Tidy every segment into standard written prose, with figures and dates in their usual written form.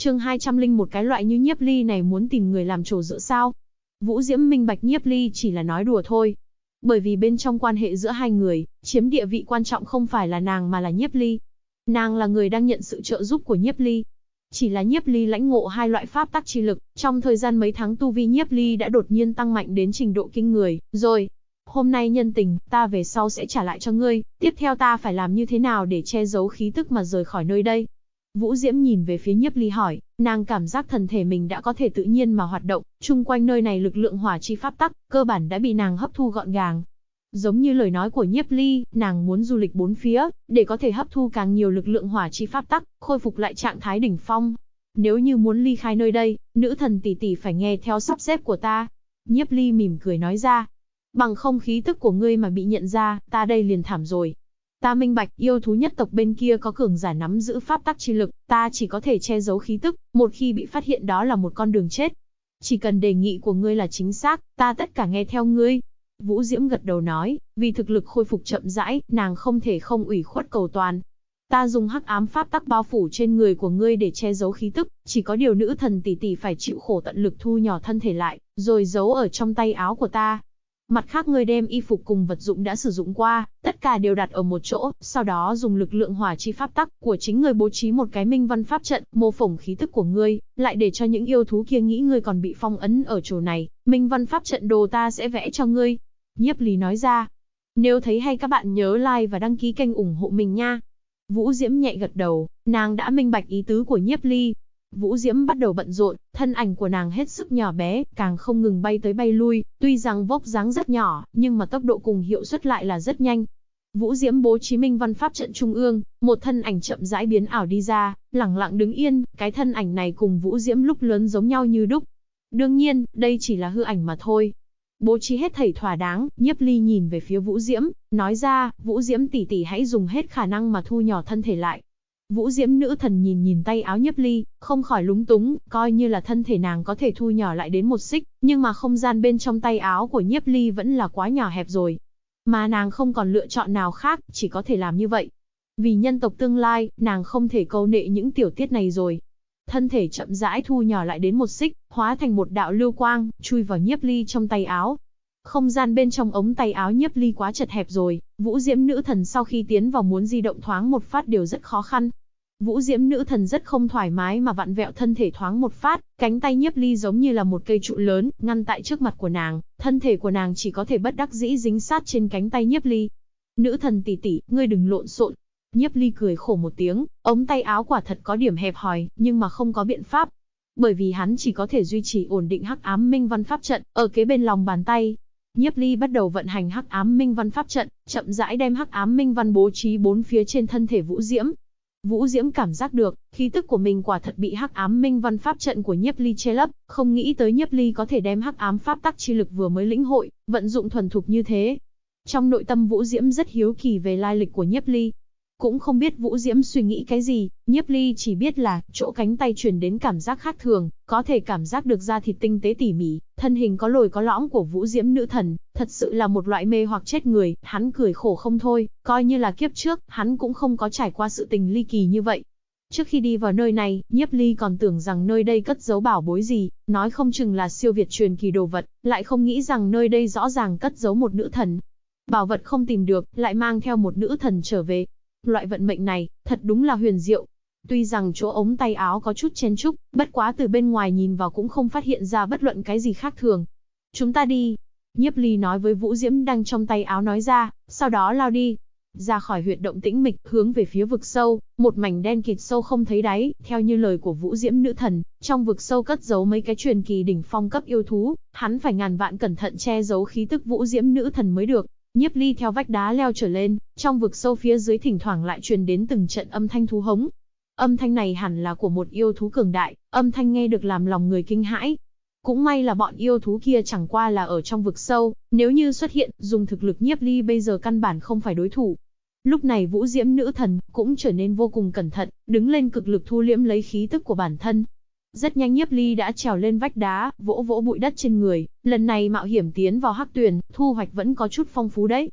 Chương 201 cái loại như Nhiếp Ly này muốn tìm người làm trổ dựa sao? Vũ Diễm minh bạch Nhiếp Ly chỉ là nói đùa thôi. Bởi vì bên trong quan hệ giữa hai người, chiếm địa vị quan trọng không phải là nàng mà là Nhiếp Ly. Nàng là người đang nhận sự trợ giúp của Nhiếp Ly. Chỉ là Nhiếp Ly lãnh ngộ hai loại pháp tắc chi lực, trong thời gian mấy tháng tu vi Nhiếp Ly đã đột nhiên tăng mạnh đến trình độ kinh người, rồi. Hôm nay nhân tình, ta về sau sẽ trả lại cho ngươi, tiếp theo ta phải làm như thế nào để che giấu khí tức mà rời khỏi nơi đây? Vũ Diễm nhìn về phía Nhiếp Ly hỏi, nàng cảm giác thân thể mình đã có thể tự nhiên mà hoạt động, chung quanh nơi này lực lượng hỏa chi pháp tắc, cơ bản đã bị nàng hấp thu gọn gàng. Giống như lời nói của Nhiếp Ly, nàng muốn du lịch bốn phía, để có thể hấp thu càng nhiều lực lượng hỏa chi pháp tắc, khôi phục lại trạng thái đỉnh phong. Nếu như muốn ly khai nơi đây, nữ thần tỷ tỷ phải nghe theo sắp xếp của ta. Nhiếp Ly mỉm cười nói ra, bằng không khí tức của ngươi mà bị nhận ra, ta đây liền thảm rồi. Ta minh bạch, yêu thú nhất tộc bên kia có cường giả nắm giữ pháp tắc chi lực, ta chỉ có thể che giấu khí tức, một khi bị phát hiện đó là một con đường chết. Chỉ cần đề nghị của ngươi là chính xác, ta tất cả nghe theo ngươi. Vũ Diễm gật đầu nói, vì thực lực khôi phục chậm rãi, nàng không thể không ủy khuất cầu toàn. Ta dùng hắc ám pháp tắc bao phủ trên người của ngươi để che giấu khí tức, chỉ có điều nữ thần tỷ tỷ phải chịu khổ tận lực thu nhỏ thân thể lại, rồi giấu ở trong tay áo của ta. Mặt khác ngươi đem y phục cùng vật dụng đã sử dụng qua, tất cả đều đặt ở một chỗ, sau đó dùng lực lượng hỏa chi pháp tắc của chính ngươi bố trí một cái minh văn pháp trận, mô phỏng khí tức của ngươi, lại để cho những yêu thú kia nghĩ ngươi còn bị phong ấn ở chỗ này, minh văn pháp trận đồ ta sẽ vẽ cho ngươi. Nhiếp Ly nói ra. Nếu thấy hay các bạn nhớ like và đăng ký kênh ủng hộ mình nha. Vũ Diễm nhẹ gật đầu, nàng đã minh bạch ý tứ của Nhiếp Ly. Vũ Diễm bắt đầu bận rộn, thân ảnh của nàng hết sức nhỏ bé, càng không ngừng bay tới bay lui, tuy rằng vóc dáng rất nhỏ, nhưng mà tốc độ cùng hiệu suất lại là rất nhanh. Vũ Diễm bố trí minh văn pháp trận trung ương, một thân ảnh chậm rãi biến ảo đi ra, lẳng lặng đứng yên, cái thân ảnh này cùng Vũ Diễm lúc lớn giống nhau như đúc. Đương nhiên, đây chỉ là hư ảnh mà thôi. Bố trí hết thảy thỏa đáng, Nhiếp Ly nhìn về phía Vũ Diễm, nói ra, Vũ Diễm tỷ tỷ hãy dùng hết khả năng mà thu nhỏ thân thể lại. Vũ Diễm nữ thần nhìn tay áo Nhiếp Ly, không khỏi lúng túng, coi như là thân thể nàng có thể thu nhỏ lại đến một xích, nhưng mà không gian bên trong tay áo của Nhiếp Ly vẫn là quá nhỏ hẹp rồi. Mà nàng không còn lựa chọn nào khác, chỉ có thể làm như vậy. Vì nhân tộc tương lai, nàng không thể câu nệ những tiểu tiết này rồi. Thân thể chậm rãi thu nhỏ lại đến một xích, hóa thành một đạo lưu quang, chui vào Nhiếp Ly trong tay áo. Không gian bên trong ống tay áo Nhiếp Ly quá chật hẹp rồi, Vũ Diễm nữ thần sau khi tiến vào muốn di động thoáng một phát đều rất khó khăn. Vũ Diễm nữ thần rất không thoải mái mà vặn vẹo thân thể thoáng một phát, cánh tay Nhiếp Ly giống như là một cây trụ lớn, ngăn tại trước mặt của nàng, thân thể của nàng chỉ có thể bất đắc dĩ dính sát trên cánh tay Nhiếp Ly. Nữ thần tỷ tỷ, ngươi đừng lộn xộn. Nhiếp Ly cười khổ một tiếng, ống tay áo quả thật có điểm hẹp hòi, nhưng mà không có biện pháp. Bởi vì hắn chỉ có thể duy trì ổn định hắc ám minh văn pháp trận, ở kế bên lòng bàn tay. Nhiếp Ly bắt đầu vận hành hắc ám minh văn pháp trận, chậm rãi đem hắc ám minh văn bố trí bốn phía trên thân thể Vũ Diễm. Vũ Diễm cảm giác được, khí tức của mình quả thật bị hắc ám minh văn pháp trận của Nhiếp Ly che lấp, không nghĩ tới Nhiếp Ly có thể đem hắc ám pháp tắc chi lực vừa mới lĩnh hội, vận dụng thuần thục như thế. Trong nội tâm Vũ Diễm rất hiếu kỳ về lai lịch của Nhiếp Ly. Cũng không biết Vũ Diễm suy nghĩ cái gì, Nhiếp Ly chỉ biết là, chỗ cánh tay truyền đến cảm giác khác thường, có thể cảm giác được da thịt tinh tế tỉ mỉ, thân hình có lồi có lõm của Vũ Diễm nữ thần, thật sự là một loại mê hoặc chết người, hắn cười khổ không thôi, coi như là kiếp trước, hắn cũng không có trải qua sự tình ly kỳ như vậy. Trước khi đi vào nơi này, Nhiếp Ly còn tưởng rằng nơi đây cất giấu bảo bối gì, nói không chừng là siêu việt truyền kỳ đồ vật, lại không nghĩ rằng nơi đây rõ ràng cất giấu một nữ thần. Bảo vật không tìm được, lại mang theo một nữ thần trở về. Loại vận mệnh này, thật đúng là huyền diệu. Tuy rằng chỗ ống tay áo có chút chen chúc, bất quá từ bên ngoài nhìn vào cũng không phát hiện ra bất luận cái gì khác thường. Chúng ta đi. Nhiếp Ly nói với Vũ Diễm đang trong tay áo nói ra, sau đó lao đi. Ra khỏi huyệt động tĩnh mịch, hướng về phía vực sâu, một mảnh đen kịt sâu không thấy đáy, theo như lời của Vũ Diễm nữ thần, trong vực sâu cất giấu mấy cái truyền kỳ đỉnh phong cấp yêu thú, hắn phải ngàn vạn cẩn thận che giấu khí tức Vũ Diễm nữ thần mới được. Nhiếp Ly theo vách đá leo trở lên, trong vực sâu phía dưới thỉnh thoảng lại truyền đến từng trận âm thanh thú hống. Âm thanh này hẳn là của một yêu thú cường đại, âm thanh nghe được làm lòng người kinh hãi. Cũng may là bọn yêu thú kia chẳng qua là ở trong vực sâu, nếu như xuất hiện, dùng thực lực Nhiếp Ly bây giờ căn bản không phải đối thủ. Lúc này Vũ Diễm nữ thần cũng trở nên vô cùng cẩn thận, đứng lên cực lực thu liễm lấy khí tức của bản thân. Rất nhanh Nhiếp Ly đã trèo lên vách đá, vỗ vỗ bụi đất trên người, lần này mạo hiểm tiến vào hắc tuyền, thu hoạch vẫn có chút phong phú đấy.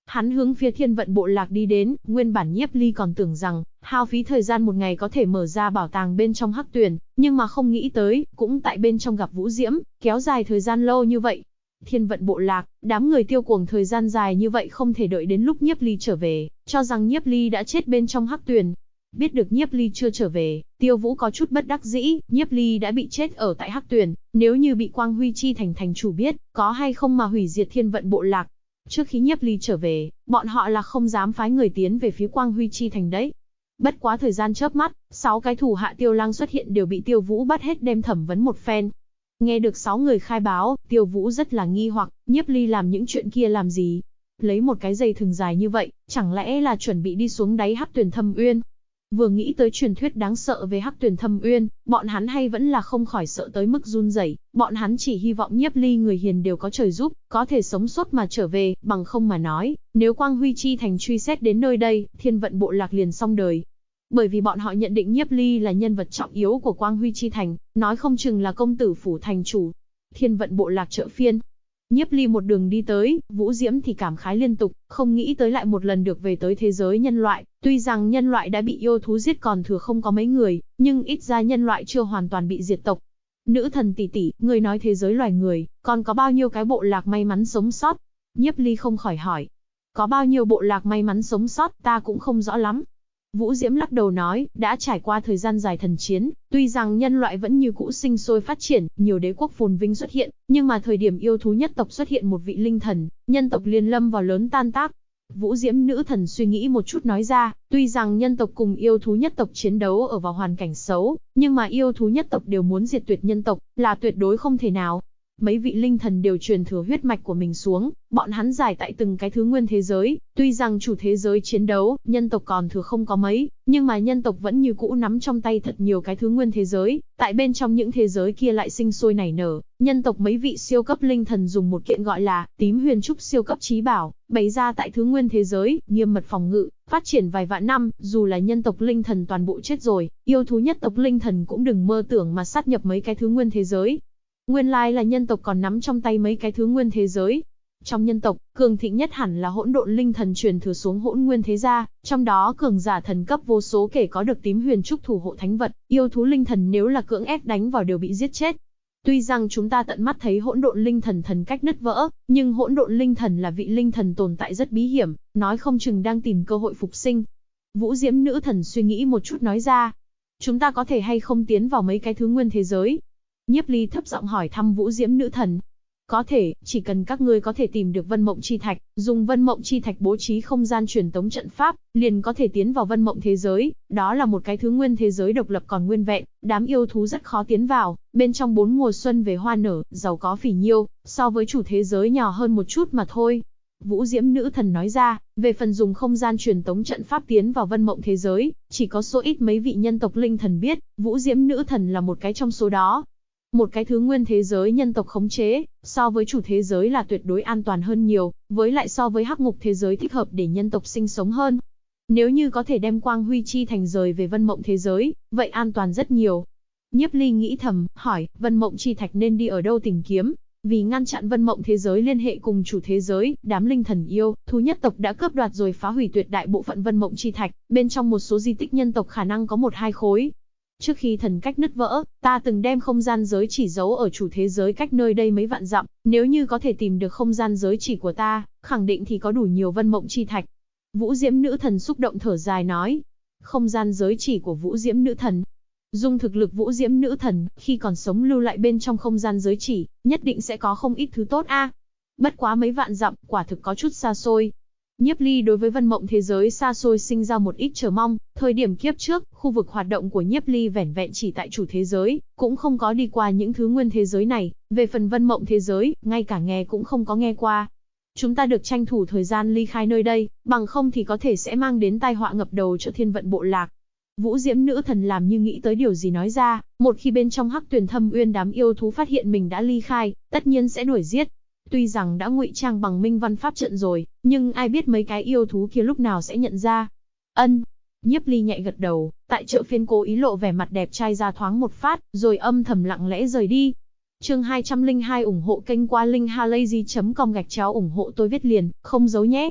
Hắn hướng phía Thiên Vận Bộ Lạc đi đến, nguyên bản Nhiếp Ly còn tưởng rằng, hao phí thời gian một ngày có thể mở ra bảo tàng bên trong Hắc Tuyền, nhưng mà không nghĩ tới, cũng tại bên trong gặp Vũ Diễm, kéo dài thời gian lâu như vậy. Thiên Vận Bộ Lạc, đám người Tiêu Cuồng thời gian dài như vậy không thể đợi đến lúc Nhiếp Ly trở về, cho rằng Nhiếp Ly đã chết bên trong Hắc Tuyền. Biết được Nhiếp Ly chưa trở về, Tiêu Vũ có chút bất đắc dĩ, Nhiếp Ly đã bị chết ở tại Hắc Tuyền, nếu như bị Quang Huy Chi thành thành chủ biết, có hay không mà hủy diệt Thiên Vận Bộ Lạc. Trước khi Nhiếp Ly trở về, bọn họ là không dám phái người tiến về phía Quang Huy Chi thành đấy. Bất quá thời gian chớp mắt, 6 cái thủ hạ Tiêu Lăng xuất hiện đều bị Tiêu Vũ bắt hết đem thẩm vấn một phen. Nghe được 6 người khai báo, Tiêu Vũ rất là nghi hoặc, Nhiếp Ly làm những chuyện kia làm gì? Lấy một cái dây thừng dài như vậy, chẳng lẽ là chuẩn bị đi xuống đáy Hắc Tuyền Thâm Uyên? Vừa nghĩ tới truyền thuyết đáng sợ về Hắc Tuyền Thâm Uyên, bọn hắn hay vẫn là không khỏi sợ tới mức run rẩy. Bọn hắn chỉ hy vọng Nhiếp Ly người hiền đều có trời giúp, có thể sống sót mà trở về, bằng không mà nói, nếu Quang Huy Chi thành truy xét đến nơi đây, Thiên Vận Bộ Lạc liền xong đời. Bởi vì bọn họ nhận định Nhiếp Ly là nhân vật trọng yếu của Quang Huy Chi thành, nói không chừng là công tử phủ thành chủ. Thiên Vận Bộ Lạc chợ phiên. Nhiếp Ly một đường đi tới, Vũ Diễm thì cảm khái liên tục, không nghĩ tới lại một lần được về tới thế giới nhân loại. Tuy rằng nhân loại đã bị yêu thú giết còn thừa không có mấy người, nhưng ít ra nhân loại chưa hoàn toàn bị diệt tộc. Nữ thần tỷ tỷ, người nói thế giới loài người, còn có bao nhiêu cái bộ lạc may mắn sống sót? Nhiếp Ly không khỏi hỏi. Có bao nhiêu bộ lạc may mắn sống sót, ta cũng không rõ lắm. Vũ Diễm lắc đầu nói, đã trải qua thời gian dài thần chiến, tuy rằng nhân loại vẫn như cũ sinh sôi phát triển, nhiều đế quốc phồn vinh xuất hiện, nhưng mà thời điểm yêu thú nhất tộc xuất hiện một vị linh thần, nhân tộc liền lâm vào lớn tan tác. Vũ Diễm nữ thần suy nghĩ một chút nói ra, tuy rằng nhân tộc cùng yêu thú nhất tộc chiến đấu ở vào hoàn cảnh xấu, nhưng mà yêu thú nhất tộc đều muốn diệt tuyệt nhân tộc, là tuyệt đối không thể nào. Mấy vị linh thần đều truyền thừa huyết mạch của mình xuống, bọn hắn giải tại từng cái thứ nguyên thế giới, tuy rằng chủ thế giới chiến đấu, nhân tộc còn thừa không có mấy, nhưng mà nhân tộc vẫn như cũ nắm trong tay thật nhiều cái thứ nguyên thế giới, tại bên trong những thế giới kia lại sinh sôi nảy nở, nhân tộc mấy vị siêu cấp linh thần dùng một kiện gọi là Tím Huyền Trúc siêu cấp chí bảo, bày ra tại thứ nguyên thế giới, nghiêm mật phòng ngự, phát triển vài vạn năm, dù là nhân tộc linh thần toàn bộ chết rồi, yêu thú nhất tộc linh thần cũng đừng mơ tưởng mà sát nhập mấy cái thứ nguyên thế giới. Nguyên lai là nhân tộc còn nắm trong tay mấy cái thứ nguyên thế giới. Trong nhân tộc, cường thịnh nhất hẳn là hỗn độn linh thần truyền thừa xuống hỗn nguyên thế gia, trong đó cường giả thần cấp vô số kể có được Tím Huyền Trúc thủ hộ thánh vật, yêu thú linh thần nếu là cưỡng ép đánh vào đều bị giết chết. Tuy rằng chúng ta tận mắt thấy hỗn độn linh thần thần cách nứt vỡ, nhưng hỗn độn linh thần là vị linh thần tồn tại rất bí hiểm, nói không chừng đang tìm cơ hội phục sinh. Vũ Diễm nữ thần suy nghĩ một chút nói ra, chúng ta có thể hay không tiến vào mấy cái thứ nguyên thế giới? Nhiếp Ly thấp giọng hỏi thăm Vũ Diễm nữ thần. Có thể, chỉ cần các ngươi có thể tìm được Vân Mộng Chi Thạch, dùng Vân Mộng Chi Thạch bố trí không gian truyền tống trận pháp, liền có thể tiến vào Vân Mộng thế giới, đó là một cái thứ nguyên thế giới độc lập còn nguyên vẹn, đám yêu thú rất khó tiến vào, bên trong 4 mùa xuân về hoa nở, giàu có phỉ nhiêu, so với chủ thế giới nhỏ hơn một chút mà thôi. Vũ Diễm nữ thần nói ra, về phần dùng không gian truyền tống trận pháp tiến vào Vân Mộng thế giới, chỉ có số ít mấy vị nhân tộc linh thần biết, Vũ Diễm nữ thần là một cái trong số đó. Một cái thứ nguyên thế giới nhân tộc khống chế, so với chủ thế giới là tuyệt đối an toàn hơn nhiều, với lại so với hắc ngục thế giới thích hợp để nhân tộc sinh sống hơn. Nếu như có thể đem Quang Huy Chi thành rời về Vân Mộng thế giới, vậy an toàn rất nhiều. Nhiếp Ly nghĩ thầm, hỏi, Vân Mộng Chi Thạch nên đi ở đâu tìm kiếm? Vì ngăn chặn Vân Mộng thế giới liên hệ cùng chủ thế giới, đám linh thần yêu, thú nhất tộc đã cướp đoạt rồi phá hủy tuyệt đại bộ phận Vân Mộng Chi Thạch, bên trong một số di tích nhân tộc khả năng có 1-2 khối. Trước khi thần cách nứt vỡ, ta từng đem không gian giới chỉ giấu ở chủ thế giới cách nơi đây mấy vạn dặm, nếu như có thể tìm được không gian giới chỉ của ta, khẳng định thì có đủ nhiều Vân Mộng Chi Thạch. Vũ Diễm nữ thần xúc động thở dài nói, không gian giới chỉ của Vũ Diễm nữ thần. Dùng thực lực Vũ Diễm nữ thần, khi còn sống lưu lại bên trong không gian giới chỉ, nhất định sẽ có không ít thứ tốt a. Bất quá mấy vạn dặm, quả thực có chút xa xôi. Nhiếp Ly đối với Vân Mộng thế giới xa xôi sinh ra một ít chờ mong, thời điểm kiếp trước, khu vực hoạt động của Nhiếp Ly vẻn vẹn chỉ tại chủ thế giới, cũng không có đi qua những thứ nguyên thế giới này, về phần Vân Mộng thế giới, ngay cả nghe cũng không có nghe qua. Chúng ta được tranh thủ thời gian ly khai nơi đây, bằng không thì có thể sẽ mang đến tai họa ngập đầu cho Thiên Vận Bộ Lạc. Vũ Diễm nữ thần làm như nghĩ tới điều gì nói ra, một khi bên trong Hắc Tuyền Thâm Uyên đám yêu thú phát hiện mình đã ly khai, tất nhiên sẽ đuổi giết. Tuy rằng đã ngụy trang bằng minh văn pháp trận rồi, nhưng ai biết mấy cái yêu thú kia lúc nào sẽ nhận ra. Ân. Nhiếp Ly nhẹ gật đầu, tại chợ phiên cố ý lộ vẻ mặt đẹp trai ra thoáng một phát, rồi âm thầm lặng lẽ rời đi. Chương 202 ủng hộ kênh qua linkhalazy.com /ủng hộ tôi viết liền, không giấu nhé.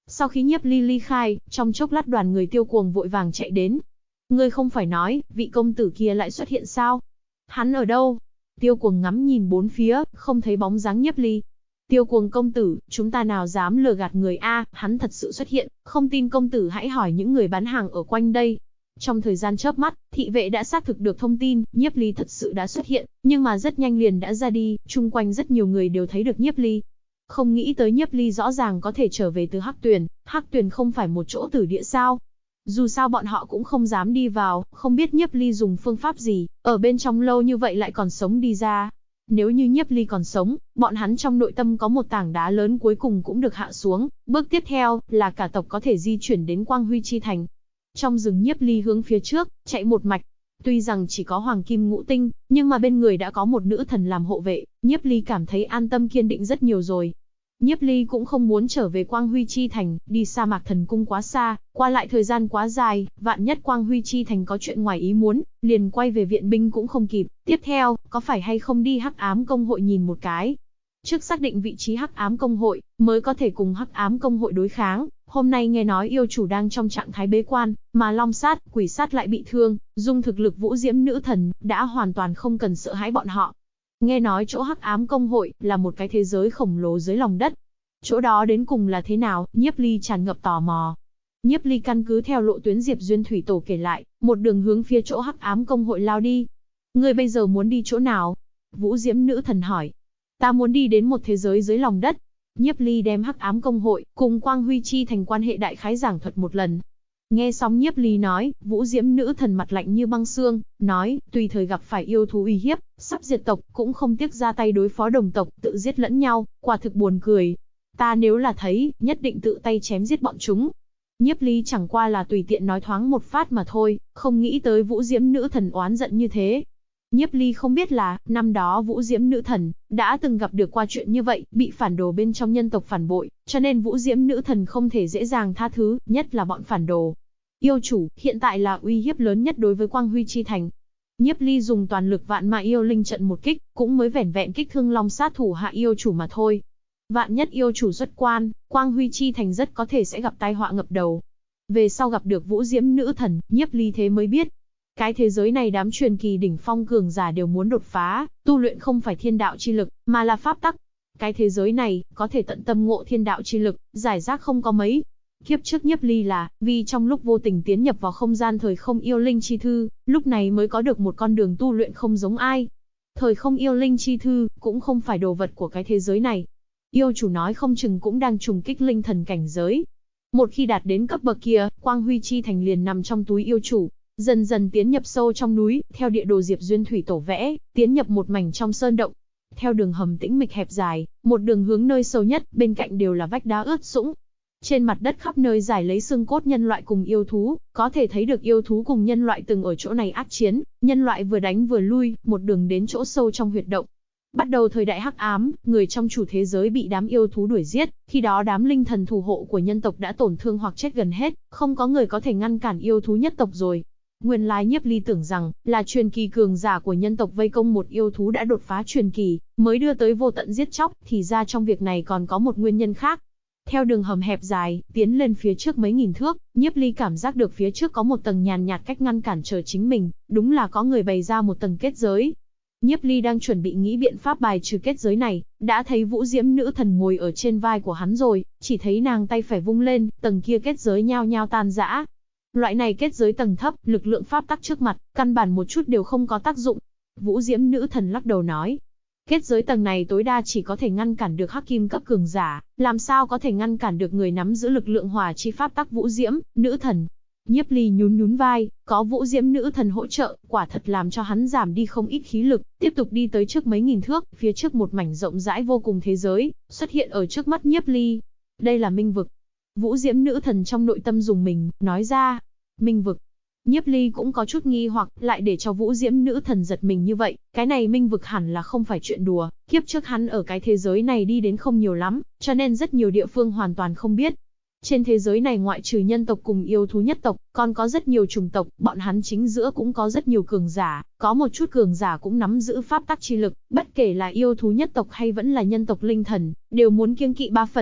Sau khi Nhiếp Ly ly khai, trong chốc lát đoàn người Tiêu Cuồng vội vàng chạy đến. Ngươi không phải nói, vị công tử kia lại xuất hiện sao? Hắn ở đâu? Tiêu Cuồng ngắm nhìn bốn phía, không thấy bóng dáng Nhiếp Ly. Tiêu Cuồng công tử, chúng ta nào dám lừa gạt người a, hắn thật sự xuất hiện, không tin công tử hãy hỏi những người bán hàng ở quanh đây. Trong thời gian chớp mắt, thị vệ đã xác thực được thông tin, Nhiếp Ly thật sự đã xuất hiện, nhưng mà rất nhanh liền đã ra đi, chung quanh rất nhiều người đều thấy được Nhiếp Ly. Không nghĩ tới Nhiếp Ly rõ ràng có thể trở về từ Hắc Tuyền không phải một chỗ tử địa sao? Dù sao bọn họ cũng không dám đi vào, không biết Nhiếp Ly dùng phương pháp gì, ở bên trong lâu như vậy lại còn sống đi ra. Nếu như Nhiếp Ly còn sống, bọn hắn trong nội tâm có một tảng đá lớn cuối cùng cũng được hạ xuống, bước tiếp theo là cả tộc có thể di chuyển đến Quang Huy Chi Thành. Trong rừng Nhiếp Ly hướng phía trước, chạy một mạch. Tuy rằng chỉ có hoàng kim ngũ tinh, nhưng mà bên người đã có một nữ thần làm hộ vệ, Nhiếp Ly cảm thấy an tâm kiên định rất nhiều rồi. Nhiếp Ly cũng không muốn trở về Quang Huy Chi Thành, đi sa mạc thần cung quá xa, qua lại thời gian quá dài, vạn nhất Quang Huy Chi Thành có chuyện ngoài ý muốn, liền quay về viện binh cũng không kịp. Tiếp theo, có phải hay không đi Hắc Ám Công hội nhìn một cái? Trước xác định vị trí Hắc Ám Công hội, mới có thể cùng Hắc Ám Công hội đối kháng. Hôm nay nghe nói yêu chủ đang trong trạng thái bế quan, mà Long Sát, Quỷ Sát lại bị thương, dùng thực lực Vũ Diễm nữ thần, đã hoàn toàn không cần sợ hãi bọn họ. Nghe nói chỗ Hắc Ám Công hội là một cái thế giới khổng lồ dưới lòng đất. Chỗ đó đến cùng là thế nào, Nhiếp Ly tràn ngập tò mò. Nhiếp Ly căn cứ theo lộ tuyến Diệp Duyên Thủy Tổ kể lại, một đường hướng phía chỗ Hắc Ám Công hội lao đi. Ngươi bây giờ muốn đi chỗ nào? Vũ Diễm nữ thần hỏi. Ta muốn đi đến một thế giới dưới lòng đất. Nhiếp Ly đem Hắc Ám Công hội cùng Quang Huy Chi Thành quan hệ đại khái giảng thuật một lần. Nghe xong Nhiếp Ly nói, Vũ Diễm nữ thần mặt lạnh như băng xương, nói, tùy thời gặp phải yêu thú uy hiếp, sắp diệt tộc, cũng không tiếc ra tay đối phó đồng tộc, tự giết lẫn nhau, quả thực buồn cười. Ta nếu là thấy, nhất định tự tay chém giết bọn chúng. Nhiếp Ly chẳng qua là tùy tiện nói thoáng một phát mà thôi, không nghĩ tới Vũ Diễm nữ thần oán giận như thế. Nhiếp Ly không biết là, năm đó Vũ Diễm nữ thần đã từng gặp được qua chuyện như vậy, bị phản đồ bên trong nhân tộc phản bội, cho nên Vũ Diễm nữ thần không thể dễ dàng tha thứ, nhất là bọn phản đồ. Yêu chủ, hiện tại là uy hiếp lớn nhất đối với Quang Huy Chi Thành. Nhiếp Ly dùng toàn lực vạn mã yêu linh trận một kích, cũng mới vẻn vẹn kích thương Long Sát thủ hạ yêu chủ mà thôi. Vạn nhất yêu chủ xuất quan, Quang Huy Chi Thành rất có thể sẽ gặp tai họa ngập đầu. Về sau gặp được Vũ Diễm nữ thần, Nhiếp Ly thế mới biết. Cái thế giới này đám truyền kỳ đỉnh phong cường giả đều muốn đột phá, tu luyện không phải thiên đạo chi lực, mà là pháp tắc. Cái thế giới này, có thể tận tâm ngộ thiên đạo chi lực, giải rác không có mấy. Kiếp trước Nhiếp Ly là, vì trong lúc vô tình tiến nhập vào không gian thời không yêu linh chi thư, lúc này mới có được một con đường tu luyện không giống ai. Thời không yêu linh chi thư, cũng không phải đồ vật của cái thế giới này. Yêu chủ nói không chừng cũng đang trùng kích linh thần cảnh giới. Một khi đạt đến cấp bậc kia, Quang Huy Chi Thành liền nằm trong túi yêu chủ. Dần dần tiến nhập sâu trong núi, theo địa đồ Diệp Duyên Thủy Tổ vẽ, tiến nhập một mảnh trong sơn động. Theo đường hầm tĩnh mịch hẹp dài, một đường hướng nơi sâu nhất, bên cạnh đều là vách đá ướt sũng. Trên mặt đất khắp nơi rải lấy xương cốt nhân loại cùng yêu thú, có thể thấy được yêu thú cùng nhân loại từng ở chỗ này ác chiến, nhân loại vừa đánh vừa lui, một đường đến chỗ sâu trong huyệt động. Bắt đầu thời đại hắc ám, người trong chủ thế giới bị đám yêu thú đuổi giết, khi đó đám linh thần thủ hộ của nhân tộc đã tổn thương hoặc chết gần hết, không có người có thể ngăn cản yêu thú nhất tộc rồi. Nguyên lai Nhiếp Ly tưởng rằng, là truyền kỳ cường giả của nhân tộc vây công một yêu thú đã đột phá truyền kỳ, mới đưa tới vô tận giết chóc, thì ra trong việc này còn có một nguyên nhân khác. Theo đường hầm hẹp dài, tiến lên phía trước mấy nghìn thước, Nhiếp Ly cảm giác được phía trước có một tầng nhàn nhạt cách ngăn cản trở chính mình, đúng là có người bày ra một tầng kết giới. Nhiếp Ly đang chuẩn bị nghĩ biện pháp bài trừ kết giới này, đã thấy Vũ Diễm nữ thần ngồi ở trên vai của hắn rồi, chỉ thấy nàng tay phải vung lên, tầng kia kết giới nhao nhao tan rã. Loại này kết giới tầng thấp, lực lượng pháp tắc trước mặt, căn bản một chút đều không có tác dụng. Vũ Diễm nữ thần lắc đầu nói, kết giới tầng này tối đa chỉ có thể ngăn cản được hắc kim cấp cường giả, làm sao có thể ngăn cản được người nắm giữ lực lượng hỏa chi pháp tắc Vũ Diễm nữ thần. Nhiếp Ly nhún nhún vai, có Vũ Diễm nữ thần hỗ trợ, quả thật làm cho hắn giảm đi không ít khí lực, tiếp tục đi tới trước mấy nghìn thước, phía trước một mảnh rộng rãi vô cùng thế giới, xuất hiện ở trước mắt Nhiếp Ly. Đây là Minh vực. Vũ Diễm nữ thần trong nội tâm dùng mình, nói ra, Minh vực. Nhiếp Ly cũng có chút nghi hoặc, lại để cho Vũ Diễm nữ thần giật mình như vậy, cái này Minh vực hẳn là không phải chuyện đùa, kiếp trước hắn ở cái thế giới này đi đến không nhiều lắm, cho nên rất nhiều địa phương hoàn toàn không biết. Trên thế giới này ngoại trừ nhân tộc cùng yêu thú nhất tộc, còn có rất nhiều chủng tộc, bọn hắn chính giữa cũng có rất nhiều cường giả, có một chút cường giả cũng nắm giữ pháp tắc chi lực, bất kể là yêu thú nhất tộc hay vẫn là nhân tộc linh thần, đều muốn kiêng kỵ ba phần.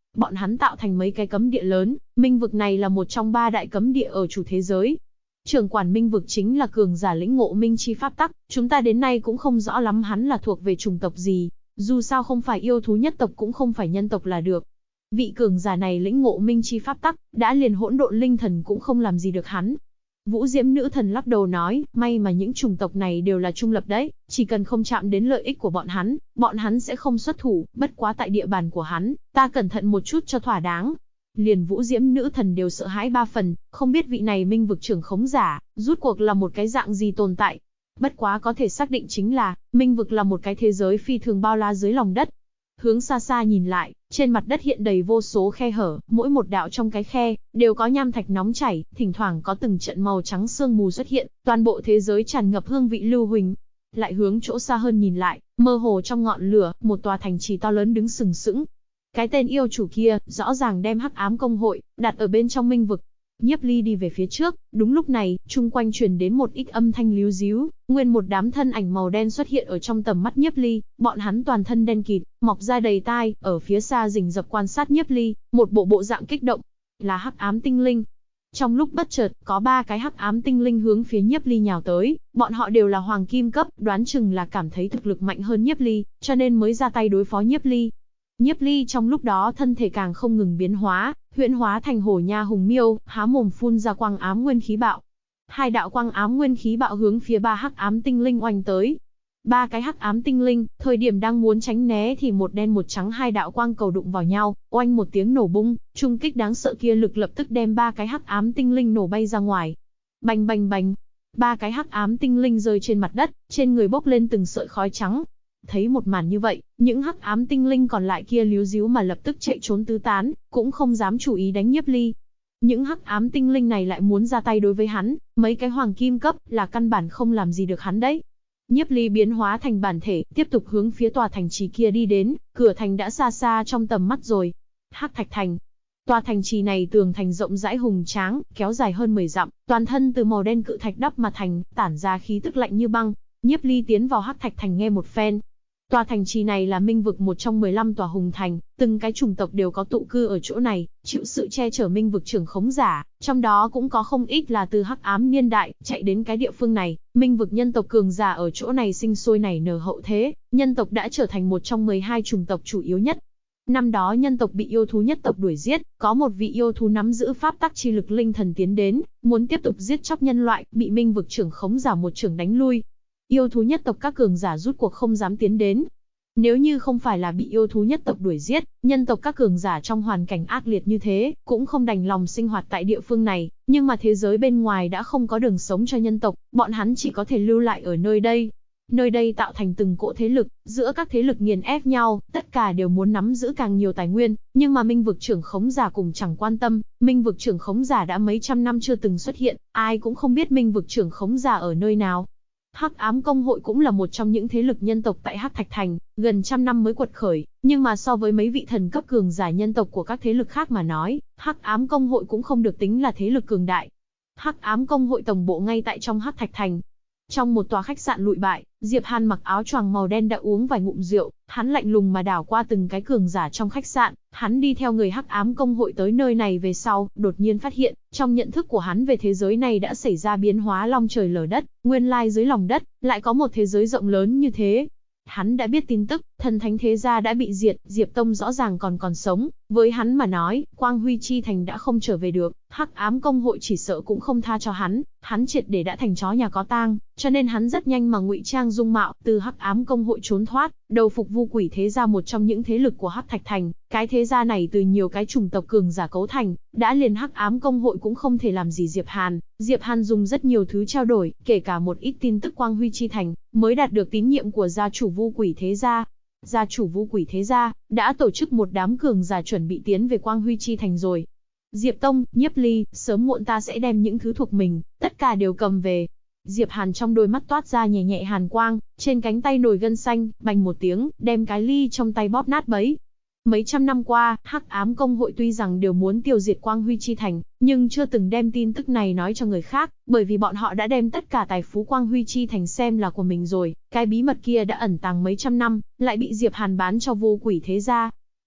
Bọn hắn tạo thành mấy cái cấm địa lớn, minh vực này là một trong 3 đại cấm địa ở chủ thế giới. Trưởng quản minh vực chính là cường giả lĩnh ngộ minh chi pháp tắc, chúng ta đến nay cũng không rõ lắm hắn là thuộc về chủng tộc gì, dù sao không phải yêu thú nhất tộc cũng không phải nhân tộc là được. Vị cường giả này lĩnh ngộ minh chi pháp tắc, đã liền hỗn độn linh thần cũng không làm gì được hắn. Vũ Diễm nữ thần lắc đầu nói, may mà những chủng tộc này đều là trung lập đấy, chỉ cần không chạm đến lợi ích của bọn hắn sẽ không xuất thủ, bất quá tại địa bàn của hắn, ta cẩn thận một chút cho thỏa đáng. Liền Vũ Diễm nữ thần đều sợ hãi 3 phần, không biết vị này minh vực trưởng khống giả, rút cuộc là một cái dạng gì tồn tại. Bất quá có thể xác định chính là, minh vực là một cái thế giới phi thường bao la dưới lòng đất. Hướng xa xa nhìn lại, trên mặt đất hiện đầy vô số khe hở, mỗi một đạo trong cái khe, đều có nham thạch nóng chảy, thỉnh thoảng có từng trận màu trắng sương mù xuất hiện, toàn bộ thế giới tràn ngập hương vị lưu huỳnh. Lại hướng chỗ xa hơn nhìn lại, mơ hồ trong ngọn lửa, một tòa thành trì to lớn đứng sừng sững. Cái tên yêu chủ kia, rõ ràng đem Hắc Ám Công hội, đặt ở bên trong minh vực. Nhiếp Ly đi về phía trước, đúng lúc này, chung quanh truyền đến một ít âm thanh líu ríu, nguyên một đám thân ảnh màu đen xuất hiện ở trong tầm mắt Nhiếp Ly, bọn hắn toàn thân đen kịt, mọc ra đầy tai, ở phía xa rình rập quan sát Nhiếp Ly, một bộ dạng kích động, là Hắc Ám Tinh Linh. Trong lúc bất chợt, có 3 cái Hắc Ám Tinh Linh hướng phía Nhiếp Ly nhào tới, bọn họ đều là hoàng kim cấp, đoán chừng là cảm thấy thực lực mạnh hơn Nhiếp Ly, cho nên mới ra tay đối phó Nhiếp Ly. Nhiếp Ly trong lúc đó thân thể càng không ngừng biến hóa, huyễn hóa thành hổ nha hùng miêu, há mồm phun ra quang ám nguyên khí bạo. 2 đạo quang ám nguyên khí bạo hướng phía 3 Hắc Ám Tinh Linh oanh tới. 3 cái Hắc Ám Tinh Linh, thời điểm đang muốn tránh né thì một đen một trắng 2 đạo quang cầu đụng vào nhau, oanh một tiếng nổ bung, trung kích đáng sợ kia lực lập tức đem 3 cái Hắc Ám Tinh Linh nổ bay ra ngoài. Bành bành bành, 3 cái Hắc Ám Tinh Linh rơi trên mặt đất, trên người bốc lên từng sợi khói trắng. Thấy một màn như vậy, những Hắc Ám Tinh Linh còn lại kia líu ríu mà lập tức chạy trốn tứ tán, cũng không dám chú ý đánh Nhiếp Ly. Những Hắc Ám Tinh Linh này lại muốn ra tay đối với hắn, mấy cái hoàng kim cấp là căn bản không làm gì được hắn đấy. Nhiếp Ly biến hóa thành bản thể, tiếp tục hướng phía tòa thành trì kia đi đến, cửa thành đã xa xa trong tầm mắt rồi. Hắc Thạch Thành. Tòa thành trì này tường thành rộng rãi hùng tráng, kéo dài hơn 10 dặm, toàn thân từ màu đen cự thạch đắp mà thành, tản ra khí tức lạnh như băng. Nhiếp Ly tiến vào Hắc Thạch Thành nghe một phen. Tòa thành trì này là minh vực một trong 15 tòa hùng thành, từng cái chủng tộc đều có tụ cư ở chỗ này, chịu sự che chở minh vực trưởng khống giả, trong đó cũng có không ít là từ Hắc Ám niên đại chạy đến cái địa phương này, minh vực nhân tộc cường giả ở chỗ này sinh sôi nảy nở hậu thế, nhân tộc đã trở thành một trong 12 chủng tộc chủ yếu nhất. Năm đó nhân tộc bị yêu thú nhất tộc đuổi giết, có một vị yêu thú nắm giữ pháp tắc chi lực linh thần tiến đến, muốn tiếp tục giết chóc nhân loại, bị minh vực trưởng khống giả một trưởng đánh lui. Yêu thú nhất tộc các cường giả rút cuộc không dám tiến đến. Nếu như không phải là bị yêu thú nhất tộc đuổi giết, nhân tộc các cường giả trong hoàn cảnh ác liệt như thế, cũng không đành lòng sinh hoạt tại địa phương này, nhưng mà thế giới bên ngoài đã không có đường sống cho nhân tộc, bọn hắn chỉ có thể lưu lại ở nơi đây. Nơi đây tạo thành từng cỗ thế lực, giữa các thế lực nghiền ép nhau, tất cả đều muốn nắm giữ càng nhiều tài nguyên, nhưng mà minh vực trưởng khống giả cùng chẳng quan tâm, minh vực trưởng khống giả đã mấy trăm năm chưa từng xuất hiện, ai cũng không biết minh vực trưởng khống giả ở nơi nào. Hắc Ám Công hội cũng là một trong những thế lực nhân tộc tại Hắc Thạch Thành, gần trăm năm mới quật khởi, nhưng mà so với mấy vị thần cấp cường giả nhân tộc của các thế lực khác mà nói, Hắc Ám Công hội cũng không được tính là thế lực cường đại. Hắc Ám Công hội tổng bộ ngay tại trong Hắc Thạch Thành. Trong một tòa khách sạn lụi bại, Diệp Hàn mặc áo choàng màu đen đã uống vài ngụm rượu, hắn lạnh lùng mà đảo qua từng cái cường giả trong khách sạn, hắn đi theo người Hắc Ám Công hội tới nơi này về sau, đột nhiên phát hiện, trong nhận thức của hắn về thế giới này đã xảy ra biến hóa long trời lở đất, nguyên lai dưới lòng đất, lại có một thế giới rộng lớn như thế. Hắn đã biết tin tức, thần thánh thế gia đã bị diệt, Diệp Tông rõ ràng còn sống, với hắn mà nói, Quang Huy Chi Thành đã không trở về được, Hắc Ám Công hội chỉ sợ cũng không tha cho hắn triệt để đã thành chó nhà có tang, cho nên hắn rất nhanh mà ngụy trang dung mạo, từ Hắc Ám Công hội trốn thoát, đầu phục Vu Quỷ thế gia một trong những thế lực của Hắc Thạch Thành, cái thế gia này từ nhiều cái chủng tộc cường giả cấu thành, đã liền Hắc Ám Công hội cũng không thể làm gì Diệp Hàn dùng rất nhiều thứ trao đổi, kể cả một ít tin tức Quang Huy Chi Thành, mới đạt được tín nhiệm của gia chủ Vu Quỷ thế gia. Gia chủ Vu Quỷ thế gia đã tổ chức một đám cường giả chuẩn bị tiến về Quang Huy Chi Thành rồi. Diệp Tông, Nhiếp Ly, sớm muộn ta sẽ đem những thứ thuộc mình, tất cả đều cầm về. Diệp Hàn trong đôi mắt toát ra nhẹ nhẹ hàn quang, trên cánh tay nổi gân xanh, bành một tiếng, đem cái ly trong tay bóp nát bấy. Mấy trăm năm qua, Hắc Ám Công hội tuy rằng đều muốn tiêu diệt Quang Huy Chi Thành, nhưng chưa từng đem tin tức này nói cho người khác, bởi vì bọn họ đã đem tất cả tài phú Quang Huy Chi Thành xem là của mình rồi, cái bí mật kia đã ẩn tàng mấy trăm năm, lại bị Diệp Hàn bán cho Vô Quỷ thế gia.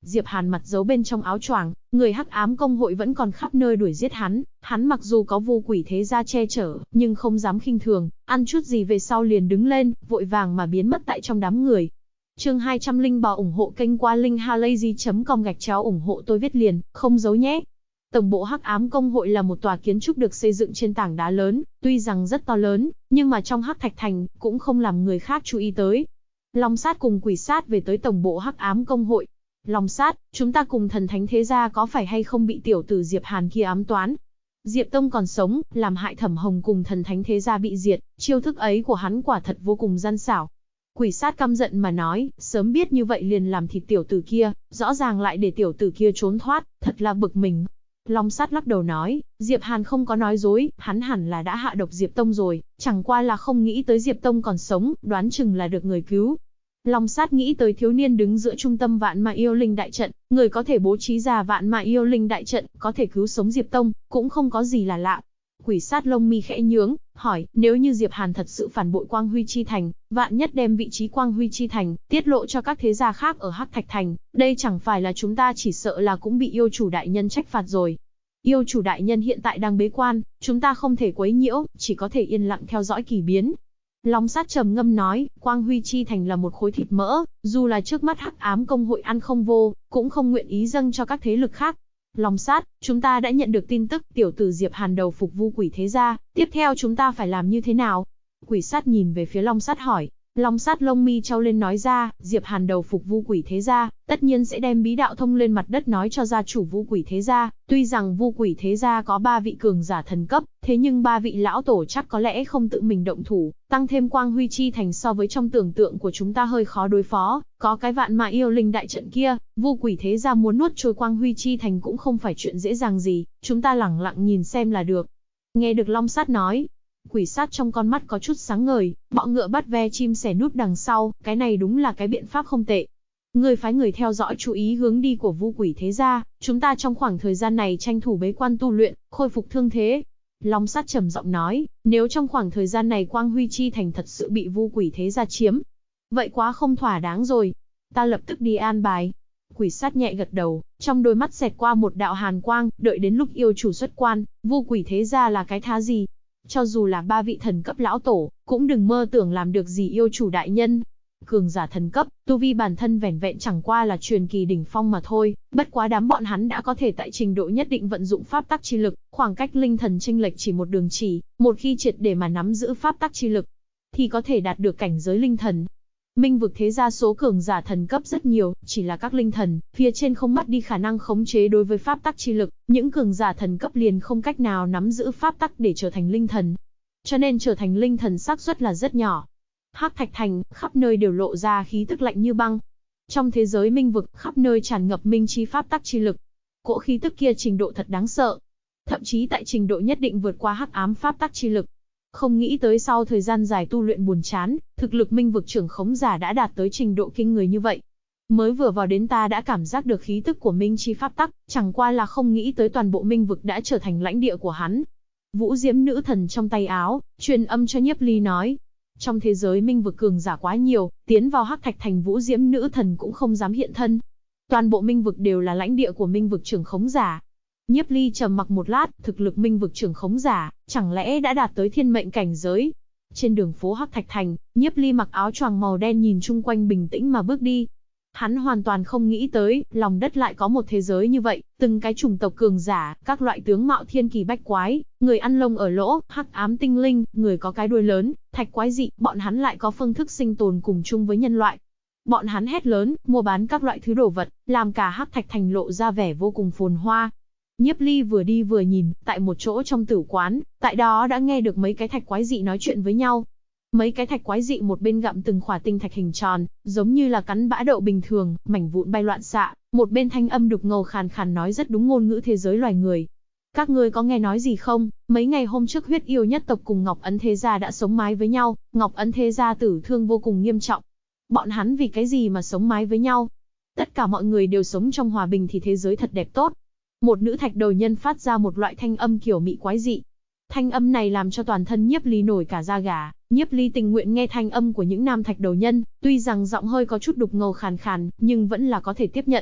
Diệp Hàn mặt giấu bên trong áo choàng, người Hắc Ám Công hội vẫn còn khắp nơi đuổi giết hắn, hắn mặc dù có Vu Quỷ Thế Gia che chở, nhưng không dám khinh thường, ăn chút gì về sau liền đứng lên, vội vàng mà biến mất tại trong đám người. Chương 203 ủng hộ kênh qua linkhalazy.com ủng hộ tôi viết liền, không giấu nhé. Tổng bộ Hắc Ám Công hội là một tòa kiến trúc được xây dựng trên tảng đá lớn, tuy rằng rất to lớn, nhưng mà trong Hắc Thạch Thành cũng không làm người khác chú ý tới. Long Sát cùng Quỷ Sát về tới tổng bộ Hắc Ám Công hội. Long Sát, chúng ta cùng Thần Thánh Thế Gia có phải hay không bị tiểu tử Diệp Hàn kia ám toán? Diệp Tông còn sống, làm hại Thẩm Hồng cùng Thần Thánh Thế Gia bị diệt, chiêu thức ấy của hắn quả thật vô cùng gian xảo. Quỷ Sát căm giận mà nói, sớm biết như vậy liền làm thịt tiểu tử kia, rõ ràng lại để tiểu tử kia trốn thoát, thật là bực mình. Long Sát lắc đầu nói, Diệp Hàn không có nói dối, hắn hẳn là đã hạ độc Diệp Tông rồi, chẳng qua là không nghĩ tới Diệp Tông còn sống, đoán chừng là được người cứu. Long Sát nghĩ tới thiếu niên đứng giữa trung tâm Vạn Mã Yêu Linh đại trận, người có thể bố trí ra Vạn Mã Yêu Linh đại trận, có thể cứu sống Diệp Tông, cũng không có gì là lạ. Quỷ Sát lông mi khẽ nhướng, hỏi, nếu như Diệp Hàn thật sự phản bội Quang Huy Chi Thành, vạn nhất đem vị trí Quang Huy Chi Thành tiết lộ cho các thế gia khác ở Hắc Thạch Thành, đây chẳng phải là chúng ta chỉ sợ là cũng bị yêu chủ đại nhân trách phạt rồi. Yêu chủ đại nhân hiện tại đang bế quan, chúng ta không thể quấy nhiễu, chỉ có thể yên lặng theo dõi kỳ biến. Long Sát trầm ngâm nói, Quang Huy Chi Thành là một khối thịt mỡ, dù là trước mắt Hắc Ám Công hội ăn không vô, cũng không nguyện ý dâng cho các thế lực khác. Long Sát, chúng ta đã nhận được tin tức tiểu tử Diệp Hàn đầu phục Vu Quỷ Thế Gia, tiếp theo chúng ta phải làm như thế nào? Quỷ Sát nhìn về phía Long Sát hỏi. Long Sát lông mi trao lên nói ra, Diệp Hàn đầu phục Vu Quỷ Thế Gia, tất nhiên sẽ đem bí đạo thông lên mặt đất nói cho gia chủ Vu Quỷ Thế Gia, tuy rằng Vu Quỷ Thế Gia có 3 vị cường giả thần cấp, thế nhưng 3 vị lão tổ chắc có lẽ không tự mình động thủ, tăng thêm Quang Huy Chi Thành so với trong tưởng tượng của chúng ta hơi khó đối phó, có cái Vạn Mã Yêu Linh đại trận kia, Vu Quỷ Thế Gia muốn nuốt trôi Quang Huy Chi Thành cũng không phải chuyện dễ dàng gì, chúng ta lẳng lặng nhìn xem là được. Nghe được Long Sát nói, Quỷ Sát trong con mắt có chút sáng ngời, bọ ngựa bắt ve chim sẻ núp đằng sau, cái này đúng là cái biện pháp không tệ. Người phái người theo dõi chú ý hướng đi của Vu Quỷ Thế Gia, chúng ta trong khoảng thời gian này tranh thủ bế quan tu luyện, khôi phục thương thế. Long Sát trầm giọng nói, nếu trong khoảng thời gian này Quang Huy Chi Thành thật sự bị Vu Quỷ Thế Gia chiếm, vậy quá không thỏa đáng rồi. Ta lập tức đi an bài. Quỷ Sát nhẹ gật đầu, trong đôi mắt xẹt qua một đạo hàn quang, đợi đến lúc yêu chủ xuất quan, Vu Quỷ Thế Gia là cái thá gì? Cho dù là 3 vị thần cấp lão tổ, cũng đừng mơ tưởng làm được gì yêu chủ đại nhân. Cường giả thần cấp, tu vi bản thân vẻn vẹn chẳng qua là truyền kỳ đỉnh phong mà thôi, bất quá đám bọn hắn đã có thể tại trình độ nhất định vận dụng pháp tắc chi lực, khoảng cách linh thần chênh lệch chỉ một đường chỉ, một khi triệt để mà nắm giữ pháp tắc chi lực, thì có thể đạt được cảnh giới linh thần. Minh vực thế gia số cường giả thần cấp rất nhiều, chỉ là các linh thần, phía trên không mất đi khả năng khống chế đối với pháp tắc chi lực, những cường giả thần cấp liền không cách nào nắm giữ pháp tắc để trở thành linh thần. Cho nên trở thành linh thần xác suất là rất nhỏ. Hắc Thạch Thành, khắp nơi đều lộ ra khí tức lạnh như băng. Trong thế giới minh vực, khắp nơi tràn ngập minh chi pháp tắc chi lực. Cỗ khí tức kia trình độ thật đáng sợ. Thậm chí tại trình độ nhất định vượt qua hắc ám pháp tắc chi lực. Không nghĩ tới sau thời gian dài tu luyện buồn chán, thực lực minh vực trưởng khống giả đã đạt tới trình độ kinh người như vậy. Mới vừa vào đến ta đã cảm giác được khí tức của minh chi pháp tắc, chẳng qua là không nghĩ tới toàn bộ minh vực đã trở thành lãnh địa của hắn. Vũ Diễm nữ thần trong tay áo, truyền âm cho Nhiếp Ly nói. Trong thế giới minh vực cường giả quá nhiều, tiến vào Hắc Thạch Thành Vũ Diễm nữ thần cũng không dám hiện thân. Toàn bộ minh vực đều là lãnh địa của minh vực trưởng khống giả. Nhiếp Ly trầm mặc một lát, thực lực minh vực trưởng khống giả, chẳng lẽ đã đạt tới thiên mệnh cảnh giới? Trên đường phố Hắc Thạch Thành, Nhiếp Ly mặc áo choàng màu đen nhìn chung quanh bình tĩnh mà bước đi. Hắn hoàn toàn không nghĩ tới, lòng đất lại có một thế giới như vậy, từng cái chủng tộc cường giả, các loại tướng mạo thiên kỳ bách quái, người ăn lông ở lỗ, hắc ám tinh linh, người có cái đuôi lớn, thạch quái dị, bọn hắn lại có phương thức sinh tồn cùng chung với nhân loại. Bọn hắn hét lớn, mua bán các loại thứ đồ vật, làm cả Hắc Thạch Thành lộ ra vẻ vô cùng phồn hoa. Nhiếp Ly vừa đi vừa nhìn, tại một chỗ trong tử quán, tại đó đã nghe được mấy cái thạch quái dị nói chuyện với nhau. Mấy cái thạch quái dị một bên gặm từng khỏa tinh thạch hình tròn, giống như là cắn bã đậu bình thường, mảnh vụn bay loạn xạ, một bên thanh âm đục ngầu khàn khàn nói rất đúng ngôn ngữ thế giới loài người. Các ngươi có nghe nói gì không? Mấy ngày hôm trước Huyết Yêu nhất tộc cùng Ngọc Ấn Thế Gia đã sống mái với nhau, Ngọc Ấn Thế Gia tử thương vô cùng nghiêm trọng. Bọn hắn vì cái gì mà sống mái với nhau? Tất cả mọi người đều sống trong hòa bình thì thế giới thật đẹp tốt. Một nữ thạch đầu nhân phát ra một loại thanh âm kiểu mị quái dị. Thanh âm này làm cho toàn thân Nhiếp Ly nổi cả da gà. Nhiếp Ly tình nguyện nghe thanh âm của những nam thạch đầu nhân, tuy rằng giọng hơi có chút đục ngầu khàn khàn, nhưng vẫn là có thể tiếp nhận.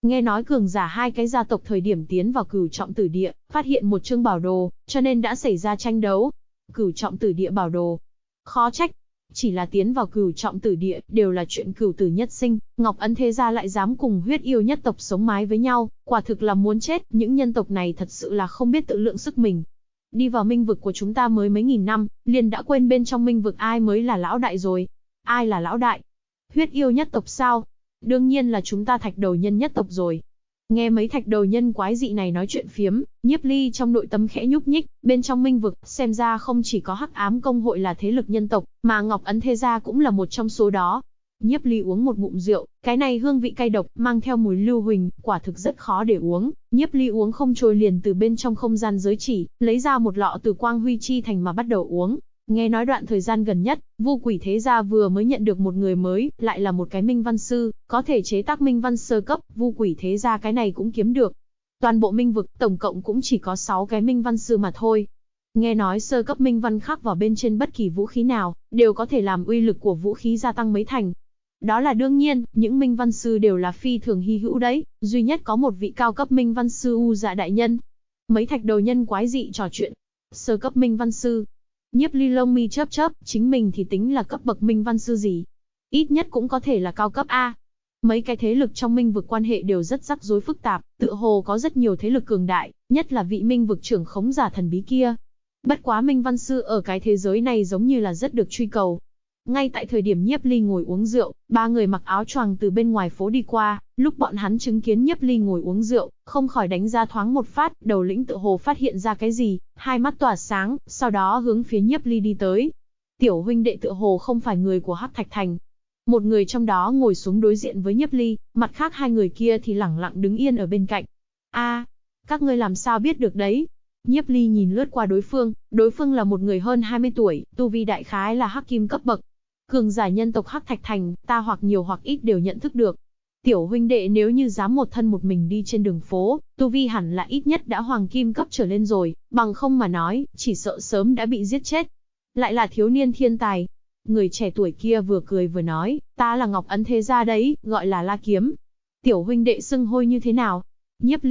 Nghe nói cường giả hai cái gia tộc thời điểm tiến vào Cửu Trọng Tử Địa, phát hiện một chương bảo đồ, cho nên đã xảy ra tranh đấu. Cửu Trọng Tử Địa bảo đồ. Khó trách. Chỉ là tiến vào Cửu Trọng Tử Địa, đều là chuyện cửu tử nhất sinh, Ngọc Ấn Thế Gia lại dám cùng huyết yêu nhất tộc sống mái với nhau, quả thực là muốn chết, những nhân tộc này thật sự là không biết tự lượng sức mình. Đi vào minh vực của chúng ta mới mấy nghìn năm, liền đã quên bên trong minh vực ai mới là lão đại rồi. Ai là lão đại? Huyết yêu nhất tộc sao? Đương nhiên là chúng ta Thạch Đầu Nhân nhất tộc rồi. Nghe mấy Thạch Đầu Nhân quái dị này nói chuyện phiếm, Nhiếp Ly trong nội tâm khẽ nhúc nhích, bên trong minh vực, xem ra không chỉ có Hắc Ám Công hội là thế lực nhân tộc, mà Ngọc Ấn Thế Gia cũng là một trong số đó. Nhiếp Ly uống một ngụm rượu, cái này hương vị cay độc, mang theo mùi lưu huỳnh, quả thực rất khó để uống. Nhiếp Ly uống không trôi liền từ bên trong không gian giới chỉ, lấy ra một lọ từ Quang Huy Chi Thành mà bắt đầu uống. Nghe nói đoạn thời gian gần nhất, Vu Quỷ Thế Gia vừa mới nhận được một người mới, lại là một cái minh văn sư, có thể chế tác minh văn sơ cấp, Vu Quỷ Thế Gia cái này cũng kiếm được. Toàn bộ minh vực, tổng cộng cũng chỉ có 6 cái minh văn sư mà thôi. Nghe nói sơ cấp minh văn khắc vào bên trên bất kỳ vũ khí nào, đều có thể làm uy lực của vũ khí gia tăng mấy thành. Đó là đương nhiên, những minh văn sư đều là phi thường hy hữu đấy, duy nhất có một vị cao cấp minh văn sư U Dạ đại nhân. Mấy Thạch Đầu Nhân quái dị trò chuyện. Sơ cấp minh văn sư. Nhiếp Ly lông mi chớp chớp, chính mình thì tính là cấp bậc minh văn sư gì? Ít nhất cũng có thể là cao cấp A. Mấy cái thế lực trong minh vực quan hệ đều rất rắc rối phức tạp, tựa hồ có rất nhiều thế lực cường đại, nhất là vị minh vực trưởng khống giả thần bí kia. Bất quá minh văn sư ở cái thế giới này giống như là rất được truy cầu. Ngay tại thời điểm Nhiếp Ly ngồi uống rượu, ba người mặc áo choàng từ bên ngoài phố đi qua, lúc bọn hắn chứng kiến Nhiếp Ly ngồi uống rượu, không khỏi đánh ra thoáng một phát, đầu lĩnh tựa hồ phát hiện ra cái gì, hai mắt tỏa sáng, sau đó hướng phía Nhiếp Ly đi tới. Tiểu huynh đệ tựa hồ không phải người của Hắc Thạch Thành. Một người trong đó ngồi xuống đối diện với Nhiếp Ly, mặt khác hai người kia thì lẳng lặng đứng yên ở bên cạnh. A, các ngươi làm sao biết được đấy? Nhiếp Ly nhìn lướt qua đối phương là một người hơn 20 tuổi, tu vi đại khái là hắc kim cấp bậc. Cường giả nhân tộc Hắc Thạch Thành, ta hoặc nhiều hoặc ít đều nhận thức được. Tiểu huynh đệ nếu như dám một thân một mình đi trên đường phố, tu vi hẳn là ít nhất đã hoàng kim cấp trở lên rồi, bằng không mà nói, chỉ sợ sớm đã bị giết chết. Lại là thiếu niên thiên tài. Người trẻ tuổi kia vừa cười vừa nói, ta là Ngọc Ấn Thế Gia đấy, gọi là La Kiếm. Tiểu huynh đệ xưng hô như thế nào? Nhiếp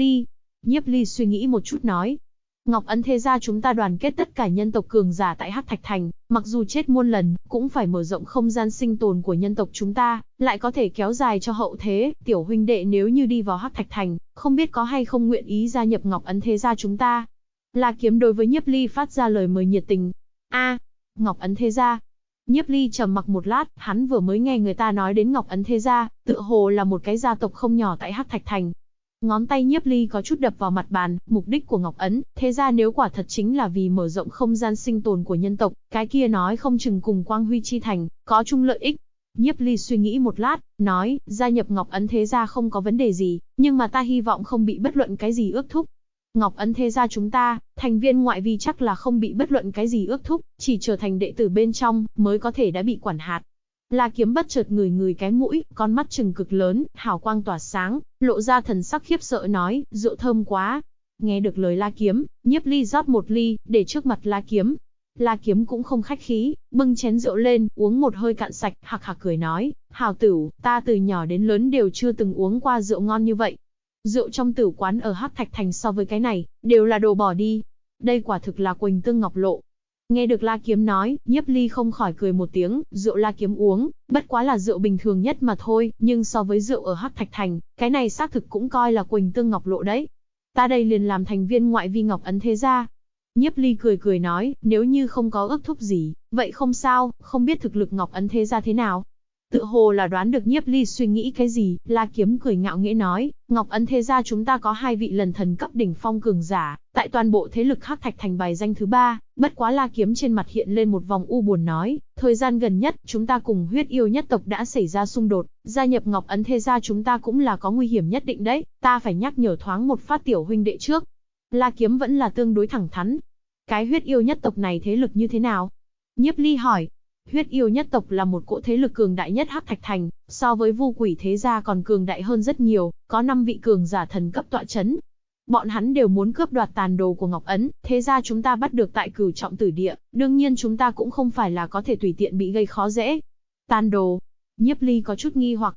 Ly suy nghĩ một chút nói. Ngọc Ấn Thế Gia chúng ta đoàn kết tất cả nhân tộc cường giả tại Hắc Thạch Thành, mặc dù chết muôn lần, cũng phải mở rộng không gian sinh tồn của nhân tộc chúng ta, lại có thể kéo dài cho hậu thế. Tiểu huynh đệ nếu như đi vào Hắc Thạch Thành, không biết có hay không nguyện ý gia nhập Ngọc Ấn Thế Gia chúng ta. La Kiếm đối với Nhiếp Ly phát ra lời mời nhiệt tình. A, Ngọc Ấn Thế Gia. Nhiếp Ly trầm mặc một lát, hắn vừa mới nghe người ta nói đến Ngọc Ấn Thế Gia, tựa hồ là một cái gia tộc không nhỏ tại Hắc Thạch Thành. Ngón tay Nhiếp Ly có chút đập vào mặt bàn, mục đích của Ngọc Ấn Thế Gia nếu quả thật chính là vì mở rộng không gian sinh tồn của nhân tộc, cái kia nói không chừng cùng Quang Huy Chi Thành có chung lợi ích. Nhiếp Ly suy nghĩ một lát, nói, gia nhập Ngọc Ấn Thế Gia không có vấn đề gì, nhưng mà ta hy vọng không bị bất luận cái gì ước thúc. Ngọc Ấn Thế Gia chúng ta, thành viên ngoại vi chắc là không bị bất luận cái gì ước thúc, chỉ trở thành đệ tử bên trong, mới có thể đã bị quản hạt. La Kiếm bất chợt ngửi cái mũi, con mắt trừng cực lớn, hào quang tỏa sáng, lộ ra thần sắc khiếp sợ nói, rượu thơm quá. Nghe được lời La Kiếm, Nhiếp Ly rót một ly, để trước mặt La Kiếm. La Kiếm cũng không khách khí, bưng chén rượu lên, uống một hơi cạn sạch, hạc hạc cười nói, hào tửu, ta từ nhỏ đến lớn đều chưa từng uống qua rượu ngon như vậy. Rượu trong tử quán ở Hắc Thạch Thành so với cái này, đều là đồ bỏ đi. Đây quả thực là quỳnh tương ngọc lộ. Nghe được La Kiếm nói, Nhiếp Ly không khỏi cười một tiếng, rượu La Kiếm uống, bất quá là rượu bình thường nhất mà thôi, nhưng so với rượu ở Hắc Thạch Thành, cái này xác thực cũng coi là quỳnh tương ngọc lộ đấy. Ta đây liền làm thành viên ngoại vi Ngọc Ấn Thế Gia. Nhiếp Ly cười nói, nếu như không có ước thúc gì, vậy không sao, không biết thực lực Ngọc Ấn Thế Gia thế nào. Tự hồ là đoán được Nhiếp Ly suy nghĩ cái gì, La Kiếm cười ngạo nghễ nói, Ngọc Ấn Thế Gia chúng ta có 2 vị lần thần cấp đỉnh phong cường giả, tại toàn bộ thế lực Hắc Thạch Thành bài danh thứ 3, bất quá La Kiếm trên mặt hiện lên một vòng u buồn nói, thời gian gần nhất chúng ta cùng huyết yêu nhất tộc đã xảy ra xung đột, gia nhập Ngọc Ấn Thế Gia chúng ta cũng là có nguy hiểm nhất định đấy, ta phải nhắc nhở thoáng một phát tiểu huynh đệ trước. La Kiếm vẫn là tương đối thẳng thắn. Cái huyết yêu nhất tộc này thế lực như thế nào? Nhiếp Ly hỏi. Huyết yêu nhất tộc là một cỗ thế lực cường đại nhất Hắc Thạch Thành, so với Vu Quỷ Thế Gia còn cường đại hơn rất nhiều, có 5 vị cường giả thần cấp tọa chấn. Bọn hắn đều muốn cướp đoạt tàn đồ của Ngọc Ấn Thế Gia chúng ta bắt được tại Cửu Trọng Tử Địa, đương nhiên chúng ta cũng không phải là có thể tùy tiện bị gây khó dễ. Tàn đồ? Nhiếp Ly có chút nghi hoặc.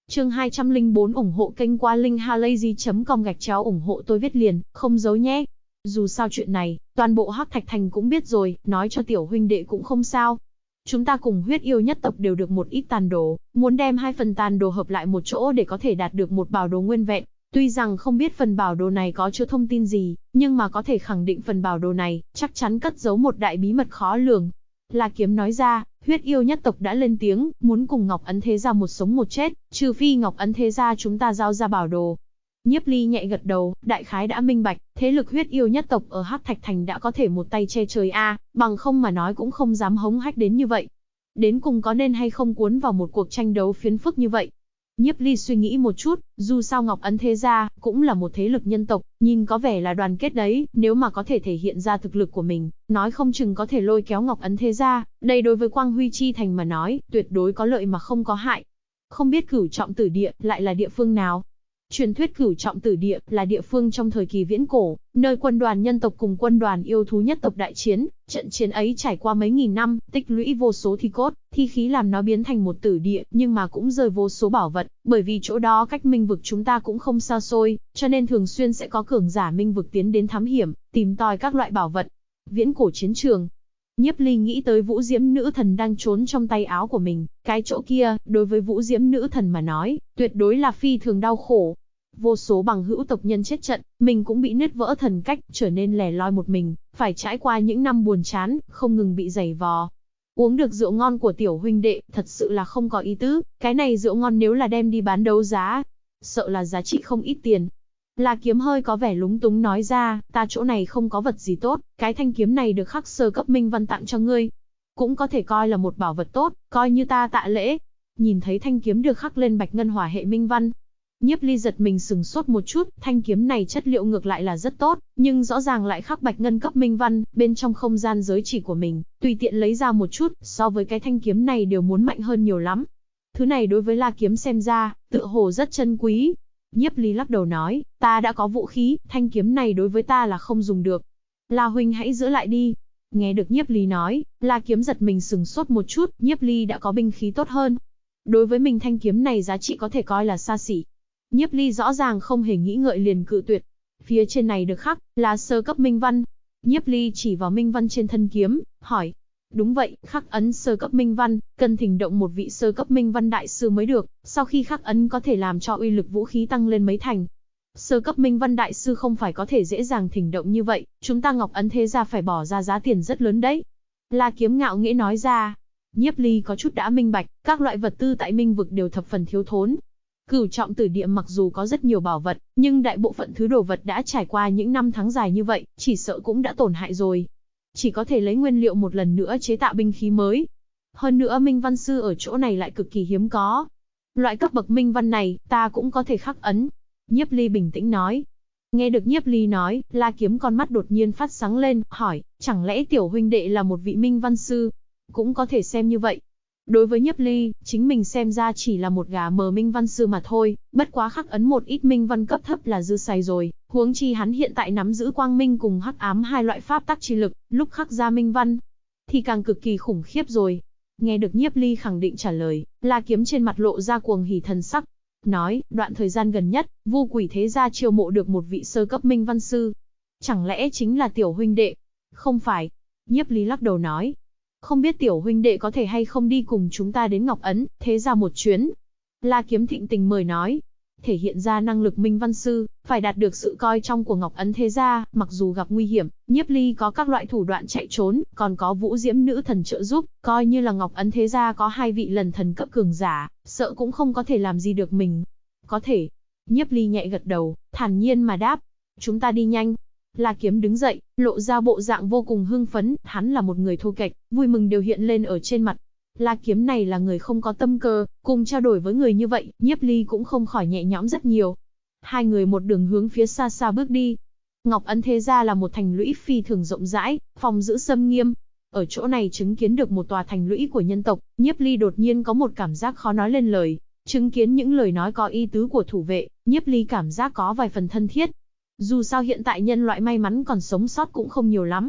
Chương 204 ủng hộ kênh qua linkhalazy.com ủng hộ tôi viết liền, không giấu nhé. Dù sao chuyện này, toàn bộ Hắc Thạch Thành cũng biết rồi, nói cho tiểu huynh đệ cũng không sao. Chúng ta cùng huyết yêu nhất tộc đều được một ít tàn đồ, muốn đem 2 phần tàn đồ hợp lại một chỗ để có thể đạt được một bảo đồ nguyên vẹn. Tuy rằng không biết phần bảo đồ này có chứa thông tin gì, nhưng mà có thể khẳng định phần bảo đồ này chắc chắn cất giấu một đại bí mật khó lường. La Kiếm nói ra, huyết yêu nhất tộc đã lên tiếng, muốn cùng Ngọc Ấn Thế Gia một sống một chết, trừ phi Ngọc Ấn Thế Gia chúng ta giao ra bảo đồ. Nhiếp Ly nhẹ gật đầu, đại khái đã minh bạch, thế lực huyết yêu nhất tộc ở Hắc Thạch Thành đã có thể một tay che trời a, bằng không mà nói cũng không dám hống hách đến như vậy. Đến cùng có nên hay không cuốn vào một cuộc tranh đấu phiến phức như vậy? Nhiếp Ly suy nghĩ một chút, dù sao Ngọc Ấn Thế Gia cũng là một thế lực nhân tộc, nhìn có vẻ là đoàn kết đấy, nếu mà có thể thể hiện ra thực lực của mình, nói không chừng có thể lôi kéo Ngọc Ấn Thế Gia, đây đối với Quang Huy Chi Thành mà nói, tuyệt đối có lợi mà không có hại. Không biết Cửu Trọng Tử Địa lại là địa phương nào? Truyền thuyết Cửu Trọng Tử Địa là địa phương trong thời kỳ viễn cổ, nơi quân đoàn nhân tộc cùng quân đoàn yêu thú nhất tộc đại chiến, trận chiến ấy trải qua mấy nghìn năm, tích lũy vô số thi cốt, thi khí làm nó biến thành một tử địa, nhưng mà cũng rơi vô số bảo vật, bởi vì chỗ đó cách Minh vực chúng ta cũng không xa xôi, cho nên thường xuyên sẽ có cường giả Minh vực tiến đến thám hiểm, tìm tòi các loại bảo vật. Viễn cổ chiến trường. Nhiếp Ly nghĩ tới Vũ Diễm Nữ Thần đang trốn trong tay áo của mình, cái chỗ kia, đối với Vũ Diễm Nữ Thần mà nói, tuyệt đối là phi thường đau khổ. Vô số bằng hữu tộc nhân chết trận, mình cũng bị nứt vỡ thần cách, trở nên lẻ loi một mình, phải trải qua những năm buồn chán, không ngừng bị giày vò. Uống được rượu ngon của tiểu huynh đệ, thật sự là không có ý tứ, cái này rượu ngon nếu là đem đi bán đấu giá, sợ là giá trị không ít tiền. La Kiếm hơi có vẻ lúng túng nói ra, ta chỗ này không có vật gì tốt, cái thanh kiếm này được khắc sơ cấp minh văn tặng cho ngươi. Cũng có thể coi là một bảo vật tốt, coi như ta tạ lễ. Nhìn thấy thanh kiếm được khắc lên bạch ngân hỏa hệ minh văn. Nhiếp Ly giật mình sừng sốt một chút, thanh kiếm này chất liệu ngược lại là rất tốt, nhưng rõ ràng lại khắc bạch ngân cấp minh văn, bên trong không gian giới chỉ của mình, tùy tiện lấy ra một chút, so với cái thanh kiếm này đều muốn mạnh hơn nhiều lắm. Thứ này đối với La Kiếm xem ra, tựa hồ rất chân quý. Nhiếp Ly lắc đầu nói, ta đã có vũ khí, thanh kiếm này đối với ta là không dùng được. La huynh hãy giữ lại đi. Nghe được Nhiếp Ly nói, La Kiếm giật mình sừng sốt một chút, Nhiếp Ly đã có binh khí tốt hơn. Đối với mình thanh kiếm này giá trị có thể coi là xa xỉ. Nhiếp Ly rõ ràng không hề nghĩ ngợi liền cự tuyệt. Phía trên này được khắc là sơ cấp minh văn. Nhiếp Ly chỉ vào minh văn trên thân kiếm, hỏi. Đúng vậy, khắc ấn sơ cấp minh văn, cần thỉnh động một vị sơ cấp minh văn đại sư mới được, sau khi khắc ấn có thể làm cho uy lực vũ khí tăng lên mấy thành. Sơ cấp minh văn đại sư không phải có thể dễ dàng thỉnh động như vậy, chúng ta Ngọc Ấn Thế Gia phải bỏ ra giá tiền rất lớn đấy. La Kiếm ngạo nghễ nói ra. Nhiếp Ly có chút đã minh bạch, các loại vật tư tại Minh vực đều thập phần thiếu thốn. Cửu Trọng Tử Địa mặc dù có rất nhiều bảo vật, nhưng đại bộ phận thứ đồ vật đã trải qua những năm tháng dài như vậy, chỉ sợ cũng đã tổn hại rồi. Chỉ có thể lấy nguyên liệu một lần nữa chế tạo binh khí mới. Hơn nữa Minh Văn Sư ở chỗ này lại cực kỳ hiếm có. Loại cấp bậc Minh Văn này, ta cũng có thể khắc ấn. Nhiếp Ly bình tĩnh nói. Nghe được Nhiếp Ly nói, La Kiếm con mắt đột nhiên phát sáng lên, hỏi, chẳng lẽ tiểu huynh đệ là một vị Minh Văn Sư? Cũng có thể xem như vậy. Đối với Nhiếp Ly, chính mình xem ra chỉ là một gà mờ Minh Văn Sư mà thôi, bất quá khắc ấn một ít Minh Văn cấp thấp là dư xài rồi, huống chi hắn hiện tại nắm giữ quang minh cùng hắc ám hai loại pháp tắc chi lực, lúc khắc ra Minh Văn, thì càng cực kỳ khủng khiếp rồi. Nghe được Nhiếp Ly khẳng định trả lời, La Kiếm trên mặt lộ ra cuồng hỉ thần sắc, nói, đoạn thời gian gần nhất, Vu Quỷ Thế Gia chiêu mộ được một vị sơ cấp Minh Văn Sư. Chẳng lẽ chính là tiểu huynh đệ? Không phải. Nhiếp Ly lắc đầu nói. Không biết tiểu huynh đệ có thể hay không đi cùng chúng ta đến Ngọc Ấn Thế Gia một chuyến. La Kiếm thịnh tình mời nói. Thể hiện ra năng lực Minh Văn Sư, phải đạt được sự coi trọng của Ngọc Ấn Thế Gia, mặc dù gặp nguy hiểm, Nhiếp Ly có các loại thủ đoạn chạy trốn, còn có Vũ Diễm Nữ Thần trợ giúp, coi như là Ngọc Ấn Thế Gia có 2 vị lần thần cấp cường giả, sợ cũng không có thể làm gì được mình. Có thể. Nhiếp Ly nhẹ gật đầu, thản nhiên mà đáp. Chúng ta đi nhanh. La Kiếm đứng dậy, lộ ra bộ dạng vô cùng hưng phấn, hắn là một người thô kệch, vui mừng đều hiện lên ở trên mặt. La Kiếm này là người không có tâm cơ, cùng trao đổi với người như vậy, Nhiếp Ly cũng không khỏi nhẹ nhõm rất nhiều. Hai người một đường hướng phía xa xa bước đi. Ngọc Ấn Thế Gia là một thành lũy phi thường rộng rãi, phòng giữ xâm nghiêm. Ở chỗ này chứng kiến được một tòa thành lũy của nhân tộc, Nhiếp Ly đột nhiên có một cảm giác khó nói lên lời. Chứng kiến những lời nói có ý tứ của thủ vệ, Nhiếp Ly cảm giác có vài phần thân thiết. Dù sao hiện tại nhân loại may mắn còn sống sót cũng không nhiều lắm.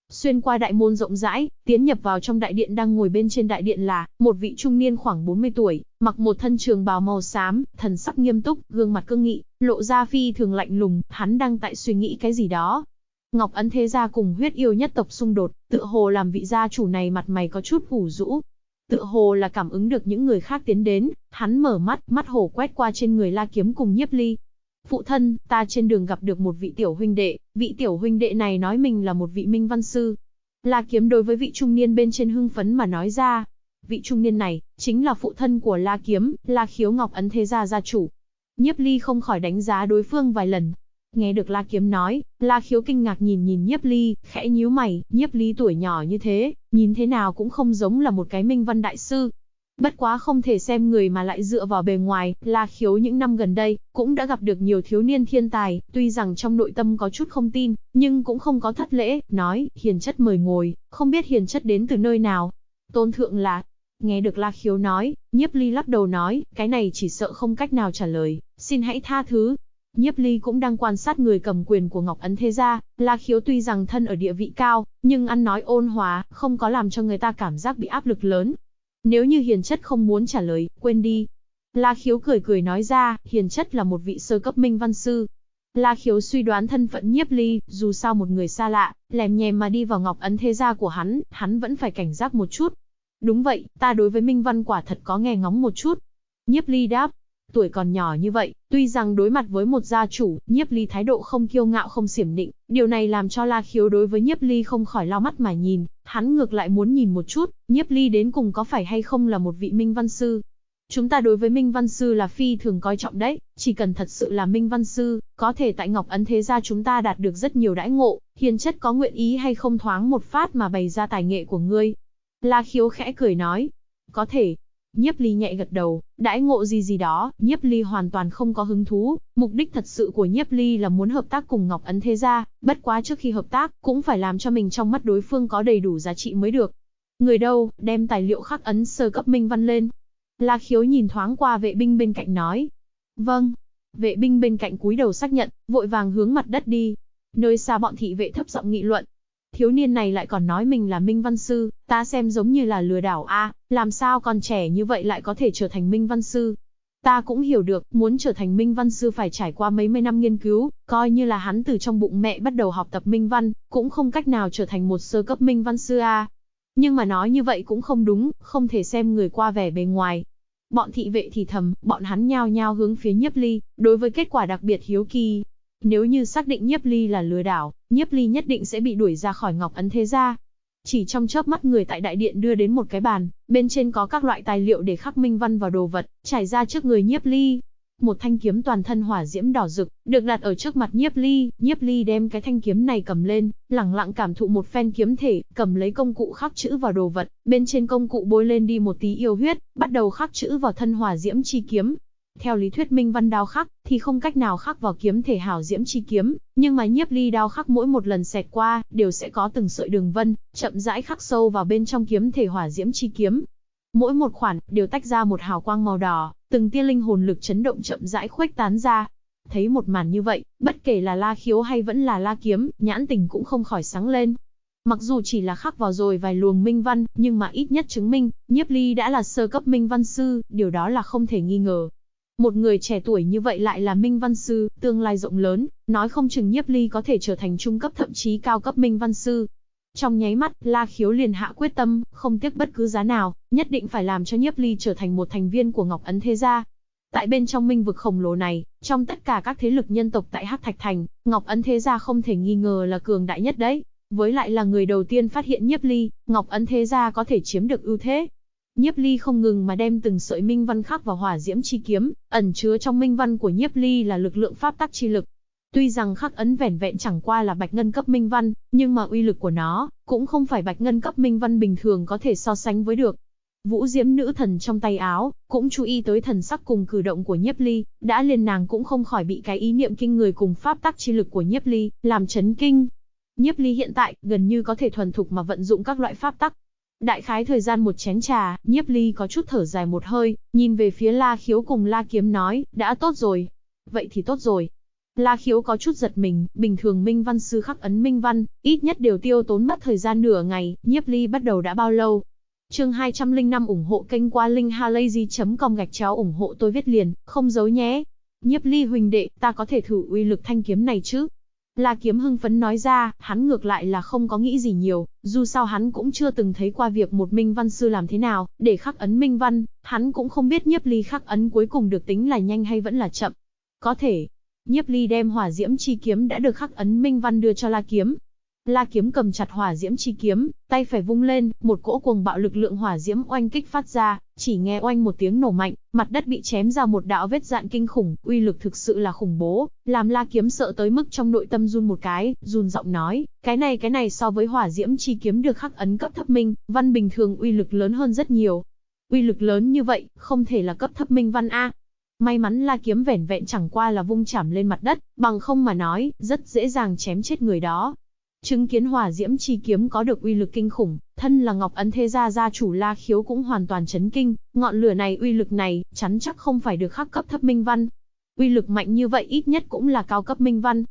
Xuyên qua đại môn rộng rãi, tiến nhập vào trong đại điện. Đang ngồi bên trên đại điện là một vị trung niên khoảng 40 tuổi, mặc một thân trường bào màu xám, thần sắc nghiêm túc, gương mặt cương nghị, lộ ra phi thường lạnh lùng, hắn đang tại suy nghĩ cái gì đó. Ngọc Ấn Thế Gia cùng Huyết Yêu nhất tộc xung đột, tựa hồ làm vị gia chủ này mặt mày có chút ủ rũ. Tựa hồ là cảm ứng được những người khác tiến đến, hắn mở mắt, mắt hổ quét qua trên người La Kiếm cùng Nhiếp Ly. Phụ thân, ta trên đường gặp được một vị tiểu huynh đệ, vị tiểu huynh đệ này nói mình là một vị minh văn sư. La Kiếm đối với vị trung niên bên trên hưng phấn mà nói ra. Vị trung niên này, chính là phụ thân của La Kiếm, La Khiếu Ngọc Ấn Thế Gia gia chủ. Nhiếp Ly không khỏi đánh giá đối phương vài lần. Nghe được La Kiếm nói, La Khiếu kinh ngạc nhìn Nhiếp Ly, khẽ nhíu mày, Nhiếp Ly tuổi nhỏ như thế, nhìn thế nào cũng không giống là một cái minh văn đại sư. Bất quá không thể xem người mà lại dựa vào bề ngoài, La Khiếu những năm gần đây, cũng đã gặp được nhiều thiếu niên thiên tài, tuy rằng trong nội tâm có chút không tin, nhưng cũng không có thất lễ, nói, hiền chất mời ngồi, không biết hiền chất đến từ nơi nào. Tôn thượng là... Nghe được La Khiếu nói, Nhiếp Ly lắc đầu nói, cái này chỉ sợ không cách nào trả lời, xin hãy tha thứ. Nhiếp Ly cũng đang quan sát người cầm quyền của Ngọc Ấn Thế Gia, La Khiếu tuy rằng thân ở địa vị cao, nhưng ăn nói ôn hòa, không có làm cho người ta cảm giác bị áp lực lớn. Nếu như hiền chất không muốn trả lời, quên đi. La Khiếu cười cười nói ra, hiền chất là một vị sơ cấp minh văn sư. La Khiếu suy đoán thân phận Nhiếp Ly, dù sao một người xa lạ, lèm nhèm mà đi vào Ngọc Ấn Thế Gia của hắn vẫn phải cảnh giác một chút. Đúng vậy, ta đối với minh văn quả thật có nghe ngóng một chút. Nhiếp Ly đáp. Tuổi còn nhỏ như vậy, tuy rằng đối mặt với một gia chủ, Nhiếp Ly thái độ không kiêu ngạo không xiểm nịnh, điều này làm cho La Khiếu đối với Nhiếp Ly không khỏi lau mắt mà nhìn, hắn ngược lại muốn nhìn một chút, Nhiếp Ly đến cùng có phải hay không là một vị minh văn sư. Chúng ta đối với minh văn sư là phi thường coi trọng đấy, chỉ cần thật sự là minh văn sư, có thể tại Ngọc Ấn Thế Gia chúng ta đạt được rất nhiều đãi ngộ, hiền chất có nguyện ý hay không thoáng một phát mà bày ra tài nghệ của ngươi. La Khiếu khẽ cười nói, có thể. Nhiếp Ly nhẹ gật đầu, đãi ngộ gì đó, Nhiếp Ly hoàn toàn không có hứng thú, mục đích thật sự của Nhiếp Ly là muốn hợp tác cùng Ngọc Ấn Thế Gia, bất quá trước khi hợp tác, cũng phải làm cho mình trong mắt đối phương có đầy đủ giá trị mới được. Người đâu, đem tài liệu khắc ấn sơ cấp minh văn lên. La Khiếu nhìn thoáng qua vệ binh bên cạnh nói. Vâng. Vệ binh bên cạnh cúi đầu xác nhận, vội vàng hướng mặt đất đi. Nơi xa bọn thị vệ thấp giọng nghị luận. Thiếu niên này lại còn nói mình là minh văn sư, ta xem giống như là lừa đảo a, làm sao còn trẻ như vậy lại có thể trở thành minh văn sư. Ta cũng hiểu được, muốn trở thành minh văn sư phải trải qua mấy mươi năm nghiên cứu, coi như là hắn từ trong bụng mẹ bắt đầu học tập minh văn, cũng không cách nào trở thành một sơ cấp minh văn sư a. Nhưng mà nói như vậy cũng không đúng, không thể xem người qua vẻ bề ngoài. Bọn thị vệ thì thầm, bọn hắn nhao nhao hướng phía Nhiếp Ly, đối với kết quả đặc biệt hiếu kỳ. Nếu như xác định Nhiếp Ly là lừa đảo, Nhiếp Ly nhất định sẽ bị đuổi ra khỏi Ngọc Ấn Thế Gia. Chỉ trong chớp mắt người tại đại điện đưa đến một cái bàn, bên trên có các loại tài liệu để khắc minh văn vào đồ vật, trải ra trước người Nhiếp Ly. Một thanh kiếm toàn thân hỏa diễm đỏ rực, được đặt ở trước mặt Nhiếp Ly đem cái thanh kiếm này cầm lên, lẳng lặng cảm thụ một phen kiếm thể, cầm lấy công cụ khắc chữ vào đồ vật, bên trên công cụ bôi lên đi một tí yêu huyết, bắt đầu khắc chữ vào thân hỏa diễm chi kiếm. Theo lý thuyết minh văn đao khắc, thì không cách nào khắc vào kiếm thể hảo diễm chi kiếm, nhưng mà Nhiếp Ly đao khắc mỗi một lần xẹt qua, đều sẽ có từng sợi đường vân, chậm rãi khắc sâu vào bên trong kiếm thể hỏa diễm chi kiếm. Mỗi một khoản, đều tách ra một hào quang màu đỏ, từng tia linh hồn lực chấn động chậm rãi khuếch tán ra. Thấy một màn như vậy, bất kể là La Khiếu hay vẫn là La Kiếm, nhãn tình cũng không khỏi sáng lên. Mặc dù chỉ là khắc vào rồi vài luồng minh văn, nhưng mà ít nhất chứng minh, Nhiếp Ly đã là sơ cấp minh văn sư, điều đó là không thể nghi ngờ. Một người trẻ tuổi như vậy lại là minh văn sư, tương lai rộng lớn, nói không chừng Nhiếp Ly có thể trở thành trung cấp thậm chí cao cấp minh văn sư. Trong nháy mắt, La Khiếu liền hạ quyết tâm, không tiếc bất cứ giá nào, nhất định phải làm cho Nhiếp Ly trở thành một thành viên của Ngọc Ấn Thế Gia. Tại bên trong minh vực khổng lồ này, trong tất cả các thế lực nhân tộc tại Hắc Thạch Thành, Ngọc Ấn Thế Gia không thể nghi ngờ là cường đại nhất đấy. Với lại là người đầu tiên phát hiện Nhiếp Ly, Ngọc Ấn Thế Gia có thể chiếm được ưu thế. Nhiếp Ly không ngừng mà đem từng sợi minh văn khắc vào hỏa diễm chi kiếm, ẩn chứa trong minh văn của Nhiếp Ly là lực lượng pháp tắc chi lực. Tuy rằng khắc ấn vẻn vẹn chẳng qua là bạch ngân cấp minh văn, nhưng mà uy lực của nó cũng không phải bạch ngân cấp minh văn bình thường có thể so sánh với được. Vũ Diễm nữ thần trong tay áo cũng chú ý tới thần sắc cùng cử động của Nhiếp Ly, đã liền nàng cũng không khỏi bị cái ý niệm kinh người cùng pháp tắc chi lực của Nhiếp Ly làm chấn kinh. Nhiếp Ly hiện tại gần như có thể thuần thục mà vận dụng các loại pháp tắc. Đại khái thời gian một chén trà, Nhiếp Ly có chút thở dài một hơi, nhìn về phía La Khiếu cùng La Kiếm nói, đã tốt rồi. Vậy thì tốt rồi. La Khiếu có chút giật mình, bình thường minh văn sư khắc ấn minh văn, ít nhất đều tiêu tốn mất thời gian nửa ngày, Nhiếp Ly bắt đầu đã bao lâu? Chương 205 ủng hộ kênh qua linkhalazy.com ủng hộ tôi viết liền, không giấu nhé. Nhiếp Ly huynh đệ, ta có thể thử uy lực thanh kiếm này chứ? La Kiếm hưng phấn nói ra, hắn ngược lại là không có nghĩ gì nhiều, dù sao hắn cũng chưa từng thấy qua việc một minh văn sư làm thế nào, để khắc ấn minh văn, hắn cũng không biết Nhiếp Ly khắc ấn cuối cùng được tính là nhanh hay vẫn là chậm. Có thể. Nhiếp Ly đem hỏa diễm chi kiếm đã được khắc ấn minh văn đưa cho La Kiếm. La Kiếm cầm chặt hỏa diễm chi kiếm, tay phải vung lên, một cỗ cuồng bạo lực lượng hỏa diễm oanh kích phát ra, chỉ nghe oanh một tiếng nổ mạnh, mặt đất bị chém ra một đạo vết dạn kinh khủng, uy lực thực sự là khủng bố, làm La Kiếm sợ tới mức trong nội tâm run một cái, run giọng nói, cái này so với hỏa diễm chi kiếm được khắc ấn cấp thấp minh văn bình thường uy lực lớn hơn rất nhiều. Uy lực lớn như vậy, không thể là cấp thấp minh văn a. May mắn La Kiếm vẻn vẹn chẳng qua là vung chảm lên mặt đất, bằng không mà nói, rất dễ dàng chém chết người đó. Chứng kiến hỏa diễm chi kiếm có được uy lực kinh khủng, thân là Ngọc Ấn Thế Gia gia chủ La Khiếu cũng hoàn toàn chấn kinh, ngọn lửa này uy lực này, chắn chắc không phải được khắc cấp thấp minh văn. Uy lực mạnh như vậy ít nhất cũng là cao cấp minh văn.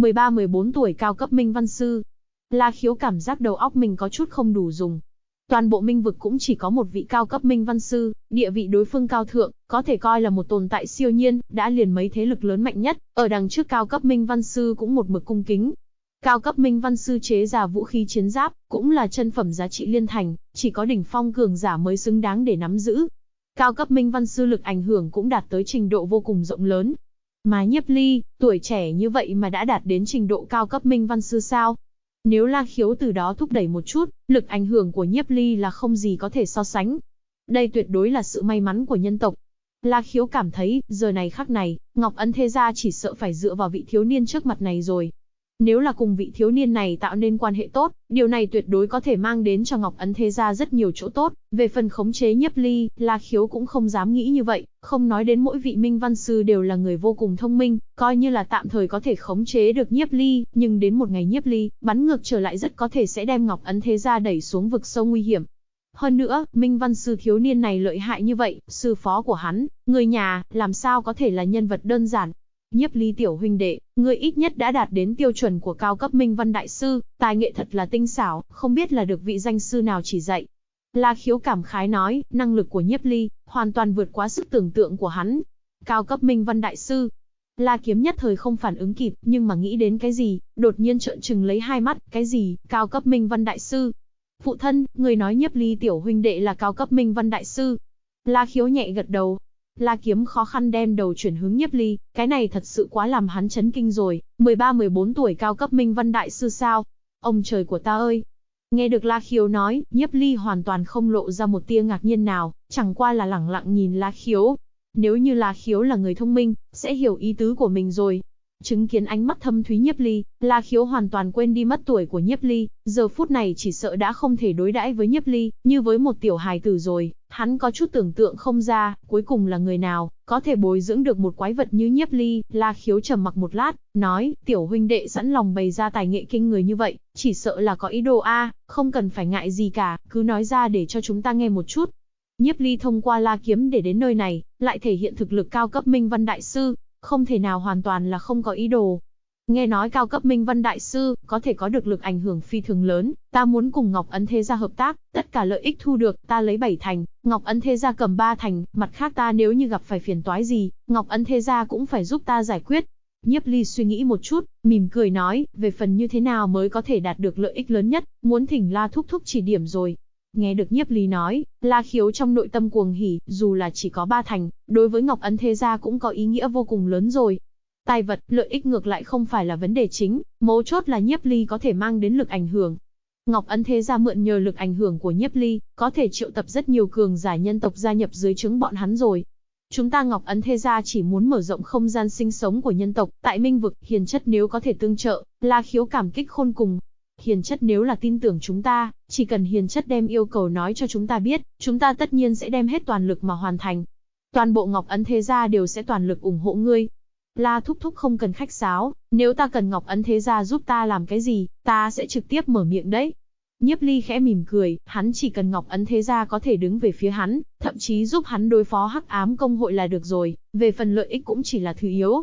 13-14 tuổi cao cấp minh văn sư. La Khiếu cảm giác đầu óc mình có chút không đủ dùng. Toàn bộ minh vực cũng chỉ có một vị cao cấp minh văn sư, địa vị đối phương cao thượng, có thể coi là một tồn tại siêu nhiên, đã liền mấy thế lực lớn mạnh nhất, ở đằng trước cao cấp minh văn sư cũng một mực cung kính. Cao cấp minh văn sư chế ra vũ khí chiến giáp, cũng là chân phẩm giá trị liên thành, chỉ có đỉnh phong cường giả mới xứng đáng để nắm giữ. Cao cấp minh văn sư lực ảnh hưởng cũng đạt tới trình độ vô cùng rộng lớn. Mà Nhiếp Ly, tuổi trẻ như vậy mà đã đạt đến trình độ cao cấp minh văn sư sao? Nếu La Khiếu từ đó thúc đẩy một chút, lực ảnh hưởng của Nhiếp Ly là không gì có thể so sánh. Đây tuyệt đối là sự may mắn của nhân tộc. La Khiếu cảm thấy, giờ này khắc này, Ngọc Ấn Thế Gia chỉ sợ phải dựa vào vị thiếu niên trước mặt này rồi. Nếu là cùng vị thiếu niên này tạo nên quan hệ tốt, điều này tuyệt đối có thể mang đến cho Ngọc Ấn Thế Gia rất nhiều chỗ tốt. Về phần khống chế Nhiếp Ly, La Khiếu cũng không dám nghĩ như vậy, không nói đến mỗi vị minh văn sư đều là người vô cùng thông minh, coi như là tạm thời có thể khống chế được Nhiếp Ly, nhưng đến một ngày Nhiếp Ly bắn ngược trở lại rất có thể sẽ đem Ngọc Ấn Thế Gia đẩy xuống vực sâu nguy hiểm. Hơn nữa, minh văn sư thiếu niên này lợi hại như vậy, sư phó của hắn, người nhà, làm sao có thể là nhân vật đơn giản. Nhiếp Ly tiểu huynh đệ, ngươi ít nhất đã đạt đến tiêu chuẩn của cao cấp minh văn đại sư, tài nghệ thật là tinh xảo, không biết là được vị danh sư nào chỉ dạy. La Khiếu cảm khái nói, năng lực của Nhiếp Ly, hoàn toàn vượt quá sức tưởng tượng của hắn. Cao cấp minh văn đại sư. La Kiếm nhất thời không phản ứng kịp, nhưng mà nghĩ đến cái gì, đột nhiên trợn trừng lấy hai mắt, cái gì, cao cấp minh văn đại sư. Phụ thân, người nói Nhiếp Ly tiểu huynh đệ là cao cấp minh văn đại sư. La Khiếu nhẹ gật đầu. La Kiếm khó khăn đem đầu chuyển hướng Nhiếp Ly, cái này thật sự quá làm hắn chấn kinh rồi, 13-14 tuổi cao cấp minh văn đại sư sao? Ông trời của ta ơi! Nghe được La Khiếu nói, Nhiếp Ly hoàn toàn không lộ ra một tia ngạc nhiên nào, chẳng qua là lẳng lặng nhìn La Khiếu. Nếu như La Khiếu là người thông minh, sẽ hiểu ý tứ của mình rồi. Chứng kiến ánh mắt thâm thúy Nhiếp Ly, La Khiếu hoàn toàn quên đi mất tuổi của Nhiếp Ly, giờ phút này chỉ sợ đã không thể đối đãi với Nhiếp Ly, như với một tiểu hài tử rồi. Hắn có chút tưởng tượng không ra, cuối cùng là người nào, có thể bồi dưỡng được một quái vật như Nhiếp Ly. La Khiếu trầm mặc một lát, nói, tiểu huynh đệ sẵn lòng bày ra tài nghệ kinh người như vậy, chỉ sợ là có ý đồ a, không cần phải ngại gì cả, cứ nói ra để cho chúng ta nghe một chút. Nhiếp Ly thông qua La Kiếm để đến nơi này, lại thể hiện thực lực cao cấp minh văn đại sư, không thể nào hoàn toàn là không có ý đồ. Nghe nói cao cấp minh văn đại sư, có thể có được lực ảnh hưởng phi thường lớn, ta muốn cùng Ngọc Ấn Thế Gia hợp tác, tất cả lợi ích thu được, ta lấy 7 thành, Ngọc Ấn Thế Gia cầm 3 thành, mặt khác ta nếu như gặp phải phiền toái gì, Ngọc Ấn Thế Gia cũng phải giúp ta giải quyết. Nhiếp Ly suy nghĩ một chút, mỉm cười nói, về phần như thế nào mới có thể đạt được lợi ích lớn nhất, muốn thỉnh La thúc thúc chỉ điểm rồi. Nghe được Nhiếp Ly nói, La Khiếu trong nội tâm cuồng hỉ, dù là chỉ có 3 thành, đối với Ngọc Ấn Thế Gia cũng có ý nghĩa vô cùng lớn rồi. Tài vật, lợi ích ngược lại không phải là vấn đề chính, mấu chốt là Nhiếp Ly có thể mang đến lực ảnh hưởng. Ngọc Ấn Thế Gia mượn nhờ lực ảnh hưởng của Nhiếp Ly, có thể triệu tập rất nhiều cường giả nhân tộc gia nhập dưới trướng bọn hắn rồi. Chúng ta Ngọc Ấn Thế Gia chỉ muốn mở rộng không gian sinh sống của nhân tộc, tại Minh Vực, Hiền Chất nếu có thể tương trợ, La Khiếu cảm kích khôn cùng. Hiền Chất nếu là tin tưởng chúng ta, chỉ cần Hiền Chất đem yêu cầu nói cho chúng ta biết, chúng ta tất nhiên sẽ đem hết toàn lực mà hoàn thành. Toàn bộ Ngọc Ấn Thế Gia đều sẽ toàn lực ủng hộ ngươi. La thúc thúc không cần khách sáo, nếu ta cần Ngọc Ấn Thế Gia giúp ta làm cái gì, ta sẽ trực tiếp mở miệng đấy. Nhiếp Ly khẽ mỉm cười, hắn chỉ cần Ngọc Ấn Thế Gia có thể đứng về phía hắn, thậm chí giúp hắn đối phó Hắc Ám Công hội là được rồi, về phần lợi ích cũng chỉ là thứ yếu.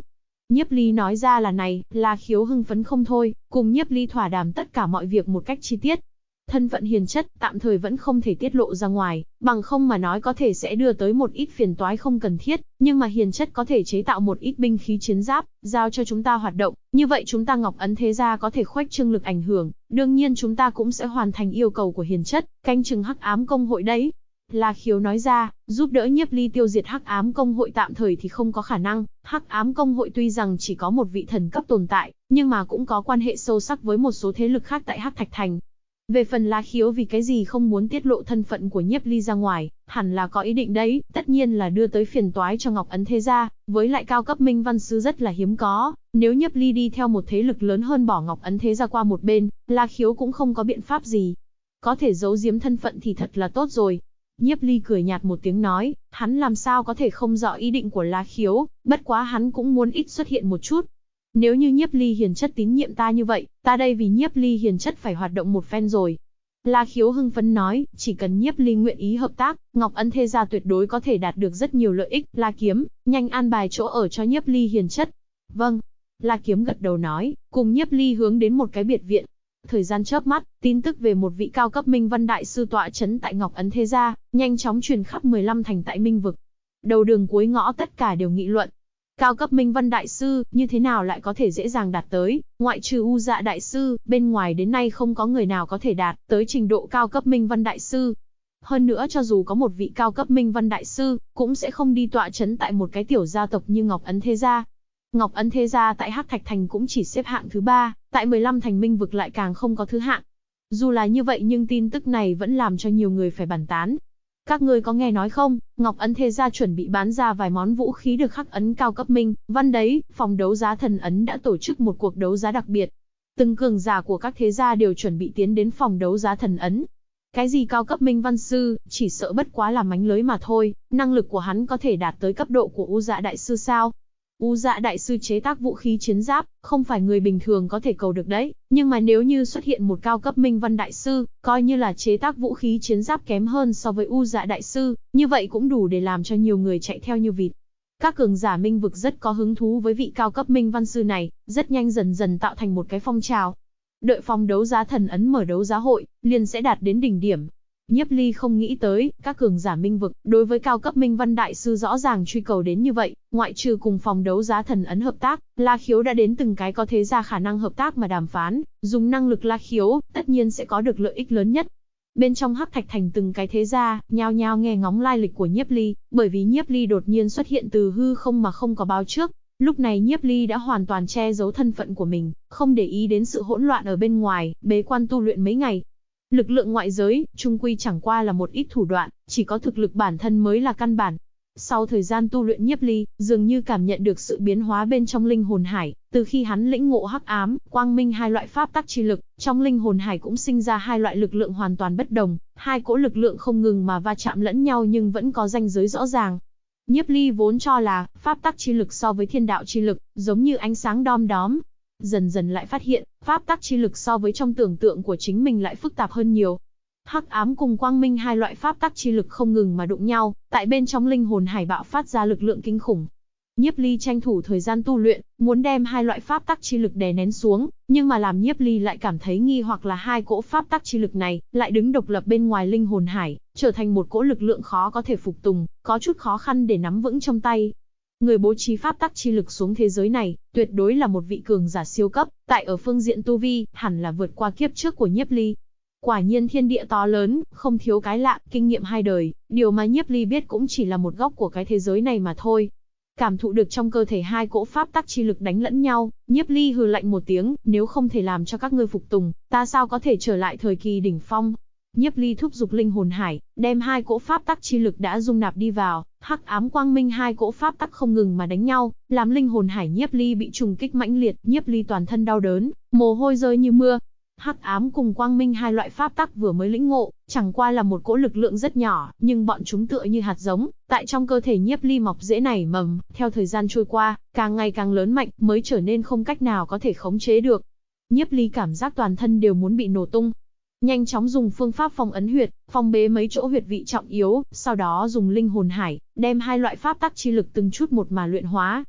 Nhiếp Ly nói ra là này, La Khiếu hưng phấn không thôi, cùng Nhiếp Ly thỏa đàm tất cả mọi việc một cách chi tiết. Thân phận hiền chất tạm thời vẫn không thể tiết lộ ra ngoài, bằng không mà nói có thể sẽ đưa tới một ít phiền toái không cần thiết, nhưng mà hiền chất có thể chế tạo một ít binh khí chiến giáp, giao cho chúng ta hoạt động, như vậy chúng ta Ngọc Ấn thế gia có thể khuếch trương lực ảnh hưởng, đương nhiên chúng ta cũng sẽ hoàn thành yêu cầu của hiền chất, canh chừng Hắc Ám công hội đấy. La Khiếu nói ra, giúp đỡ Nhiếp Ly tiêu diệt Hắc Ám công hội tạm thời thì không có khả năng, Hắc Ám công hội tuy rằng chỉ có một vị thần cấp tồn tại, nhưng mà cũng có quan hệ sâu sắc với một số thế lực khác tại Hắc Thạch Thành. Về phần La Khiếu vì cái gì không muốn tiết lộ thân phận của Nhiếp Ly ra ngoài, hẳn là có ý định đấy, tất nhiên là đưa tới phiền toái cho Ngọc Ấn thế gia, với lại cao cấp minh văn sư rất là hiếm có, nếu Nhiếp Ly đi theo một thế lực lớn hơn bỏ Ngọc Ấn thế gia qua một bên, La Khiếu cũng không có biện pháp gì. Có thể giấu giếm thân phận thì thật là tốt rồi. Nhiếp Ly cười nhạt một tiếng nói, hắn làm sao có thể không rõ ý định của La Khiếu, bất quá hắn cũng muốn ít xuất hiện một chút. Nếu như Nhiếp Ly hiền chất tín nhiệm ta như vậy, ta đây vì Nhiếp Ly hiền chất phải hoạt động một phen rồi. La Khiếu hưng phấn nói, chỉ cần Nhiếp Ly nguyện ý hợp tác, Ngọc Ấn thế gia tuyệt đối có thể đạt được rất nhiều lợi ích. La Kiếm, nhanh an bài chỗ ở cho Nhiếp Ly hiền chất. Vâng. La Kiếm gật đầu nói, cùng Nhiếp Ly hướng đến một cái biệt viện. Thời gian chớp mắt, tin tức về một vị cao cấp minh văn đại sư tọa trấn tại Ngọc Ấn thế gia, nhanh chóng truyền khắp 15 thành tại Minh vực. Đầu đường cuối ngõ tất cả đều nghị luận. Cao cấp minh văn đại sư, như thế nào lại có thể dễ dàng đạt tới, ngoại trừ U Dạ đại sư, bên ngoài đến nay không có người nào có thể đạt tới trình độ cao cấp minh văn đại sư. Hơn nữa cho dù có một vị cao cấp minh văn đại sư, cũng sẽ không đi tọa trấn tại một cái tiểu gia tộc như Ngọc Ấn thế gia. Ngọc Ấn thế gia tại Hắc Thạch Thành cũng chỉ xếp hạng thứ 3, tại 15 thành Minh vực lại càng không có thứ hạng. Dù là như vậy nhưng tin tức này vẫn làm cho nhiều người phải bàn tán. Các ngươi có nghe nói không, Ngọc Ấn thế gia chuẩn bị bán ra vài món vũ khí được khắc ấn cao cấp minh văn đấy, phòng đấu giá Thần Ấn đã tổ chức một cuộc đấu giá đặc biệt. Từng cường giả của các thế gia đều chuẩn bị tiến đến phòng đấu giá Thần Ấn. Cái gì cao cấp minh văn sư, chỉ sợ bất quá là mánh lới mà thôi, năng lực của hắn có thể đạt tới cấp độ của U Dạ đại sư sao? U Dạ đại sư chế tác vũ khí chiến giáp, không phải người bình thường có thể cầu được đấy, nhưng mà nếu như xuất hiện một cao cấp minh văn đại sư, coi như là chế tác vũ khí chiến giáp kém hơn so với U Dạ đại sư, như vậy cũng đủ để làm cho nhiều người chạy theo như vịt. Các cường giả minh vực rất có hứng thú với vị cao cấp minh văn sư này, rất nhanh dần dần tạo thành một cái phong trào. Đợi phòng đấu giá Thần Ấn mở đấu giá hội, liền sẽ đạt đến đỉnh điểm. Nhiếp Ly không nghĩ tới, các cường giả minh vực, đối với cao cấp minh văn đại sư rõ ràng truy cầu đến như vậy, ngoại trừ cùng phòng đấu giá Thần Ấn hợp tác, La Khiếu đã đến từng cái có thế ra khả năng hợp tác mà đàm phán, dùng năng lực La Khiếu, tất nhiên sẽ có được lợi ích lớn nhất. Bên trong Hắc Thạch Thành từng cái thế gia, nhao nhao nghe ngóng lai lịch của Nhiếp Ly, bởi vì Nhiếp Ly đột nhiên xuất hiện từ hư không mà không có báo trước. Lúc này Nhiếp Ly đã hoàn toàn che giấu thân phận của mình, không để ý đến sự hỗn loạn ở bên ngoài, bế quan tu luyện mấy ngày. Lực lượng ngoại giới, chung quy chẳng qua là một ít thủ đoạn, chỉ có thực lực bản thân mới là căn bản. Sau thời gian tu luyện Nhiếp Ly, dường như cảm nhận được sự biến hóa bên trong linh hồn hải, từ khi hắn lĩnh ngộ hắc ám, quang minh hai loại pháp tắc chi lực, trong linh hồn hải cũng sinh ra hai loại lực lượng hoàn toàn bất đồng, hai cỗ lực lượng không ngừng mà va chạm lẫn nhau nhưng vẫn có ranh giới rõ ràng. Nhiếp Ly vốn cho là, pháp tắc chi lực so với thiên đạo chi lực, giống như ánh sáng đom đóm. Dần dần lại phát hiện, pháp tắc chi lực so với trong tưởng tượng của chính mình lại phức tạp hơn nhiều. Hắc ám cùng quang minh hai loại pháp tắc chi lực không ngừng mà đụng nhau, tại bên trong linh hồn hải bạo phát ra lực lượng kinh khủng. Nhiếp Ly tranh thủ thời gian tu luyện, muốn đem hai loại pháp tắc chi lực đè nén xuống, nhưng mà làm Nhiếp Ly lại cảm thấy nghi hoặc là hai cỗ pháp tắc chi lực này lại đứng độc lập bên ngoài linh hồn hải, trở thành một cỗ lực lượng khó có thể phục tùng, có chút khó khăn để nắm vững trong tay. Người bố trí pháp tắc chi lực xuống thế giới này, tuyệt đối là một vị cường giả siêu cấp, tại ở phương diện tu vi, hẳn là vượt qua kiếp trước của Nhiếp Ly. Quả nhiên thiên địa to lớn, không thiếu cái lạ, kinh nghiệm hai đời, điều mà Nhiếp Ly biết cũng chỉ là một góc của cái thế giới này mà thôi. Cảm thụ được trong cơ thể hai cỗ pháp tắc chi lực đánh lẫn nhau, Nhiếp Ly hừ lạnh một tiếng, nếu không thể làm cho các ngươi phục tùng, ta sao có thể trở lại thời kỳ đỉnh phong. Nhiếp Ly thúc giục linh hồn hải, đem hai cỗ pháp tắc chi lực đã dung nạp đi vào, hắc ám quang minh hai cỗ pháp tắc không ngừng mà đánh nhau, làm linh hồn hải Nhiếp Ly bị trùng kích mãnh liệt, Nhiếp Ly toàn thân đau đớn, mồ hôi rơi như mưa. Hắc ám cùng quang minh hai loại pháp tắc vừa mới lĩnh ngộ, chẳng qua là một cỗ lực lượng rất nhỏ, nhưng bọn chúng tựa như hạt giống, tại trong cơ thể Nhiếp Ly mọc rễ nảy mầm, theo thời gian trôi qua, càng ngày càng lớn mạnh, mới trở nên không cách nào có thể khống chế được. Nhiếp Ly cảm giác toàn thân đều muốn bị nổ tung. Nhanh chóng dùng phương pháp phong ấn huyệt, phong bế mấy chỗ huyệt vị trọng yếu, sau đó dùng linh hồn hải, đem hai loại pháp tắc chi lực từng chút một mà luyện hóa.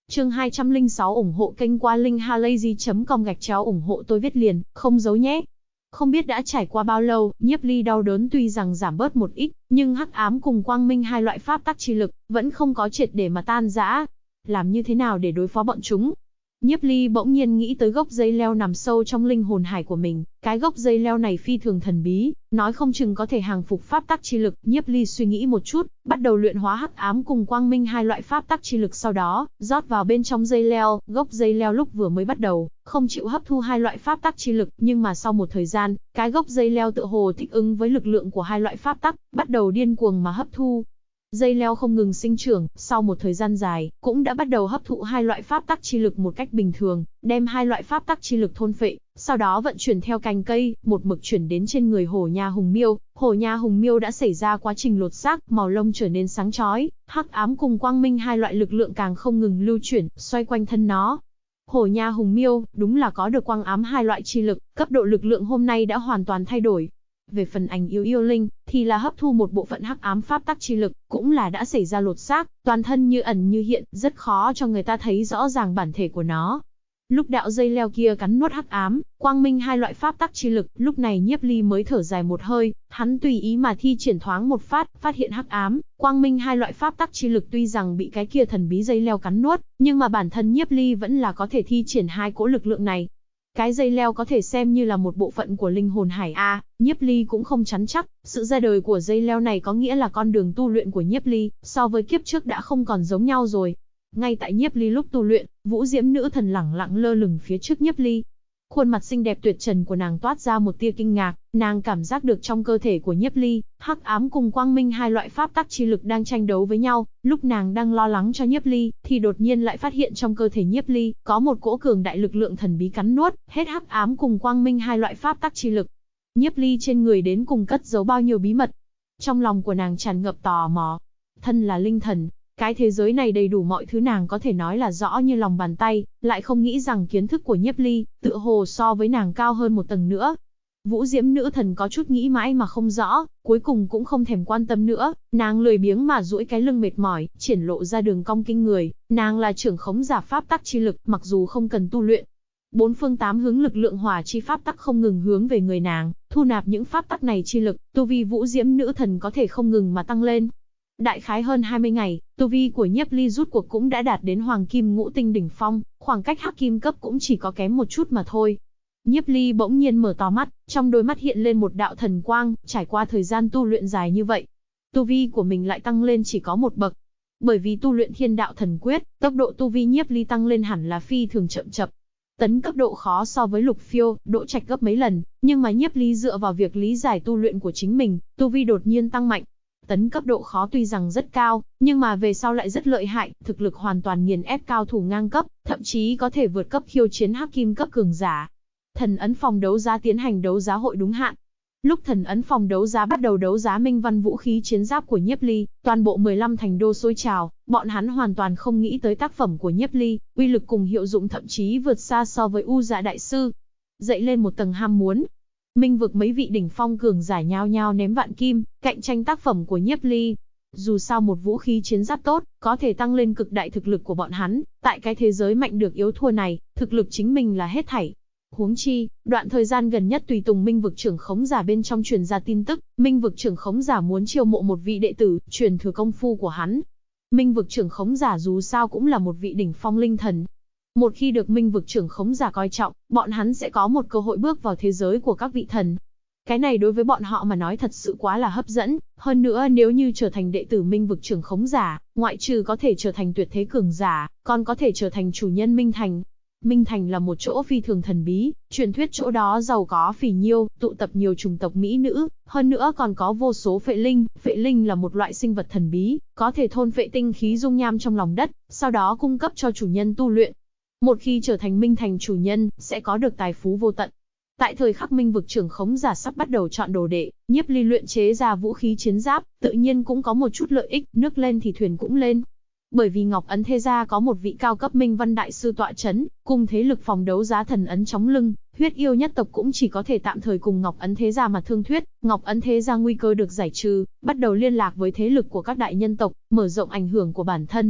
Chương 206 ủng hộ kênh qua linkhalazy.com/ủng hộ tôi viết liền, không giấu nhé. Không biết đã trải qua bao lâu, Nhiếp Ly đau đớn tuy rằng giảm bớt một ít, nhưng hắc ám cùng quang minh hai loại pháp tắc chi lực vẫn không có triệt để mà tan rã. Làm như thế nào để đối phó bọn chúng? Nhiếp Ly bỗng nhiên nghĩ tới gốc dây leo nằm sâu trong linh hồn hải của mình, cái gốc dây leo này phi thường thần bí, nói không chừng có thể hàng phục pháp tắc chi lực. Nhiếp Ly suy nghĩ một chút, bắt đầu luyện hóa hắc ám cùng quang minh hai loại pháp tắc chi lực, sau đó rót vào bên trong dây leo. Gốc dây leo lúc vừa mới bắt đầu không chịu hấp thu hai loại pháp tắc chi lực, nhưng mà sau một thời gian, cái gốc dây leo tựa hồ thích ứng với lực lượng của hai loại pháp tắc, bắt đầu điên cuồng mà hấp thu. Dây leo không ngừng sinh trưởng, sau một thời gian dài, cũng đã bắt đầu hấp thụ hai loại pháp tắc chi lực một cách bình thường, đem hai loại pháp tắc chi lực thôn phệ, sau đó vận chuyển theo cành cây, một mực chuyển đến trên người Hổ Nha Hùng Miêu. Hổ Nha Hùng Miêu đã xảy ra quá trình lột xác, màu lông trở nên sáng chói, hắc ám cùng quang minh hai loại lực lượng càng không ngừng lưu chuyển, xoay quanh thân nó. Hổ Nha Hùng Miêu, đúng là có được quang ám hai loại chi lực, cấp độ lực lượng hôm nay đã hoàn toàn thay đổi. Về phần Ảnh Yêu Yêu Linh, thì là hấp thu một bộ phận hắc ám pháp tắc chi lực, cũng là đã xảy ra lột xác, toàn thân như ẩn như hiện, rất khó cho người ta thấy rõ ràng bản thể của nó. Lúc đạo dây leo kia cắn nuốt hắc ám, quang minh hai loại pháp tắc chi lực, lúc này Nhiếp Ly mới thở dài một hơi, hắn tùy ý mà thi triển thoáng một phát hiện hắc ám, quang minh hai loại pháp tắc chi lực tuy rằng bị cái kia thần bí dây leo cắn nuốt, nhưng mà bản thân Nhiếp Ly vẫn là có thể thi triển hai cỗ lực lượng này. Cái dây leo có thể xem như là một bộ phận của linh hồn hải a, Nhiếp Ly cũng không chắn chắc, sự ra đời của dây leo này có nghĩa là con đường tu luyện của Nhiếp Ly, so với kiếp trước đã không còn giống nhau rồi. Ngay tại Nhiếp Ly lúc tu luyện, Vũ Diễm nữ thần lẳng lặng lơ lửng phía trước Nhiếp Ly. Khuôn mặt xinh đẹp tuyệt trần của nàng toát ra một tia kinh ngạc, nàng cảm giác được trong cơ thể của Nhiếp Ly, hắc ám cùng quang minh hai loại pháp tắc chi lực đang tranh đấu với nhau. Lúc nàng đang lo lắng cho Nhiếp Ly, thì đột nhiên lại phát hiện trong cơ thể Nhiếp Ly có một cỗ cường đại lực lượng thần bí cắn nuốt hết hắc ám cùng quang minh hai loại pháp tắc chi lực. Nhiếp Ly trên người đến cùng cất giấu bao nhiêu bí mật? Trong lòng của nàng tràn ngập tò mò. Thân là linh thần, cái thế giới này đầy đủ mọi thứ nàng có thể nói là rõ như lòng bàn tay, lại không nghĩ rằng kiến thức của Nhiếp Ly, tựa hồ so với nàng cao hơn một tầng nữa. Vũ Diễm nữ thần có chút nghĩ mãi mà không rõ, cuối cùng cũng không thèm quan tâm nữa, nàng lười biếng mà duỗi cái lưng mệt mỏi, triển lộ ra đường cong kinh người, nàng là trưởng khống giả pháp tắc chi lực, mặc dù không cần tu luyện. Bốn phương tám hướng lực lượng hỏa chi pháp tắc không ngừng hướng về người nàng, thu nạp những pháp tắc này chi lực, tu vi Vũ Diễm nữ thần có thể không ngừng mà tăng lên. Đại khái hơn 20 ngày, tu vi của Nhiếp Ly rút cuộc cũng đã đạt đến Hoàng Kim Ngũ Tinh đỉnh phong, khoảng cách Hắc Kim cấp cũng chỉ có kém một chút mà thôi. Nhiếp Ly bỗng nhiên mở to mắt, trong đôi mắt hiện lên một đạo thần quang, trải qua thời gian tu luyện dài như vậy, tu vi của mình lại tăng lên chỉ có một bậc. Bởi vì tu luyện Thiên Đạo Thần Quyết, tốc độ tu vi Nhiếp Ly tăng lên hẳn là phi thường chậm chậm. Tấn cấp độ khó so với Lục Phiêu, Đỗ Trạch gấp mấy lần, nhưng mà Nhiếp Ly dựa vào việc lý giải tu luyện của chính mình, tu vi đột nhiên tăng mạnh. Tấn cấp độ khó tuy rằng rất cao, nhưng mà về sau lại rất lợi hại, thực lực hoàn toàn nghiền ép cao thủ ngang cấp, thậm chí có thể vượt cấp khiêu chiến Hắc Kim cấp cường giả. Thần ấn phòng đấu giá tiến hành đấu giá hội đúng hạn. Lúc thần ấn phòng đấu giá bắt đầu đấu giá minh văn vũ khí chiến giáp của Nhiếp Ly, toàn bộ 15 thành đô sôi trào, bọn hắn hoàn toàn không nghĩ tới tác phẩm của Nhiếp Ly, uy lực cùng hiệu dụng thậm chí vượt xa so với U Dạ đại sư. Dậy lên một tầng ham muốn. Minh vực mấy vị đỉnh phong cường giả nhao nhao ném vạn kim, cạnh tranh tác phẩm của Nhiếp Ly. Dù sao một vũ khí chiến giáp tốt, có thể tăng lên cực đại thực lực của bọn hắn, tại cái thế giới mạnh được yếu thua này, thực lực chính mình là hết thảy. Huống chi, đoạn thời gian gần nhất tùy tùng Minh vực trưởng khống giả bên trong truyền ra tin tức, Minh vực trưởng khống giả muốn chiêu mộ một vị đệ tử, truyền thừa công phu của hắn. Minh vực trưởng khống giả dù sao cũng là một vị đỉnh phong linh thần. Một khi được Minh vực trưởng khống giả coi trọng, bọn hắn sẽ có một cơ hội bước vào thế giới của các vị thần. Cái này đối với bọn họ mà nói thật sự quá là hấp dẫn, hơn nữa nếu như trở thành đệ tử Minh vực trưởng khống giả, ngoại trừ có thể trở thành tuyệt thế cường giả, còn có thể trở thành chủ nhân Minh Thành. Minh Thành là một chỗ phi thường thần bí, truyền thuyết chỗ đó giàu có phỉ nhiêu, tụ tập nhiều chủng tộc mỹ nữ, hơn nữa còn có vô số phệ linh là một loại sinh vật thần bí, có thể thôn phệ tinh khí dung nham trong lòng đất, sau đó cung cấp cho chủ nhân tu luyện. Một khi trở thành Minh Thành chủ nhân, sẽ có được tài phú vô tận. Tại thời khắc Minh vực trưởng khống giả sắp bắt đầu chọn đồ đệ, Nhiếp Ly luyện chế ra vũ khí chiến giáp, tự nhiên cũng có một chút lợi ích, nước lên thì thuyền cũng lên. Bởi vì Ngọc Ấn Thế Gia có một vị cao cấp Minh Văn đại sư tọa chấn, cùng thế lực phòng đấu giá thần ấn chống lưng, Huyết Yêu nhất tộc cũng chỉ có thể tạm thời cùng Ngọc Ấn Thế Gia mà thương thuyết. Ngọc Ấn Thế Gia nguy cơ được giải trừ, bắt đầu liên lạc với thế lực của các đại nhân tộc, mở rộng ảnh hưởng của bản thân.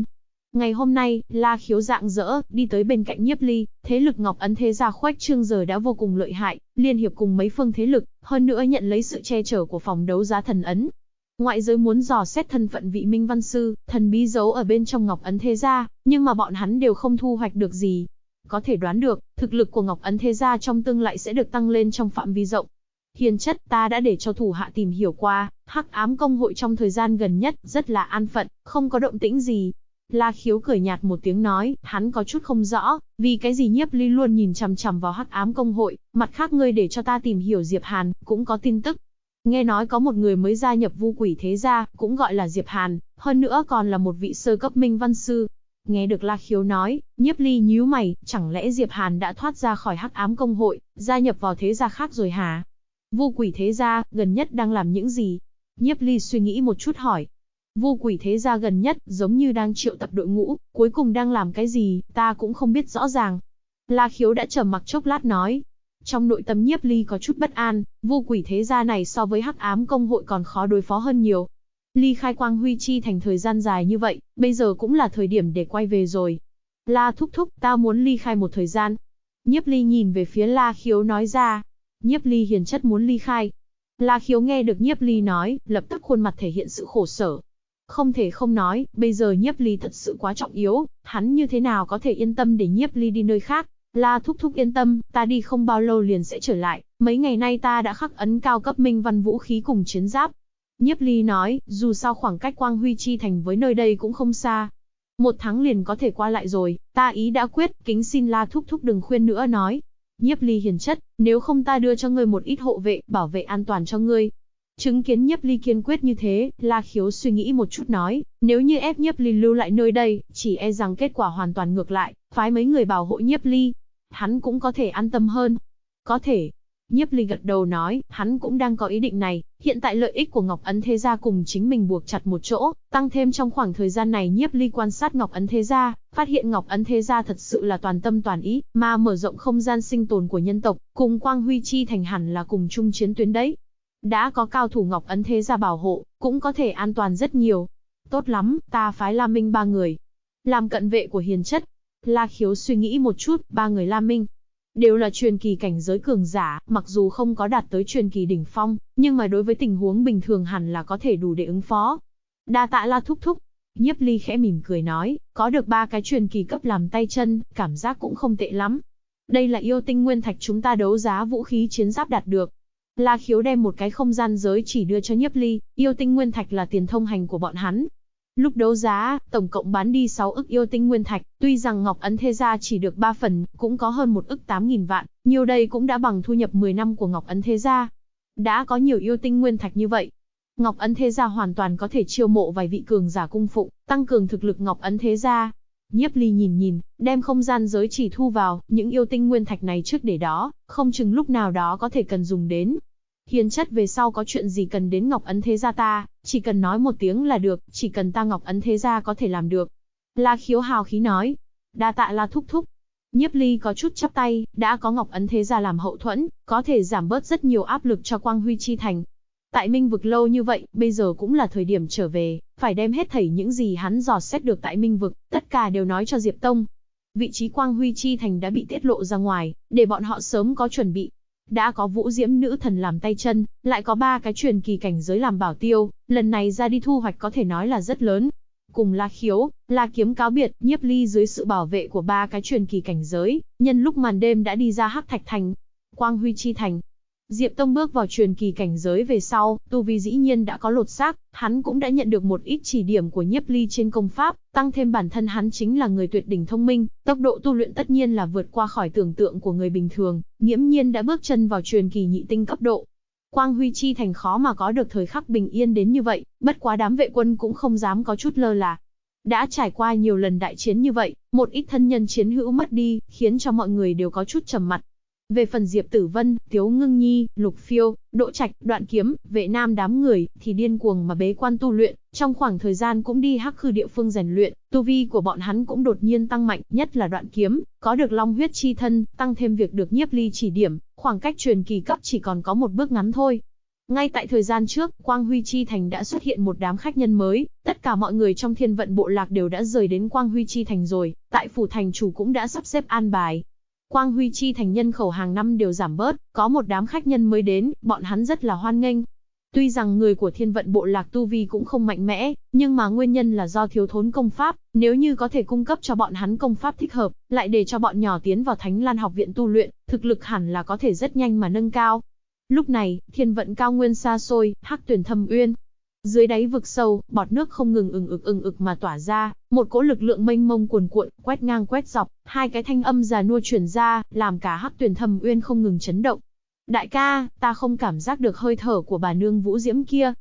Ngày hôm nay, La Khiếu rạng rỡ, đi tới bên cạnh Nhiếp Ly, thế lực Ngọc Ấn Thế Gia khuếch trương giờ đã vô cùng lợi hại, liên hiệp cùng mấy phương thế lực, hơn nữa nhận lấy sự che chở của phòng đấu giá Thần Ấn. Ngoại giới muốn dò xét thân phận vị Minh Văn Sư, thần bí giấu ở bên trong Ngọc Ấn Thế Gia, nhưng mà bọn hắn đều không thu hoạch được gì. Có thể đoán được, thực lực của Ngọc Ấn Thế Gia trong tương lai sẽ được tăng lên trong phạm vi rộng. Hiền chất, ta đã để cho thủ hạ tìm hiểu qua, Hắc Ám Công hội trong thời gian gần nhất rất là an phận, không có động tĩnh gì. La Khiếu cười nhạt một tiếng nói, hắn có chút không rõ, vì cái gì Nhiếp Ly luôn nhìn chằm chằm vào Hắc Ám Công hội, mặt khác ngươi để cho ta tìm hiểu Diệp Hàn, cũng có tin tức. Nghe nói có một người mới gia nhập Vu Quỷ Thế Gia, cũng gọi là Diệp Hàn, hơn nữa còn là một vị sơ cấp Minh Văn Sư. Nghe được La Khiếu nói, Nhiếp Ly nhíu mày, chẳng lẽ Diệp Hàn đã thoát ra khỏi Hắc Ám Công hội, gia nhập vào thế gia khác rồi hả? Vu Quỷ Thế Gia, gần nhất đang làm những gì? Nhiếp Ly suy nghĩ một chút hỏi. Vu Quỷ Thế Gia gần nhất, giống như đang triệu tập đội ngũ, cuối cùng đang làm cái gì, ta cũng không biết rõ ràng. La Khiếu đã trầm mặc chốc lát nói. Trong nội tâm Nhiếp Ly có chút bất an, Vu Quỷ Thế Gia này so với Hắc Ám Công hội còn khó đối phó hơn nhiều. Ly khai Quang Huy Chi thành thời gian dài như vậy, bây giờ cũng là thời điểm để quay về rồi. La thúc thúc, ta muốn ly khai một thời gian. Nhiếp Ly nhìn về phía La Khiếu nói ra. Nhiếp Ly hiền chất muốn ly khai. La Khiếu nghe được Nhiếp Ly nói, lập tức khuôn mặt thể hiện sự khổ sở. Không thể không nói, bây giờ Nhiếp Ly thật sự quá trọng yếu, hắn như thế nào có thể yên tâm để Nhiếp Ly đi nơi khác. La thúc thúc yên tâm, ta đi không bao lâu liền sẽ trở lại, mấy ngày nay ta đã khắc ấn cao cấp minh văn vũ khí cùng chiến giáp. Nhiếp Ly nói, dù sao khoảng cách Quang Huy Chi thành với nơi đây cũng không xa. 1 tháng liền có thể qua lại rồi, ta ý đã quyết, kính xin La thúc thúc đừng khuyên nữa nói. Nhiếp Ly hiền chất, nếu không ta đưa cho ngươi một ít hộ vệ, bảo vệ an toàn cho ngươi. Chứng kiến Nhiếp Ly kiên quyết như thế, La Khiếu suy nghĩ một chút nói, nếu như ép Nhiếp Ly lưu lại nơi đây, chỉ e rằng kết quả hoàn toàn ngược lại, phái mấy người bảo hộ Nhiếp Ly. Hắn cũng có thể an tâm hơn. Có thể. Nhiếp Ly gật đầu nói, hắn cũng đang có ý định này, hiện tại lợi ích của Ngọc Ấn Thế Gia cùng chính mình buộc chặt một chỗ, tăng thêm trong khoảng thời gian này Nhiếp Ly quan sát Ngọc Ấn Thế Gia, phát hiện Ngọc Ấn Thế Gia thật sự là toàn tâm toàn ý, mà mở rộng không gian sinh tồn của nhân tộc, cùng Quang Huy Chi thành hẳn là cùng chung chiến tuyến đấy. Đã có cao thủ Ngọc Ấn Thế Gia bảo hộ, cũng có thể an toàn rất nhiều. Tốt lắm, ta phái La Minh 3 người. Làm cận vệ của hiền chất. La Khiếu suy nghĩ một chút, 3 người La Minh đều là truyền kỳ cảnh giới cường giả, mặc dù không có đạt tới truyền kỳ đỉnh phong, nhưng mà đối với tình huống bình thường hẳn là có thể đủ để ứng phó. Đa tạ La thúc thúc. Nhiếp Ly khẽ mỉm cười nói, có được 3 cái truyền kỳ cấp làm tay chân, cảm giác cũng không tệ lắm. Đây là yêu tinh nguyên thạch chúng ta đấu giá vũ khí chiến giáp đạt được. La Khiếu đem một cái không gian giới chỉ đưa cho Nhiếp Ly, yêu tinh nguyên thạch là tiền thông hành của bọn hắn. Lúc đấu giá, tổng cộng bán đi 6 ức yêu tinh nguyên thạch, tuy rằng Ngọc Ấn Thế Gia chỉ được 3 phần, cũng có hơn 1 ức 8.000 vạn, nhiều đây cũng đã bằng thu nhập 10 năm của Ngọc Ấn Thế Gia. Đã có nhiều yêu tinh nguyên thạch như vậy, Ngọc Ấn Thế Gia hoàn toàn có thể chiêu mộ vài vị cường giả cung phụng, tăng cường thực lực Ngọc Ấn Thế Gia. Nhiếp Ly nhìn, đem không gian giới chỉ thu vào, những yêu tinh nguyên thạch này trước để đó, không chừng lúc nào đó có thể cần dùng đến. Hiền chất về sau có chuyện gì cần đến Ngọc Ấn Thế Gia ta, chỉ cần nói một tiếng là được, chỉ cần ta Ngọc Ấn Thế Gia có thể làm được. La Khiếu hào khí nói. Đa tạ La thúc thúc. Nhiếp Ly có chút chắp tay, đã có Ngọc Ấn Thế Gia làm hậu thuẫn, có thể giảm bớt rất nhiều áp lực cho Quang Huy Chi thành. Tại Minh Vực lâu như vậy, bây giờ cũng là thời điểm trở về, phải đem hết thảy những gì hắn dò xét được tại Minh Vực, tất cả đều nói cho Diệp Tông. Vị trí Quang Huy Chi thành đã bị tiết lộ ra ngoài, để bọn họ sớm có chuẩn bị. Đã có Vũ Diễm nữ thần làm tay chân, lại có 3 cái truyền kỳ cảnh giới làm bảo tiêu, lần này ra đi thu hoạch có thể nói là rất lớn. Cùng La Khiếu, La Kiếm cáo biệt, Nhiếp Ly dưới sự bảo vệ của 3 cái truyền kỳ cảnh giới, nhân lúc màn đêm đã đi ra Hắc Thạch thành, Quang Huy Chi thành. Diệp Tông bước vào truyền kỳ cảnh giới về sau, tu vi dĩ nhiên đã có lột xác, hắn cũng đã nhận được một ít chỉ điểm của Nhiếp Ly trên công pháp, tăng thêm bản thân hắn chính là người tuyệt đỉnh thông minh, tốc độ tu luyện tất nhiên là vượt qua khỏi tưởng tượng của người bình thường, nghiễm nhiên đã bước chân vào truyền kỳ nhị tinh cấp độ. Quang Huy Chi thành khó mà có được thời khắc bình yên đến như vậy, bất quá đám vệ quân cũng không dám có chút lơ là. Đã trải qua nhiều lần đại chiến như vậy, một ít thân nhân chiến hữu mất đi, khiến cho mọi người đều có chút trầm mặt. Về phần Diệp Tử Vân, Tiếu Ngưng Nhi, Lục Phiêu, Đỗ Trạch, Đoạn Kiếm, Vệ Nam đám người thì điên cuồng mà bế quan tu luyện, trong khoảng thời gian cũng đi Hắc Khư địa phương rèn luyện, tu vi của bọn hắn cũng đột nhiên tăng mạnh, nhất là Đoạn Kiếm, có được Long huyết chi thân, tăng thêm việc được Nhiếp Ly chỉ điểm, khoảng cách truyền kỳ cấp chỉ còn có một bước ngắn thôi. Ngay tại thời gian trước, Quang Huy Chi Thành đã xuất hiện một đám khách nhân mới, tất cả mọi người trong Thiên Vận bộ lạc đều đã rời đến Quang Huy Chi Thành rồi, tại phủ thành chủ cũng đã sắp xếp an bài. Quang Huy Chi Thành nhân khẩu hàng năm đều giảm bớt, có một đám khách nhân mới đến, bọn hắn rất là hoan nghênh. Tuy rằng người của Thiên Vận bộ lạc tu vi cũng không mạnh mẽ, nhưng mà nguyên nhân là do thiếu thốn công pháp, nếu như có thể cung cấp cho bọn hắn công pháp thích hợp, lại để cho bọn nhỏ tiến vào Thánh Lan học viện tu luyện, thực lực hẳn là có thể rất nhanh mà nâng cao. Lúc này, Thiên Vận cao nguyên xa xôi, Hắc Tuyền Thâm Uyên. Dưới đáy vực sâu, bọt nước không ngừng ừng ực mà tỏa ra, một cỗ lực lượng mênh mông cuồn cuộn, quét ngang quét dọc, hai cái thanh âm già nua truyền ra, làm cả Hắc Tuyền Thâm Uyên không ngừng chấn động. Đại ca, ta không cảm giác được hơi thở của bà nương Vũ Diễm kia.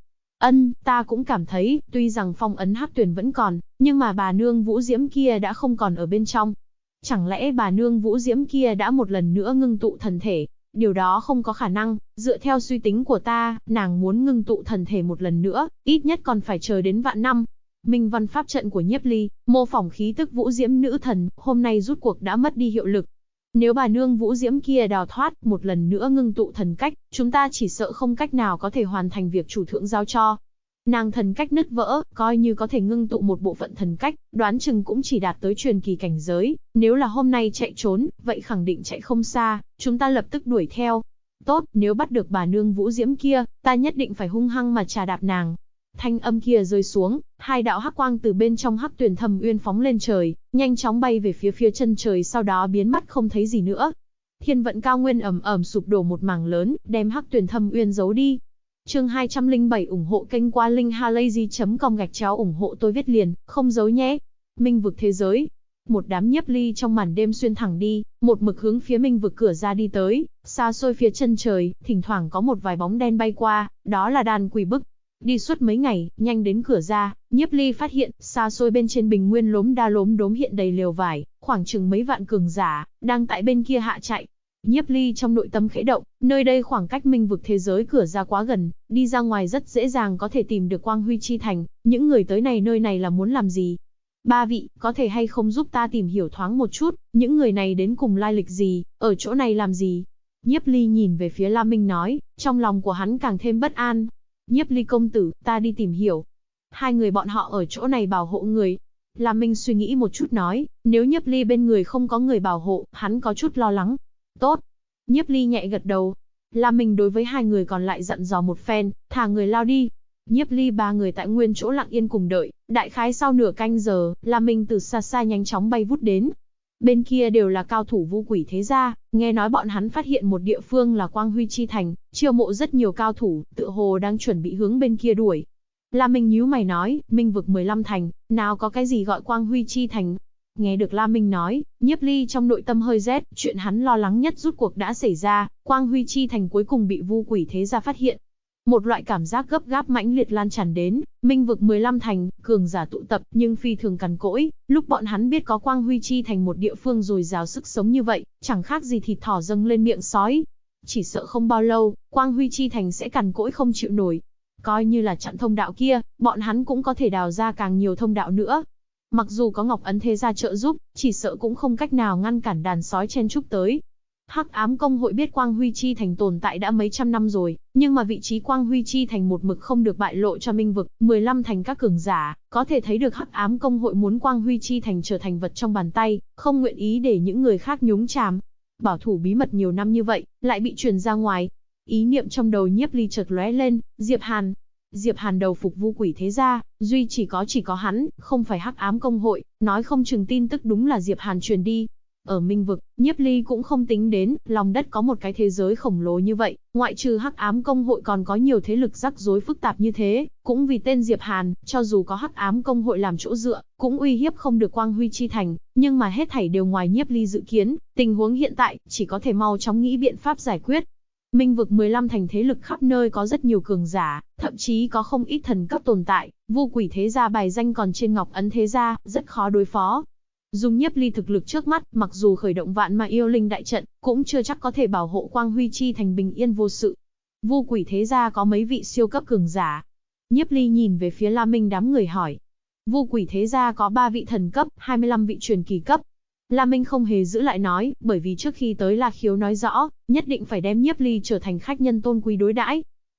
Ta cũng cảm thấy, tuy rằng phong ấn Hắc Tuyền vẫn còn, nhưng mà bà nương Vũ Diễm kia đã không còn ở bên trong. Chẳng lẽ bà nương Vũ Diễm kia đã một lần nữa ngưng tụ thần thể? Điều đó không có khả năng, dựa theo suy tính của ta, nàng muốn ngưng tụ thần thể một lần nữa, ít nhất còn phải chờ đến vạn năm. Minh văn pháp trận của Nhiếp Ly, mô phỏng khí tức Vũ Diễm nữ thần, hôm nay rút cuộc đã mất đi hiệu lực. Nếu bà nương Vũ Diễm kia đào thoát, một lần nữa ngưng tụ thần cách, chúng ta chỉ sợ không cách nào có thể hoàn thành việc chủ thượng giao cho. Nàng thần cách nứt vỡ, coi như có thể ngưng tụ một bộ phận thần cách, đoán chừng cũng chỉ đạt tới truyền kỳ cảnh giới, nếu là hôm nay chạy trốn, vậy khẳng định chạy không xa, chúng ta lập tức đuổi theo. Tốt, nếu bắt được bà nương Vũ Diễm kia, ta nhất định phải hung hăng mà trà đạp nàng. Thanh âm kia rơi xuống, hai đạo hắc quang từ bên trong Hắc Tuyền Thâm Uyên phóng lên trời, nhanh chóng bay về phía chân trời, sau đó biến mất không thấy gì nữa. Thiên Vận cao nguyên ầm ầm sụp đổ một mảng lớn, đem Hắc Tuyền Thâm Uyên giấu đi. Chương 207 ủng hộ kênh qua linkhalazy.com ủng hộ tôi viết liền, không giấu nhé. Minh vực thế giới. Một đám Nhiếp Ly trong màn đêm xuyên thẳng đi, một mực hướng phía minh vực cửa ra đi tới, xa xôi phía chân trời, thỉnh thoảng có một vài bóng đen bay qua, đó là đàn quỷ bức. Đi suốt mấy ngày, nhanh đến cửa ra, Nhiếp Ly phát hiện, xa xôi bên trên bình nguyên lốm đốm hiện đầy lều vải, khoảng chừng mấy vạn cường giả, đang tại bên kia hạ chạy. Nhiếp Ly trong nội tâm khẽ động, nơi đây khoảng cách minh vực thế giới cửa ra quá gần, đi ra ngoài rất dễ dàng có thể tìm được Quang Huy Chi Thành, những người tới nơi này là muốn làm gì? Ba vị, có thể hay không giúp ta tìm hiểu thoáng một chút, những người này đến cùng lai lịch gì, ở chỗ này làm gì? Nhiếp Ly nhìn về phía Lam Minh nói, trong lòng của hắn càng thêm bất an. Nhiếp Ly công tử, ta đi tìm hiểu. Hai người bọn họ ở chỗ này bảo hộ người. Lam Minh suy nghĩ một chút nói, nếu Nhiếp Ly bên người không có người bảo hộ, hắn có chút lo lắng. Tốt. Nhiếp Ly nhẹ gật đầu. Lam Minh đối với hai người còn lại dặn dò một phen, thả người lao đi. Nhiếp Ly ba người tại nguyên chỗ lặng yên cùng đợi, đại khái sau nửa canh giờ, Lam Minh từ xa xa nhanh chóng bay vút đến. Bên kia đều là cao thủ Vu Quỷ thế gia, nghe nói bọn hắn phát hiện một địa phương là Quang Huy Chi Thành, chiêu mộ rất nhiều cao thủ, tựa hồ đang chuẩn bị hướng bên kia đuổi. Lam Minh nhíu mày nói, minh vực 15 thành, nào có cái gì gọi Quang Huy Chi Thành. Nghe được Lam Minh nói, Nhiếp Ly trong nội tâm hơi rét, chuyện hắn lo lắng nhất rút cuộc đã xảy ra, Quang Huy Chi Thành cuối cùng bị Vu Quỷ thế gia phát hiện. Một loại cảm giác gấp gáp mãnh liệt lan tràn đến, minh vực 15 thành, cường giả tụ tập nhưng phi thường cằn cỗi, lúc bọn hắn biết có Quang Huy Chi Thành một địa phương dồi dào sức sống như vậy, chẳng khác gì thịt thỏ dâng lên miệng sói. Chỉ sợ không bao lâu, Quang Huy Chi Thành sẽ cằn cỗi không chịu nổi. Coi như là chặn thông đạo kia, bọn hắn cũng có thể đào ra càng nhiều thông đạo nữa. Mặc dù có Ngọc Ấn thế gia trợ giúp, chỉ sợ cũng không cách nào ngăn cản đàn sói chen chúc tới. Hắc Ám Công hội biết Quang Huy Chi Thành tồn tại đã mấy trăm năm rồi, nhưng mà vị trí Quang Huy Chi Thành một mực không được bại lộ cho minh vực 15 thành các cường giả, có thể thấy được Hắc Ám Công hội muốn Quang Huy Chi Thành trở thành vật trong bàn tay, không nguyện ý để những người khác nhúng chàm. Bảo thủ bí mật nhiều năm như vậy, lại bị truyền ra ngoài. Ý niệm trong đầu Nhiếp Ly chợt lóe lên, Diệp Hàn. Diệp Hàn đầu phục Vu Quỷ thế gia, duy chỉ có hắn, không phải Hắc Ám Công hội, nói không chừng tin tức đúng là Diệp Hàn truyền đi. Ở minh vực, Nhiếp Ly cũng không tính đến, lòng đất có một cái thế giới khổng lồ như vậy, ngoại trừ Hắc Ám Công hội còn có nhiều thế lực rắc rối phức tạp như thế, cũng vì tên Diệp Hàn, cho dù có Hắc Ám Công hội làm chỗ dựa, cũng uy hiếp không được Quang Huy Chi Thành, nhưng mà hết thảy đều ngoài Nhiếp Ly dự kiến, tình huống hiện tại, chỉ có thể mau chóng nghĩ biện pháp giải quyết. Minh vực 15 thành thế lực khắp nơi có rất nhiều cường giả, thậm chí có không ít thần cấp tồn tại, Vu Quỷ thế gia bài danh còn trên Ngọc Ấn thế gia, rất khó đối phó. Dùng Nhiếp Ly thực lực trước mắt, mặc dù khởi động vạn mà yêu linh đại trận, cũng chưa chắc có thể bảo hộ Quang Huy Chi Thành bình yên vô sự. Vu Quỷ thế gia có mấy vị siêu cấp cường giả. Nhiếp Ly nhìn về phía La Minh đám người hỏi. Vu Quỷ thế gia có 3 vị thần cấp, 25 vị truyền kỳ cấp. La Minh không hề giữ lại nói, bởi vì trước khi tới La Khiếu nói rõ, nhất định phải đem Nhiếp Ly trở thành khách nhân tôn quý đối đãi.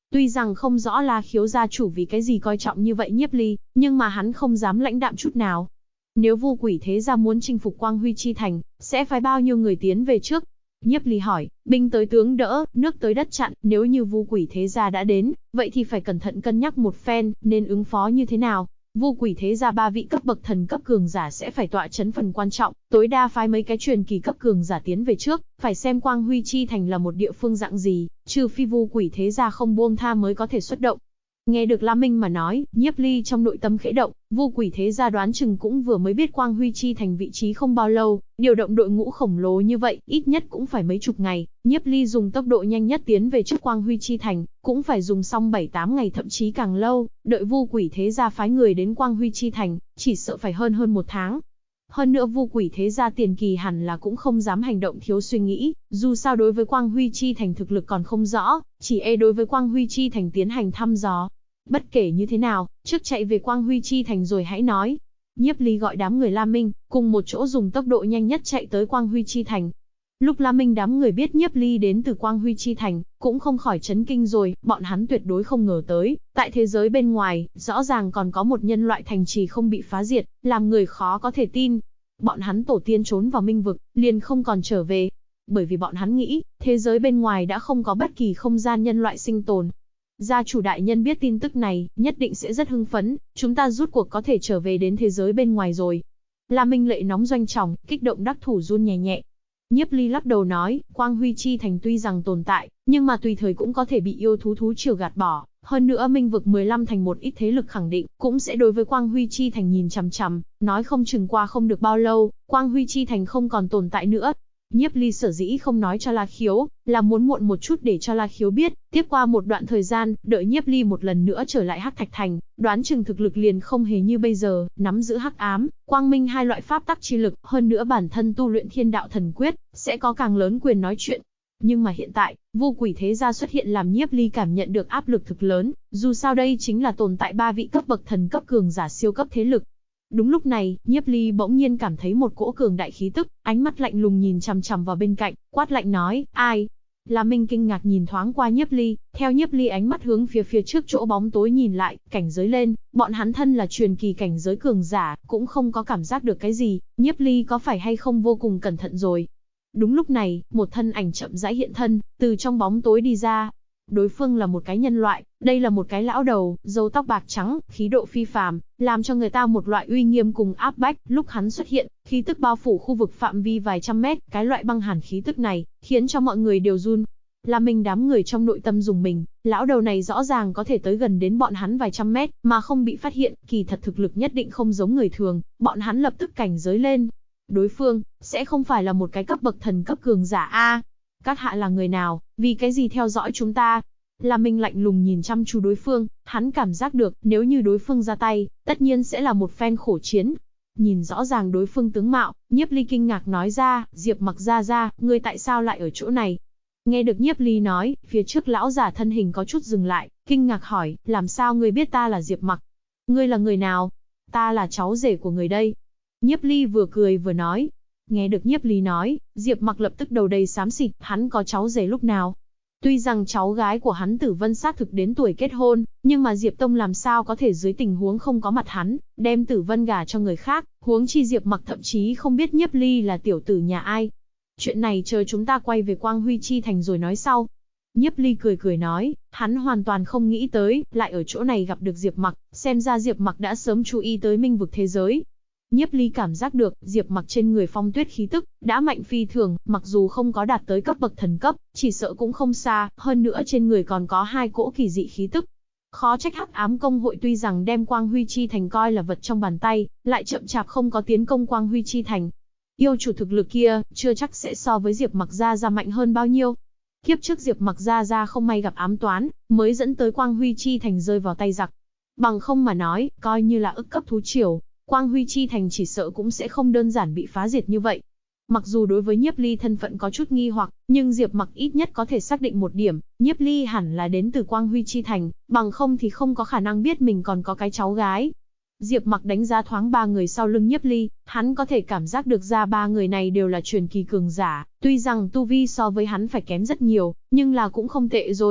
Tuy rằng không rõ La Khiếu gia chủ vì cái gì coi trọng như vậy Nhiếp Ly, nhưng mà hắn không dám lãnh đạm chút nào. Nếu Vu Quỷ Thế gia muốn chinh phục Quang Huy Chi Thành, sẽ phái bao nhiêu người tiến về trước? Nhiếp Ly hỏi, binh tới tướng đỡ, nước tới đất chặn, nếu như Vu Quỷ Thế gia đã đến, vậy thì phải cẩn thận cân nhắc một phen, nên ứng phó như thế nào? Vu Quỷ Thế gia 3 vị cấp bậc thần cấp cường giả sẽ phải tọa chấn phần quan trọng, tối đa phái mấy cái truyền kỳ cấp cường giả tiến về trước, phải xem Quang Huy Chi Thành là một địa phương dạng gì, trừ phi Vu Quỷ Thế gia không buông tha mới có thể xuất động. Nghe được La Minh mà nói, Nhiếp Ly trong nội tâm khẽ động, Vu Quỷ Thế gia đoán chừng cũng vừa mới biết Quang Huy Chi Thành vị trí không bao lâu, điều động đội ngũ khổng lồ như vậy, ít nhất cũng phải mấy chục ngày, Nhiếp Ly dùng tốc độ nhanh nhất tiến về trước Quang Huy Chi Thành, cũng phải dùng xong 7-8 ngày thậm chí càng lâu, đợi Vu Quỷ Thế gia phái người đến Quang Huy Chi Thành, chỉ sợ phải hơn 1 tháng. Hơn nữa Vu Quỷ Thế gia tiền kỳ hẳn là cũng không dám hành động thiếu suy nghĩ, dù sao đối với Quang Huy Chi Thành thực lực còn không rõ, chỉ đối với Quang Huy Chi Thành tiến hành thăm dò. Bất kể như thế nào, trước chạy về Quang Huy Chi Thành rồi hãy nói. Nhiếp Ly gọi đám người La Minh, cùng một chỗ dùng tốc độ nhanh nhất chạy tới Quang Huy Chi Thành. Lúc La Minh đám người biết Nhiếp Ly đến từ Quang Huy Chi Thành, cũng không khỏi chấn kinh rồi, bọn hắn tuyệt đối không ngờ tới, tại thế giới bên ngoài, rõ ràng còn có một nhân loại thành trì không bị phá diệt, làm người khó có thể tin. Bọn hắn tổ tiên trốn vào Minh vực, liền không còn trở về. Bởi vì bọn hắn nghĩ, thế giới bên ngoài đã không có bất kỳ không gian nhân loại sinh tồn. Gia chủ đại nhân biết tin tức này, nhất định sẽ rất hưng phấn, chúng ta rút cuộc có thể trở về đến thế giới bên ngoài rồi. La Minh lệ nóng doanh trọng, kích động đắc thủ run nhẹ nhẹ. Nhiếp Ly lắc đầu nói, Quang Huy Chi Thành tuy rằng tồn tại, nhưng mà tùy thời cũng có thể bị yêu thú triều gạt bỏ. Hơn nữa Minh vực 15 thành một ít thế lực khẳng định, cũng sẽ đối với Quang Huy Chi Thành nhìn chằm chằm, nói không chừng qua không được bao lâu, Quang Huy Chi Thành không còn tồn tại nữa. Nhiếp Ly sở dĩ không nói cho La Khiếu, là muốn muộn một chút để cho La Khiếu biết, tiếp qua một đoạn thời gian, đợi Nhiếp Ly một lần nữa trở lại Hắc Thạch Thành, đoán chừng thực lực liền không hề như bây giờ, nắm giữ hắc ám, quang minh hai loại pháp tắc chi lực, hơn nữa bản thân tu luyện Thiên Đạo Thần Quyết, sẽ có càng lớn quyền nói chuyện. Nhưng mà hiện tại, Vu Quỷ Thế gia xuất hiện làm Nhiếp Ly cảm nhận được áp lực thực lớn, dù sao đây chính là tồn tại 3 vị cấp bậc thần cấp cường giả siêu cấp thế lực. Đúng lúc này, Nhiếp Ly bỗng nhiên cảm thấy một cỗ cường đại khí tức, ánh mắt lạnh lùng nhìn chằm chằm vào bên cạnh, quát lạnh nói, ai? La Minh kinh ngạc nhìn thoáng qua Nhiếp Ly, theo Nhiếp Ly ánh mắt hướng phía trước chỗ bóng tối nhìn lại, cảnh giới lên, bọn hắn thân là truyền kỳ cảnh giới cường giả, cũng không có cảm giác được cái gì, Nhiếp Ly có phải hay không vô cùng cẩn thận rồi. Đúng lúc này, một thân ảnh chậm rãi hiện thân, từ trong bóng tối đi ra. Đối phương là một cái nhân loại, đây là một cái lão đầu, râu tóc bạc trắng, khí độ phi phàm, làm cho người ta một loại uy nghiêm cùng áp bách. Lúc hắn xuất hiện, khí tức bao phủ khu vực phạm vi vài trăm mét, cái loại băng hàn khí tức này, khiến cho mọi người đều run. La Minh đám người trong nội tâm dùng mình, lão đầu này rõ ràng có thể tới gần đến bọn hắn vài trăm mét, mà không bị phát hiện, kỳ thật thực lực nhất định không giống người thường, bọn hắn lập tức cảnh giới lên. Đối phương, sẽ không phải là một cái cấp bậc thần cấp cường giả a? Các hạ là người nào, vì cái gì theo dõi chúng ta? La Minh lạnh lùng nhìn chăm chú đối phương, hắn cảm giác được, nếu như đối phương ra tay, tất nhiên sẽ là một phen khổ chiến. Nhìn rõ ràng đối phương tướng mạo, Nhiếp Ly kinh ngạc nói ra, Diệp Mặc gia, ngươi tại sao lại ở chỗ này? Nghe được Nhiếp Ly nói, phía trước lão giả thân hình có chút dừng lại, kinh ngạc hỏi, làm sao ngươi biết ta là Diệp Mặc? Ngươi là người nào? Ta là cháu rể của người đây. Nhiếp Ly vừa cười vừa nói. Nghe được Nhiếp Ly nói, Diệp Mặc lập tức đầu đầy xám xịt, hắn có cháu rể lúc nào? Tuy rằng cháu gái của hắn Tử Vân xác thực đến tuổi kết hôn, nhưng mà Diệp Tông làm sao có thể dưới tình huống không có mặt hắn, đem Tử Vân gả cho người khác, huống chi Diệp Mặc thậm chí không biết Nhiếp Ly là tiểu tử nhà ai. Chuyện này chờ chúng ta quay về Quang Huy Chi Thành rồi nói sau. Nhiếp Ly cười nói, hắn hoàn toàn không nghĩ tới, lại ở chỗ này gặp được Diệp Mặc, xem ra Diệp Mặc đã sớm chú ý tới minh vực thế giới. Nhiếp Ly cảm giác được, Diệp Mặc trên người phong tuyết khí tức, đã mạnh phi thường, mặc dù không có đạt tới cấp bậc thần cấp, chỉ sợ cũng không xa, hơn nữa trên người còn có 2 cỗ kỳ dị khí tức. Khó trách Hắc Ám Công hội tuy rằng đem Quang Huy Chi Thành coi là vật trong bàn tay, lại chậm chạp không có tiến công Quang Huy Chi Thành. Yêu chủ thực lực kia, chưa chắc sẽ so với Diệp Mặc gia mạnh hơn bao nhiêu. Kiếp trước Diệp Mặc gia không may gặp ám toán, mới dẫn tới Quang Huy Chi Thành rơi vào tay giặc. Bằng không mà nói, coi như là ức cấp thú triều, Quang Huy Chi Thành chỉ sợ cũng sẽ không đơn giản bị phá diệt như vậy. Mặc dù đối với Nhiếp Ly thân phận có chút nghi hoặc, nhưng Diệp Mặc ít nhất có thể xác định một điểm, Nhiếp Ly hẳn là đến từ Quang Huy Chi Thành, bằng không thì không có khả năng biết mình còn có cái cháu gái. Diệp Mặc đánh giá thoáng 3 người sau lưng Nhiếp Ly, hắn có thể cảm giác được ra 3 người này đều là truyền kỳ cường giả, tuy rằng tu vi so với hắn phải kém rất nhiều, nhưng là cũng không tệ rồi.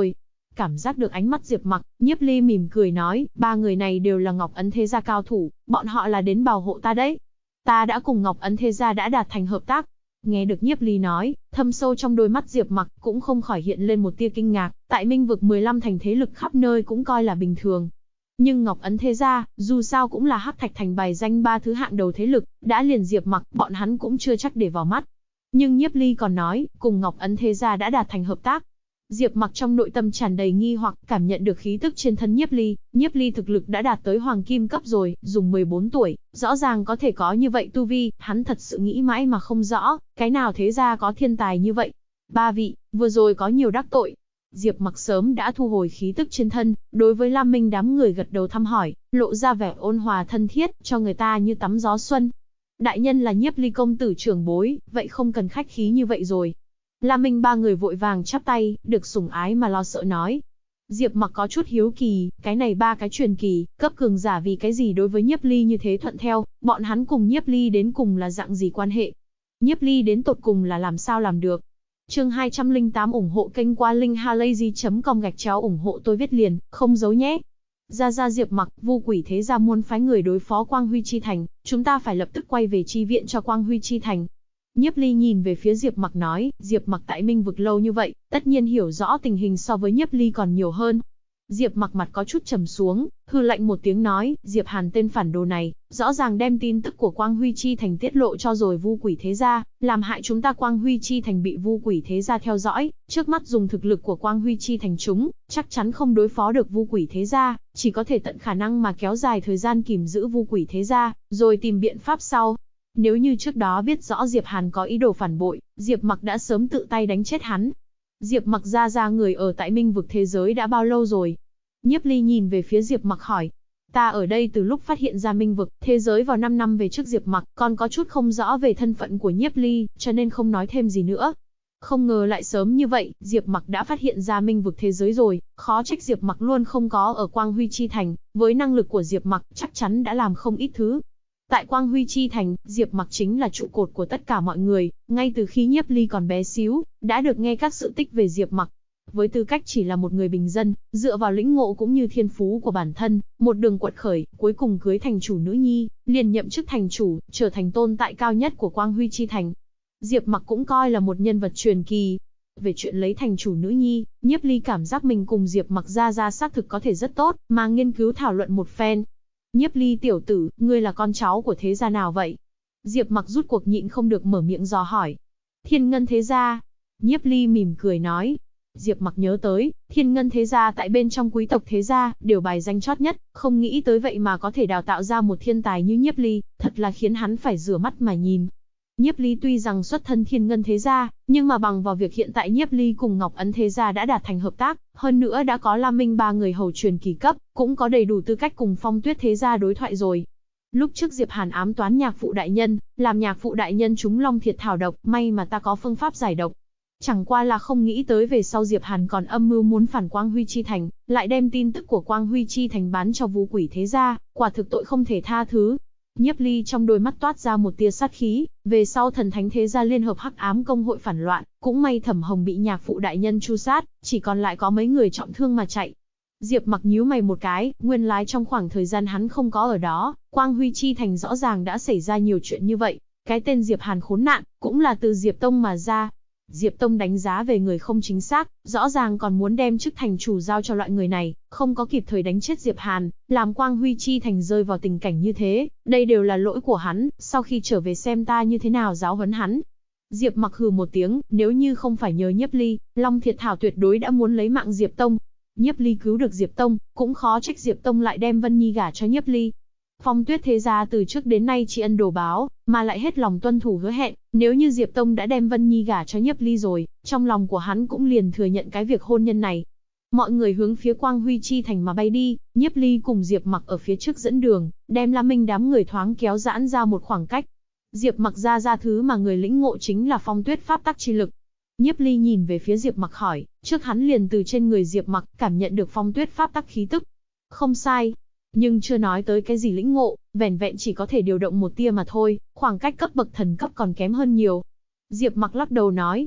Cảm giác được ánh mắt Diệp Mặc, Nhiếp Ly mỉm cười nói, ba người này đều là Ngọc Ấn Thế Gia cao thủ, bọn họ là đến bảo hộ ta đấy. Ta đã cùng Ngọc Ấn Thế Gia đã đạt thành hợp tác. Nghe được Nhiếp Ly nói, thâm sâu trong đôi mắt Diệp Mặc cũng không khỏi hiện lên một tia kinh ngạc, tại Minh vực 15 thành thế lực khắp nơi cũng coi là bình thường. Nhưng Ngọc Ấn Thế Gia, dù sao cũng là Hắc Thạch Thành bài danh ba thứ hạng đầu thế lực, đã liền Diệp Mặc, bọn hắn cũng chưa chắc để vào mắt. Nhưng Nhiếp Ly còn nói, cùng Ngọc Ấn Thế Gia đã đạt thành hợp tác. Diệp Mặc trong nội tâm tràn đầy nghi hoặc, cảm nhận được khí tức trên thân Nhiếp Ly thực lực đã đạt tới hoàng kim cấp rồi, dùng 14 tuổi, rõ ràng có thể có như vậy tu vi, hắn thật sự nghĩ mãi mà không rõ, cái nào thế gia có thiên tài như vậy. Ba vị, vừa rồi có nhiều đắc tội. Diệp Mặc sớm đã thu hồi khí tức trên thân, đối với Lam Minh đám người gật đầu thăm hỏi, lộ ra vẻ ôn hòa thân thiết, cho người ta như tắm gió xuân. Đại nhân là Nhiếp Ly công tử trưởng bối, vậy không cần khách khí như vậy rồi. Lam Minh ba người vội vàng chắp tay, được sủng ái mà lo sợ nói. Diệp Mặc có chút hiếu kỳ, cái này ba cái truyền kỳ, cấp cường giả vì cái gì đối với Nhiếp Ly như thế thuận theo, bọn hắn cùng Nhiếp Ly đến cùng là dạng gì quan hệ? Nhiếp Ly đến tột cùng là làm sao làm được? Chương 208 ủng hộ kênh qua linkhalazy.com ủng hộ tôi viết liền, không giấu nhé. Ra Diệp Mặc, Vu Quỷ Thế Gia muốn phái người đối phó Quang Huy Chi Thành, chúng ta phải lập tức quay về chi viện cho Quang Huy Chi Thành. Nhiếp Ly nhìn về phía Diệp Mặc nói, Diệp Mặc tại Minh vực lâu như vậy, tất nhiên hiểu rõ tình hình so với Nhiếp Ly còn nhiều hơn. Diệp Mặc mặt có chút trầm xuống, hừ lạnh một tiếng nói, Diệp Hàn tên phản đồ này, rõ ràng đem tin tức của Quang Huy Chi Thành tiết lộ cho rồi Vu Quỷ Thế Gia, làm hại chúng ta Quang Huy Chi Thành bị Vu Quỷ Thế Gia theo dõi, trước mắt dùng thực lực của Quang Huy Chi Thành chúng, chắc chắn không đối phó được Vu Quỷ Thế Gia, chỉ có thể tận khả năng mà kéo dài thời gian kìm giữ Vu Quỷ Thế Gia, rồi tìm biện pháp sau. Nếu như trước đó biết rõ Diệp Hàn có ý đồ phản bội, Diệp Mặc đã sớm tự tay đánh chết hắn. Diệp Mặc ra người ở tại Minh vực thế giới đã bao lâu rồi? Nhiếp Ly nhìn về phía Diệp Mặc hỏi. Ta ở đây từ lúc phát hiện ra Minh vực thế giới vào 5 năm về trước. Diệp Mặc còn có chút không rõ về thân phận của Nhiếp Ly, cho nên không nói thêm gì nữa. Không ngờ lại sớm như vậy, Diệp Mặc đã phát hiện ra Minh vực thế giới rồi, khó trách Diệp Mặc luôn không có ở Quang Huy Chi Thành, với năng lực của Diệp Mặc chắc chắn đã làm không ít thứ. Tại Quang Huy Chi Thành, Diệp Mặc chính là trụ cột của tất cả mọi người, ngay từ khi Nhiếp Ly còn bé xíu, đã được nghe các sự tích về Diệp Mặc. Với tư cách chỉ là một người bình dân, dựa vào lĩnh ngộ cũng như thiên phú của bản thân, một đường quật khởi, cuối cùng cưới thành chủ nữ nhi, liền nhậm chức thành chủ, trở thành tôn tại cao nhất của Quang Huy Chi Thành. Diệp Mặc cũng coi là một nhân vật truyền kỳ. Về chuyện lấy thành chủ nữ nhi, Nhiếp Ly cảm giác mình cùng Diệp Mặc ra xác thực có thể rất tốt, mà nghiên cứu thảo luận một phen. Nhiếp Ly tiểu tử, ngươi là con cháu của thế gia nào vậy? Diệp Mặc rút cuộc nhịn không được mở miệng dò hỏi. Thiên Ngân Thế Gia. Nhiếp Ly mỉm cười nói. Diệp Mặc nhớ tới, Thiên Ngân Thế Gia tại bên trong quý tộc thế gia, đều bài danh chót nhất, không nghĩ tới vậy mà có thể đào tạo ra một thiên tài như Nhiếp Ly, thật là khiến hắn phải rửa mắt mà nhìn. Nhiếp Ly tuy rằng xuất thân Thiên Ngân Thế Gia, nhưng mà bằng vào việc hiện tại Nhiếp Ly cùng Ngọc Ấn Thế Gia đã đạt thành hợp tác, hơn nữa đã có Lam Minh ba người hầu truyền kỳ cấp, cũng có đầy đủ tư cách cùng Phong Tuyết Thế Gia đối thoại rồi. Lúc trước Diệp Hàn ám toán nhạc phụ đại nhân, làm nhạc phụ đại nhân trúng long thiệt thảo độc, may mà ta có phương pháp giải độc. Chẳng qua là không nghĩ tới về sau Diệp Hàn còn âm mưu muốn phản Quang Huy Chi Thành, lại đem tin tức của Quang Huy Chi Thành bán cho Vu Quỷ Thế Gia, quả thực tội không thể tha thứ. Nhiếp Ly trong đôi mắt toát ra một tia sát khí, về sau Thần Thánh Thế Gia liên hợp Hắc Ám Công hội phản loạn, cũng may Thẩm Hồng bị nhạc phụ đại nhân tru sát, chỉ còn lại có mấy người trọng thương mà chạy. Diệp Mặc nhíu mày một cái, nguyên lai trong khoảng thời gian hắn không có ở đó, Quang Huy Chi Thành rõ ràng đã xảy ra nhiều chuyện như vậy. Cái tên Diệp Hàn khốn nạn, cũng là từ Diệp Tông mà ra. Diệp Tông đánh giá về người không chính xác, rõ ràng còn muốn đem chức thành chủ giao cho loại người này, không có kịp thời đánh chết Diệp Hàn, làm Quang Huy Chi Thành rơi vào tình cảnh như thế, đây đều là lỗi của hắn, sau khi trở về xem ta như thế nào giáo huấn hắn. Diệp Mặc hừ một tiếng, nếu như không phải nhờ Nhiếp Ly, Long Thiệt Thảo tuyệt đối đã muốn lấy mạng Diệp Tông. Nhiếp Ly cứu được Diệp Tông, cũng khó trách Diệp Tông lại đem Vân Nhi gả cho Nhiếp Ly. Phong Tuyết Thế Gia từ trước đến nay tri ân đồ báo, mà lại hết lòng tuân thủ hứa hẹn, nếu như Diệp Tông đã đem Vân Nhi gả cho Nhiếp Ly rồi, trong lòng của hắn cũng liền thừa nhận cái việc hôn nhân này. Mọi người hướng phía Quang Huy Chi Thành mà bay đi, Nhiếp Ly cùng Diệp Mặc ở phía trước dẫn đường, đem Lam Minh đám người thoáng kéo giãn ra một khoảng cách. Diệp Mặc ra thứ mà người lĩnh ngộ chính là Phong Tuyết pháp tắc chi lực. Nhiếp Ly nhìn về phía Diệp Mặc hỏi, trước hắn liền từ trên người Diệp Mặc cảm nhận được Phong Tuyết pháp tắc khí tức. Không sai, nhưng chưa nói tới cái gì lĩnh ngộ, vẻn vẹn chỉ có thể điều động một tia mà thôi, khoảng cách cấp bậc thần cấp còn kém hơn nhiều. Diệp Mặc lắc đầu nói,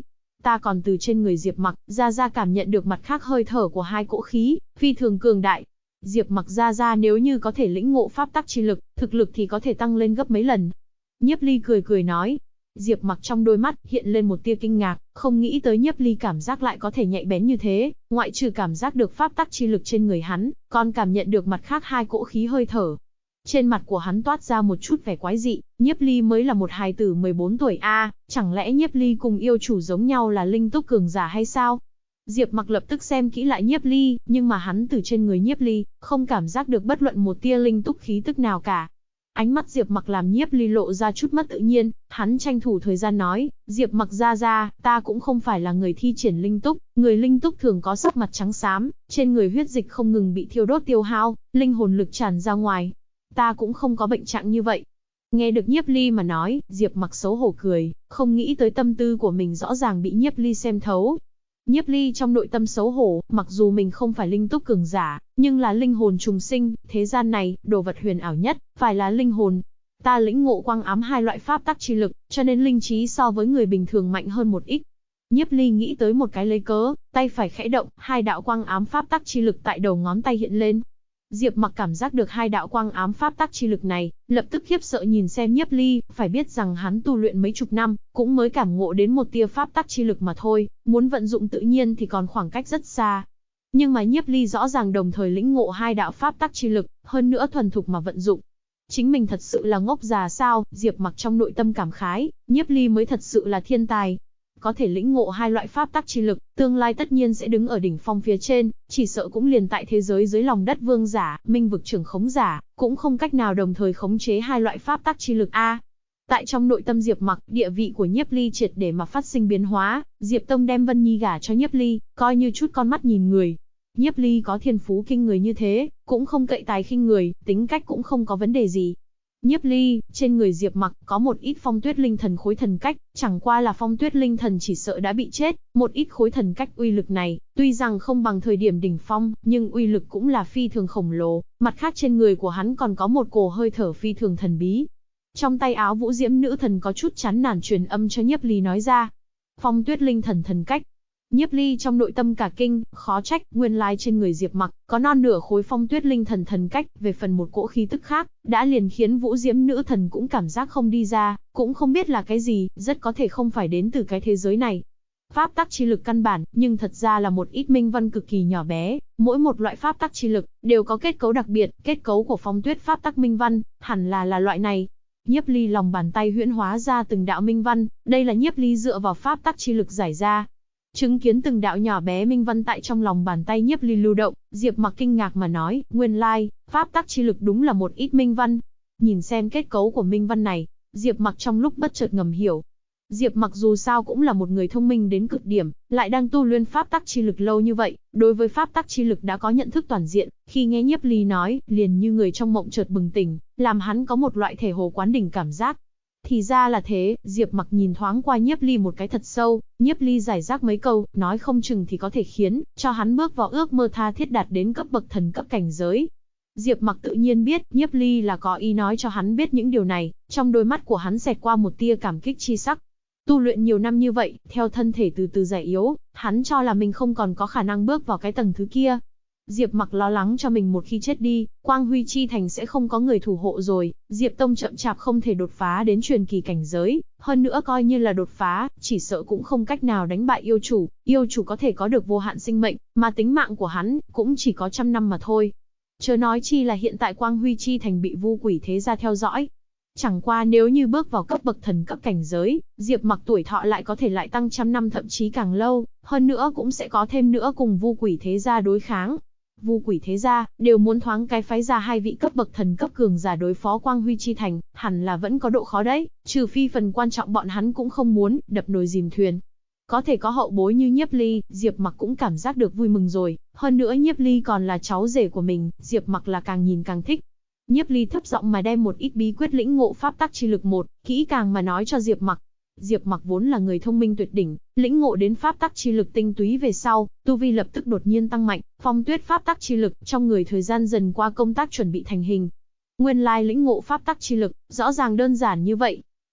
Ta còn từ trên người Diệp Mặc ra cảm nhận được mặt khác hơi thở của hai cỗ khí, phi thường cường đại. Diệp Mặc ra nếu như có thể lĩnh ngộ pháp tắc chi lực, thực lực thì có thể tăng lên gấp mấy lần. Nhiếp Ly cười nói. Diệp Mặc trong đôi mắt hiện lên một tia kinh ngạc, không nghĩ tới Nhiếp Ly cảm giác lại có thể nhạy bén như thế, ngoại trừ cảm giác được pháp tắc chi lực trên người hắn, còn cảm nhận được mặt khác hai cỗ khí hơi thở. Trên mặt của hắn toát ra một chút vẻ quái dị, Nhiếp Ly mới là một hài tử 14 tuổi a, chẳng lẽ Nhiếp Ly cùng yêu chủ giống nhau là linh túc cường giả hay sao? Diệp Mặc lập tức xem kỹ lại Nhiếp Ly, nhưng mà hắn từ trên người Nhiếp Ly không cảm giác được bất luận một tia linh túc khí tức nào cả. Ánh mắt Diệp Mặc làm Nhiếp Ly lộ ra chút mất tự nhiên, hắn tranh thủ thời gian nói, Diệp Mặc ra, ta cũng không phải là người thi triển linh túc, người linh túc thường có sắc mặt trắng xám, trên người huyết dịch không ngừng bị thiêu đốt tiêu hao, linh hồn lực tràn ra ngoài. Ta cũng không có bệnh trạng như vậy. Nghe được Nhiếp Ly mà nói, Diệp Mặc xấu hổ cười, không nghĩ tới tâm tư của mình rõ ràng bị Nhiếp Ly xem thấu. Nhiếp Ly trong nội tâm xấu hổ, mặc dù mình không phải linh túc cường giả, nhưng là linh hồn trùng sinh, thế gian này, đồ vật huyền ảo nhất, phải là linh hồn. Ta lĩnh ngộ quang ám hai loại pháp tắc chi lực, cho nên linh trí so với người bình thường mạnh hơn một ít. Nhiếp Ly nghĩ tới một cái lấy cớ, tay phải khẽ động, hai đạo quang ám pháp tắc chi lực tại đầu ngón tay hiện lên. Diệp Mặc cảm giác được hai đạo quang ám pháp tắc chi lực này, lập tức khiếp sợ nhìn xem Nhiếp Ly, phải biết rằng hắn tu luyện mấy chục năm, cũng mới cảm ngộ đến một tia pháp tắc chi lực mà thôi, muốn vận dụng tự nhiên thì còn khoảng cách rất xa. Nhưng mà Nhiếp Ly rõ ràng đồng thời lĩnh ngộ hai đạo pháp tắc chi lực, hơn nữa thuần thục mà vận dụng. Chính mình thật sự là ngốc già sao? Diệp Mặc trong nội tâm cảm khái, Nhiếp Ly mới thật sự là thiên tài. Có thể lĩnh ngộ hai loại pháp tắc chi lực, tương lai tất nhiên sẽ đứng ở đỉnh phong phía trên, chỉ sợ cũng liền tại thế giới dưới lòng đất vương giả, minh vực trưởng khống giả, cũng không cách nào đồng thời khống chế hai loại pháp tắc chi lực a. Tại trong nội tâm Diệp Mặc, địa vị của Nhiếp Ly triệt để mà phát sinh biến hóa, Diệp Tông đem Vân Nhi gả cho Nhiếp Ly, coi như chút con mắt nhìn người. Nhiếp Ly có thiên phú kinh người như thế, cũng không cậy tài khinh người, tính cách cũng không có vấn đề gì. Nhiếp Ly, trên người Diệp Mặc có một ít phong tuyết linh thần khối thần cách, chẳng qua là phong tuyết linh thần chỉ sợ đã bị chết, một ít khối thần cách uy lực này, tuy rằng không bằng thời điểm đỉnh phong, nhưng uy lực cũng là phi thường khổng lồ, mặt khác trên người của hắn còn có một cổ hơi thở phi thường thần bí. Trong tay áo Vũ Diễm nữ thần có chút chán nản truyền âm cho Nhiếp Ly nói ra. Phong tuyết linh thần thần cách. Nhiếp Ly trong nội tâm cả kinh, khó trách, nguyên lai trên người Diệp Mặc có non nửa khối phong tuyết linh thần thần cách, về phần một cỗ khí tức khác, đã liền khiến Vũ Diễm nữ thần cũng cảm giác không đi ra, cũng không biết là cái gì, rất có thể không phải đến từ cái thế giới này. Pháp tắc chi lực căn bản, nhưng thật ra là một ít minh văn cực kỳ nhỏ bé, mỗi một loại pháp tắc chi lực đều có kết cấu đặc biệt, kết cấu của phong tuyết pháp tắc minh văn, hẳn là loại này. Nhiếp Ly lòng bàn tay huyễn hóa ra từng đạo minh văn, đây là Nhiếp Ly dựa vào pháp tắc chi lực giải ra. Chứng kiến từng đạo nhỏ bé minh văn tại trong lòng bàn tay Nhiếp Ly lưu động, Diệp Mặc kinh ngạc mà nói, nguyên lai, pháp tắc chi lực đúng là một ít minh văn. Nhìn xem kết cấu của minh văn này, Diệp Mặc trong lúc bất chợt ngầm hiểu. Diệp Mặc dù sao cũng là một người thông minh đến cực điểm, lại đang tu luyện pháp tắc chi lực lâu như vậy, đối với pháp tắc chi lực đã có nhận thức toàn diện, khi nghe Nhiếp Ly nói, liền như người trong mộng chợt bừng tỉnh, làm hắn có một loại thể hồ quán đỉnh cảm giác. Thì ra là thế, Diệp Mặc nhìn thoáng qua Nhiếp Ly một cái thật sâu, Nhiếp Ly giải rác mấy câu, nói không chừng thì có thể khiến cho hắn bước vào ước mơ tha thiết đạt đến cấp bậc thần cấp cảnh giới. Diệp Mặc tự nhiên biết, Nhiếp Ly là có ý nói cho hắn biết những điều này, trong đôi mắt của hắn xẹt qua một tia cảm kích chi sắc. Tu luyện nhiều năm như vậy, theo thân thể từ từ già yếu, hắn cho là mình không còn có khả năng bước vào cái tầng thứ kia. Diệp Mặc lo lắng cho mình một khi chết đi, Quang Huy Chi Thành sẽ không có người thủ hộ rồi, Diệp Tông chậm chạp không thể đột phá đến truyền kỳ cảnh giới, hơn nữa coi như là đột phá, chỉ sợ cũng không cách nào đánh bại yêu chủ có thể có được vô hạn sinh mệnh, mà tính mạng của hắn cũng chỉ có 100 năm mà thôi. Chớ nói chi là hiện tại Quang Huy Chi Thành bị Vu Quỷ Thế Gia theo dõi. Chẳng qua nếu như bước vào cấp bậc thần cấp cảnh giới, Diệp Mặc tuổi thọ lại có thể lại tăng 100 năm thậm chí càng lâu, hơn nữa cũng sẽ có thêm nữa cùng Vu Quỷ Thế Gia đối kháng. Vu Quỷ Thế Gia đều muốn thoáng cái phái ra hai vị cấp bậc thần cấp cường giả đối phó Quang Huy Chi Thành, hẳn là vẫn có độ khó đấy, trừ phi phần quan trọng bọn hắn cũng không muốn đập nồi dìm thuyền. Có thể có hậu bối như Nhiếp Ly, Diệp Mặc cũng cảm giác được vui mừng rồi, hơn nữa Nhiếp Ly còn là cháu rể của mình, Diệp Mặc là càng nhìn càng thích. Nhiếp Ly thấp giọng mà đem một ít bí quyết lĩnh ngộ pháp tắc chi lực kỹ càng mà nói cho Diệp Mặc. Diệp Mặc vốn là người thông minh tuyệt đỉnh, lĩnh ngộ đến pháp tắc chi lực tinh túy về sau, tu vi lập tức đột nhiên tăng mạnh, phong tuyết pháp tắc chi lực trong người thời gian dần qua công tác chuẩn bị thành hình. Nguyên lai lĩnh ngộ pháp tắc chi lực, rõ ràng đơn giản như vậy.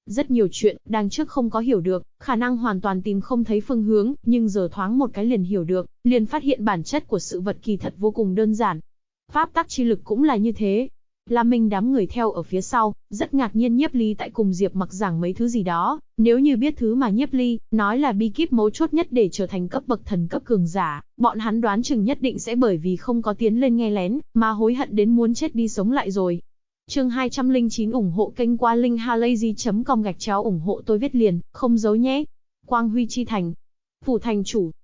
Rất nhiều chuyện, đang trước không có hiểu được, khả năng hoàn toàn tìm không thấy phương hướng, nhưng giờ thoáng một cái liền hiểu được, liền phát hiện bản chất của sự vật kỳ thật vô cùng đơn giản. Pháp tắc chi lực cũng là như thế. Lam Minh đám người theo ở phía sau, rất ngạc nhiên Nhiếp Ly tại cùng Diệp Mặc giảng mấy thứ gì đó, nếu như biết thứ mà Nhiếp Ly nói là bí kíp mấu chốt nhất để trở thành cấp bậc thần cấp cường giả, bọn hắn đoán chừng nhất định sẽ bởi vì không có tiến lên nghe lén, mà hối hận đến muốn chết đi sống lại rồi. Chương 209 ủng hộ kênh qua linkhalazy.com ủng hộ tôi viết liền, không giấu nhé. Quang Huy Chi Thành. Phủ thành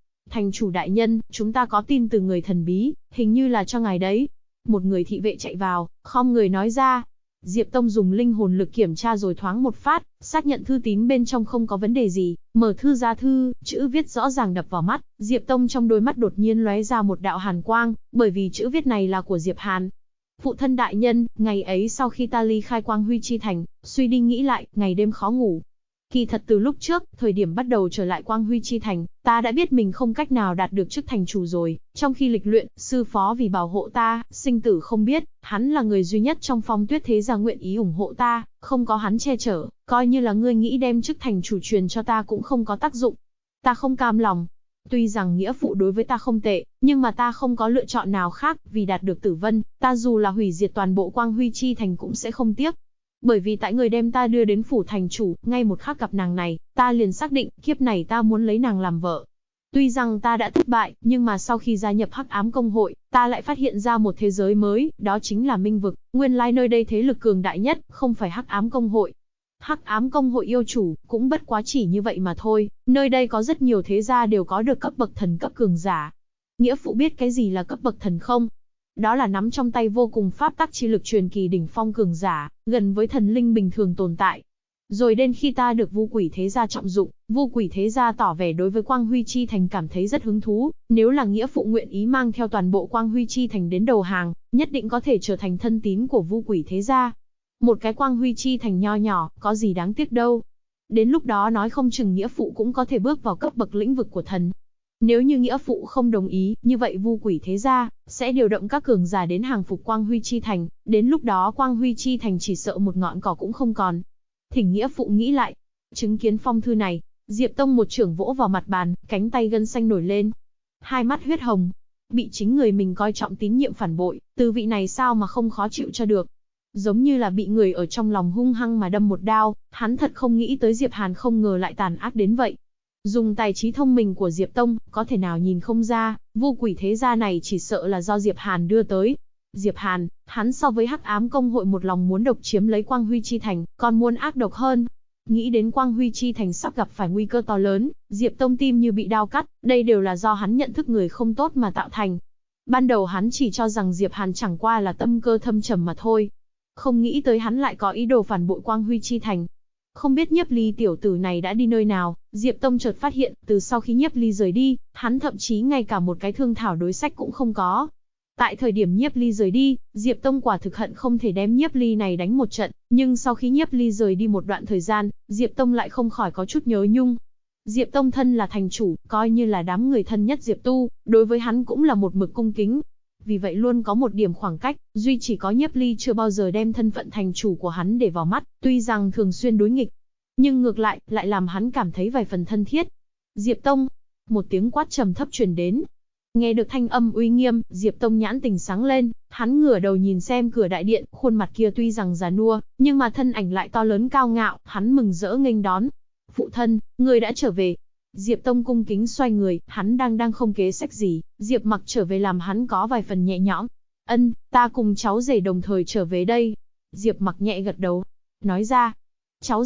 chủ đại nhân, chúng ta có tin từ người thần bí, hình như là cho ngài đấy. Một người thị vệ chạy vào, khom người nói ra. Diệp Tông dùng linh hồn lực kiểm tra rồi thoáng một phát, xác nhận thư tín bên trong không có vấn đề gì, mở thư ra thư, chữ viết rõ ràng đập vào mắt, Diệp Tông trong đôi mắt đột nhiên lóe ra một đạo hàn quang, bởi vì chữ viết này là của Diệp Hàn. Phụ thân đại nhân, ngày ấy sau khi ta ly khai Quang Huy Chi Thành, suy đi nghĩ lại, ngày đêm khó ngủ. Kỳ thật từ lúc trước, thời điểm bắt đầu trở lại Quang Huy Chi Thành, ta đã biết mình không cách nào đạt được chức thành chủ rồi, trong khi lịch luyện, sư phó vì bảo hộ ta, sinh tử không biết, hắn là người duy nhất trong Phong Tuyết thế gia nguyện ý ủng hộ ta, không có hắn che chở, coi như là ngươi nghĩ đem chức thành chủ truyền cho ta cũng không có tác dụng. Ta không cam lòng. Tuy rằng nghĩa phụ đối với ta không tệ, nhưng mà ta không có lựa chọn nào khác, vì đạt được Tử Vân, ta dù là hủy diệt toàn bộ Quang Huy Chi Thành cũng sẽ không tiếc. Bởi vì tại người đem ta đưa đến phủ thành chủ, ngay một khắc gặp nàng này, ta liền xác định, kiếp này ta muốn lấy nàng làm vợ. Tuy rằng ta đã thất bại, nhưng mà sau khi gia nhập Hắc Ám Công hội, ta lại phát hiện ra một thế giới mới, đó chính là Minh vực, nguyên lai nơi đây thế lực cường đại nhất, không phải Hắc Ám Công hội. Hắc Ám Công hội yêu chủ, cũng bất quá chỉ như vậy mà thôi, nơi đây có rất nhiều thế gia đều có được cấp bậc thần cấp cường giả. Nghĩa phụ biết cái gì là cấp bậc thần không? Đó là nắm trong tay vô cùng pháp tắc chi lực truyền kỳ đỉnh phong cường giả, gần với thần linh bình thường tồn tại. Rồi đến khi ta được Vu Quỷ thế gia trọng dụng, Vu Quỷ thế gia tỏ vẻ đối với Quang Huy Chi Thành cảm thấy rất hứng thú, nếu là nghĩa phụ nguyện ý mang theo toàn bộ Quang Huy Chi Thành đến đầu hàng, nhất định có thể trở thành thân tín của Vu Quỷ thế gia. Một cái Quang Huy Chi Thành nho nhỏ, có gì đáng tiếc đâu. Đến lúc đó nói không chừng nghĩa phụ cũng có thể bước vào cấp bậc lĩnh vực của thần. Nếu như nghĩa phụ không đồng ý, như vậy Vu Quỷ thế gia sẽ điều động các cường giả đến hàng phục Quang Huy Chi Thành, đến lúc đó Quang Huy Chi Thành chỉ sợ một ngọn cỏ cũng không còn. Thỉnh nghĩa phụ nghĩ lại. Chứng kiến phong thư này, Diệp Tông một chưởng vỗ vào mặt bàn, cánh tay gân xanh nổi lên. Hai mắt huyết hồng. Bị chính người mình coi trọng tín nhiệm phản bội, tư vị này sao mà không khó chịu cho được. Giống như là bị người ở trong lòng hung hăng mà đâm một đao, hắn thật không nghĩ tới Diệp Hàn không ngờ lại tàn ác đến vậy. Dùng tài trí thông minh của Diệp Tông, có thể nào nhìn không ra, Vu Quỷ thế gia này chỉ sợ là do Diệp Hàn đưa tới. Diệp Hàn, hắn so với Hắc Ám Công hội một lòng muốn độc chiếm lấy Quang Huy Chi Thành, còn muốn ác độc hơn. Nghĩ đến Quang Huy Chi Thành sắp gặp phải nguy cơ to lớn, Diệp Tông tim như bị đao cắt, đây đều là do hắn nhận thức người không tốt mà tạo thành. Ban đầu hắn chỉ cho rằng Diệp Hàn chẳng qua là tâm cơ thâm trầm mà thôi. Không nghĩ tới hắn lại có ý đồ phản bội Quang Huy Chi Thành. Không biết Nhiếp Ly tiểu tử này đã đi nơi nào, Diệp Tông chợt phát hiện, từ sau khi Nhiếp Ly rời đi, hắn thậm chí ngay cả một cái thương thảo đối sách cũng không có. Tại thời điểm Nhiếp Ly rời đi, Diệp Tông quả thực hận không thể đem Nhiếp Ly này đánh một trận, nhưng sau khi Nhiếp Ly rời đi một đoạn thời gian, Diệp Tông lại không khỏi có chút nhớ nhung. Diệp Tông thân là thành chủ, coi như là đám người thân nhất Diệp Tu, đối với hắn cũng là một mực cung kính. Vì vậy luôn có một điểm khoảng cách, duy chỉ có Nhiếp Ly chưa bao giờ đem thân phận thành chủ của hắn để vào mắt, tuy rằng thường xuyên đối nghịch, nhưng ngược lại làm hắn cảm thấy vài phần thân thiết. Diệp Tông, một tiếng quát trầm thấp truyền đến. Nghe được thanh âm uy nghiêm, Diệp Tông nhãn tình sáng lên, hắn ngửa đầu nhìn xem cửa đại điện, khuôn mặt kia tuy rằng già nua, nhưng mà thân ảnh lại to lớn cao ngạo, hắn mừng rỡ nghênh đón. Phụ thân, người đã trở về. Diệp Tông cung kính xoay người, hắn đang không kế sách gì, Diệp Mặc trở về làm hắn có vài phần nhẹ nhõm. Ân, ta cùng cháu rể đồng thời trở về đây. Diệp Mặc nhẹ gật đầu, nói ra. Cháu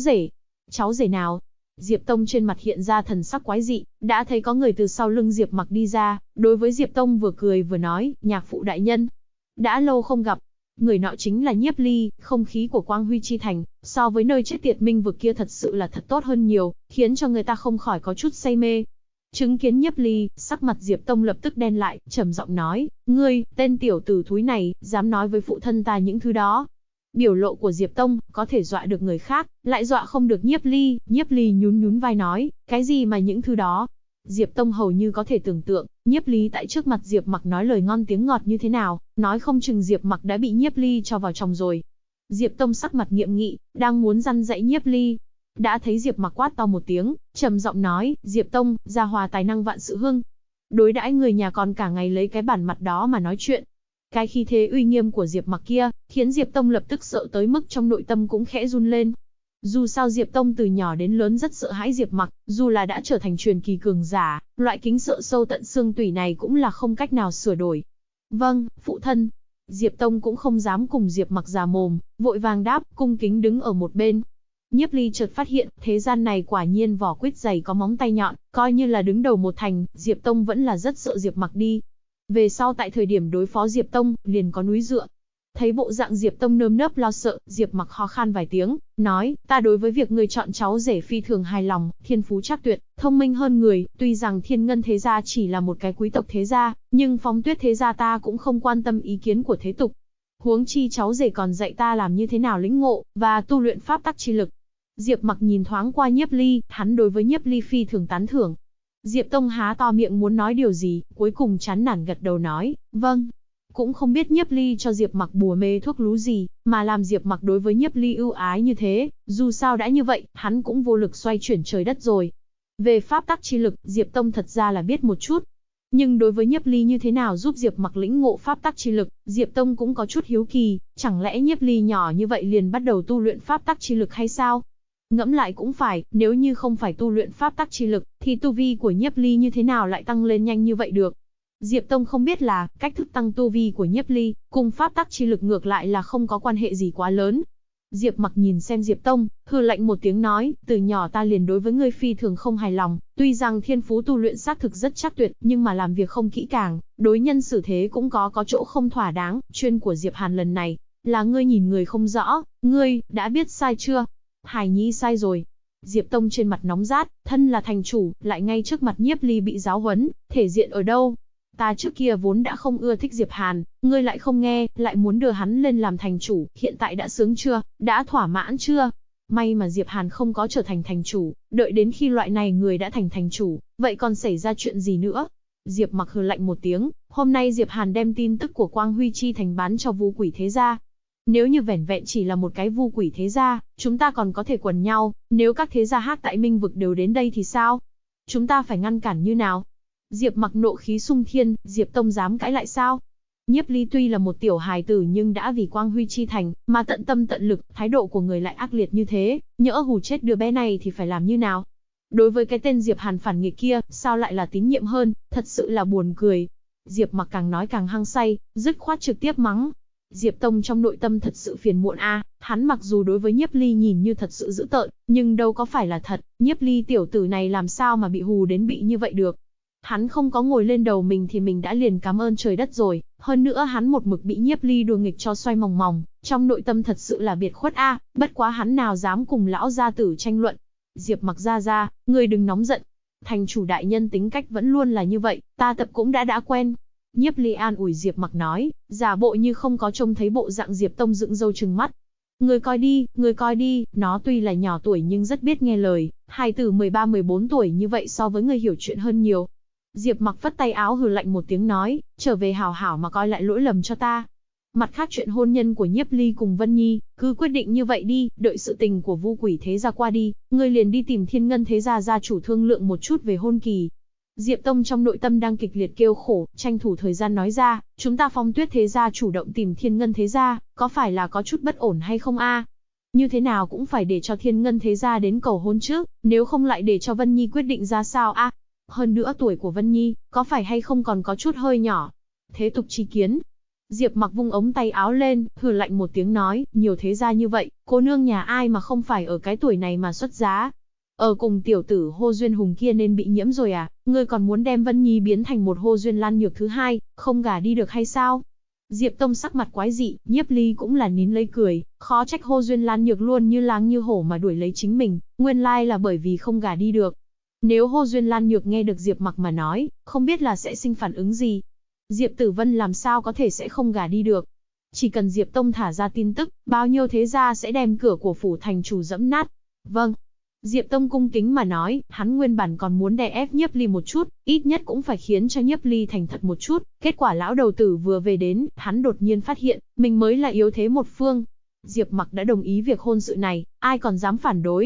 rể nào? Diệp Tông trên mặt hiện ra thần sắc quái dị, đã thấy có người từ sau lưng Diệp Mặc đi ra, đối với Diệp Tông vừa cười vừa nói, nhạc phụ đại nhân. Đã lâu không gặp. Người nọ chính là Nhiếp Ly, không khí của Quang Huy Chi Thành, so với nơi chết tiệt Minh vực kia thật sự là thật tốt hơn nhiều, khiến cho người ta không khỏi có chút say mê. Chứng kiến Nhiếp Ly, sắc mặt Diệp Tông lập tức đen lại, trầm giọng nói, ngươi, tên tiểu tử thúi này, dám nói với phụ thân ta những thứ đó. Biểu lộ của Diệp Tông, có thể dọa được người khác, lại dọa không được Nhiếp Ly nhún vai nói, cái gì mà những thứ đó. Diệp Tông hầu như có thể tưởng tượng, Nhiếp Ly tại trước mặt Diệp Mặc nói lời ngon tiếng ngọt như thế nào, nói không chừng Diệp Mặc đã bị Nhiếp Ly cho vào trong rồi. Diệp Tông sắc mặt nghiêm nghị, đang muốn răn dạy Nhiếp Ly. Đã thấy Diệp Mặc quát to một tiếng, trầm giọng nói, Diệp Tông, gia hòa tài năng vạn sự hưng. Đối đãi người nhà còn cả ngày lấy cái bản mặt đó mà nói chuyện. Cái khí thế uy nghiêm của Diệp Mặc kia, khiến Diệp Tông lập tức sợ tới mức trong nội tâm cũng khẽ run lên. Dù sao Diệp Tông từ nhỏ đến lớn rất sợ hãi Diệp Mặc, dù là đã trở thành truyền kỳ cường giả, loại kính sợ sâu tận xương tủy này cũng là không cách nào sửa đổi. Vâng, phụ thân. Diệp Tông cũng không dám cùng Diệp Mặc già mồm, vội vàng đáp, cung kính đứng ở một bên. Nhiếp Ly chợt phát hiện, thế gian này quả nhiên vỏ quýt dày có móng tay nhọn, coi như là đứng đầu một thành, Diệp Tông vẫn là rất sợ Diệp Mặc đi. Về sau tại thời điểm đối phó Diệp Tông, liền có núi dựa. Thấy bộ dạng Diệp Tông nơm nớp lo sợ, Diệp Mặc ho khan vài tiếng, nói, ta đối với việc ngươi chọn cháu rể phi thường hài lòng, thiên phú trác tuyệt, thông minh hơn người, tuy rằng Thiên Ngân thế gia chỉ là một cái quý tộc thế gia, nhưng Phong Tuyết thế gia ta cũng không quan tâm ý kiến của thế tục. Huống chi cháu rể còn dạy ta làm như thế nào lĩnh ngộ, và tu luyện pháp tắc chi lực. Diệp Mặc nhìn thoáng qua Nhiếp Ly, hắn đối với Nhiếp Ly phi thường tán thưởng. Diệp Tông há to miệng muốn nói điều gì, cuối cùng chán nản gật đầu nói, vâng. Cũng không biết Nhiếp Ly cho Diệp Mặc bùa mê thuốc lú gì, mà làm Diệp Mặc đối với Nhiếp Ly ưu ái như thế, dù sao đã như vậy, hắn cũng vô lực xoay chuyển trời đất rồi. Về pháp tắc chi lực, Diệp Tông thật ra là biết một chút. Nhưng đối với Nhiếp Ly như thế nào giúp Diệp Mặc lĩnh ngộ pháp tắc chi lực, Diệp Tông cũng có chút hiếu kỳ, chẳng lẽ Nhiếp Ly nhỏ như vậy liền bắt đầu tu luyện pháp tắc chi lực hay sao? Ngẫm lại cũng phải, nếu như không phải tu luyện pháp tắc chi lực, thì tu vi của Nhiếp Ly như thế nào lại tăng lên nhanh như vậy được? Diệp Tông không biết là, cách thức tăng tu vi của Nhiếp Ly, cùng pháp tắc chi lực ngược lại là không có quan hệ gì quá lớn. Diệp Mặc nhìn xem Diệp Tông, hừ lạnh một tiếng nói, từ nhỏ ta liền đối với ngươi phi thường không hài lòng, tuy rằng thiên phú tu luyện xác thực rất chắc tuyệt, nhưng mà làm việc không kỹ càng, đối nhân xử thế cũng có chỗ không thỏa đáng, chuyên của Diệp Hàn lần này, là ngươi nhìn người không rõ, ngươi, đã biết sai chưa? Hải nhi sai rồi. Diệp Tông trên mặt nóng rát, thân là thành chủ, lại ngay trước mặt Nhiếp Ly bị giáo huấn, thể diện ở đâu? Ta trước kia vốn đã không ưa thích Diệp Hàn, ngươi lại không nghe, lại muốn đưa hắn lên làm thành chủ, hiện tại đã sướng chưa, đã thỏa mãn chưa? May mà Diệp Hàn không có trở thành thành chủ, đợi đến khi loại này người đã thành thành chủ, vậy còn xảy ra chuyện gì nữa? Diệp Mặc hừ lạnh một tiếng, hôm nay Diệp Hàn đem tin tức của Quang Huy Chi thành bán cho Vu Quỷ thế gia. Nếu như vẻn vẹn chỉ là một cái Vu Quỷ thế gia, chúng ta còn có thể quần nhau, nếu các thế gia khác tại Minh vực đều đến đây thì sao? Chúng ta phải ngăn cản như nào? Diệp Mặc nộ khí xung thiên, Diệp Tông dám cãi lại sao? Nhiếp Ly tuy là một tiểu hài tử nhưng đã vì Quang Huy Chi thành, mà tận tâm tận lực, thái độ của người lại ác liệt như thế, nhỡ hù chết đứa bé này thì phải làm như nào? Đối với cái tên Diệp Hàn phản nghịch kia, sao lại là tín nhiệm hơn, thật sự là buồn cười. Diệp Mặc càng nói càng hăng say, dứt khoát trực tiếp mắng. Diệp Tông trong nội tâm thật sự phiền muộn a, hắn mặc dù đối với Nhiếp Ly nhìn như thật sự dữ tợn, nhưng đâu có phải là thật, Nhiếp Ly tiểu tử này làm sao mà bị hù đến bị như vậy được. Hắn không có ngồi lên đầu mình thì mình đã liền cảm ơn trời đất rồi, hơn nữa hắn một mực bị Nhiếp Ly đùa nghịch cho xoay mòng mòng, trong nội tâm thật sự là biệt khuất a, bất quá hắn nào dám cùng lão gia tử tranh luận. Diệp Mặc gia, ngươi đừng nóng giận. Thành chủ đại nhân tính cách vẫn luôn là như vậy, ta tập cũng đã quen. Nhiếp Ly an ủi Diệp Mặc nói, giả bộ như không có trông thấy bộ dạng Diệp Tông dựng râu trừng mắt. Ngươi coi đi, nó tuy là nhỏ tuổi nhưng rất biết nghe lời, hài tử 13-14 tuổi như vậy so với ngươi hiểu chuyện hơn nhiều. Diệp Mặc phất tay áo hừ lạnh một tiếng nói, trở về hảo hảo mà coi lại lỗi lầm cho ta. Mặt khác chuyện hôn nhân của Nhiếp Ly cùng Vân Nhi, cứ quyết định như vậy đi, đợi sự tình của Vu Quỷ thế gia qua đi, ngươi liền đi tìm Thiên Ngân thế gia gia chủ thương lượng một chút về hôn kỳ. Diệp Tông trong nội tâm đang kịch liệt kêu khổ, tranh thủ thời gian nói ra, chúng ta Phong Tuyết thế gia chủ động tìm Thiên Ngân thế gia, có phải là có chút bất ổn hay không a? Như thế nào cũng phải để cho Thiên Ngân thế gia đến cầu hôn trước, nếu không lại để cho Vân Nhi quyết định ra sao a? Hơn nữa tuổi của Vân Nhi, có phải hay không còn có chút hơi nhỏ. Thế tục chi kiến. Diệp Mặc vung ống tay áo lên, hừ lạnh một tiếng nói, nhiều thế gia như vậy, cô nương nhà ai mà không phải ở cái tuổi này mà xuất giá. Ở cùng tiểu tử Hô Duyên Hùng kia nên bị nhiễm rồi à, ngươi còn muốn đem Vân Nhi biến thành một Hô Duyên Lan Nhược thứ hai, không gả đi được hay sao? Diệp Tông sắc mặt quái dị, Nhiếp Ly cũng là nín lấy cười, khó trách Hô Duyên Lan Nhược luôn như láng như hổ mà đuổi lấy chính mình, nguyên lai là bởi vì không gả đi được. Nếu Hô Duyên Lan Nhược nghe được Diệp Mặc mà nói, không biết là sẽ sinh phản ứng gì. Diệp Tử Vân làm sao có thể sẽ không gả đi được. Chỉ cần Diệp Tông thả ra tin tức, bao nhiêu thế gia sẽ đem cửa của phủ thành chủ dẫm nát. Vâng. Diệp Tông cung kính mà nói, hắn nguyên bản còn muốn đè ép Nhiếp Ly một chút, ít nhất cũng phải khiến cho Nhiếp Ly thành thật một chút. Kết quả lão đầu tử vừa về đến, hắn đột nhiên phát hiện, mình mới là yếu thế một phương. Diệp Mặc đã đồng ý việc hôn sự này, ai còn dám phản đối.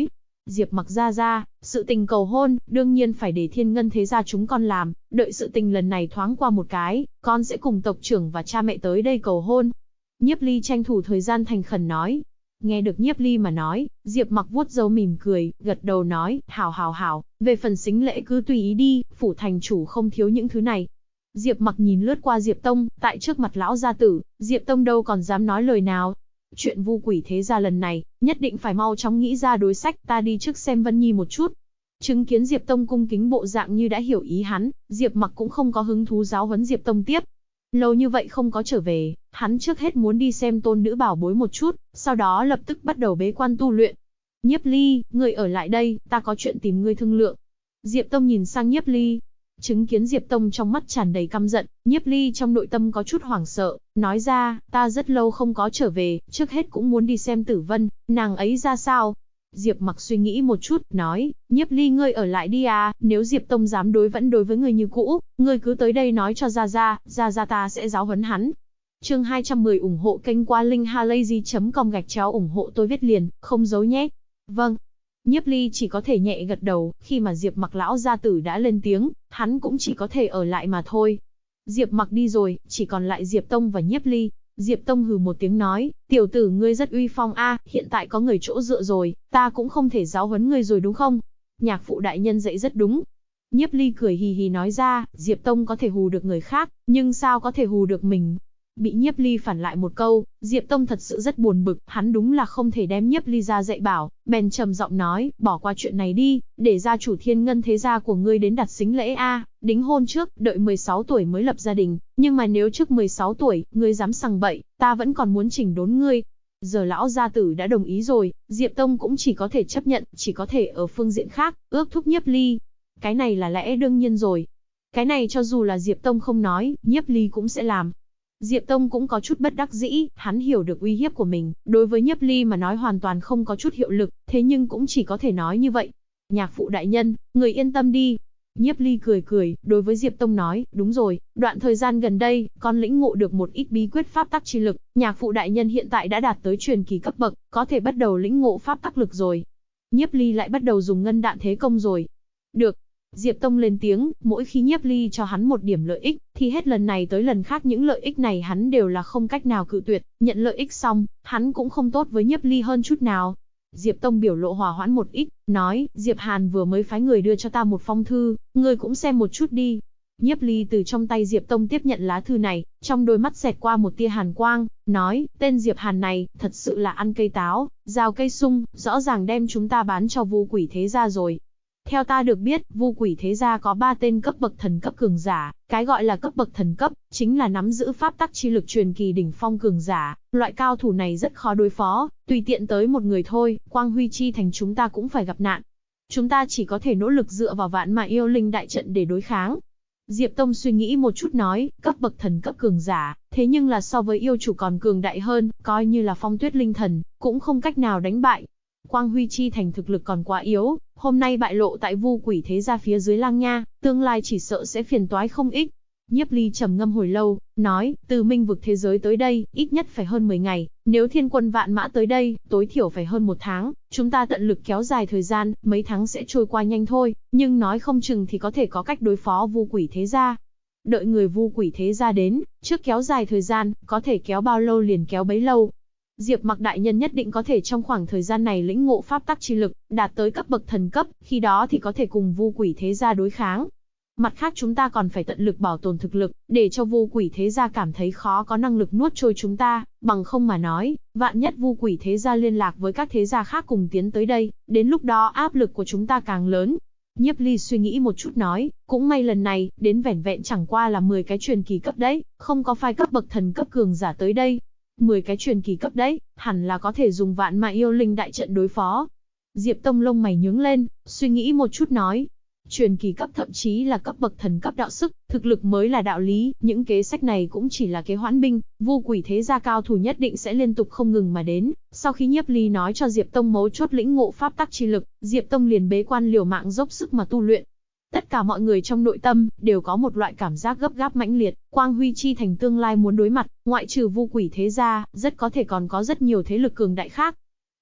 Diệp Mặc gia, sự tình cầu hôn, đương nhiên phải để Thiên Ngân thế gia chúng con làm, đợi sự tình lần này thoáng qua một cái, con sẽ cùng tộc trưởng và cha mẹ tới đây cầu hôn. Nhiếp Ly tranh thủ thời gian thành khẩn nói. Nghe được Nhiếp Ly mà nói, Diệp Mặc vuốt râu mỉm cười, gật đầu nói, hảo, về phần sính lễ cứ tùy ý đi, phủ thành chủ không thiếu những thứ này. Diệp Mặc nhìn lướt qua Diệp Tông, tại trước mặt lão gia tử, Diệp Tông đâu còn dám nói lời nào. Chuyện Vu Quỷ thế gia lần này, nhất định phải mau chóng nghĩ ra đối sách, ta đi trước xem Vân Nhi một chút. Chứng kiến Diệp Tông cung kính bộ dạng như đã hiểu ý hắn, Diệp Mặc cũng không có hứng thú giáo huấn Diệp Tông tiếp. Lâu như vậy không có trở về, hắn trước hết muốn đi xem tôn nữ bảo bối một chút, sau đó lập tức bắt đầu bế quan tu luyện. Nhiếp Ly, ngươi ở lại đây, ta có chuyện tìm ngươi thương lượng. Diệp Tông nhìn sang Nhiếp Ly. Chứng kiến Diệp Tông trong mắt tràn đầy căm giận, Nhiếp Ly trong nội tâm có chút hoảng sợ, nói ra, ta rất lâu không có trở về, trước hết cũng muốn đi xem Tử Vân, nàng ấy ra sao. Diệp Mặc suy nghĩ một chút, nói, Nhiếp Ly ngươi ở lại đi à, nếu Diệp Tông dám đối với ngươi như cũ, ngươi cứ tới đây nói cho Gia ta sẽ giáo huấn hắn. Chương 210 ủng hộ kênh qua linkhalazy.com ủng hộ tôi viết liền, không giấu nhé. Vâng. Nhiếp Ly chỉ có thể nhẹ gật đầu, khi mà Diệp Mặc lão gia tử đã lên tiếng, hắn cũng chỉ có thể ở lại mà thôi. Diệp Mặc đi rồi, chỉ còn lại Diệp Tông và Nhiếp Ly. Diệp Tông hừ một tiếng nói, tiểu tử ngươi rất uy phong a, hiện tại có người chỗ dựa rồi, ta cũng không thể giáo huấn ngươi rồi đúng không? Nhạc phụ đại nhân dạy rất đúng. Nhiếp Ly cười hì hì nói ra, Diệp Tông có thể hù được người khác, nhưng sao có thể hù được mình? Bị Nhiếp Ly phản lại một câu, Diệp Tông thật sự rất buồn bực, hắn đúng là không thể đem Nhiếp Ly ra dạy bảo, bèn trầm giọng nói, bỏ qua chuyện này đi, để gia chủ Thiên Ngân thế gia của ngươi đến đặt sính lễ a, đính hôn trước, đợi 16 tuổi mới lập gia đình, nhưng mà nếu trước 16 tuổi, ngươi dám sằng bậy, ta vẫn còn muốn chỉnh đốn ngươi. Giờ lão gia tử đã đồng ý rồi, Diệp Tông cũng chỉ có thể chấp nhận, chỉ có thể ở phương diện khác, ước thúc Nhiếp Ly. Cái này là lẽ đương nhiên rồi. Cái này cho dù là Diệp Tông không nói, Nhiếp Ly cũng sẽ làm. Diệp Tông cũng có chút bất đắc dĩ, hắn hiểu được uy hiếp của mình, đối với Nhiếp Ly mà nói hoàn toàn không có chút hiệu lực, thế nhưng cũng chỉ có thể nói như vậy. Nhạc phụ đại nhân, người yên tâm đi. Nhiếp Ly cười, đối với Diệp Tông nói, đúng rồi, đoạn thời gian gần đây, con lĩnh ngộ được một ít bí quyết pháp tắc chi lực, nhạc phụ đại nhân hiện tại đã đạt tới truyền kỳ cấp bậc, có thể bắt đầu lĩnh ngộ pháp tắc lực rồi. Nhiếp Ly lại bắt đầu dùng ngân đạn thế công rồi. Được. Diệp Tông lên tiếng, mỗi khi Nhiếp Ly cho hắn một điểm lợi ích, thì hết lần này tới lần khác những lợi ích này hắn đều là không cách nào cự tuyệt, nhận lợi ích xong, hắn cũng không tốt với Nhiếp Ly hơn chút nào. Diệp Tông biểu lộ hòa hoãn một ít, nói, Diệp Hàn vừa mới phái người đưa cho ta một phong thư, ngươi cũng xem một chút đi. Nhiếp Ly từ trong tay Diệp Tông tiếp nhận lá thư này, trong đôi mắt xẹt qua một tia hàn quang, nói, tên Diệp Hàn này, thật sự là ăn cây táo, rào cây sung, rõ ràng đem chúng ta bán cho Vu Quỷ thế gia rồi. Theo ta được biết, Vu Quỷ thế gia có 3 tên cấp bậc thần cấp cường giả, cái gọi là cấp bậc thần cấp, chính là nắm giữ pháp tắc chi lực truyền kỳ đỉnh phong cường giả, loại cao thủ này rất khó đối phó, tùy tiện tới một người thôi, Quang Huy chi thành chúng ta cũng phải gặp nạn. Chúng ta chỉ có thể nỗ lực dựa vào Vạn Mã Yêu Linh đại trận để đối kháng. Diệp Tông suy nghĩ một chút nói, cấp bậc thần cấp cường giả, thế nhưng là so với yêu chủ còn cường đại hơn, coi như là Phong Tuyết linh thần, cũng không cách nào đánh bại. Quang Huy chi thành thực lực còn quá yếu, hôm nay bại lộ tại Vu Quỷ thế gia phía dưới Lang Nha, tương lai chỉ sợ sẽ phiền toái không ít. Nhiếp Ly trầm ngâm hồi lâu, nói, từ Minh vực thế giới tới đây, ít nhất phải hơn 10 ngày, nếu Thiên quân Vạn Mã tới đây, tối thiểu phải hơn 1 tháng, chúng ta tận lực kéo dài thời gian, mấy tháng sẽ trôi qua nhanh thôi, nhưng nói không chừng thì có thể có cách đối phó Vu Quỷ thế gia. Đợi người Vu Quỷ thế gia đến, trước kéo dài thời gian, có thể kéo bao lâu liền kéo bấy lâu. Diệp Mặc đại nhân nhất định có thể trong khoảng thời gian này lĩnh ngộ pháp tắc chi lực, đạt tới cấp bậc thần cấp, khi đó thì có thể cùng Vu Quỷ thế gia đối kháng. Mặt khác chúng ta còn phải tận lực bảo tồn thực lực, để cho Vu Quỷ thế gia cảm thấy khó có năng lực nuốt trôi chúng ta, bằng không mà nói, vạn nhất Vu Quỷ thế gia liên lạc với các thế gia khác cùng tiến tới đây, đến lúc đó áp lực của chúng ta càng lớn. Nhiếp Ly suy nghĩ một chút nói, cũng may lần này, đến vẻn vẹn chẳng qua là 10 cái truyền kỳ cấp đấy, không có phái cấp bậc thần cấp cường giả tới đây. 10 cái truyền kỳ cấp đấy, hẳn là có thể dùng Vạn Mã Yêu Linh đại trận đối phó. Diệp Tông lông mày nhướng lên, suy nghĩ một chút nói, truyền kỳ cấp thậm chí là cấp bậc thần cấp đạo sức, thực lực mới là đạo lý, những kế sách này cũng chỉ là kế hoãn binh, Vu Quỷ thế gia cao thủ nhất định sẽ liên tục không ngừng mà đến. Sau khi Nhiếp Ly nói cho Diệp Tông mấu chốt lĩnh ngộ pháp tắc chi lực, Diệp Tông liền bế quan liều mạng dốc sức mà tu luyện. Tất cả mọi người trong nội tâm đều có một loại cảm giác gấp gáp mãnh liệt, Quang Huy chi thành tương lai muốn đối mặt, ngoại trừ Vu Quỷ thế gia, rất có thể còn có rất nhiều thế lực cường đại khác.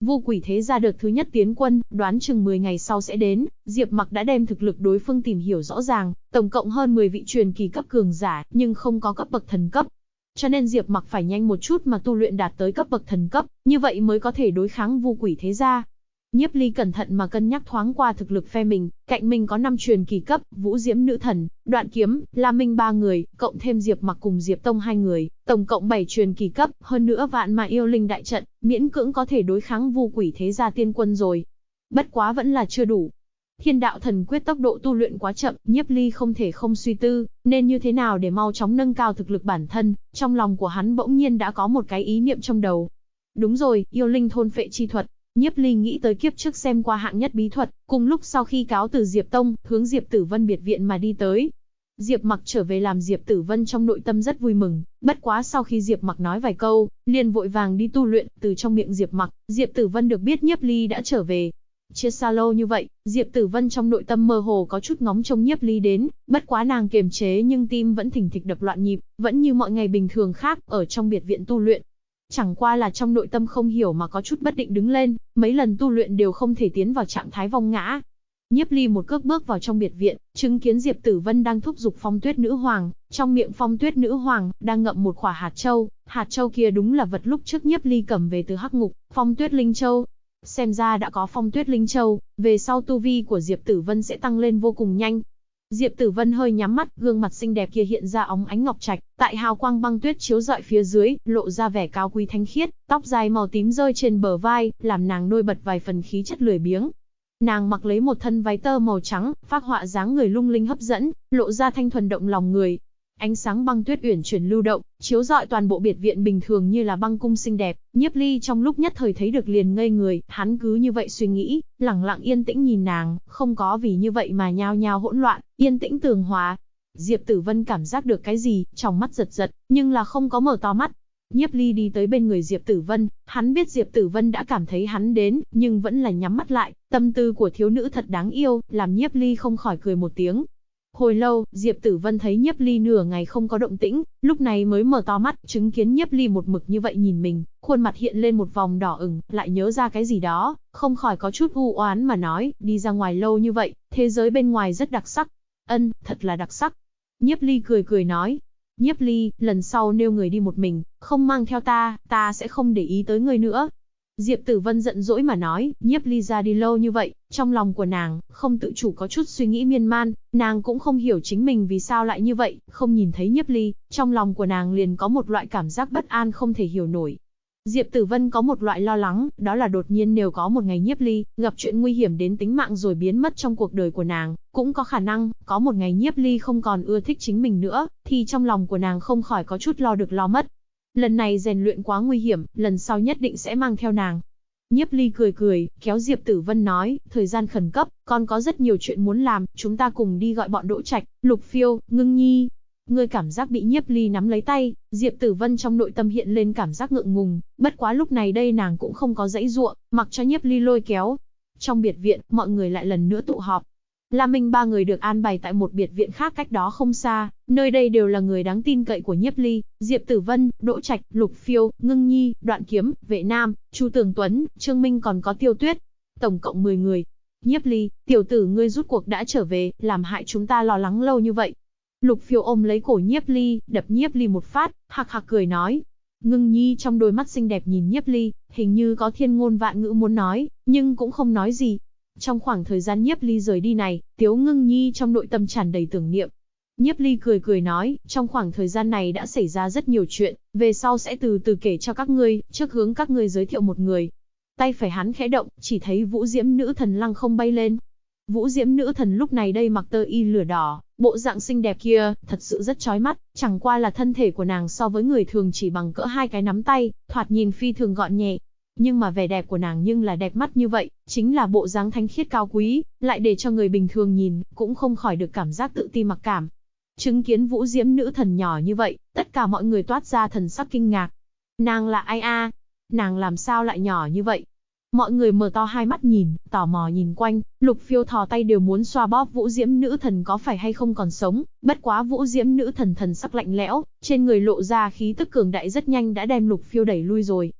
Vu Quỷ Thế Gia đợt thứ nhất tiến quân, đoán chừng 10 ngày sau sẽ đến, Diệp Mặc đã đem thực lực đối phương tìm hiểu rõ ràng, tổng cộng hơn 10 vị truyền kỳ cấp cường giả, nhưng không có cấp bậc thần cấp. Cho nên Diệp Mặc phải nhanh một chút mà tu luyện đạt tới cấp bậc thần cấp, như vậy mới có thể đối kháng Vu Quỷ Thế Gia. Nhiếp Ly cẩn thận mà cân nhắc thoáng qua thực lực phe mình, cạnh mình có 5 truyền kỳ cấp, Vũ Diễm Nữ Thần, Đoạn Kiếm, La Minh 3 người, cộng thêm Diệp Mặc cùng Diệp Tông 2 người, tổng cộng 7 truyền kỳ cấp, hơn nữa vạn mà yêu linh đại trận, miễn cưỡng có thể đối kháng Vu Quỷ Thế Gia tiên quân rồi. Bất quá vẫn là chưa đủ. Thiên đạo thần quyết tốc độ tu luyện quá chậm, Nhiếp Ly không thể không suy tư, nên như thế nào để mau chóng nâng cao thực lực bản thân, trong lòng của hắn bỗng nhiên đã có một cái ý niệm trong đầu. Đúng rồi, yêu linh thôn phệ chi thuật. Nhiếp Ly nghĩ tới kiếp trước xem qua hạng nhất bí thuật, cùng lúc sau khi cáo từ Diệp Tông, hướng Diệp Tử Vân biệt viện mà đi tới. Diệp Mặc trở về làm Diệp Tử Vân trong nội tâm rất vui mừng, bất quá sau khi Diệp Mặc nói vài câu, liền vội vàng đi tu luyện, từ trong miệng Diệp Mặc, Diệp Tử Vân được biết Nhiếp Ly đã trở về. Chia xa lâu như vậy, Diệp Tử Vân trong nội tâm mơ hồ có chút ngóng trông Nhiếp Ly đến, bất quá nàng kiềm chế nhưng tim vẫn thình thịch đập loạn nhịp, vẫn như mọi ngày bình thường khác, ở trong biệt viện tu luyện. Chẳng qua là trong nội tâm không hiểu mà có chút bất định đứng lên, mấy lần tu luyện đều không thể tiến vào trạng thái vong ngã. Nhiếp Ly một cước bước vào trong biệt viện, chứng kiến Diệp Tử Vân đang thúc giục Phong Tuyết Nữ Hoàng, trong miệng Phong Tuyết Nữ Hoàng đang ngậm một quả hạt châu kia đúng là vật lúc trước Nhiếp Ly cầm về từ Hắc Ngục, Phong Tuyết Linh Châu. Xem ra đã có Phong Tuyết Linh Châu, về sau tu vi của Diệp Tử Vân sẽ tăng lên vô cùng nhanh. Diệp Tử Vân hơi nhắm mắt, gương mặt xinh đẹp kia hiện ra óng ánh ngọc trạch, tại hào quang băng tuyết chiếu rọi phía dưới, lộ ra vẻ cao quý thánh khiết, tóc dài màu tím rơi trên bờ vai, làm nàng nổi bật vài phần khí chất lười biếng. Nàng mặc lấy một thân váy tơ màu trắng, phác họa dáng người lung linh hấp dẫn, lộ ra thanh thuần động lòng người. Ánh sáng băng tuyết uyển chuyển lưu động, chiếu rọi toàn bộ biệt viện bình thường như là băng cung xinh đẹp, Nhiếp Ly trong lúc nhất thời thấy được liền ngây người, hắn cứ như vậy suy nghĩ, lặng lặng yên tĩnh nhìn nàng, không có vì như vậy mà nhao nhao hỗn loạn, yên tĩnh tường hòa. Diệp Tử Vân cảm giác được cái gì, trong mắt giật giật, nhưng là không có mở to mắt. Nhiếp Ly đi tới bên người Diệp Tử Vân, hắn biết Diệp Tử Vân đã cảm thấy hắn đến, nhưng vẫn là nhắm mắt lại, tâm tư của thiếu nữ thật đáng yêu, làm Nhiếp Ly không khỏi cười một tiếng. Hồi lâu, Diệp Tử Vân thấy Nhiếp Ly nửa ngày không có động tĩnh, lúc này mới mở to mắt, chứng kiến Nhiếp Ly một mực như vậy nhìn mình, khuôn mặt hiện lên một vòng đỏ ửng, lại nhớ ra cái gì đó, không khỏi có chút u oán mà nói, đi ra ngoài lâu như vậy, thế giới bên ngoài rất đặc sắc. Ân, thật là đặc sắc. Nhiếp Ly cười cười nói. Nhiếp Ly, lần sau nêu người đi một mình, không mang theo ta sẽ không để ý tới người nữa. Diệp Tử Vân giận dỗi mà nói, Nhiếp Ly ra đi lâu như vậy, trong lòng của nàng, không tự chủ có chút suy nghĩ miên man, nàng cũng không hiểu chính mình vì sao lại như vậy, không nhìn thấy Nhiếp Ly, trong lòng của nàng liền có một loại cảm giác bất an không thể hiểu nổi. Diệp Tử Vân có một loại lo lắng, đó là đột nhiên nếu có một ngày Nhiếp Ly gặp chuyện nguy hiểm đến tính mạng rồi biến mất trong cuộc đời của nàng, cũng có khả năng, có một ngày Nhiếp Ly không còn ưa thích chính mình nữa, thì trong lòng của nàng không khỏi có chút lo được lo mất. Lần này rèn luyện quá nguy hiểm, lần sau nhất định sẽ mang theo nàng. Nhiếp Ly cười cười, kéo Diệp Tử Vân nói, thời gian khẩn cấp, con có rất nhiều chuyện muốn làm, chúng ta cùng đi gọi bọn Đỗ Trạch, Lục Phiêu, Ngưng Nhi. Ngươi cảm giác bị Nhiếp Ly nắm lấy tay, Diệp Tử Vân trong nội tâm hiện lên cảm giác ngượng ngùng, bất quá lúc này đây nàng cũng không có giãy giụa, mặc cho Nhiếp Ly lôi kéo. Trong biệt viện, mọi người lại lần nữa tụ họp. La Minh ba người được an bài tại một biệt viện khác cách đó không xa, nơi đây đều là người đáng tin cậy của Nhiếp Ly, Diệp Tử Vân, Đỗ Trạch, Lục Phiêu, Ngưng Nhi, Đoạn Kiếm, Vệ Nam, Chu Tường Tuấn, Trương Minh còn có Tiêu Tuyết. Tổng cộng 10 người. Nhiếp Ly, tiểu tử ngươi rút cuộc đã trở về, làm hại chúng ta lo lắng lâu như vậy. Lục Phiêu ôm lấy cổ Nhiếp Ly, đập Nhiếp Ly một phát, hạc hạc cười nói. Ngưng Nhi trong đôi mắt xinh đẹp nhìn Nhiếp Ly, hình như có thiên ngôn vạn ngữ muốn nói, nhưng cũng không nói gì. Trong khoảng thời gian Nhiếp Ly rời đi này, Tiếu Ngưng Nhi trong nội tâm tràn đầy tưởng niệm. Nhiếp Ly cười cười nói, trong khoảng thời gian này đã xảy ra rất nhiều chuyện, về sau sẽ từ từ kể cho các ngươi, trước hướng các ngươi giới thiệu một người. Tay phải hắn khẽ động, chỉ thấy Vũ Diễm Nữ Thần lăng không bay lên. Vũ Diễm Nữ Thần lúc này đây mặc tơ y lửa đỏ, bộ dạng xinh đẹp kia, thật sự rất chói mắt, chẳng qua là thân thể của nàng so với người thường chỉ bằng cỡ 2 cái nắm tay, thoạt nhìn phi thường gọn nhẹ. Nhưng mà vẻ đẹp của nàng nhưng là đẹp mắt như vậy, chính là bộ dáng thánh khiết cao quý, lại để cho người bình thường nhìn, cũng không khỏi được cảm giác tự ti mặc cảm. Chứng kiến Vũ Diễm Nữ Thần nhỏ như vậy, tất cả mọi người toát ra thần sắc kinh ngạc. Nàng là ai a? Nàng làm sao lại nhỏ như vậy? Mọi người mở to hai mắt nhìn, tò mò nhìn quanh, Lục Phiêu thò tay đều muốn xoa bóp Vũ Diễm Nữ Thần có phải hay không còn sống, bất quá Vũ Diễm Nữ Thần thần sắc lạnh lẽo, trên người lộ ra khí tức cường đại rất nhanh đã đem Lục Phiêu đẩy lui rồi.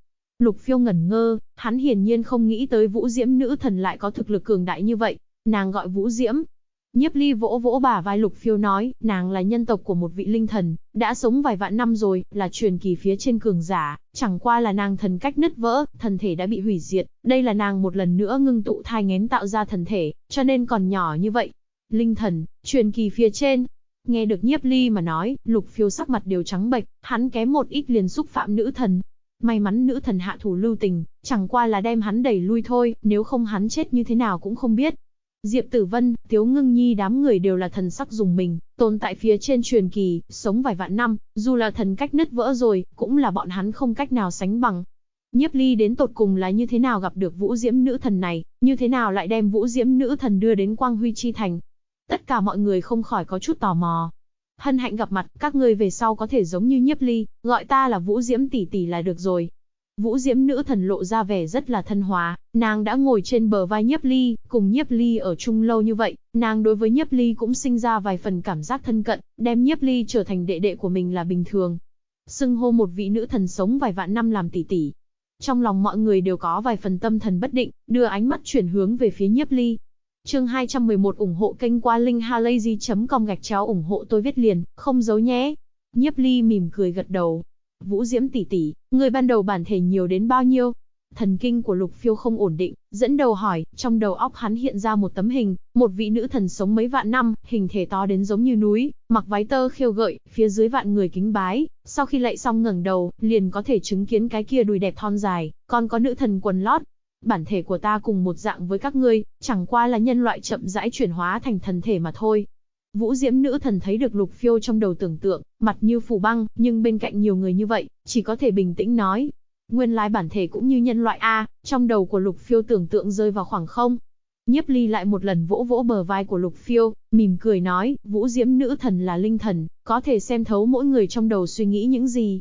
Lục Phiêu ngẩn ngơ, hắn hiển nhiên không nghĩ tới Vũ Diễm nữ thần lại có thực lực cường đại như vậy. Nàng gọi Vũ Diễm. Nhiếp Ly vỗ vỗ bả vai Lục Phiêu nói, nàng là nhân tộc của một vị linh thần, đã sống vài vạn năm rồi, là truyền kỳ phía trên cường giả, chẳng qua là nàng thần cách nứt vỡ, thần thể đã bị hủy diệt, đây là nàng một lần nữa ngưng tụ thai nghén tạo ra thần thể, cho nên còn nhỏ như vậy. Linh thần, truyền kỳ phía trên. Nghe được Nhiếp Ly mà nói, Lục Phiêu sắc mặt đều trắng bệch, hắn kém một ít liền xúc phạm nữ thần. May mắn nữ thần hạ thủ lưu tình, chẳng qua là đem hắn đẩy lui thôi, nếu không hắn chết như thế nào cũng không biết. Diệp Tử Vân, Tiếu Ngưng Nhi đám người đều là thần sắc dùng mình, tồn tại phía trên truyền kỳ, sống vài vạn năm, dù là thần cách nứt vỡ rồi, cũng là bọn hắn không cách nào sánh bằng. Nhiếp Ly đến tột cùng là như thế nào gặp được Vũ Diễm nữ thần này, như thế nào lại đem Vũ Diễm nữ thần đưa đến Quang Huy Chi Thành? Tất cả mọi người không khỏi có chút tò mò. Hân hạnh gặp mặt, các ngươi về sau có thể giống như Nhiếp Ly, gọi ta là Vũ Diễm tỷ tỷ là được rồi. Vũ Diễm nữ thần lộ ra vẻ rất là thân hòa, nàng đã ngồi trên bờ vai Nhiếp Ly, cùng Nhiếp Ly ở chung lâu như vậy, nàng đối với Nhiếp Ly cũng sinh ra vài phần cảm giác thân cận, đem Nhiếp Ly trở thành đệ đệ của mình là bình thường. Xưng hô một vị nữ thần sống vài vạn năm làm tỷ tỷ. Trong lòng mọi người đều có vài phần tâm thần bất định, đưa ánh mắt chuyển hướng về phía Nhiếp Ly. Chương 211 ủng hộ kênh qua linkhalazy.com ủng hộ tôi viết liền, không giấu nhé. Nhiếp Ly mỉm cười gật đầu. Vũ Diễm tỷ tỷ, người ban đầu bản thể nhiều đến bao nhiêu? Thần kinh của Lục Phiêu không ổn định, dẫn đầu hỏi, trong đầu óc hắn hiện ra một tấm hình, một vị nữ thần sống mấy vạn năm, hình thể to đến giống như núi, mặc váy tơ khiêu gợi, phía dưới vạn người kính bái, sau khi lạy xong ngẩng đầu, liền có thể chứng kiến cái kia đùi đẹp thon dài, còn có nữ thần quần lót. Bản thể của ta cùng một dạng với các ngươi, chẳng qua là nhân loại chậm rãi chuyển hóa thành thần thể mà thôi. Vũ Diễm nữ thần thấy được Lục Phiêu trong đầu tưởng tượng, mặt như phủ băng, nhưng bên cạnh nhiều người như vậy, chỉ có thể bình tĩnh nói. Nguyên lai bản thể cũng như nhân loại a, trong đầu của Lục Phiêu tưởng tượng rơi vào khoảng không. Nhiếp Ly lại một lần vỗ vỗ bờ vai của Lục Phiêu, mỉm cười nói, Vũ Diễm nữ thần là linh thần, có thể xem thấu mỗi người trong đầu suy nghĩ những gì.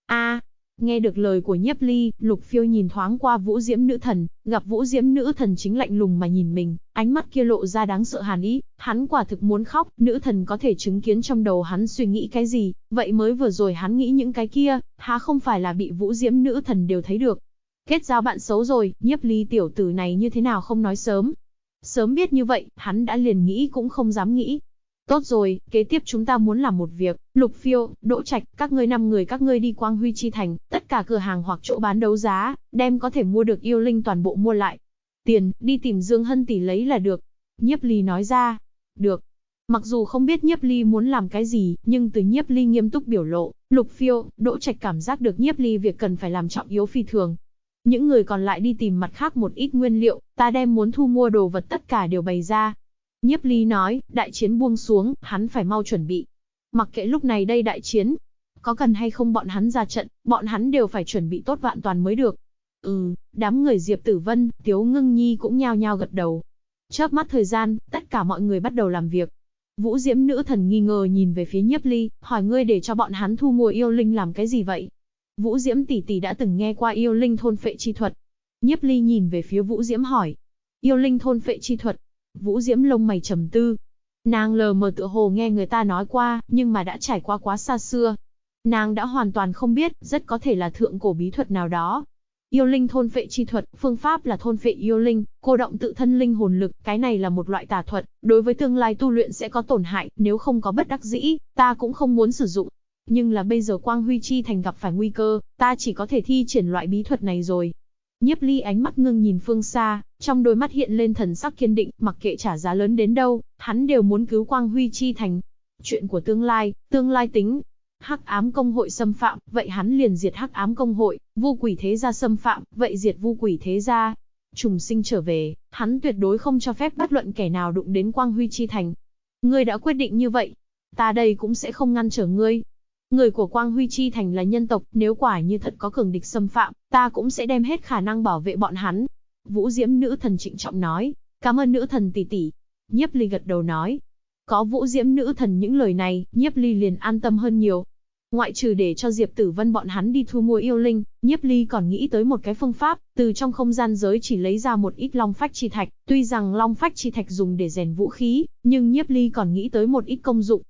Nghe được lời của Nhiếp Ly, Lục Phiêu nhìn thoáng qua Vũ Diễm nữ thần, gặp Vũ Diễm nữ thần chính lạnh lùng mà nhìn mình, ánh mắt kia lộ ra đáng sợ hàn ý, hắn quả thực muốn khóc, nữ thần có thể chứng kiến trong đầu hắn suy nghĩ cái gì, vậy mới vừa rồi hắn nghĩ những cái kia, há không phải là bị Vũ Diễm nữ thần đều thấy được. Kết giao bạn xấu rồi, Nhiếp Ly tiểu tử này như thế nào không nói sớm. Sớm biết như vậy, hắn đã liền nghĩ cũng không dám nghĩ. Tốt rồi, kế tiếp chúng ta muốn làm một việc, Lục Phiêu, Đỗ Trạch, các ngươi 5 người các ngươi đi Quang Huy Chi Thành, tất cả cửa hàng hoặc chỗ bán đấu giá, đem có thể mua được yêu linh toàn bộ mua lại. Tiền, đi tìm Dương Hân tỷ lấy là được. Nhiếp Ly nói ra. Được. Mặc dù không biết Nhiếp Ly muốn làm cái gì, nhưng từ Nhiếp Ly nghiêm túc biểu lộ, Lục Phiêu, Đỗ Trạch cảm giác được Nhiếp Ly việc cần phải làm trọng yếu phi thường. Những người còn lại đi tìm mặt khác một ít nguyên liệu, ta đem muốn thu mua đồ vật tất cả đều bày ra. Nhiếp Ly nói, đại chiến buông xuống, hắn phải mau chuẩn bị. Mặc kệ lúc này đây đại chiến, có cần hay không bọn hắn ra trận, bọn hắn đều phải chuẩn bị tốt vạn toàn mới được. Đám người Diệp Tử Vân, Tiếu Ngưng Nhi cũng nhao nhao gật đầu. Chớp mắt thời gian, tất cả mọi người bắt đầu làm việc. Vũ Diễm nữ thần nghi ngờ nhìn về phía Nhiếp Ly, hỏi ngươi để cho bọn hắn thu mua yêu linh làm cái gì vậy? Vũ Diễm tỷ tỷ đã từng nghe qua yêu linh thôn phệ chi thuật. Nhiếp Ly nhìn về phía Vũ Diễm hỏi. Yêu linh thôn phệ chi thuật. Vũ Diễm lông mày trầm tư. Nàng lờ mờ tựa hồ nghe người ta nói qua, nhưng mà đã trải qua quá xa xưa. Nàng đã hoàn toàn không biết, rất có thể là thượng cổ bí thuật nào đó. Yêu linh thôn phệ chi thuật, phương pháp là thôn phệ yêu linh, cô động tự thân linh hồn lực, cái này là một loại tà thuật, đối với tương lai tu luyện sẽ có tổn hại, nếu không có bất đắc dĩ, ta cũng không muốn sử dụng. Nhưng là bây giờ Quang Huy Chi Thành gặp phải nguy cơ, ta chỉ có thể thi triển loại bí thuật này rồi. Nhiếp Ly ánh mắt ngưng nhìn phương xa, trong đôi mắt hiện lên thần sắc kiên định, mặc kệ trả giá lớn đến đâu, hắn đều muốn cứu Quang Huy Chi Thành. Chuyện của tương lai tính. Hắc ám công hội xâm phạm, vậy hắn liền diệt hắc ám công hội, vu quỷ thế gia xâm phạm, vậy diệt vu quỷ thế gia. Trùng sinh trở về, hắn tuyệt đối không cho phép bất luận kẻ nào đụng đến Quang Huy Chi Thành. Ngươi đã quyết định như vậy, ta đây cũng sẽ không ngăn trở ngươi. Người của Quang Huy Chi Thành là nhân tộc, nếu quả như thật có cường địch xâm phạm, ta cũng sẽ đem hết khả năng bảo vệ bọn hắn. Vũ Diễm nữ thần trịnh trọng nói, cảm ơn nữ thần tỷ tỷ. Nhiếp Ly gật đầu nói. Có Vũ Diễm nữ thần những lời này, Nhiếp Ly liền an tâm hơn nhiều. Ngoại trừ để cho Diệp Tử Vân bọn hắn đi thu mua yêu linh, Nhiếp Ly còn nghĩ tới một cái phương pháp, từ trong không gian giới chỉ lấy ra một ít long phách chi thạch, tuy rằng long phách chi thạch dùng để rèn vũ khí, nhưng Nhiếp Ly còn nghĩ tới một ít công dụng.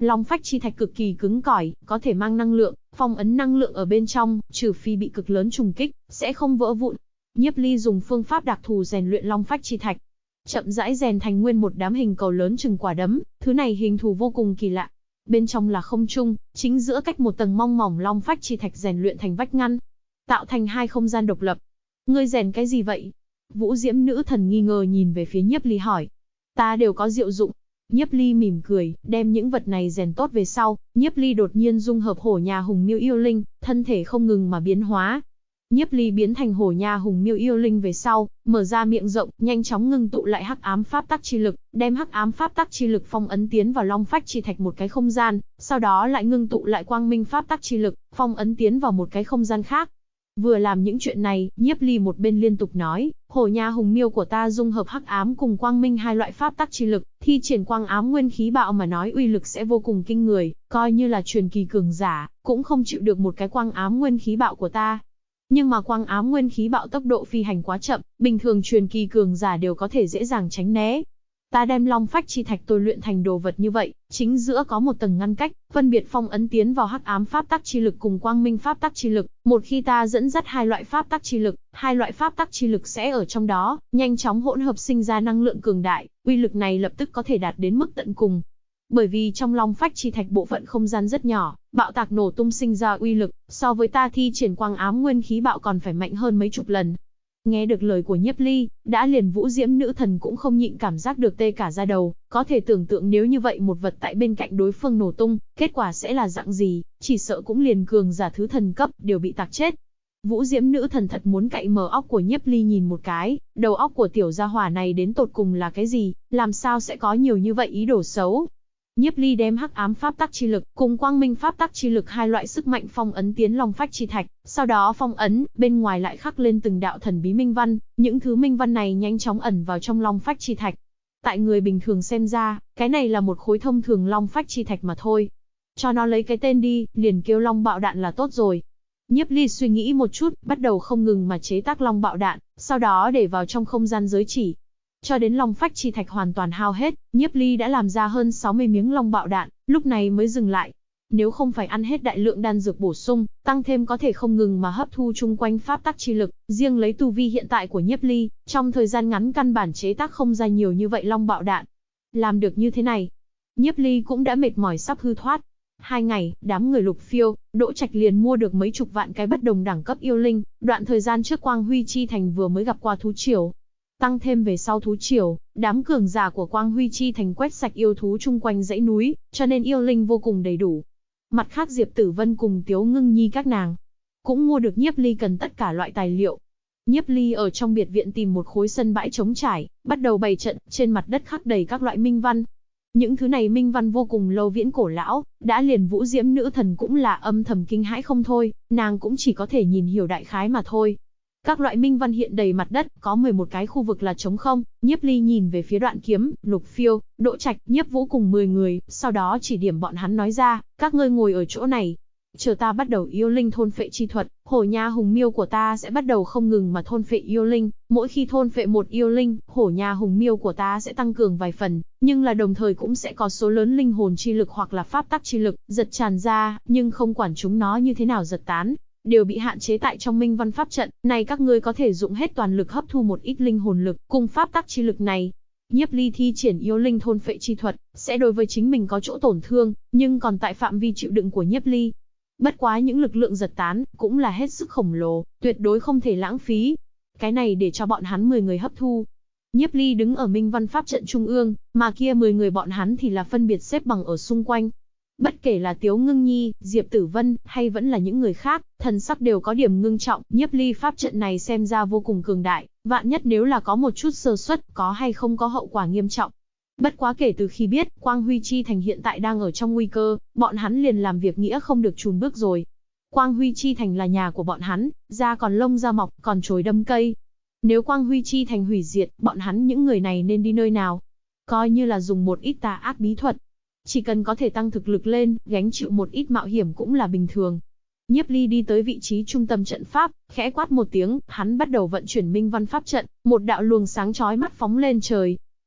Long phách chi thạch cực kỳ cứng cỏi, có thể mang năng lượng, phong ấn năng lượng ở bên trong, trừ phi bị cực lớn trùng kích, sẽ không vỡ vụn. Nhiếp Ly dùng phương pháp đặc thù rèn luyện long phách chi thạch, chậm rãi rèn thành nguyên một đám hình cầu lớn chừng quả đấm, thứ này hình thù vô cùng kỳ lạ. Bên trong là không trung, chính giữa cách một tầng mong mỏng long phách chi thạch rèn luyện thành vách ngăn, tạo thành hai không gian độc lập. Ngươi rèn cái gì vậy? Vũ Diễm nữ thần nghi ngờ nhìn về phía Nhiếp Ly hỏi. Ta đều có diệu dụng. Nhiếp Ly mỉm cười, đem những vật này rèn tốt về sau, Nhiếp Ly đột nhiên dung hợp hổ nhà hùng miêu yêu linh, thân thể không ngừng mà biến hóa. Nhiếp Ly biến thành hổ nha hùng miêu yêu linh về sau, mở ra miệng rộng, nhanh chóng ngưng tụ lại hắc ám pháp tắc chi lực, đem hắc ám pháp tắc chi lực phong ấn tiến vào long phách chi thạch một cái không gian, sau đó lại ngưng tụ lại quang minh pháp tắc chi lực, phong ấn tiến vào một cái không gian khác. Vừa làm những chuyện này, Nhiếp Ly một bên liên tục nói, hổ nha hùng miêu của ta dung hợp hắc ám cùng quang minh hai loại pháp tắc chi lực, thi triển quang ám nguyên khí bạo mà nói uy lực sẽ vô cùng kinh người, coi như là truyền kỳ cường giả, cũng không chịu được một cái quang ám nguyên khí bạo của ta. Nhưng mà quang ám nguyên khí bạo tốc độ phi hành quá chậm, bình thường truyền kỳ cường giả đều có thể dễ dàng tránh né. Ta đem long phách chi thạch tôi luyện thành đồ vật như vậy, chính giữa có một tầng ngăn cách, phân biệt phong ấn tiến vào hắc ám pháp tắc chi lực cùng quang minh pháp tắc chi lực. Một khi ta dẫn dắt hai loại pháp tắc chi lực, hai loại pháp tắc chi lực sẽ ở trong đó, nhanh chóng hỗn hợp sinh ra năng lượng cường đại, uy lực này lập tức có thể đạt đến mức tận cùng. Bởi vì trong long phách chi thạch bộ phận không gian rất nhỏ, bạo tạc nổ tung sinh ra uy lực, so với ta thi triển quang ám nguyên khí bạo còn phải mạnh hơn mấy chục lần. Nghe được lời của Nhiếp Ly, đã liền Vũ Diễm nữ thần cũng không nhịn cảm giác được tê cả da đầu, có thể tưởng tượng nếu như vậy một vật tại bên cạnh đối phương nổ tung, kết quả sẽ là dạng gì, chỉ sợ cũng liền cường giả thứ thần cấp đều bị tạc chết. Vũ Diễm nữ thần thật muốn cạy mở óc của Nhiếp Ly nhìn một cái, đầu óc của tiểu gia hỏa này đến tột cùng là cái gì, làm sao sẽ có nhiều như vậy ý đồ xấu. Nhiếp Ly đem hắc ám pháp tắc chi lực cùng quang minh pháp tắc chi lực hai loại sức mạnh phong ấn tiến long phách chi thạch, sau đó phong ấn, bên ngoài lại khắc lên từng đạo thần bí minh văn, những thứ minh văn này nhanh chóng ẩn vào trong long phách chi thạch. Tại người bình thường xem ra, cái này là một khối thông thường long phách chi thạch mà thôi. Cho nó lấy cái tên đi, liền kêu long bạo đạn là tốt rồi. Nhiếp Ly suy nghĩ một chút, bắt đầu không ngừng mà chế tác long bạo đạn, sau đó để vào trong không gian giới chỉ. Cho đến long phách chi thạch hoàn toàn hao hết, Nhiếp Ly đã làm ra hơn 60 miếng long bạo đạn, lúc này mới dừng lại. Nếu không phải ăn hết đại lượng đan dược bổ sung, tăng thêm có thể không ngừng mà hấp thu chung quanh pháp tắc chi lực, riêng lấy tu vi hiện tại của Nhiếp Ly, trong thời gian ngắn căn bản chế tác không ra nhiều như vậy long bạo đạn. Làm được như thế này, Nhiếp Ly cũng đã mệt mỏi sắp hư thoát. 2 ngày, đám người Lục Phiêu, Đỗ Trạch liền mua được mấy chục vạn cái bất đồng đẳng cấp yêu linh, đoạn thời gian trước Quang Huy Chi Thành vừa mới gặp qua thú triều. Tăng thêm về sau thú triều, đám cường giả của Quang Huy Chi Thành quét sạch yêu thú chung quanh dãy núi, cho nên yêu linh vô cùng đầy đủ. Mặt khác Diệp Tử Vân cùng Tiếu Ngưng Nhi các nàng cũng mua được Nhiếp Ly cần tất cả loại tài liệu. Nhiếp Ly ở trong biệt viện tìm một khối sân bãi trống trải, bắt đầu bày trận, trên mặt đất khắc đầy các loại minh văn. Những thứ này minh văn vô cùng lâu viễn cổ lão, đã liền Vũ Diễm nữ thần cũng là âm thầm kinh hãi không thôi, nàng cũng chỉ có thể nhìn hiểu đại khái mà thôi. Các loại minh văn hiện đầy mặt đất, có 11 cái khu vực là trống không. Nhiếp Ly nhìn về phía Đoạn Kiếm, Lục Phiêu, Đỗ Trạch, Nhiếp Vũ cùng 10 người, sau đó chỉ điểm bọn hắn nói ra, các ngươi ngồi ở chỗ này. Chờ ta bắt đầu yêu linh thôn phệ chi thuật, hổ nha hùng miêu của ta sẽ bắt đầu không ngừng mà thôn phệ yêu linh. Mỗi khi thôn phệ một yêu linh, hổ nha hùng miêu của ta sẽ tăng cường vài phần, nhưng là đồng thời cũng sẽ có số lớn linh hồn chi lực hoặc là pháp tắc chi lực giật tràn ra, nhưng không quản chúng nó như thế nào giật tán, đều bị hạn chế tại trong minh văn pháp trận. Này các ngươi có thể dụng hết toàn lực hấp thu một ít linh hồn lực cùng pháp tắc chi lực này. Nhiếp Ly thi triển yêu linh thôn phệ chi thuật, sẽ đối với chính mình có chỗ tổn thương, nhưng còn tại phạm vi chịu đựng của Nhiếp Ly. Bất quá những lực lượng giật tán, cũng là hết sức khổng lồ, tuyệt đối không thể lãng phí. Cái này để cho bọn hắn 10 người hấp thu. Nhiếp Ly đứng ở minh văn pháp trận trung ương, mà kia 10 người bọn hắn thì là phân biệt xếp bằng ở xung quanh. Bất kể là Tiếu Ngưng Nhi, Diệp Tử Vân, hay vẫn là những người khác, thần sắc đều có điểm ngưng trọng. Nhiếp Ly pháp trận này xem ra vô cùng cường đại, vạn nhất nếu là có một chút sơ suất, có hay không có hậu quả nghiêm trọng. Bất quá kể từ khi biết, Quang Huy Chi Thành hiện tại đang ở trong nguy cơ, bọn hắn liền làm việc nghĩa không được chùn bước rồi. Quang Huy Chi Thành là nhà của bọn hắn, da còn lông da mọc, còn chồi đâm cây. Nếu Quang Huy Chi Thành hủy diệt, bọn hắn những người này nên đi nơi nào? Coi như là dùng một ít tà ác bí thuật. Chỉ cần có thể tăng thực lực lên, gánh chịu một ít mạo hiểm cũng là bình thường. Nhiếp Ly đi tới vị trí trung tâm trận pháp, khẽ quát một tiếng, hắn bắt đầu vận chuyển minh văn pháp trận, một đạo luồng sáng chói mắt phóng lên trời.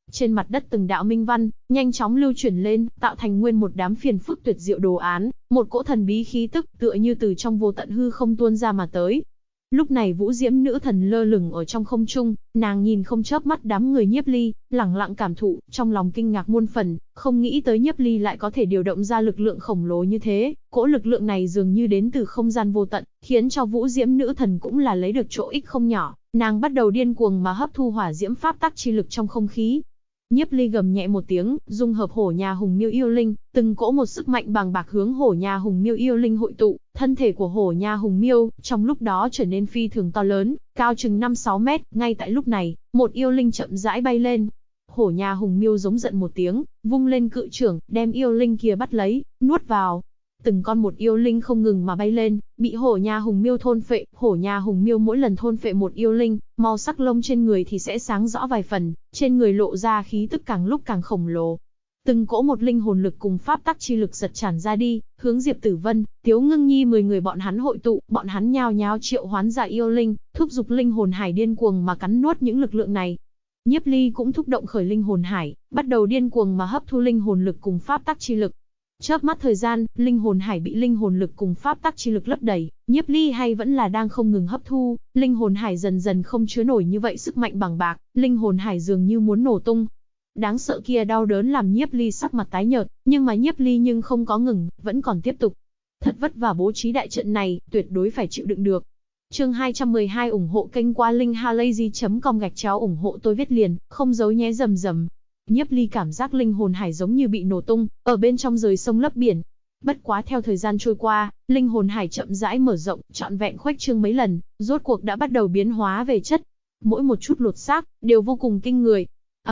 Trên mặt đất từng đạo minh văn, nhanh chóng lưu chuyển lên, tạo thành nguyên một đám phiền phức tuyệt diệu đồ án, một cỗ thần bí khí tức tựa như từ trong vô tận hư không tuôn ra mà tới. Lúc này Vũ Diễm nữ thần lơ lửng ở trong không trung, nàng nhìn không chớp mắt đám người Nhiếp Ly, lẳng lặng cảm thụ, trong lòng kinh ngạc muôn phần, không nghĩ tới Nhiếp Ly lại có thể điều động ra lực lượng khổng lồ như thế, cỗ lực lượng này dường như đến từ không gian vô tận, khiến cho Vũ Diễm nữ thần cũng là lấy được chỗ ích không nhỏ, nàng bắt đầu điên cuồng mà hấp thu hỏa diễm pháp tắc chi lực trong không khí. Nhiếp Ly gầm nhẹ một tiếng, dung hợp Hổ Nha Hùng Miêu yêu linh, từng cỗ một sức mạnh bàng bạc hướng Hổ Nha Hùng Miêu yêu linh hội tụ, thân thể của Hổ Nha Hùng Miêu trong lúc đó trở nên phi thường to lớn, cao chừng 5-6 mét, ngay tại lúc này, một yêu linh chậm rãi bay lên. Hổ Nha Hùng Miêu giống giận một tiếng, vung lên cự trưởng, đem yêu linh kia bắt lấy, nuốt vào. Từng con một yêu linh không ngừng mà bay lên, bị Hổ Nha Hùng Miêu thôn phệ. Hổ Nha Hùng Miêu mỗi lần thôn phệ một yêu linh, màu sắc lông trên người thì sẽ sáng rõ vài phần, trên người lộ ra khí tức càng lúc càng khổng lồ. Từng cỗ một linh hồn lực cùng pháp tắc chi lực giật tràn ra đi, hướng Diệp Tử Vân, Tiếu Ngưng Nhi 10 người bọn hắn hội tụ, bọn hắn nhao nhao triệu hoán ra yêu linh, thúc giục linh hồn hải điên cuồng mà cắn nuốt những lực lượng này. Nhiếp Ly cũng thúc động khởi linh hồn hải, bắt đầu điên cuồng mà hấp thu linh hồn lực cùng pháp tắc chi lực. Chớp mắt thời gian, linh hồn hải bị linh hồn lực cùng pháp tắc chi lực lấp đầy, Nhiếp Ly hay vẫn là đang không ngừng hấp thu, linh hồn hải dần dần không chứa nổi như vậy sức mạnh bằng bạc, linh hồn hải dường như muốn nổ tung. Đáng sợ kia đau đớn làm Nhiếp Ly sắc mặt tái nhợt, nhưng mà Nhiếp Ly nhưng không có ngừng, vẫn còn tiếp tục. Thật vất vả bố trí đại trận này, tuyệt đối phải chịu đựng được. Chương 212 ủng hộ kênh qua linkhalazy.com ủng hộ tôi viết liền, không giấu nhé rầm rầm. Nhiếp Ly cảm giác linh hồn hải giống như bị nổ tung, ở bên trong rời sông lấp biển. Bất quá theo thời gian trôi qua, linh hồn hải chậm rãi mở rộng, trọn vẹn khuếch trương mấy lần, rốt cuộc đã bắt đầu biến hóa về chất. Mỗi một chút lột xác đều vô cùng kinh người.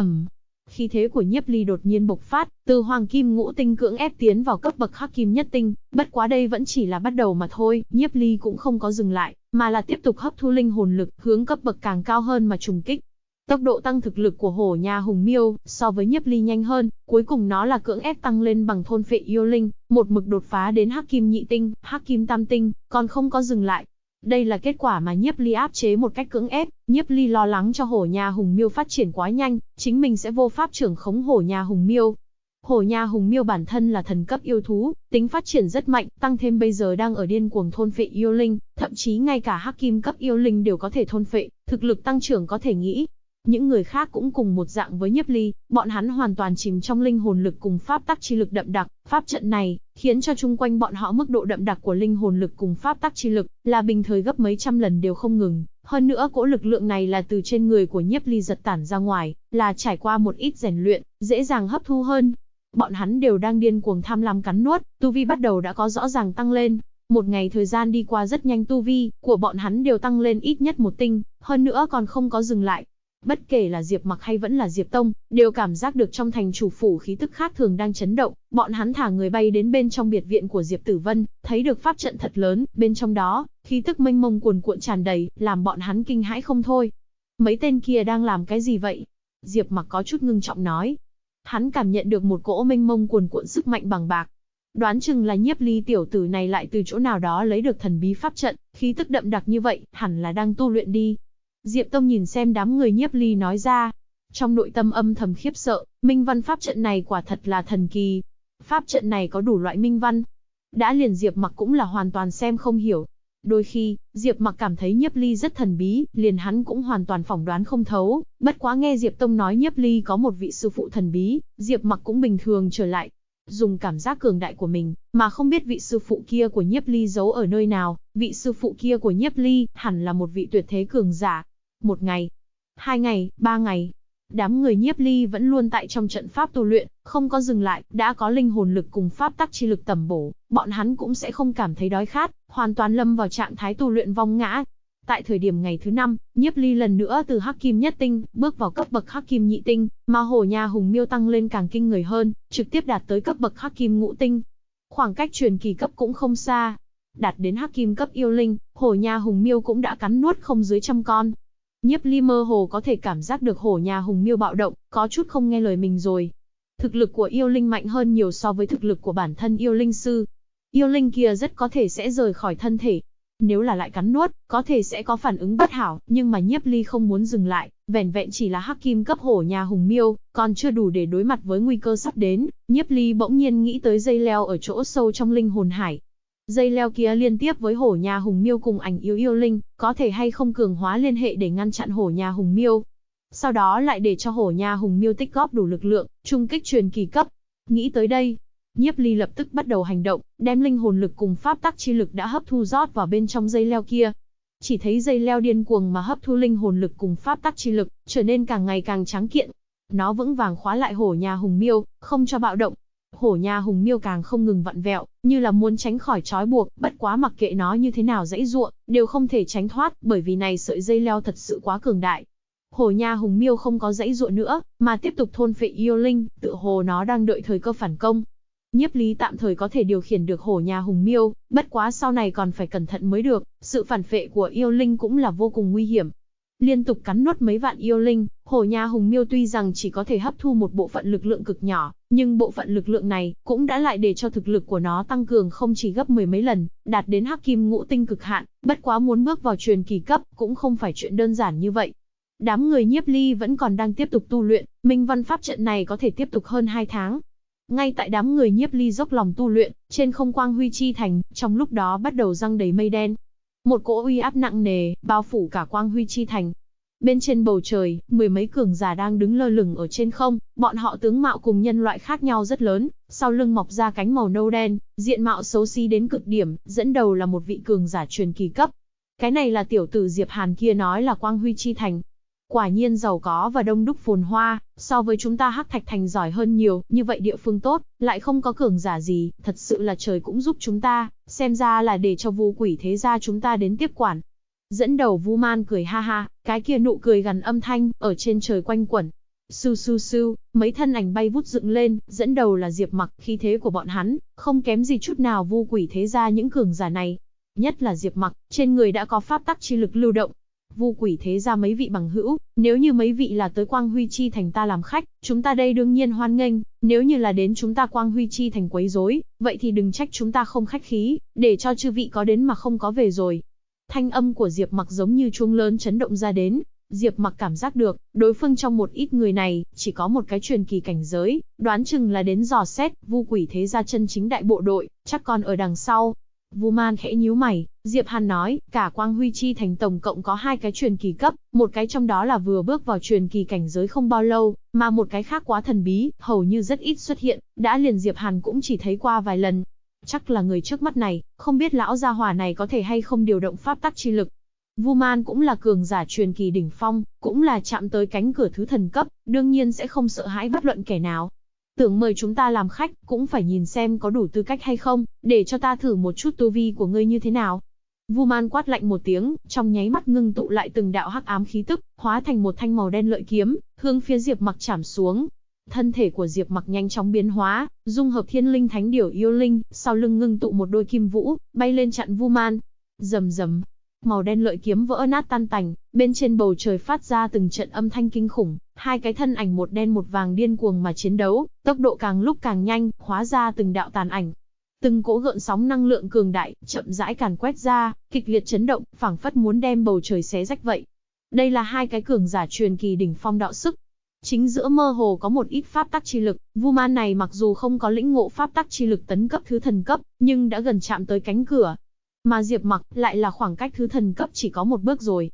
Khí thế của Nhiếp Ly đột nhiên bộc phát, từ hoàng kim ngũ tinh cưỡng ép tiến vào cấp bậc hắc kim nhất tinh, bất quá đây vẫn chỉ là bắt đầu mà thôi, Nhiếp Ly cũng không có dừng lại, mà là tiếp tục hấp thu linh hồn lực, hướng cấp bậc càng cao hơn mà trùng kích. Tốc độ tăng thực lực của Hổ Nha Hùng Miêu so với Nhiếp Ly nhanh hơn, cuối cùng nó là cưỡng ép tăng lên bằng thôn phệ yêu linh, một mực đột phá đến hắc kim nhị tinh, hắc kim tam tinh, còn không có dừng lại. Đây là kết quả mà Nhiếp Ly áp chế một cách cưỡng ép, Nhiếp Ly lo lắng cho Hổ Nha Hùng Miêu phát triển quá nhanh, chính mình sẽ vô pháp trưởng khống Hổ Nha Hùng Miêu. Hổ Nha Hùng Miêu bản thân là thần cấp yêu thú, tính phát triển rất mạnh, tăng thêm bây giờ đang ở điên cuồng thôn phệ yêu linh, thậm chí ngay cả hắc kim cấp yêu linh đều có thể thôn phệ, thực lực tăng trưởng có thể nghĩ. Những người khác cũng cùng một dạng với Nhiếp Ly, bọn hắn hoàn toàn chìm trong linh hồn lực cùng pháp tắc chi lực đậm đặc, pháp trận này khiến cho chung quanh bọn họ mức độ đậm đặc của linh hồn lực cùng pháp tắc chi lực là bình thời gấp mấy trăm lần đều không ngừng, hơn nữa cỗ lực lượng này là từ trên người của Nhiếp Ly giật tản ra ngoài, là trải qua một ít rèn luyện, dễ dàng hấp thu hơn. Bọn hắn đều đang điên cuồng tham lam cắn nuốt, tu vi bắt đầu đã có rõ ràng tăng lên. Một ngày thời gian đi qua rất nhanh, tu vi của bọn hắn đều tăng lên ít nhất một tinh, hơn nữa còn không có dừng lại. Bất kể là Diệp Mặc hay vẫn là Diệp Tông, đều cảm giác được trong thành chủ phủ khí tức khác thường đang chấn động, bọn hắn thả người bay đến bên trong biệt viện của Diệp Tử Vân, thấy được pháp trận thật lớn, bên trong đó, khí tức mênh mông cuồn cuộn tràn đầy, làm bọn hắn kinh hãi không thôi. Mấy tên kia đang làm cái gì vậy? Diệp Mặc có chút ngưng trọng nói. Hắn cảm nhận được một cỗ mênh mông cuồn cuộn sức mạnh bằng bạc. Đoán chừng là Nhiếp Ly tiểu tử này lại từ chỗ nào đó lấy được thần bí pháp trận, khí tức đậm đặc như vậy, hẳn là đang tu luyện đi. Diệp Tông nhìn xem đám người Nhiếp Ly nói ra. Trong nội tâm âm thầm khiếp sợ, minh văn pháp trận này quả thật là thần kỳ. Pháp trận này có đủ loại minh văn. Đã liền Diệp Mặc cũng là hoàn toàn xem không hiểu. Đôi khi, Diệp Mặc cảm thấy Nhiếp Ly rất thần bí, liền hắn cũng hoàn toàn phỏng đoán không thấu. Bất quá nghe Diệp Tông nói Nhiếp Ly có một vị sư phụ thần bí, Diệp Mặc cũng bình thường trở lại. Dùng cảm giác cường đại của mình, mà không biết vị sư phụ kia của Nhiếp Ly giấu ở nơi nào. Vị sư phụ kia của Nhiếp Ly hẳn là một vị tuyệt thế cường giả. Một ngày, 2 ngày, 3 ngày, đám người Nhiếp Ly vẫn luôn tại trong trận pháp tu luyện, không có dừng lại, đã có linh hồn lực cùng pháp tắc chi lực tầm bổ, bọn hắn cũng sẽ không cảm thấy đói khát, hoàn toàn lâm vào trạng thái tu luyện vong ngã. Tại thời điểm ngày thứ 5, Nhiếp Ly lần nữa từ hắc kim nhất tinh, bước vào cấp bậc hắc kim nhị tinh, mà Hổ Nha Hùng Miêu tăng lên càng kinh người hơn, trực tiếp đạt tới cấp bậc hắc kim ngũ tinh. Khoảng cách truyền kỳ cấp cũng không xa. Đạt đến hắc kim cấp yêu linh, Hổ Nha Hùng Miêu cũng đã cắn nuốt không dưới 100 con. Nhiếp Ly mơ hồ có thể cảm giác được Hổ Nha Hùng Miêu bạo động, có chút không nghe lời mình rồi. Thực lực của yêu linh mạnh hơn nhiều so với thực lực của bản thân yêu linh sư. Yêu linh kia rất có thể sẽ rời khỏi thân thể. Nếu là lại cắn nuốt, có thể sẽ có phản ứng bất hảo, nhưng mà Nhiếp Ly không muốn dừng lại, vẻn vẹn chỉ là hắc kim cấp hổ nhà hùng miêu, còn chưa đủ để đối mặt với nguy cơ sắp đến. Nhiếp Ly bỗng nhiên nghĩ tới dây leo ở chỗ sâu trong linh hồn hải. Dây leo kia liên tiếp với hổ nhà hùng miêu cùng ảnh yêu linh, có thể hay không cường hóa liên hệ để ngăn chặn hổ nhà hùng miêu. Sau đó lại để cho hổ nhà hùng miêu tích góp đủ lực lượng, trung kích truyền kỳ cấp. Nghĩ tới đây, Nhiếp Ly lập tức bắt đầu hành động, đem linh hồn lực cùng pháp tắc chi lực đã hấp thu rót vào bên trong dây leo kia. Chỉ thấy dây leo điên cuồng mà hấp thu linh hồn lực cùng pháp tắc chi lực, trở nên càng ngày càng tráng kiện. Nó vững vàng khóa lại hổ nhà hùng miêu, không cho bạo động. Hổ nhà hùng miêu càng không ngừng vặn vẹo, như là muốn tránh khỏi trói buộc, bất quá mặc kệ nó như thế nào giãy giụa, đều không thể tránh thoát, bởi vì này sợi dây leo thật sự quá cường đại. Hổ nhà hùng miêu không có giãy giụa nữa, mà tiếp tục thôn phệ yêu linh, tựa hồ nó đang đợi thời cơ phản công. Nhiếp Ly tạm thời có thể điều khiển được hổ nhà hùng miêu, bất quá sau này còn phải cẩn thận mới được, sự phản phệ của yêu linh cũng là vô cùng nguy hiểm. Liên tục cắn nuốt mấy vạn yêu linh, hổ nhà hùng miêu tuy rằng chỉ có thể hấp thu một bộ phận lực lượng cực nhỏ, nhưng bộ phận lực lượng này cũng đã lại để cho thực lực của nó tăng cường không chỉ gấp mười mấy lần, đạt đến hắc kim ngũ tinh cực hạn, bất quá muốn bước vào truyền kỳ cấp cũng không phải chuyện đơn giản như vậy. Đám người Nhiếp Ly vẫn còn đang tiếp tục tu luyện, Minh Văn pháp trận này có thể tiếp tục hơn 2 tháng. Ngay tại đám người Nhiếp Ly dốc lòng tu luyện, trên không Quang Huy Chi Thành, trong lúc đó bắt đầu giăng đầy mây đen. Một cỗ uy áp nặng nề, bao phủ cả Quang Huy Chi Thành. Bên trên bầu trời, mười mấy cường giả đang đứng lơ lửng ở trên không, bọn họ tướng mạo cùng nhân loại khác nhau rất lớn, sau lưng mọc ra cánh màu nâu đen, diện mạo xấu xí đến cực điểm, dẫn đầu là một vị cường giả truyền kỳ cấp. Cái này là tiểu tử Diệp Hàn kia nói là Quang Huy Chi Thành. Quả nhiên giàu có và đông đúc phồn hoa, so với chúng ta Hắc Thạch Thành giỏi hơn nhiều, như vậy địa phương tốt, lại không có cường giả gì, thật sự là trời cũng giúp chúng ta, xem ra là để cho Vu Quỷ thế gia chúng ta đến tiếp quản. Dẫn đầu Vu Man cười ha ha, cái kia nụ cười gằn âm thanh, ở trên trời quanh quẩn. Su su su, mấy thân ảnh bay vút dựng lên, dẫn đầu là Diệp Mặc, khí thế của bọn hắn, không kém gì chút nào Vu Quỷ thế gia những cường giả này. Nhất là Diệp Mặc, trên người đã có pháp tắc chi lực lưu động. Vu Quỷ thế gia mấy vị bằng hữu, nếu như mấy vị là tới Quang Huy Chi Thành ta làm khách, chúng ta đây đương nhiên hoan nghênh, nếu như là đến chúng ta Quang Huy Chi Thành quấy rối, vậy thì đừng trách chúng ta không khách khí, để cho chư vị có đến mà không có về rồi. Thanh âm của Diệp Mặc giống như chuông lớn chấn động ra đến, Diệp Mặc cảm giác được, đối phương trong một ít người này, chỉ có một cái truyền kỳ cảnh giới, đoán chừng là đến dò xét, Vu Quỷ thế gia chân chính đại bộ đội, chắc còn ở đằng sau. Vu Man khẽ nhíu mày, Diệp Hàn nói, cả Quang Huy Chi Thành tổng cộng có 2 cái truyền kỳ cấp, một cái trong đó là vừa bước vào truyền kỳ cảnh giới không bao lâu, mà một cái khác quá thần bí, hầu như rất ít xuất hiện, đã liền Diệp Hàn cũng chỉ thấy qua vài lần. Chắc là người trước mắt này, không biết lão gia hỏa này có thể hay không điều động pháp tắc chi lực. Vu Man cũng là cường giả truyền kỳ đỉnh phong, cũng là chạm tới cánh cửa thứ thần cấp, đương nhiên sẽ không sợ hãi bất luận kẻ nào. Tưởng mời chúng ta làm khách, cũng phải nhìn xem có đủ tư cách hay không, để cho ta thử một chút tu vi của ngươi như thế nào. Vu Man quát lạnh một tiếng, trong nháy mắt ngưng tụ lại từng đạo hắc ám khí tức, hóa thành một thanh màu đen lợi kiếm, hướng phía Diệp Mặc chảm xuống. Thân thể của Diệp Mặc nhanh chóng biến hóa, dung hợp thiên linh thánh điểu yêu linh, sau lưng ngưng tụ một đôi kim vũ, bay lên chặn Vu Man. Rầm rầm, màu đen lợi kiếm vỡ nát tan tành, bên trên bầu trời phát ra từng trận âm thanh kinh khủng, 2 cái thân ảnh một đen một vàng điên cuồng mà chiến đấu, tốc độ càng lúc càng nhanh, hóa ra từng đạo tàn ảnh. Từng cỗ gợn sóng năng lượng cường đại, chậm rãi càn quét ra, kịch liệt chấn động, phảng phất muốn đem bầu trời xé rách vậy. Đây là 2 cái cường giả truyền kỳ đỉnh phong đạo sức. Chính giữa mơ hồ có một ít pháp tắc chi lực, Vu Man này mặc dù không có lĩnh ngộ pháp tắc chi lực tấn cấp thứ thần cấp, nhưng đã gần chạm tới cánh cửa. Mà Diệp Mặc lại là khoảng cách thứ thần cấp chỉ có một bước rồi.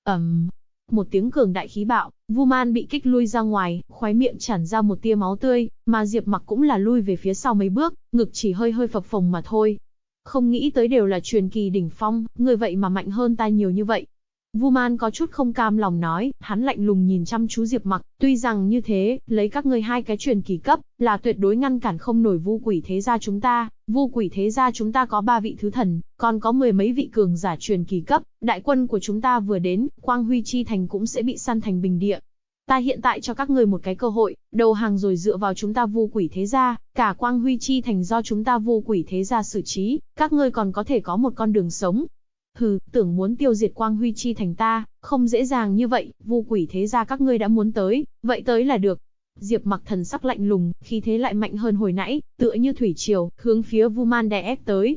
Một tiếng cường đại khí bạo, Vu Man bị kích lui ra ngoài, khóe miệng tràn ra một tia máu tươi, mà Diệp Mặc cũng là lui về phía sau mấy bước, ngực chỉ hơi hơi phập phồng mà thôi. Không nghĩ tới đều là truyền kỳ đỉnh phong, người vậy mà mạnh hơn ta nhiều như vậy. Vu Man có chút không cam lòng nói, hắn lạnh lùng nhìn chăm chú Diệp Mặc, tuy rằng như thế, lấy các ngươi 2 cái truyền kỳ cấp, là tuyệt đối ngăn cản không nổi Vu Quỷ thế gia chúng ta. Vu Quỷ thế gia chúng ta có 3 vị thứ thần, còn có 10 mấy vị cường giả truyền kỳ cấp, đại quân của chúng ta vừa đến, Quang Huy Chi Thành cũng sẽ bị săn thành bình địa. Ta hiện tại cho các ngươi một cái cơ hội, đầu hàng rồi dựa vào chúng ta Vu Quỷ thế gia, cả Quang Huy Chi Thành do chúng ta Vu Quỷ thế gia xử trí, các ngươi còn có thể có một con đường sống. Hừ, tưởng muốn tiêu diệt Quang Huy Chi Thành ta, không dễ dàng như vậy, Vu Quỷ thế gia các ngươi đã muốn tới, vậy tới là được. Diệp Mặc thần sắc lạnh lùng, khí thế lại mạnh hơn hồi nãy, tựa như thủy triều, hướng phía Vu Man đè ép tới.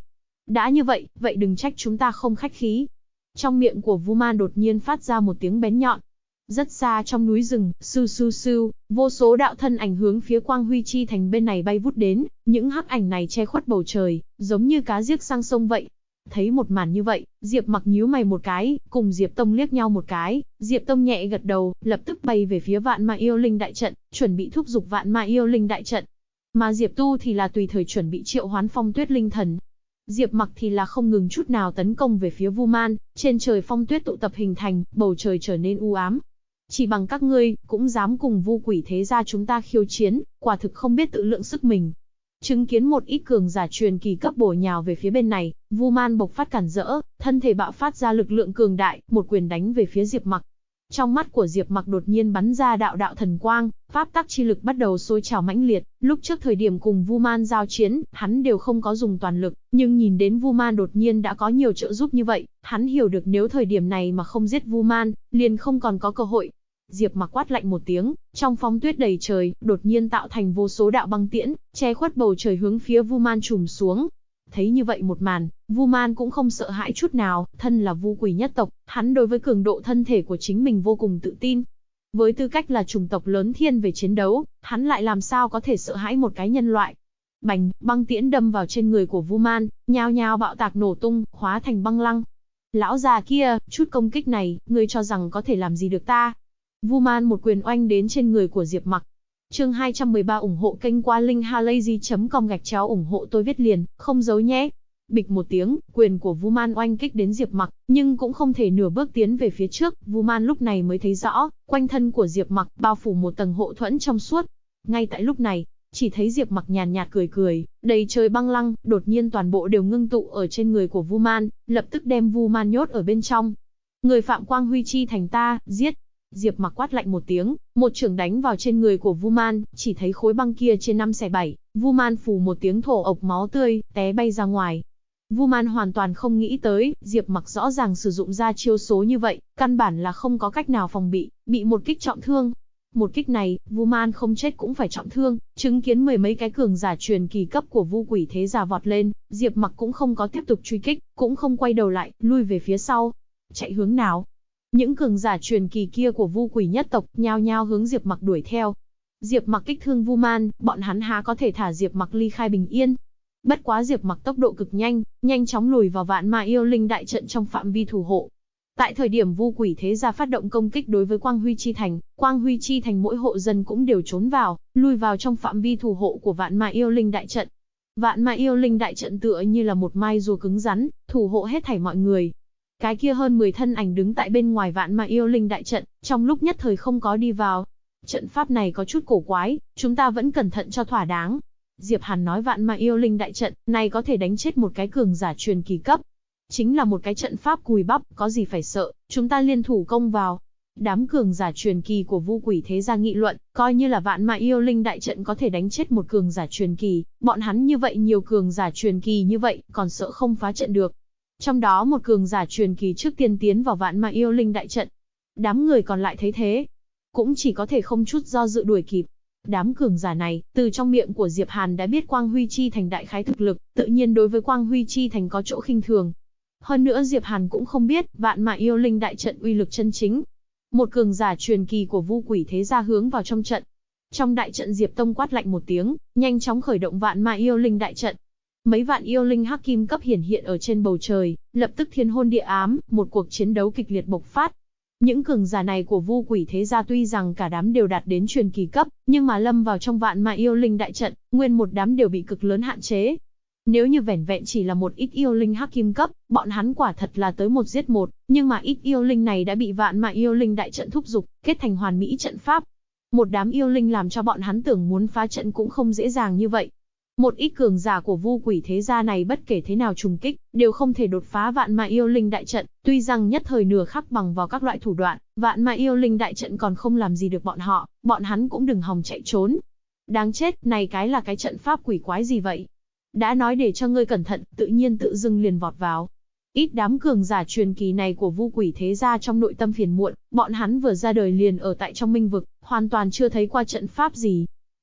Đã như vậy, vậy đừng trách chúng ta không khách khí. Trong miệng của Vu Man đột nhiên phát ra một tiếng bén nhọn. Rất xa trong núi rừng, sưu sưu sưu, vô số đạo thân ảnh hướng phía Quang Huy Chi Thành bên này bay vút đến, những hắc ảnh này che khuất bầu trời, giống như cá giết sang sông vậy. Thấy một màn như vậy, Diệp Mặc nhíu mày một cái, cùng Diệp Tông liếc nhau một cái, Diệp Tông nhẹ gật đầu, lập tức bay về phía Vạn Ma Yêu Linh đại trận, chuẩn bị thúc giục Vạn Ma Yêu Linh đại trận. Mà Diệp Tu thì là tùy thời chuẩn bị triệu hoán Phong Tuyết Linh Thần. Diệp Mặc thì là không ngừng chút nào tấn công về phía Vu Man, trên trời phong tuyết tụ tập hình thành, bầu trời trở nên u ám. Chỉ bằng các ngươi, cũng dám cùng Vu Quỷ thế gia chúng ta khiêu chiến, quả thực không biết tự lượng sức mình. Chứng kiến một ít cường giả truyền kỳ cấp bổ nhào về phía bên này, Vu Man bộc phát cản rỡ, thân thể bạo phát ra lực lượng cường đại, một quyền đánh về phía Diệp Mặc. Trong mắt của Diệp Mặc đột nhiên bắn ra đạo đạo thần quang, pháp tắc chi lực bắt đầu sôi trào mãnh liệt, lúc trước thời điểm cùng Vu Man giao chiến, hắn đều không có dùng toàn lực, nhưng nhìn đến Vu Man đột nhiên đã có nhiều trợ giúp như vậy, hắn hiểu được nếu thời điểm này mà không giết Vu Man, liền không còn có cơ hội. Diệp Mặc quát lạnh một tiếng, trong phong tuyết đầy trời, đột nhiên tạo thành vô số đạo băng tiễn, che khuất bầu trời hướng phía Vu Man trùm xuống. Thấy như vậy một màn, Vu Man cũng không sợ hãi chút nào, thân là Vu Quỷ nhất tộc, hắn đối với cường độ thân thể của chính mình vô cùng tự tin. Với tư cách là chủng tộc lớn thiên về chiến đấu, hắn lại làm sao có thể sợ hãi một cái nhân loại. Bành, băng tiễn đâm vào trên người của Vu Man, nhao nhao bạo tạc nổ tung, hóa thành băng lăng. Lão già kia, chút công kích này, ngươi cho rằng có thể làm gì được ta? Vu Man một quyền oanh đến trên người của Diệp Mặc. Chương 213 ủng hộ kênh qua linkhalazy.com ủng hộ tôi viết liền, không giấu nhé. Bịch một tiếng, quyền của Vu Man oanh kích đến Diệp Mặc, nhưng cũng không thể nửa bước tiến về phía trước, Vu Man lúc này mới thấy rõ, quanh thân của Diệp Mặc bao phủ một tầng hộ thuẫn trong suốt. Ngay tại lúc này, chỉ thấy Diệp Mặc nhàn nhạt cười cười, đầy trời băng lăng, đột nhiên toàn bộ đều ngưng tụ ở trên người của Vu Man, lập tức đem Vu Man nhốt ở bên trong. Người phạm Quang Huy Chi Thành ta, giết! Diệp Mặc quát lạnh một tiếng, một chưởng đánh vào trên người của Vu Man, chỉ thấy khối băng kia trên 5 xẻ 7, Vu Man phù một tiếng thổ ộc máu tươi, té bay ra ngoài. Vu Man hoàn toàn không nghĩ tới, Diệp Mặc rõ ràng sử dụng ra chiêu số như vậy, căn bản là không có cách nào phòng bị một kích trọng thương. Một kích này, Vu Man không chết cũng phải trọng thương, chứng kiến mười mấy cái cường giả truyền kỳ cấp của Vu Quỷ thế gia vọt lên, Diệp Mặc cũng không có tiếp tục truy kích, cũng không quay đầu lại, lui về phía sau. Chạy hướng nào? Những cường giả truyền kỳ kia của Vu Quỷ nhất tộc nhao nhao hướng Diệp Mặc đuổi theo. Diệp Mặc kích thương Vu Man, bọn hắn há có thể thả Diệp Mặc ly khai bình yên. Bất quá Diệp Mặc tốc độ cực nhanh, nhanh chóng lùi vào Vạn Ma Yêu Linh đại trận trong phạm vi thủ hộ. Tại thời điểm Vu Quỷ thế gia phát động công kích đối với Quang Huy Chi Thành mỗi hộ dân cũng đều trốn vào, lui vào trong phạm vi thủ hộ của Vạn Ma Yêu Linh đại trận. Vạn Ma Yêu Linh đại trận tựa như là một mai rùa cứng rắn, thủ hộ hết thảy mọi người. Cái kia hơn 10 thân ảnh đứng tại bên ngoài Vạn Ma Yêu Linh đại trận, trong lúc nhất thời không có đi vào. Trận pháp này có chút cổ quái, chúng ta vẫn cẩn thận cho thỏa đáng. Diệp Hàn nói Vạn Ma Yêu Linh đại trận này có thể đánh chết một cái cường giả truyền kỳ cấp. Chính là một cái trận pháp cùi bắp, có gì phải sợ, chúng ta liên thủ công vào. Đám cường giả truyền kỳ của Vu Quỷ thế gia nghị luận, coi như là Vạn Ma Yêu Linh đại trận có thể đánh chết một cường giả truyền kỳ, bọn hắn như vậy nhiều cường giả truyền kỳ như vậy, còn sợ không phá trận được. Trong đó một cường giả truyền kỳ trước tiên tiến vào Vạn Ma Yêu Linh đại trận. Đám người còn lại thấy thế, cũng chỉ có thể không chút do dự đuổi kịp. Đám cường giả này, từ trong miệng của Diệp Hàn đã biết Quang Huy Chi Thành đại khái thực lực, tự nhiên đối với Quang Huy Chi Thành có chỗ khinh thường. Hơn nữa Diệp Hàn cũng không biết Vạn Ma Yêu Linh đại trận uy lực chân chính. Một cường giả truyền kỳ của Vu Quỷ thế gia hướng vào trong trận. Trong đại trận Diệp Tông quát lạnh một tiếng, nhanh chóng khởi động Vạn Ma Yêu Linh đại trận. Mấy vạn yêu linh hắc kim cấp hiển hiện ở trên bầu trời, lập tức thiên hôn địa ám, một cuộc chiến đấu kịch liệt bộc phát. Những cường giả này của Vu Quỷ thế gia tuy rằng cả đám đều đạt đến truyền kỳ cấp, nhưng mà lâm vào trong Vạn Ma Yêu Linh đại trận, nguyên một đám đều bị cực lớn hạn chế. Nếu như vẻn vẹn chỉ là một ít yêu linh hắc kim cấp, bọn hắn quả thật là tới một giết một, nhưng mà ít yêu linh này đã bị Vạn Ma Yêu Linh đại trận thúc giục, kết thành hoàn mỹ trận pháp. Một đám yêu linh làm cho bọn hắn tưởng muốn phá trận cũng không dễ dàng như vậy. Một ít cường giả của Vu Quỷ thế gia này bất kể thế nào trùng kích, đều không thể đột phá Vạn Ma Yêu Linh đại trận, tuy rằng nhất thời nửa khắc bằng vào các loại thủ đoạn, Vạn Ma Yêu Linh đại trận còn không làm gì được bọn hắn cũng đừng hòng chạy trốn. Đáng chết, này cái là cái trận pháp quỷ quái gì vậy? Đã nói để cho ngươi cẩn thận, tự nhiên tự dưng liền vọt vào. Ít đám cường giả truyền kỳ này của Vu Quỷ thế gia trong nội tâm phiền muộn, bọn hắn vừa ra đời liền ở tại trong minh vực, hoàn toàn chưa thấy qua trận pháp gì.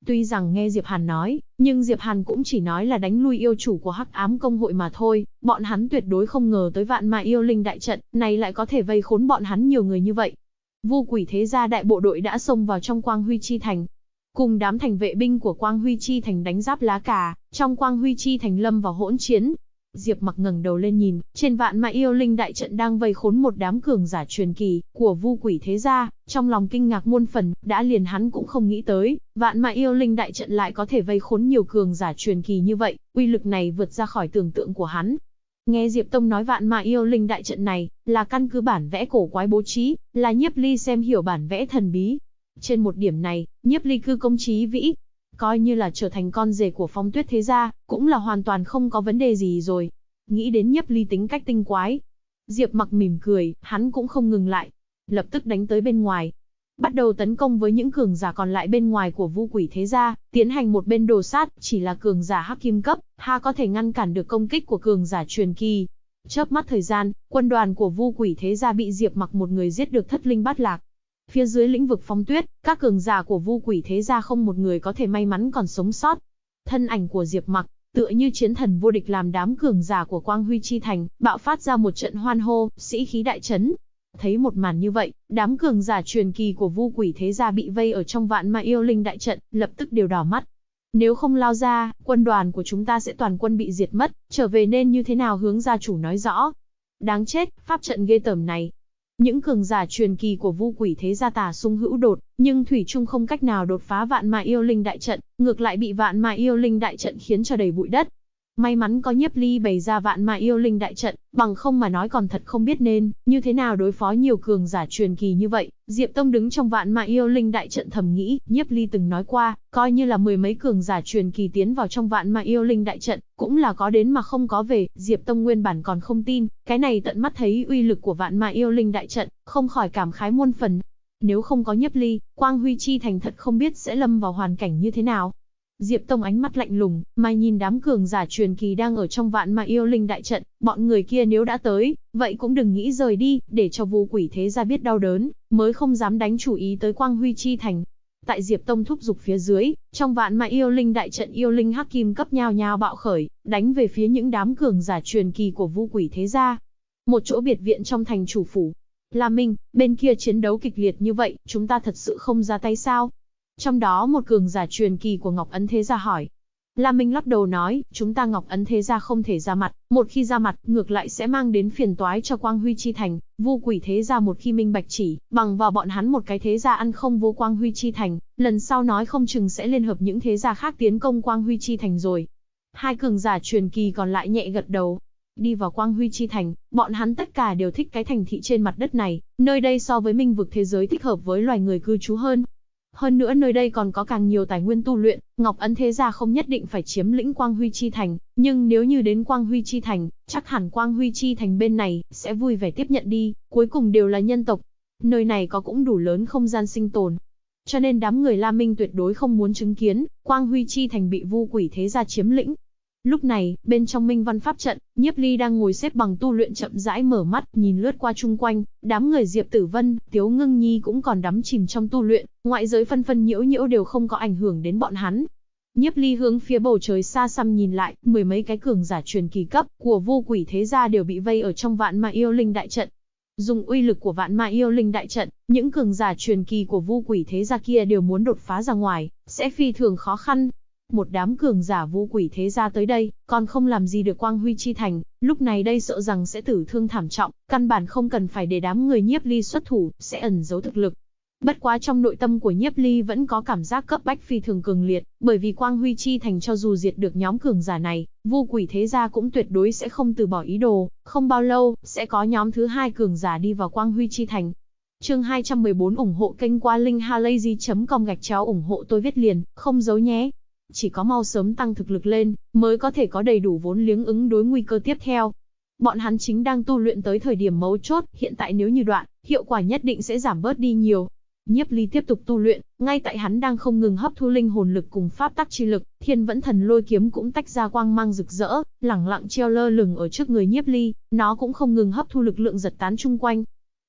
Tuy rằng nghe Diệp Hàn nói, nhưng Diệp Hàn cũng chỉ nói là đánh lui yêu chủ của Hắc Ám Công hội mà thôi, bọn hắn tuyệt đối không ngờ tới vạn ma yêu linh đại trận này lại có thể vây khốn bọn hắn nhiều người như vậy. Vu Quỷ Thế Gia đại bộ đội đã xông vào trong Quang Huy Chi Thành, cùng đám thành vệ binh của Quang Huy Chi Thành đánh giáp lá cà, trong Quang Huy Chi Thành lâm vào hỗn chiến. Diệp Mặc ngẩng đầu lên nhìn, trên vạn ma yêu linh đại trận đang vây khốn một đám cường giả truyền kỳ của Vu Quỷ Thế Gia, trong lòng kinh ngạc muôn phần, đã liền hắn cũng không nghĩ tới, vạn ma yêu linh đại trận lại có thể vây khốn nhiều cường giả truyền kỳ như vậy, uy lực này vượt ra khỏi tưởng tượng của hắn. Nghe Diệp Tông nói vạn ma yêu linh đại trận này là căn cứ bản vẽ cổ quái bố trí, là Nhiếp Ly xem hiểu bản vẽ thần bí. Trên một điểm này, Nhiếp Ly cư công trí vĩ, coi như là trở thành con rể của Phong Tuyết Thế Gia, cũng là hoàn toàn không có vấn đề gì rồi. Nghĩ đến Nhiếp Ly tính cách tinh quái, Diệp Mặc mỉm cười, hắn cũng không ngừng lại, lập tức đánh tới bên ngoài, bắt đầu tấn công với những cường giả còn lại bên ngoài của Vu Quỷ Thế Gia, tiến hành một bên đồ sát, chỉ là cường giả hắc kim cấp, ha có thể ngăn cản được công kích của cường giả truyền kỳ. Chớp mắt thời gian, quân đoàn của Vu Quỷ Thế Gia bị Diệp Mặc một người giết được thất linh bát lạc. Phía dưới lĩnh vực Phong Tuyết, các cường giả của Vu Quỷ Thế Gia không một người có thể may mắn còn sống sót. Thân ảnh của Diệp Mặc tựa như chiến thần vô địch, làm đám cường giả của Quang Huy Chi Thành bạo phát ra một trận hoan hô, sĩ khí đại chấn. Thấy một màn như vậy, đám cường giả truyền kỳ của Vu Quỷ Thế Gia bị vây ở trong vạn ma yêu linh đại trận, lập tức đều đỏ mắt. Nếu không lao ra, quân đoàn của chúng ta sẽ toàn quân bị diệt mất, trở về nên như thế nào hướng gia chủ nói rõ. Đáng chết, pháp trận ghê tởm này. Những cường giả truyền kỳ của Vu Quỷ Thế Gia tà xung hữu đột, nhưng thủy chung không cách nào đột phá vạn ma yêu linh đại trận, ngược lại bị vạn ma yêu linh đại trận khiến cho đầy bụi đất. May mắn có Nhiếp Ly bày ra vạn ma yêu linh đại trận, bằng không mà nói còn thật không biết nên như thế nào đối phó nhiều cường giả truyền kỳ như vậy. Diệp Tông đứng trong vạn ma yêu linh đại trận thầm nghĩ, Nhiếp Ly từng nói qua, coi như là mười mấy cường giả truyền kỳ tiến vào trong vạn ma yêu linh đại trận, cũng là có đến mà không có về. Diệp Tông nguyên bản còn không tin, cái này tận mắt thấy uy lực của vạn ma yêu linh đại trận, không khỏi cảm khái muôn phần. Nếu không có Nhiếp Ly, Quang Huy Chi Thành thật không biết sẽ lâm vào hoàn cảnh như thế nào. Diệp Tông ánh mắt lạnh lùng, mà nhìn đám cường giả truyền kỳ đang ở trong vạn ma yêu linh đại trận, bọn người kia nếu đã tới, vậy cũng đừng nghĩ rời đi, để cho Vu Quỷ Thế Gia biết đau đớn, mới không dám đánh chủ ý tới Quang Huy Chi Thành. Tại Diệp Tông thúc giục phía dưới, trong vạn ma yêu linh đại trận yêu linh hắc kim cấp nhao nhao bạo khởi, đánh về phía những đám cường giả truyền kỳ của Vu Quỷ Thế Gia. Một chỗ biệt viện trong thành chủ phủ. La Minh, bên kia chiến đấu kịch liệt như vậy, chúng ta thật sự không ra tay sao? Trong đó một cường giả truyền kỳ của Ngọc Ấn Thế Gia hỏi. La Minh lắc đầu nói, chúng ta Ngọc Ấn Thế Gia không thể ra mặt, một khi ra mặt, ngược lại sẽ mang đến phiền toái cho Quang Huy Chi Thành. Vu Quỷ Thế Gia một khi minh bạch chỉ, bằng vào bọn hắn một cái thế gia ăn không vô Quang Huy Chi Thành, lần sau nói không chừng sẽ liên hợp những thế gia khác tiến công Quang Huy Chi Thành rồi. Hai cường giả truyền kỳ còn lại nhẹ gật đầu. Đi vào Quang Huy Chi Thành, bọn hắn tất cả đều thích cái thành thị trên mặt đất này, nơi đây so với minh vực thế giới thích hợp với loài người cư trú hơn. Hơn nữa nơi đây còn có càng nhiều tài nguyên tu luyện, Ngọc Ấn Thế Gia không nhất định phải chiếm lĩnh Quang Huy Chi Thành, nhưng nếu như đến Quang Huy Chi Thành, chắc hẳn Quang Huy Chi Thành bên này sẽ vui vẻ tiếp nhận đi, cuối cùng đều là nhân tộc. Nơi này có cũng đủ lớn không gian sinh tồn. Cho nên đám người La Minh tuyệt đối không muốn chứng kiến Quang Huy Chi Thành bị Vu Quỷ Thế Gia chiếm lĩnh. Lúc này, bên trong Minh Văn Pháp trận, Nhiếp Ly đang ngồi xếp bằng tu luyện chậm rãi mở mắt, nhìn lướt qua chung quanh, đám người Diệp Tử Vân, Tiếu Ngưng Nhi cũng còn đắm chìm trong tu luyện, ngoại giới phân phân nhiễu nhiễu đều không có ảnh hưởng đến bọn hắn. Nhiếp Ly hướng phía bầu trời xa xăm nhìn lại, mười mấy cái cường giả truyền kỳ cấp của Vu Quỷ Thế Gia đều bị vây ở trong vạn ma yêu linh đại trận. Dùng uy lực của vạn ma yêu linh đại trận, những cường giả truyền kỳ của Vu Quỷ Thế Gia kia đều muốn đột phá ra ngoài, sẽ phi thường khó khăn. Một đám cường giả Vu Quỷ Thế Gia tới đây, còn không làm gì được Quang Huy Chi Thành, lúc này đây sợ rằng sẽ tử thương thảm trọng, căn bản không cần phải để đám người Nhiếp Ly xuất thủ, sẽ ẩn giấu thực lực. Bất quá trong nội tâm của Nhiếp Ly vẫn có cảm giác cấp bách phi thường cường liệt, bởi vì Quang Huy Chi Thành cho dù diệt được nhóm cường giả này, Vu Quỷ Thế Gia cũng tuyệt đối sẽ không từ bỏ ý đồ, không bao lâu, sẽ có nhóm thứ hai cường giả đi vào Quang Huy Chi Thành. Chương 214 ủng hộ kênh qua linkhalazy.com ủng hộ tôi viết liền, không giấu nhé. Chỉ có mau sớm tăng thực lực lên, mới có thể có đầy đủ vốn liếng ứng đối nguy cơ tiếp theo. Bọn hắn chính đang tu luyện tới thời điểm mấu chốt, hiện tại nếu như đoạn, hiệu quả nhất định sẽ giảm bớt đi nhiều. Nhiếp Ly tiếp tục tu luyện, ngay tại hắn đang không ngừng hấp thu linh hồn lực cùng pháp tắc chi lực, Thiên Vẫn Thần Lôi kiếm cũng tách ra quang mang rực rỡ, lẳng lặng treo lơ lửng ở trước người Nhiếp Ly, nó cũng không ngừng hấp thu lực lượng giật tán chung quanh.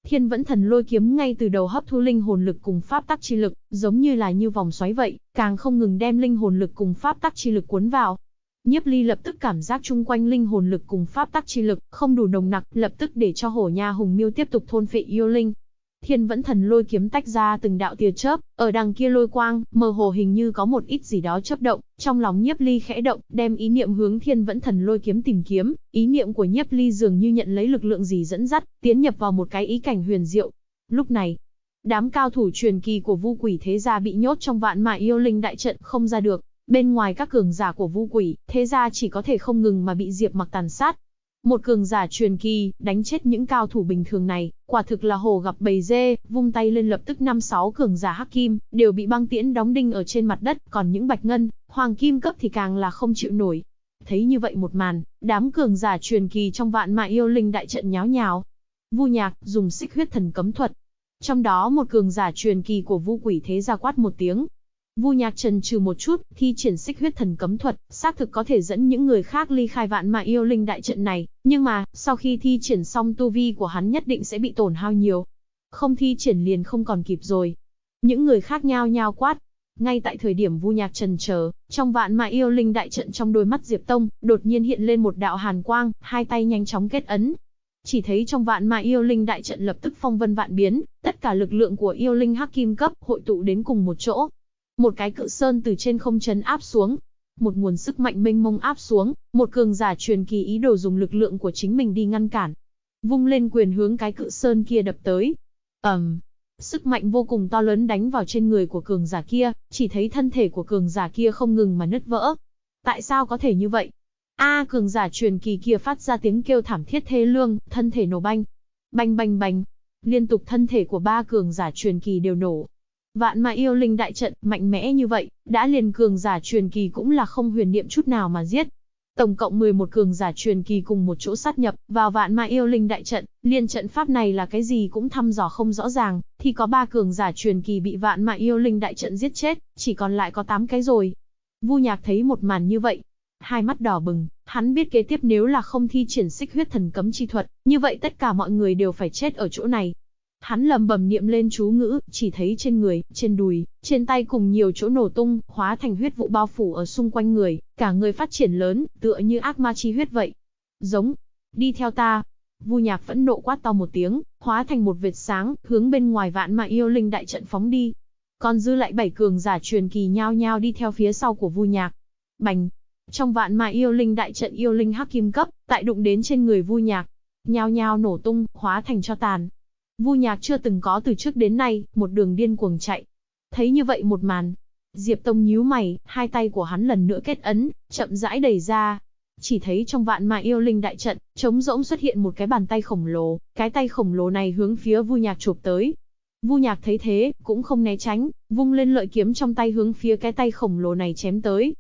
Thiên Vẫn Thần Lôi Kiếm ngay từ đầu hấp thu linh hồn lực cùng pháp tắc chi lực, giống như là như vòng xoáy vậy, càng không ngừng đem linh hồn lực cùng pháp tắc chi lực cuốn vào. Nhiếp Ly lập tức cảm giác chung quanh linh hồn lực cùng pháp tắc chi lực không đủ nồng nặc, lập tức để cho Hổ Nha Hùng Miêu tiếp tục thôn phệ yêu linh. Thiên Vẫn Thần Lôi Kiếm tách ra từng đạo tia chớp, ở đằng kia lôi quang, mơ hồ hình như có một ít gì đó chớp động, trong lòng Nhiếp Ly khẽ động, đem ý niệm hướng Thiên Vẫn Thần Lôi Kiếm tìm kiếm, ý niệm của Nhiếp Ly dường như nhận lấy lực lượng gì dẫn dắt, tiến nhập vào một cái ý cảnh huyền diệu. Lúc này, đám cao thủ truyền kỳ của Vu Quỷ thế gia bị nhốt trong vạn mã yêu linh đại trận không ra được, bên ngoài các cường giả của Vu Quỷ thế gia chỉ có thể không ngừng mà bị Diệp Mặc tàn sát. Một cường giả truyền kỳ, đánh chết những cao thủ bình thường này, quả thực là hổ gặp bầy dê, vung tay lên lập tức 5-6 cường giả hắc kim, đều bị băng tiễn đóng đinh ở trên mặt đất, còn những bạch ngân, hoàng kim cấp thì càng là không chịu nổi. Thấy như vậy một màn, đám cường giả truyền kỳ trong vạn mã yêu linh đại trận nháo nhào. Vu Nhạc, dùng xích huyết thần cấm thuật. Trong đó một cường giả truyền kỳ của Vu Quỷ thế gia quát một tiếng. Vu Nhạc chần chừ một chút, thi triển xích huyết thần cấm thuật, xác thực có thể dẫn những người khác ly khai vạn mã yêu linh đại trận này, nhưng mà, sau khi thi triển xong tu vi của hắn nhất định sẽ bị tổn hao nhiều. Không thi triển liền không còn kịp rồi. Những người khác nhao nhao quát. Ngay tại thời điểm Vu Nhạc chần chờ, trong vạn mã yêu linh đại trận trong đôi mắt Diệp Tông, đột nhiên hiện lên một đạo hàn quang, hai tay nhanh chóng kết ấn. Chỉ thấy trong vạn mã yêu linh đại trận lập tức phong vân vạn biến, tất cả lực lượng của yêu linh hắc kim cấp hội tụ đến cùng một chỗ. Một cái cự sơn từ trên không trấn áp xuống, một nguồn sức mạnh mênh mông áp xuống, một cường giả truyền kỳ ý đồ dùng lực lượng của chính mình đi ngăn cản. Vung lên quyền hướng cái cự sơn kia đập tới. Sức mạnh vô cùng to lớn đánh vào trên người của cường giả kia, chỉ thấy thân thể của cường giả kia không ngừng mà nứt vỡ. Tại sao có thể như vậy? Cường giả truyền kỳ kia phát ra tiếng kêu thảm thiết thê lương, thân thể nổ banh. Banh banh banh. Liên tục thân thể của 3 cường giả truyền kỳ đều nổ. Vạn mã yêu linh đại trận, mạnh mẽ như vậy, đã liền cường giả truyền kỳ cũng là không huyền niệm chút nào mà giết. Tổng cộng 11 cường giả truyền kỳ cùng một chỗ sát nhập vào vạn mã yêu linh đại trận, liên trận pháp này là cái gì cũng thăm dò không rõ ràng, thì có 3 cường giả truyền kỳ bị vạn mã yêu linh đại trận giết chết, chỉ còn lại có 8 cái rồi. Vu Nhạc thấy một màn như vậy, hai mắt đỏ bừng, hắn biết kế tiếp nếu là không thi triển xích huyết thần cấm chi thuật, như vậy tất cả mọi người đều phải chết ở chỗ này. Hắn lầm bầm niệm lên chú ngữ, chỉ thấy trên người, trên đùi, trên tay cùng nhiều chỗ nổ tung, hóa thành huyết vụ bao phủ ở xung quanh người, cả người phát triển lớn, tựa như ác ma chi huyết vậy. Giống, đi theo ta. Vu Nhạc phẫn nộ quát to một tiếng, hóa thành một vệt sáng, hướng bên ngoài vạn mã yêu linh đại trận phóng đi. Còn dư lại 7 cường giả truyền kỳ nhao nhao đi theo phía sau của Vu Nhạc. Bành! Trong vạn mã yêu linh đại trận yêu linh hắc kim cấp, tại đụng đến trên người Vu Nhạc, nhao nhao nổ tung, hóa thành tro tàn. Vu Nhạc chưa từng có từ trước đến nay, một đường điên cuồng chạy. Thấy như vậy một màn, Diệp Tông nhíu mày, hai tay của hắn lần nữa kết ấn, chậm rãi đẩy ra. Chỉ thấy trong vạn mã yêu linh đại trận, trống rỗng xuất hiện một cái bàn tay khổng lồ, cái tay khổng lồ này hướng phía Vu Nhạc chụp tới. Vu Nhạc thấy thế, cũng không né tránh, vung lên lợi kiếm trong tay hướng phía cái tay khổng lồ này chém tới.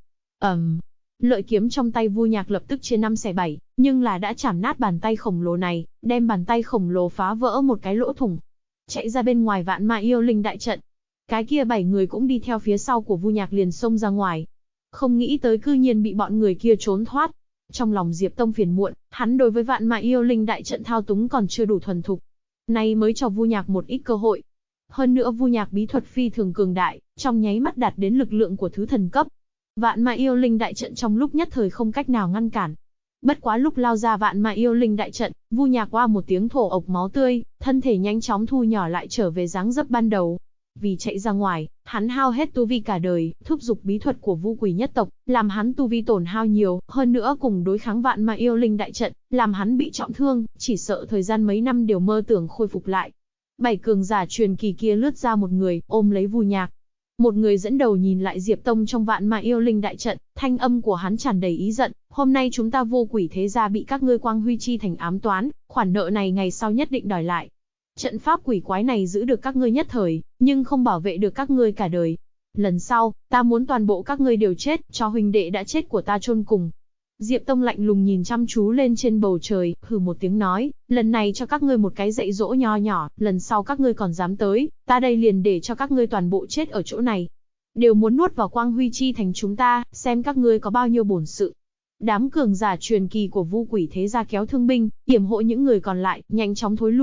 Lợi kiếm trong tay Vu Nhạc lập tức chia 5 xẻ 7, nhưng là đã chảm nát bàn tay khổng lồ này, đem bàn tay khổng lồ phá vỡ một cái lỗ thủng. Chạy ra bên ngoài vạn mã yêu linh đại trận. Cái kia 7 người cũng đi theo phía sau của Vu Nhạc liền xông ra ngoài. Không nghĩ tới cư nhiên bị bọn người kia trốn thoát. Trong lòng Diệp Tông phiền muộn, hắn đối với vạn mã yêu linh đại trận thao túng còn chưa đủ thuần thục. Nay mới cho Vu Nhạc một ít cơ hội. Hơn nữa Vu Nhạc bí thuật phi thường cường đại, trong nháy mắt đạt đến lực lượng của thứ thần cấp. Vạn mã yêu linh đại trận trong lúc nhất thời không cách nào ngăn cản. Bất quá lúc lao ra vạn mã yêu linh đại trận, Vu Nhạc oa một tiếng thổ ộc máu tươi, thân thể nhanh chóng thu nhỏ lại trở về dáng dấp ban đầu. Vì chạy ra ngoài, hắn hao hết tu vi cả đời, thúc giục bí thuật của Vu Quỷ nhất tộc, làm hắn tu vi tổn hao nhiều, hơn nữa cùng đối kháng vạn mã yêu linh đại trận, làm hắn bị trọng thương, chỉ sợ thời gian mấy năm đều mơ tưởng khôi phục lại. 7 cường giả truyền kỳ kia lướt ra một người, ôm lấy Vu Nhạc. Một người dẫn đầu nhìn lại Diệp Tông trong vạn mã yêu linh đại trận, thanh âm của hắn tràn đầy ý giận, hôm nay chúng ta Vô Quỷ thế gia bị các ngươi Quang Huy chi thành ám toán, khoản nợ này ngày sau nhất định đòi lại. Trận pháp quỷ quái này giữ được các ngươi nhất thời, nhưng không bảo vệ được các ngươi cả đời. Lần sau, ta muốn toàn bộ các ngươi đều chết, cho huynh đệ đã chết của ta chôn cùng. Diệp Tông lạnh lùng nhìn chăm chú lên trên bầu trời, hừ một tiếng nói, lần này cho các ngươi một cái dạy dỗ nho nhỏ, lần sau các ngươi còn dám tới, ta đây liền để cho các ngươi toàn bộ chết ở chỗ này. Đều muốn nuốt vào Quang Huy chi thành chúng ta, xem các ngươi có bao nhiêu bổn sự. Đám cường giả truyền kỳ của Vu Quỷ thế gia kéo thương binh, yểm hộ những người còn lại, nhanh chóng thối lui.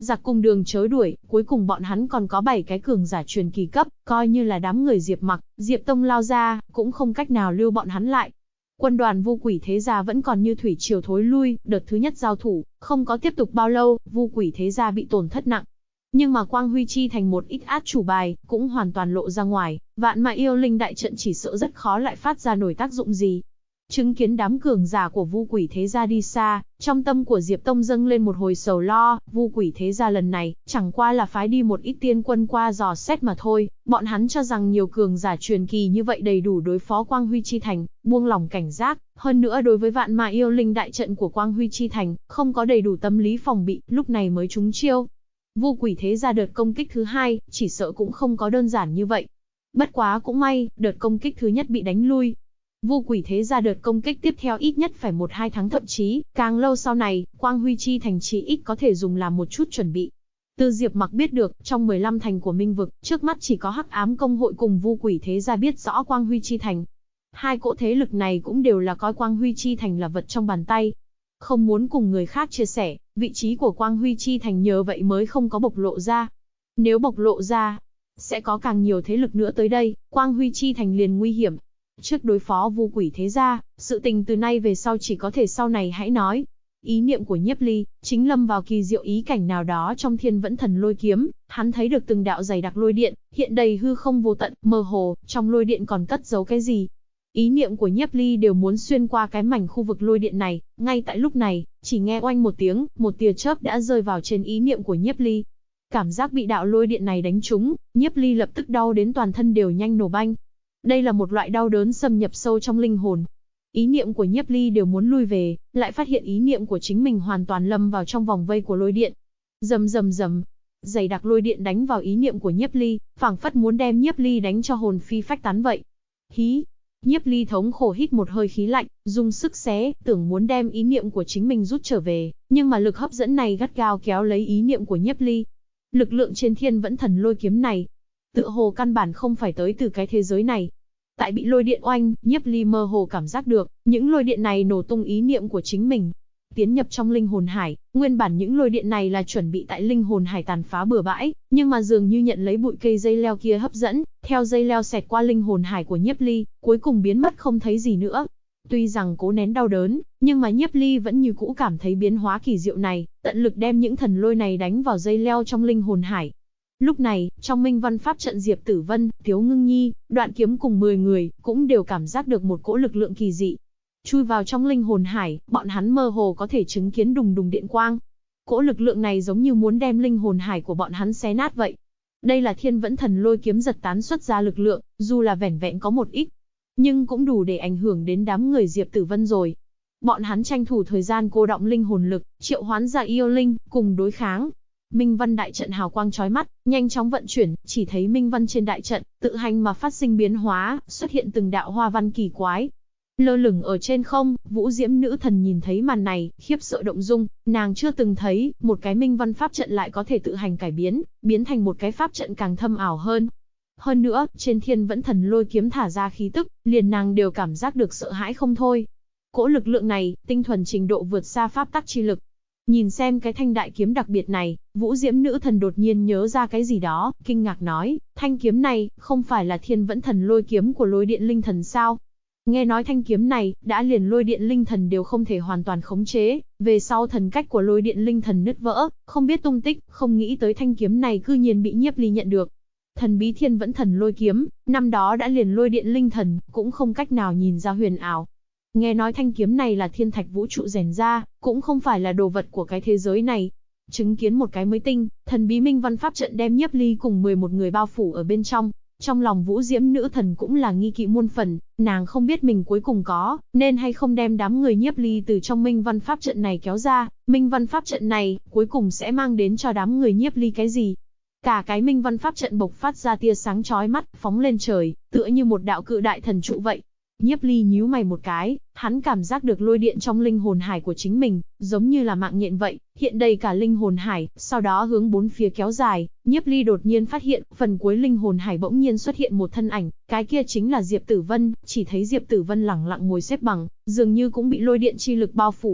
Giặc cùng đường chới đuổi, cuối cùng bọn hắn còn có 7 cái cường giả truyền kỳ cấp, coi như là đám người Diệp Mặc, Diệp Tông lao ra, cũng không cách nào lưu bọn hắn lại. Quân đoàn Vu Quỷ Thế Gia vẫn còn như thủy triều thối lui, đợt thứ nhất giao thủ, không có tiếp tục bao lâu, Vu Quỷ Thế Gia bị tổn thất nặng. Nhưng mà Quang Huy Chi thành một ít át chủ bài, cũng hoàn toàn lộ ra ngoài, vạn mà yêu linh đại trận chỉ sợ rất khó lại phát ra nổi tác dụng gì. Chứng kiến đám cường giả của Vu Quỷ Thế Gia đi xa, trong tâm của Diệp Tông dâng lên một hồi sầu lo, Vu Quỷ Thế Gia lần này, chẳng qua là phái đi một ít tiên quân qua dò xét mà thôi, bọn hắn cho rằng nhiều cường giả truyền kỳ như vậy đầy đủ đối phó Quang Huy Chi Thành, buông lỏng cảnh giác, hơn nữa đối với vạn mà yêu linh đại trận của Quang Huy Chi Thành, không có đầy đủ tâm lý phòng bị, lúc này mới trúng chiêu. Vu Quỷ Thế Gia đợt công kích thứ hai, chỉ sợ cũng không có đơn giản như vậy. Bất quá cũng may, đợt công kích thứ nhất bị đánh lui. Vu Quỷ Thế Gia đợt công kích tiếp theo ít nhất phải 1-2 tháng thậm chí, càng lâu sau này, Quang Huy Chi thành chỉ ít có thể dùng làm một chút chuẩn bị. Từ Diệp Mặc biết được, trong 15 thành của Minh Vực, trước mắt chỉ có Hắc Ám Công hội cùng Vu Quỷ Thế Gia biết rõ Quang Huy Chi thành. Hai cỗ thế lực này cũng đều là coi Quang Huy Chi thành là vật trong bàn tay. Không muốn cùng người khác chia sẻ, vị trí của Quang Huy Chi thành nhờ vậy mới không có bộc lộ ra. Nếu bộc lộ ra, sẽ có càng nhiều thế lực nữa tới đây, Quang Huy Chi thành liền nguy hiểm. Trước đối phó Vu Quỷ Thế Gia, sự tình từ nay về sau chỉ có thể sau này hãy nói. Ý niệm của Nhiếp Ly, chính lâm vào kỳ diệu ý cảnh nào đó trong Thiên Vẫn Thần Lôi Kiếm, hắn thấy được từng đạo dày đặc lôi điện, hiện đầy hư không vô tận, mơ hồ, trong lôi điện còn cất giấu cái gì. Ý niệm của Nhiếp Ly đều muốn xuyên qua cái mảnh khu vực lôi điện này, ngay tại lúc này, chỉ nghe oanh một tiếng, một tia chớp đã rơi vào trên ý niệm của Nhiếp Ly. Cảm giác bị đạo lôi điện này đánh trúng, Nhiếp Ly lập tức đau đến toàn thân đều nhanh nổ banh. Đây là một loại đau đớn xâm nhập sâu trong linh hồn. Ý niệm của Nhiếp Ly đều muốn lui về, lại phát hiện ý niệm của chính mình hoàn toàn lâm vào trong vòng vây của lôi điện. Rầm rầm rầm, dày đặc lôi điện đánh vào ý niệm của Nhiếp Ly, phảng phất muốn đem Nhiếp Ly đánh cho hồn phi phách tán vậy. Hí, Nhiếp Ly thống khổ hít một hơi khí lạnh, dùng sức xé, tưởng muốn đem ý niệm của chính mình rút trở về, nhưng mà lực hấp dẫn này gắt gao kéo lấy ý niệm của Nhiếp Ly. Lực lượng trên Thiên Vẫn Thần Lôi Kiếm này, tựa hồ căn bản không phải tới từ cái thế giới này. Tại bị lôi điện oanh, Nhiếp Ly mơ hồ cảm giác được, những lôi điện này nổ tung ý niệm của chính mình. Tiến nhập trong linh hồn hải, nguyên bản những lôi điện này là chuẩn bị tại linh hồn hải tàn phá bừa bãi, nhưng mà dường như nhận lấy bụi cây dây leo kia hấp dẫn, theo dây leo xẹt qua linh hồn hải của Nhiếp Ly, cuối cùng biến mất không thấy gì nữa. Tuy rằng cố nén đau đớn, nhưng mà Nhiếp Ly vẫn như cũ cảm thấy biến hóa kỳ diệu này, tận lực đem những thần lôi này đánh vào dây leo trong linh hồn hải. Lúc này, trong Minh Văn Pháp trận Diệp Tử Vân, Tiếu Ngưng Nhi, Đoạn Kiếm cùng 10 người, cũng đều cảm giác được một cỗ lực lượng kỳ dị. Chui vào trong linh hồn hải, bọn hắn mơ hồ có thể chứng kiến đùng đùng điện quang. Cỗ lực lượng này giống như muốn đem linh hồn hải của bọn hắn xé nát vậy. Đây là Thiên Vẫn Thần Lôi Kiếm giật tán xuất ra lực lượng, dù là vẻn vẹn có một ít, nhưng cũng đủ để ảnh hưởng đến đám người Diệp Tử Vân rồi. Bọn hắn tranh thủ thời gian cô đọng linh hồn lực, triệu hoán ra yêu linh, cùng đối kháng. Minh Văn đại trận hào quang chói mắt, nhanh chóng vận chuyển, chỉ thấy Minh Văn trên đại trận, tự hành mà phát sinh biến hóa, xuất hiện từng đạo hoa văn kỳ quái. Lơ lửng ở trên không, Vũ Diễm nữ thần nhìn thấy màn này, khiếp sợ động dung, nàng chưa từng thấy, một cái Minh Văn pháp trận lại có thể tự hành cải biến, biến thành một cái pháp trận càng thâm ảo hơn. Hơn nữa, trên Thiên Vẫn Thần Lôi Kiếm thả ra khí tức, liền nàng đều cảm giác được sợ hãi không thôi. Cỗ lực lượng này, tinh thuần trình độ vượt xa pháp tắc chi lực. Nhìn xem cái thanh đại kiếm đặc biệt này, Vũ Diễm nữ thần đột nhiên nhớ ra cái gì đó, kinh ngạc nói, thanh kiếm này, không phải là Thiên Vẫn Thần Lôi Kiếm của Lôi Điện Linh Thần sao? Nghe nói thanh kiếm này, đã liền Lôi Điện Linh Thần đều không thể hoàn toàn khống chế, về sau thần cách của Lôi Điện Linh Thần nứt vỡ, không biết tung tích, không nghĩ tới thanh kiếm này cư nhiên bị Nhiếp Ly nhận được. Thần bí Thiên Vẫn Thần Lôi Kiếm, năm đó đã liền Lôi Điện Linh Thần, cũng không cách nào nhìn ra huyền ảo. Nghe nói thanh kiếm này là thiên thạch vũ trụ rèn ra, cũng không phải là đồ vật của cái thế giới này. Chứng kiến một cái mới tinh, thần bí Minh Văn pháp trận đem Nhiếp Ly cùng 11 người bao phủ ở bên trong. Trong lòng Vũ Diễm nữ thần cũng là nghi kỵ muôn phần, nàng không biết mình cuối cùng có, nên hay không đem đám người Nhiếp Ly từ trong Minh Văn pháp trận này kéo ra. Minh Văn pháp trận này, cuối cùng sẽ mang đến cho đám người Nhiếp Ly cái gì? Cả cái Minh Văn pháp trận bộc phát ra tia sáng chói mắt, phóng lên trời, tựa như một đạo cự đại thần trụ vậy. Nhiếp Ly nhíu mày một cái, hắn cảm giác được lôi điện trong linh hồn hải của chính mình, giống như là mạng nhện vậy, hiện đầy cả linh hồn hải, sau đó hướng bốn phía kéo dài. Nhiếp Ly đột nhiên phát hiện, phần cuối linh hồn hải bỗng nhiên xuất hiện một thân ảnh, cái kia chính là Diệp Tử Vân, chỉ thấy Diệp Tử Vân lẳng lặng ngồi xếp bằng, dường như cũng bị lôi điện chi lực bao phủ.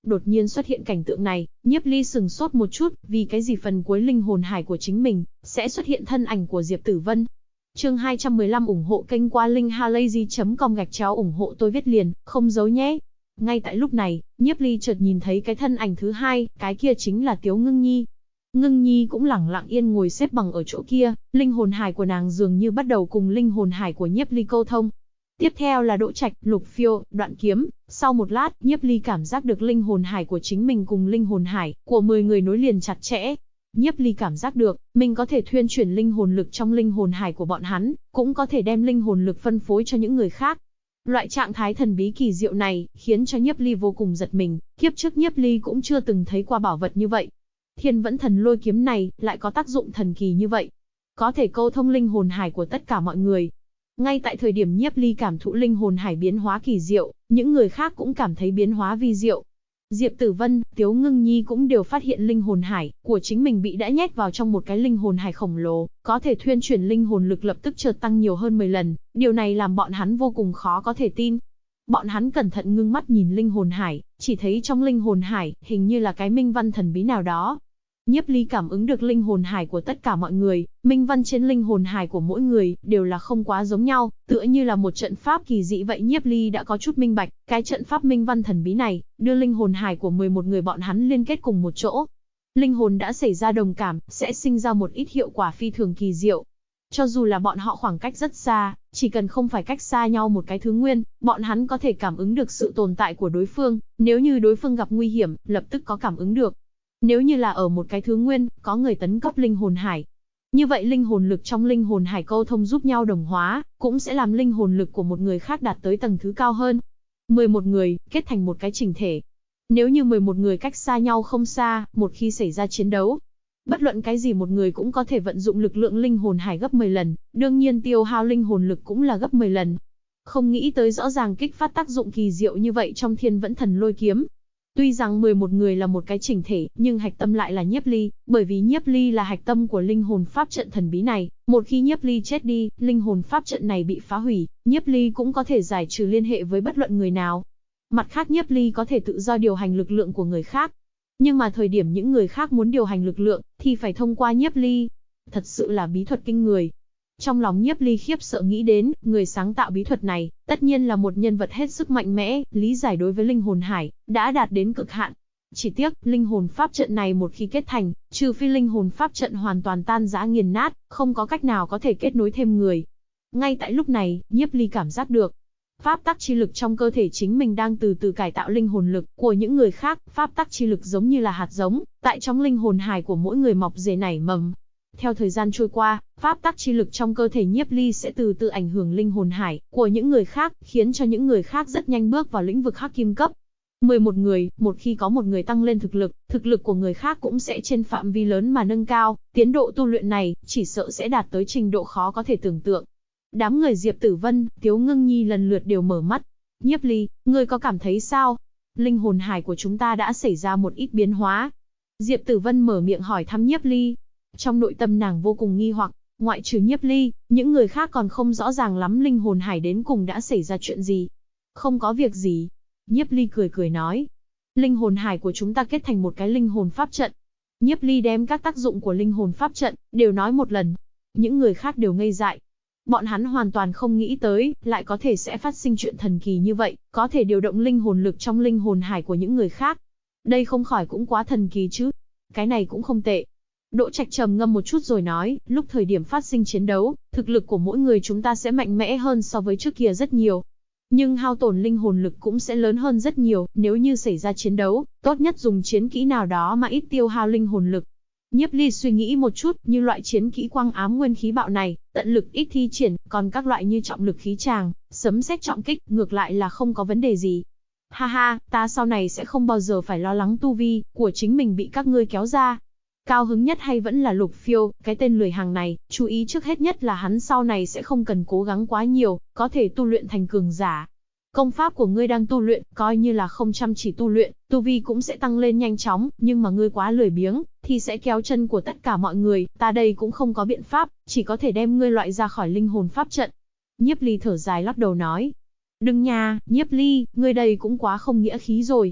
Đột nhiên xuất hiện cảnh tượng này, Nhiếp Ly sừng sốt một chút, vì cái gì phần cuối linh hồn hải của chính mình sẽ xuất hiện thân ảnh của Diệp Tử Vân. Chương 215 ủng hộ kênh qua linkhalazy.com ủng hộ tôi viết liền, không giấu nhé. Ngay tại lúc này, Nhiếp Ly chợt nhìn thấy cái thân ảnh thứ hai, cái kia chính là Tiếu Ngưng Nhi. Ngưng Nhi cũng lẳng lặng yên ngồi xếp bằng ở chỗ kia, linh hồn hải của nàng dường như bắt đầu cùng linh hồn hải của Nhiếp Ly câu thông. Tiếp theo là Đỗ Trạch, Lục Phiêu, Đoạn Kiếm, sau một lát, Nhiếp Ly cảm giác được linh hồn hải của chính mình cùng linh hồn hải của 10 người nối liền chặt chẽ. Nhiếp Ly cảm giác được, mình có thể thuyên chuyển linh hồn lực trong linh hồn hải của bọn hắn, cũng có thể đem linh hồn lực phân phối cho những người khác. Loại trạng thái thần bí kỳ diệu này, khiến cho Nhiếp Ly vô cùng giật mình, kiếp trước Nhiếp Ly cũng chưa từng thấy qua bảo vật như vậy. Thiên Vẫn Thần Lôi Kiếm này, lại có tác dụng thần kỳ như vậy. Có thể câu thông linh hồn hải của tất cả mọi người. Ngay tại thời điểm Nhiếp Ly cảm thụ linh hồn hải biến hóa kỳ diệu, những người khác cũng cảm thấy biến hóa vi diệu. Diệp Tử Vân, Tiếu Ngưng Nhi cũng đều phát hiện linh hồn hải của chính mình bị đã nhét vào trong một cái linh hồn hải khổng lồ, có thể thuyên chuyển linh hồn lực lập tức chợt tăng nhiều hơn 10 lần, điều này làm bọn hắn vô cùng khó có thể tin. Bọn hắn cẩn thận ngưng mắt nhìn linh hồn hải, chỉ thấy trong linh hồn hải, hình như là cái minh văn thần bí nào đó. Nhiếp Ly cảm ứng được linh hồn hải của tất cả mọi người, minh văn trên linh hồn hải của mỗi người đều là không quá giống nhau, tựa như là một trận pháp kỳ dị vậy. Nhiếp Ly đã có chút minh bạch, cái trận pháp minh văn thần bí này, đưa linh hồn hải của 11 người bọn hắn liên kết cùng một chỗ. Linh hồn đã xảy ra đồng cảm, sẽ sinh ra một ít hiệu quả phi thường kỳ diệu. Cho dù là bọn họ khoảng cách rất xa, chỉ cần không phải cách xa nhau một cái thứ nguyên, bọn hắn có thể cảm ứng được sự tồn tại của đối phương, nếu như đối phương gặp nguy hiểm, lập tức có cảm ứng được. Nếu như là ở một cái thứ nguyên, có người tấn cấp linh hồn hải. Như vậy linh hồn lực trong linh hồn hải câu thông giúp nhau đồng hóa, cũng sẽ làm linh hồn lực của một người khác đạt tới tầng thứ cao hơn. 11 người, kết thành một cái chỉnh thể. Nếu như 11 người cách xa nhau không xa, một khi xảy ra chiến đấu, bất luận cái gì một người cũng có thể vận dụng lực lượng linh hồn hải gấp 10 lần, đương nhiên tiêu hao linh hồn lực cũng là gấp 10 lần. Không nghĩ tới rõ ràng kích phát tác dụng kỳ diệu như vậy trong Thiên Vẫn Thần Lôi Kiếm. Tuy rằng 11 người là một cái chỉnh thể, nhưng hạch tâm lại là Nhiếp Ly, bởi vì Nhiếp Ly là hạch tâm của linh hồn pháp trận thần bí này, một khi Nhiếp Ly chết đi, linh hồn pháp trận này bị phá hủy, Nhiếp Ly cũng có thể giải trừ liên hệ với bất luận người nào. Mặt khác Nhiếp Ly có thể tự do điều hành lực lượng của người khác. Nhưng mà thời điểm những người khác muốn điều hành lực lượng, thì phải thông qua Nhiếp Ly. Thật sự là bí thuật kinh người. Trong lòng Nhiếp Ly khiếp sợ nghĩ đến, người sáng tạo bí thuật này, tất nhiên là một nhân vật hết sức mạnh mẽ, lý giải đối với linh hồn hải, đã đạt đến cực hạn. Chỉ tiếc, linh hồn pháp trận này một khi kết thành, trừ phi linh hồn pháp trận hoàn toàn tan rã nghiền nát, không có cách nào có thể kết nối thêm người. Ngay tại lúc này, Nhiếp Ly cảm giác được, pháp tắc chi lực trong cơ thể chính mình đang từ từ cải tạo linh hồn lực của những người khác, pháp tắc chi lực giống như là hạt giống, tại trong linh hồn hải của mỗi người mọc rễ nảy mầm. Theo thời gian trôi qua, pháp tắc chi lực trong cơ thể Nhiếp Ly sẽ từ từ ảnh hưởng linh hồn hải của những người khác, khiến cho những người khác rất nhanh bước vào lĩnh vực hắc kim cấp. 11 người, một khi có một người tăng lên thực lực của người khác cũng sẽ trên phạm vi lớn mà nâng cao, tiến độ tu luyện này, chỉ sợ sẽ đạt tới trình độ khó có thể tưởng tượng. Đám người Diệp Tử Vân, Tiếu Ngưng Nhi lần lượt đều mở mắt. Nhiếp Ly, ngươi có cảm thấy sao? Linh hồn hải của chúng ta đã xảy ra một ít biến hóa. Diệp Tử Vân mở miệng hỏi thăm Nhiếp Ly. Trong nội tâm nàng vô cùng nghi hoặc, ngoại trừ Nhiếp Ly, những người khác còn không rõ ràng lắm linh hồn hải đến cùng đã xảy ra chuyện gì. Không có việc gì. Nhiếp Ly cười cười nói. Linh hồn hải của chúng ta kết thành một cái linh hồn pháp trận. Nhiếp Ly đem các tác dụng của linh hồn pháp trận, đều nói một lần. Những người khác đều ngây dại. Bọn hắn hoàn toàn không nghĩ tới, lại có thể sẽ phát sinh chuyện thần kỳ như vậy, có thể điều động linh hồn lực trong linh hồn hải của những người khác. Đây không khỏi cũng quá thần kỳ chứ. Cái này cũng không tệ. Đỗ Trạch trầm ngâm một chút rồi nói, lúc thời điểm phát sinh chiến đấu, thực lực của mỗi người chúng ta sẽ mạnh mẽ hơn so với trước kia rất nhiều. Nhưng hao tổn linh hồn lực cũng sẽ lớn hơn rất nhiều, nếu như xảy ra chiến đấu, tốt nhất dùng chiến kỹ nào đó mà ít tiêu hao linh hồn lực. Nhiếp Ly suy nghĩ một chút, như loại chiến kỹ quang ám nguyên khí bạo này, tận lực ít thi triển, còn các loại như trọng lực khí tràng, sấm sét trọng kích, ngược lại là không có vấn đề gì. Ha ha, ta sau này sẽ không bao giờ phải lo lắng tu vi của chính mình bị các ngươi kéo ra. Cao hứng nhất hay vẫn là Lục Phiêu, cái tên lười hàng này, chú ý trước hết nhất là hắn sau này sẽ không cần cố gắng quá nhiều, có thể tu luyện thành cường giả. Công pháp của ngươi đang tu luyện, coi như là không chăm chỉ tu luyện, tu vi cũng sẽ tăng lên nhanh chóng, nhưng mà ngươi quá lười biếng, thì sẽ kéo chân của tất cả mọi người, ta đây cũng không có biện pháp, chỉ có thể đem ngươi loại ra khỏi linh hồn pháp trận. Nhiếp Ly thở dài lắc đầu nói. Đừng nha, Nhiếp Ly, ngươi đây cũng quá không nghĩa khí rồi.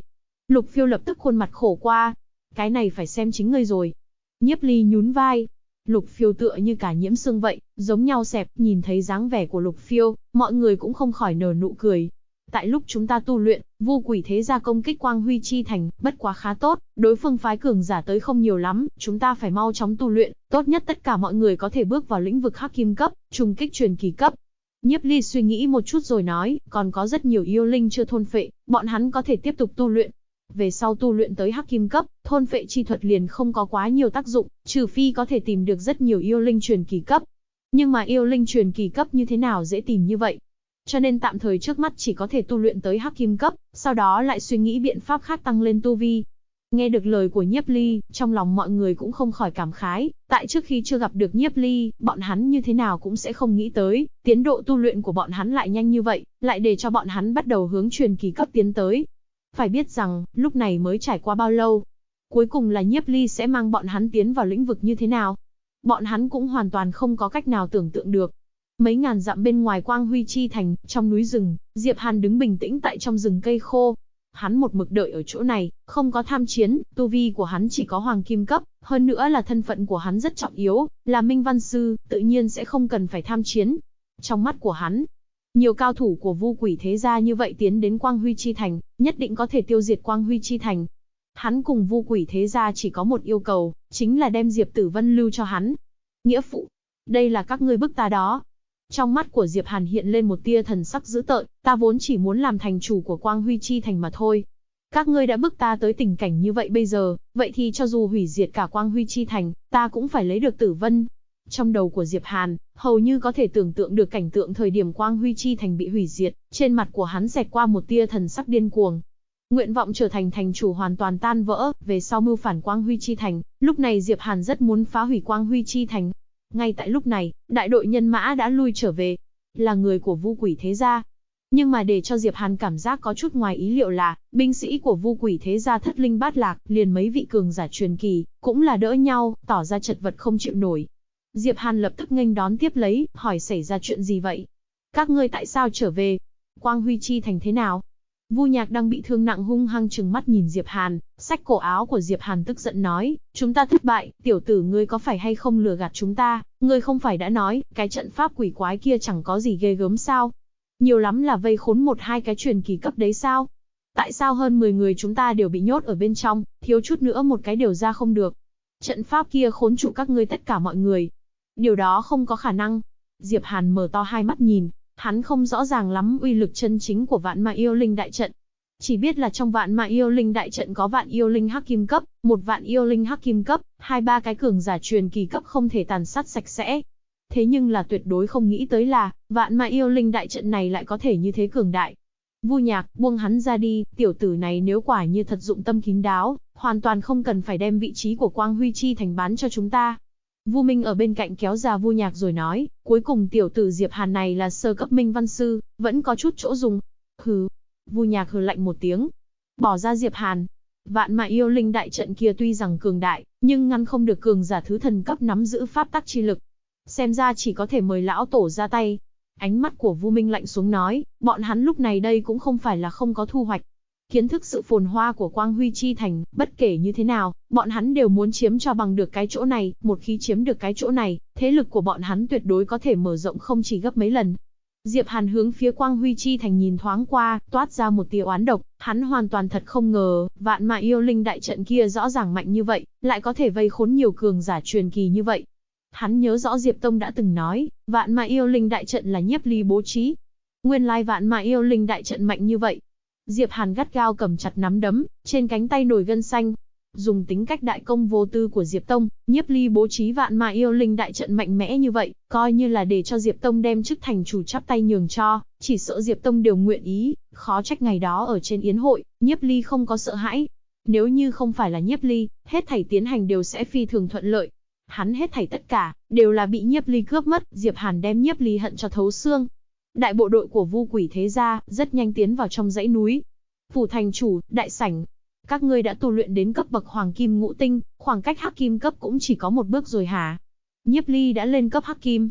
Lục Phiêu lập tức khuôn mặt khổ qua. Cái này phải xem chính ngươi rồi. Nhiếp Ly nhún vai. Lục Phiêu tựa như cả nhiễm xương vậy, giống nhau xẹp, nhìn thấy dáng vẻ của Lục Phiêu, mọi người cũng không khỏi nở nụ cười. Tại lúc chúng ta tu luyện, Vu Quỷ Thế Gia công kích Quang Huy Chi Thành, bất quá khá tốt, đối phương phái cường giả tới không nhiều lắm, chúng ta phải mau chóng tu luyện, tốt nhất tất cả mọi người có thể bước vào lĩnh vực Hắc Kim cấp, trùng kích truyền kỳ cấp. Nhiếp Ly suy nghĩ một chút rồi nói, còn có rất nhiều yêu linh chưa thôn phệ, bọn hắn có thể tiếp tục tu luyện. Về sau tu luyện tới Hắc Kim cấp, thôn phệ chi thuật liền không có quá nhiều tác dụng, trừ phi có thể tìm được rất nhiều yêu linh truyền kỳ cấp. Nhưng mà yêu linh truyền kỳ cấp như thế nào dễ tìm như vậy? Cho nên tạm thời trước mắt chỉ có thể tu luyện tới Hắc Kim cấp, sau đó lại suy nghĩ biện pháp khác tăng lên tu vi. Nghe được lời của Nhiếp Ly, trong lòng mọi người cũng không khỏi cảm khái, tại trước khi chưa gặp được Nhiếp Ly, bọn hắn như thế nào cũng sẽ không nghĩ tới, tiến độ tu luyện của bọn hắn lại nhanh như vậy, lại để cho bọn hắn bắt đầu hướng truyền kỳ cấp tiến tới. Phải biết rằng, lúc này mới trải qua bao lâu. Cuối cùng là Nhiếp Ly sẽ mang bọn hắn tiến vào lĩnh vực như thế nào. Bọn hắn cũng hoàn toàn không có cách nào tưởng tượng được. Mấy ngàn dặm bên ngoài Quang Huy Chi Thành, trong núi rừng, Diệp Hàn đứng bình tĩnh tại trong rừng cây khô. Hắn một mực đợi ở chỗ này, không có tham chiến, tu vi của hắn chỉ có hoàng kim cấp, hơn nữa là thân phận của hắn rất trọng yếu, là minh văn sư, tự nhiên sẽ không cần phải tham chiến. Trong mắt của hắn, nhiều cao thủ của Vu Quỷ Thế Gia như vậy tiến đến Quang Huy Chi Thành, nhất định có thể tiêu diệt Quang Huy Chi Thành. Hắn cùng Vu Quỷ Thế Gia chỉ có một yêu cầu, chính là đem Diệp Tử Vân lưu cho hắn. Nghĩa phụ, đây là các ngươi bức ta đó. Trong mắt của Diệp Hàn hiện lên một tia thần sắc dữ tợn, ta vốn chỉ muốn làm thành chủ của Quang Huy Chi Thành mà thôi. Các ngươi đã bức ta tới tình cảnh như vậy bây giờ, vậy thì cho dù hủy diệt cả Quang Huy Chi Thành, ta cũng phải lấy được Tử Vân. Trong đầu của Diệp Hàn, hầu như có thể tưởng tượng được cảnh tượng thời điểm Quang Huy Chi Thành bị hủy diệt, trên mặt của hắn xẹt qua một tia thần sắc điên cuồng. Nguyện vọng trở thành thành chủ hoàn toàn tan vỡ, về sau mưu phản Quang Huy Chi Thành, lúc này Diệp Hàn rất muốn phá hủy Quang Huy Chi Thành. Ngay tại lúc này, đại đội nhân mã đã lui trở về, là người của Vu Quỷ Thế Gia. Nhưng mà để cho Diệp Hàn cảm giác có chút ngoài ý liệu là, binh sĩ của Vu Quỷ Thế Gia thất linh bát lạc, liền mấy vị cường giả truyền kỳ, cũng là đỡ nhau, tỏ ra chật vật không chịu nổi. Diệp Hàn lập tức nghênh đón tiếp lấy, hỏi xảy ra chuyện gì vậy? Các ngươi tại sao trở về? Quang Huy Chi Thành thế nào? Vu Nhạc đang bị thương nặng hung hăng trừng mắt nhìn Diệp Hàn, xách cổ áo của Diệp Hàn tức giận nói, chúng ta thất bại, tiểu tử ngươi có phải hay không lừa gạt chúng ta, ngươi không phải đã nói, cái trận pháp quỷ quái kia chẳng có gì ghê gớm sao? Nhiều lắm là vây khốn 1-2 cái truyền kỳ cấp đấy sao? Tại sao hơn 10 người chúng ta đều bị nhốt ở bên trong, thiếu chút nữa một cái đều ra không được? Trận pháp kia khốn trụ các ngươi tất cả mọi người. Điều đó không có khả năng. Diệp Hàn mở to hai mắt nhìn, hắn không rõ ràng lắm uy lực chân chính của Vạn Ma Yêu Linh đại trận. Chỉ biết là trong Vạn Ma Yêu Linh đại trận có vạn yêu linh hắc kim cấp, một vạn yêu linh hắc kim cấp, 2-3 cái cường giả truyền kỳ cấp không thể tàn sát sạch sẽ. Thế nhưng là tuyệt đối không nghĩ tới là, Vạn Ma Yêu Linh đại trận này lại có thể như thế cường đại. Vu Nhạc, buông hắn ra đi, tiểu tử này nếu quả như thật dụng tâm kín đáo, hoàn toàn không cần phải đem vị trí của Quang Huy Chi Thành bán cho chúng ta. Vu Minh ở bên cạnh kéo ra Vu Nhạc rồi nói, cuối cùng tiểu tử Diệp Hàn này là sơ cấp minh văn sư, vẫn có chút chỗ dùng. Hừ. Vu Nhạc hừ lạnh một tiếng, bỏ ra Diệp Hàn. Vạn Ma Yêu Linh đại trận kia tuy rằng cường đại, nhưng ngăn không được cường giả thứ thần cấp nắm giữ pháp tắc chi lực. Xem ra chỉ có thể mời lão tổ ra tay. Ánh mắt của Vu Minh lạnh xuống nói, bọn hắn lúc này đây cũng không phải là không có thu hoạch. Kiến thức sự phồn hoa của Quang Huy Chi Thành, bất kể như thế nào, bọn hắn đều muốn chiếm cho bằng được cái chỗ này, một khi chiếm được cái chỗ này, thế lực của bọn hắn tuyệt đối có thể mở rộng không chỉ gấp mấy lần. Diệp Hàn hướng phía Quang Huy Chi Thành nhìn thoáng qua, toát ra một tia oán độc, hắn hoàn toàn thật không ngờ, Vạn Ma Yêu Linh đại trận kia rõ ràng mạnh như vậy, lại có thể vây khốn nhiều cường giả truyền kỳ như vậy. Hắn nhớ rõ Diệp Tông đã từng nói, Vạn Ma Yêu Linh đại trận là Nhiếp Ly bố trí. Nguyên lai Vạn Ma Yêu Linh đại trận mạnh như vậy. Diệp Hàn gắt gao cầm chặt nắm đấm, trên cánh tay nổi gân xanh. Dùng tính cách đại công vô tư của Diệp Tông, Nhiếp Ly bố trí Vạn Ma Yêu Linh đại trận mạnh mẽ như vậy, coi như là để cho Diệp Tông đem chức thành chủ chắp tay nhường cho, chỉ sợ Diệp Tông đều nguyện ý, khó trách ngày đó ở trên yến hội, Nhiếp Ly không có sợ hãi. Nếu như không phải là Nhiếp Ly, hết thảy tiến hành đều sẽ phi thường thuận lợi. Hắn hết thảy tất cả, đều là bị Nhiếp Ly cướp mất, Diệp Hàn đem Nhiếp Ly hận cho thấu xương. Đại bộ đội của Vu Quỷ Thế Gia, rất nhanh tiến vào trong dãy núi. Phủ thành chủ, đại sảnh. Các ngươi đã tu luyện đến cấp bậc Hoàng Kim Ngũ Tinh, khoảng cách Hắc Kim cấp cũng chỉ có một bước rồi hả? Nhiếp Ly đã lên cấp Hắc Kim.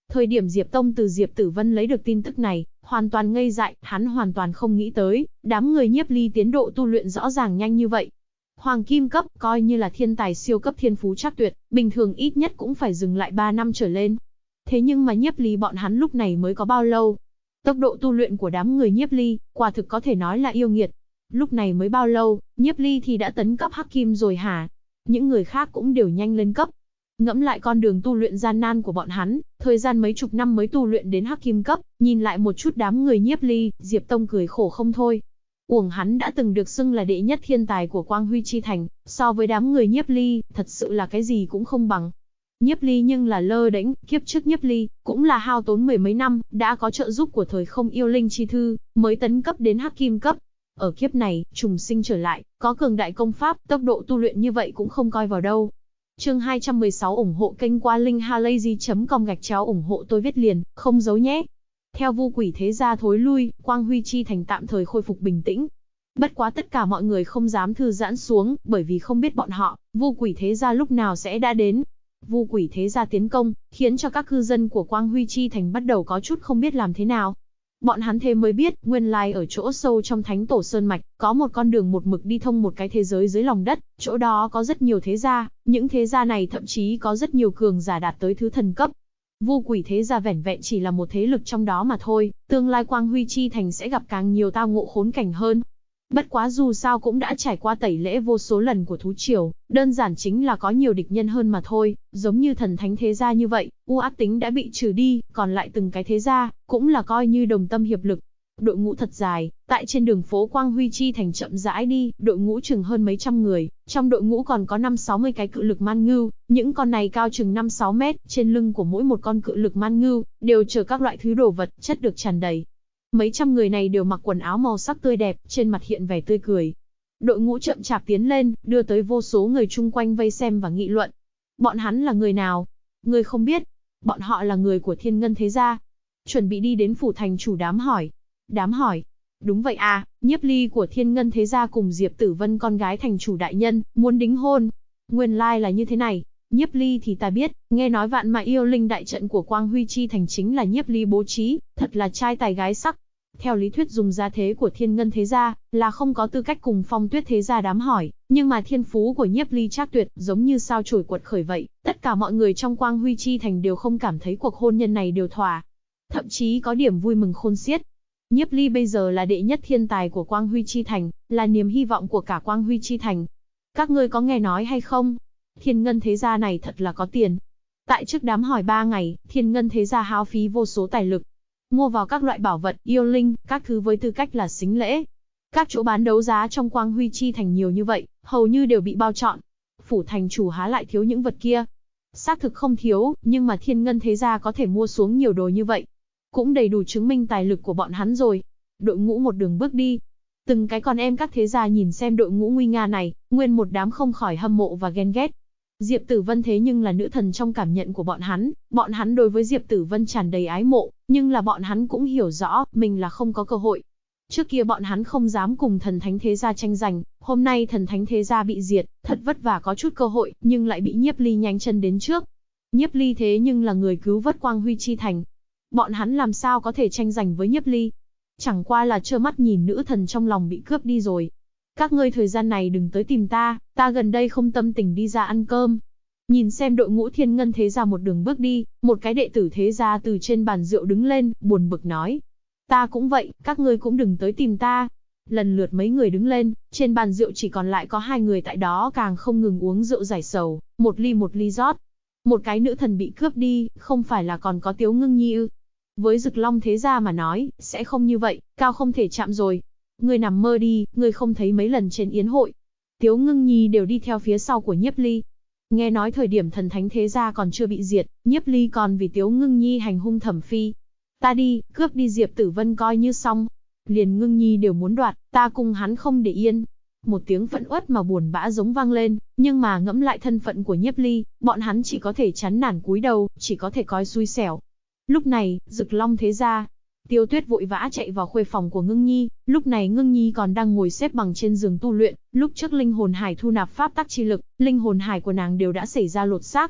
Thời điểm Diệp Tông từ Diệp Tử Vân lấy được tin tức này, hoàn toàn ngây dại, hắn hoàn toàn không nghĩ tới, đám người Nhiếp Ly tiến độ tu luyện rõ ràng nhanh như vậy. Hoàng kim cấp, coi như là thiên tài siêu cấp thiên phú chắc tuyệt, bình thường ít nhất cũng phải dừng lại 3 năm trở lên. Thế nhưng mà Nhiếp Ly bọn hắn lúc này mới có bao lâu? Tốc độ tu luyện của đám người Nhiếp Ly, quả thực có thể nói là yêu nghiệt. Lúc này mới bao lâu, Nhiếp Ly thì đã tấn cấp hắc kim rồi hả? Những người khác cũng đều nhanh lên cấp. Ngẫm lại con đường tu luyện gian nan của bọn hắn, thời gian mấy chục năm mới tu luyện đến hắc kim cấp, nhìn lại một chút đám người Nhiếp Ly, Diệp Tông cười khổ không thôi. Uổng hắn đã từng được xưng là đệ nhất thiên tài của Quang Huy Chi Thành, so với đám người Nhiếp Ly, thật sự là cái gì cũng không bằng. Nhiếp Ly nhưng là lơ đễnh, kiếp trước Nhiếp Ly, cũng là hao tốn mười mấy năm, đã có trợ giúp của thời không yêu linh chi thư, mới tấn cấp đến hắc kim cấp. Ở kiếp này, trùng sinh trở lại, có cường đại công pháp, tốc độ tu luyện như vậy cũng không coi vào đâu. Chương 216 ủng hộ kênh qua linkhalazy.com ủng hộ tôi viết liền, không giấu nhé. Theo Vu Quỷ thế gia thối lui, Quang Huy Chi Thành tạm thời khôi phục bình tĩnh. Bất quá tất cả mọi người không dám thư giãn xuống, bởi vì không biết bọn họ, Vu Quỷ thế gia lúc nào sẽ đã đến. Vu Quỷ thế gia tiến công, khiến cho các cư dân của Quang Huy Chi Thành bắt đầu có chút không biết làm thế nào. Bọn hắn thêm mới biết, nguyên lai ở chỗ sâu trong Thánh Tổ Sơn Mạch, có một con đường một mực đi thông một cái thế giới dưới lòng đất, chỗ đó có rất nhiều thế gia, những thế gia này thậm chí có rất nhiều cường giả đạt tới thứ thần cấp. Vu Quỷ thế gia vẻn vẹn chỉ là một thế lực trong đó mà thôi, tương lai Quang Huy Chi Thành sẽ gặp càng nhiều tao ngộ khốn cảnh hơn. Bất quá dù sao cũng đã trải qua tẩy lễ vô số lần của thú triều, đơn giản chính là có nhiều địch nhân hơn mà thôi, giống như thần thánh thế gia như vậy, u ác tính đã bị trừ đi, còn lại từng cái thế gia, cũng là coi như đồng tâm hiệp lực. Đội ngũ thật dài, tại trên đường phố Quang Huy Chi Thành chậm rãi đi, đội ngũ chừng hơn mấy trăm người, trong đội ngũ còn có 5-60 cái cự lực man ngưu, những con này cao chừng 5-6 mét, trên lưng của mỗi một con cự lực man ngưu, đều chở các loại thứ đồ vật, chất được tràn đầy. Mấy trăm người này đều mặc quần áo màu sắc tươi đẹp, trên mặt hiện vẻ tươi cười. Đội ngũ chậm chạp tiến lên, đưa tới vô số người chung quanh vây xem và nghị luận. Bọn hắn là người nào? Người không biết. Bọn họ là người của Thiên Ngân thế gia. Chuẩn bị đi đến phủ thành chủ đám hỏi. Đám hỏi. Đúng vậy à, Nhiếp Ly của Thiên Ngân thế gia cùng Diệp Tử Vân con gái thành chủ đại nhân, muốn đính hôn. Nguyên lai là như thế này. Nhiếp Ly thì ta biết, nghe nói vạn mà yêu linh đại trận của Quang Huy Chi Thành chính là Nhiếp Ly bố trí, thật là trai tài gái sắc. Theo lý thuyết dùng gia thế của Thiên Ngân thế gia, là không có tư cách cùng Phong Tuyết thế gia đám hỏi, nhưng mà thiên phú của Nhiếp Ly trác tuyệt, giống như sao chổi quật khởi vậy, tất cả mọi người trong Quang Huy Chi Thành đều không cảm thấy cuộc hôn nhân này điều thỏa. Thậm chí có điểm vui mừng khôn xiết. Nhiếp Ly bây giờ là đệ nhất thiên tài của Quang Huy Chi Thành, là niềm hy vọng của cả Quang Huy Chi Thành. Các ngươi có nghe nói hay không? Thiên Ngân thế gia này thật là có tiền. Tại trước đám hỏi 3 ngày, Thiên Ngân thế gia hao phí vô số tài lực, mua vào các loại bảo vật, yêu linh, các thứ với tư cách là sính lễ. Các chỗ bán đấu giá trong Quang Huy Chi Thành nhiều như vậy, hầu như đều bị bao trọn. Phủ thành chủ há lại thiếu những vật kia? Xác thực không thiếu, nhưng mà Thiên Ngân thế gia có thể mua xuống nhiều đồ như vậy, cũng đầy đủ chứng minh tài lực của bọn hắn rồi. Đội ngũ một đường bước đi. Từng cái con em các thế gia nhìn xem đội ngũ nguy nga này, nguyên một đám không khỏi hâm mộ và ghen ghét. Diệp Tử Vân thế nhưng là nữ thần trong cảm nhận của bọn hắn đối với Diệp Tử Vân tràn đầy ái mộ, nhưng là bọn hắn cũng hiểu rõ, mình là không có cơ hội. Trước kia bọn hắn không dám cùng thần thánh thế gia tranh giành, hôm nay thần thánh thế gia bị diệt, thật vất vả có chút cơ hội, nhưng lại bị Nhiếp Ly nhanh chân đến trước. Nhiếp Ly thế nhưng là người cứu vớt Quang Huy Chi Thành. Bọn hắn làm sao có thể tranh giành với Nhiếp Ly? Chẳng qua là trơ mắt nhìn nữ thần trong lòng bị cướp đi rồi. Các ngươi thời gian này đừng tới tìm ta gần đây không tâm tình đi ra ăn cơm. Nhìn xem đội ngũ Thiên Ngân thế gia một đường bước đi, một cái đệ tử thế gia từ trên bàn rượu đứng lên, buồn bực nói. Ta cũng vậy, các ngươi cũng đừng tới tìm ta. Lần lượt mấy người đứng lên, trên bàn rượu chỉ còn lại có 2 người tại đó càng không ngừng uống rượu giải sầu, một ly rót. Một cái nữ thần bị cướp đi, không phải là còn có Tiếu Ngưng Nhi ư? Với Dực Long thế gia mà nói, sẽ không như vậy, cao không thể chạm rồi. Ngươi nằm mơ đi, ngươi không thấy mấy lần trên yến hội, Tiếu Ngưng Nhi đều đi theo phía sau của Nhiếp Ly. Nghe nói thời điểm thần thánh thế gia còn chưa bị diệt, Nhiếp Ly còn vì Tiếu Ngưng Nhi hành hung Thẩm Phi. Ta đi, cướp đi Diệp Tử Vân coi như xong. Liền Ngưng Nhi đều muốn đoạt, ta cùng hắn không để yên. Một tiếng phẫn uất mà buồn bã giống vang lên, nhưng mà ngẫm lại thân phận của Nhiếp Ly, bọn hắn chỉ có thể chán nản cúi đầu, chỉ có thể coi xui xẻo. Lúc này, Dực Long thế gia, Tiêu Tuyết vội vã chạy vào khuê phòng của Ngưng Nhi, lúc này Ngưng Nhi còn đang ngồi xếp bằng trên giường tu luyện, lúc trước linh hồn hải thu nạp pháp tắc chi lực, linh hồn hải của nàng đều đã xảy ra lột xác.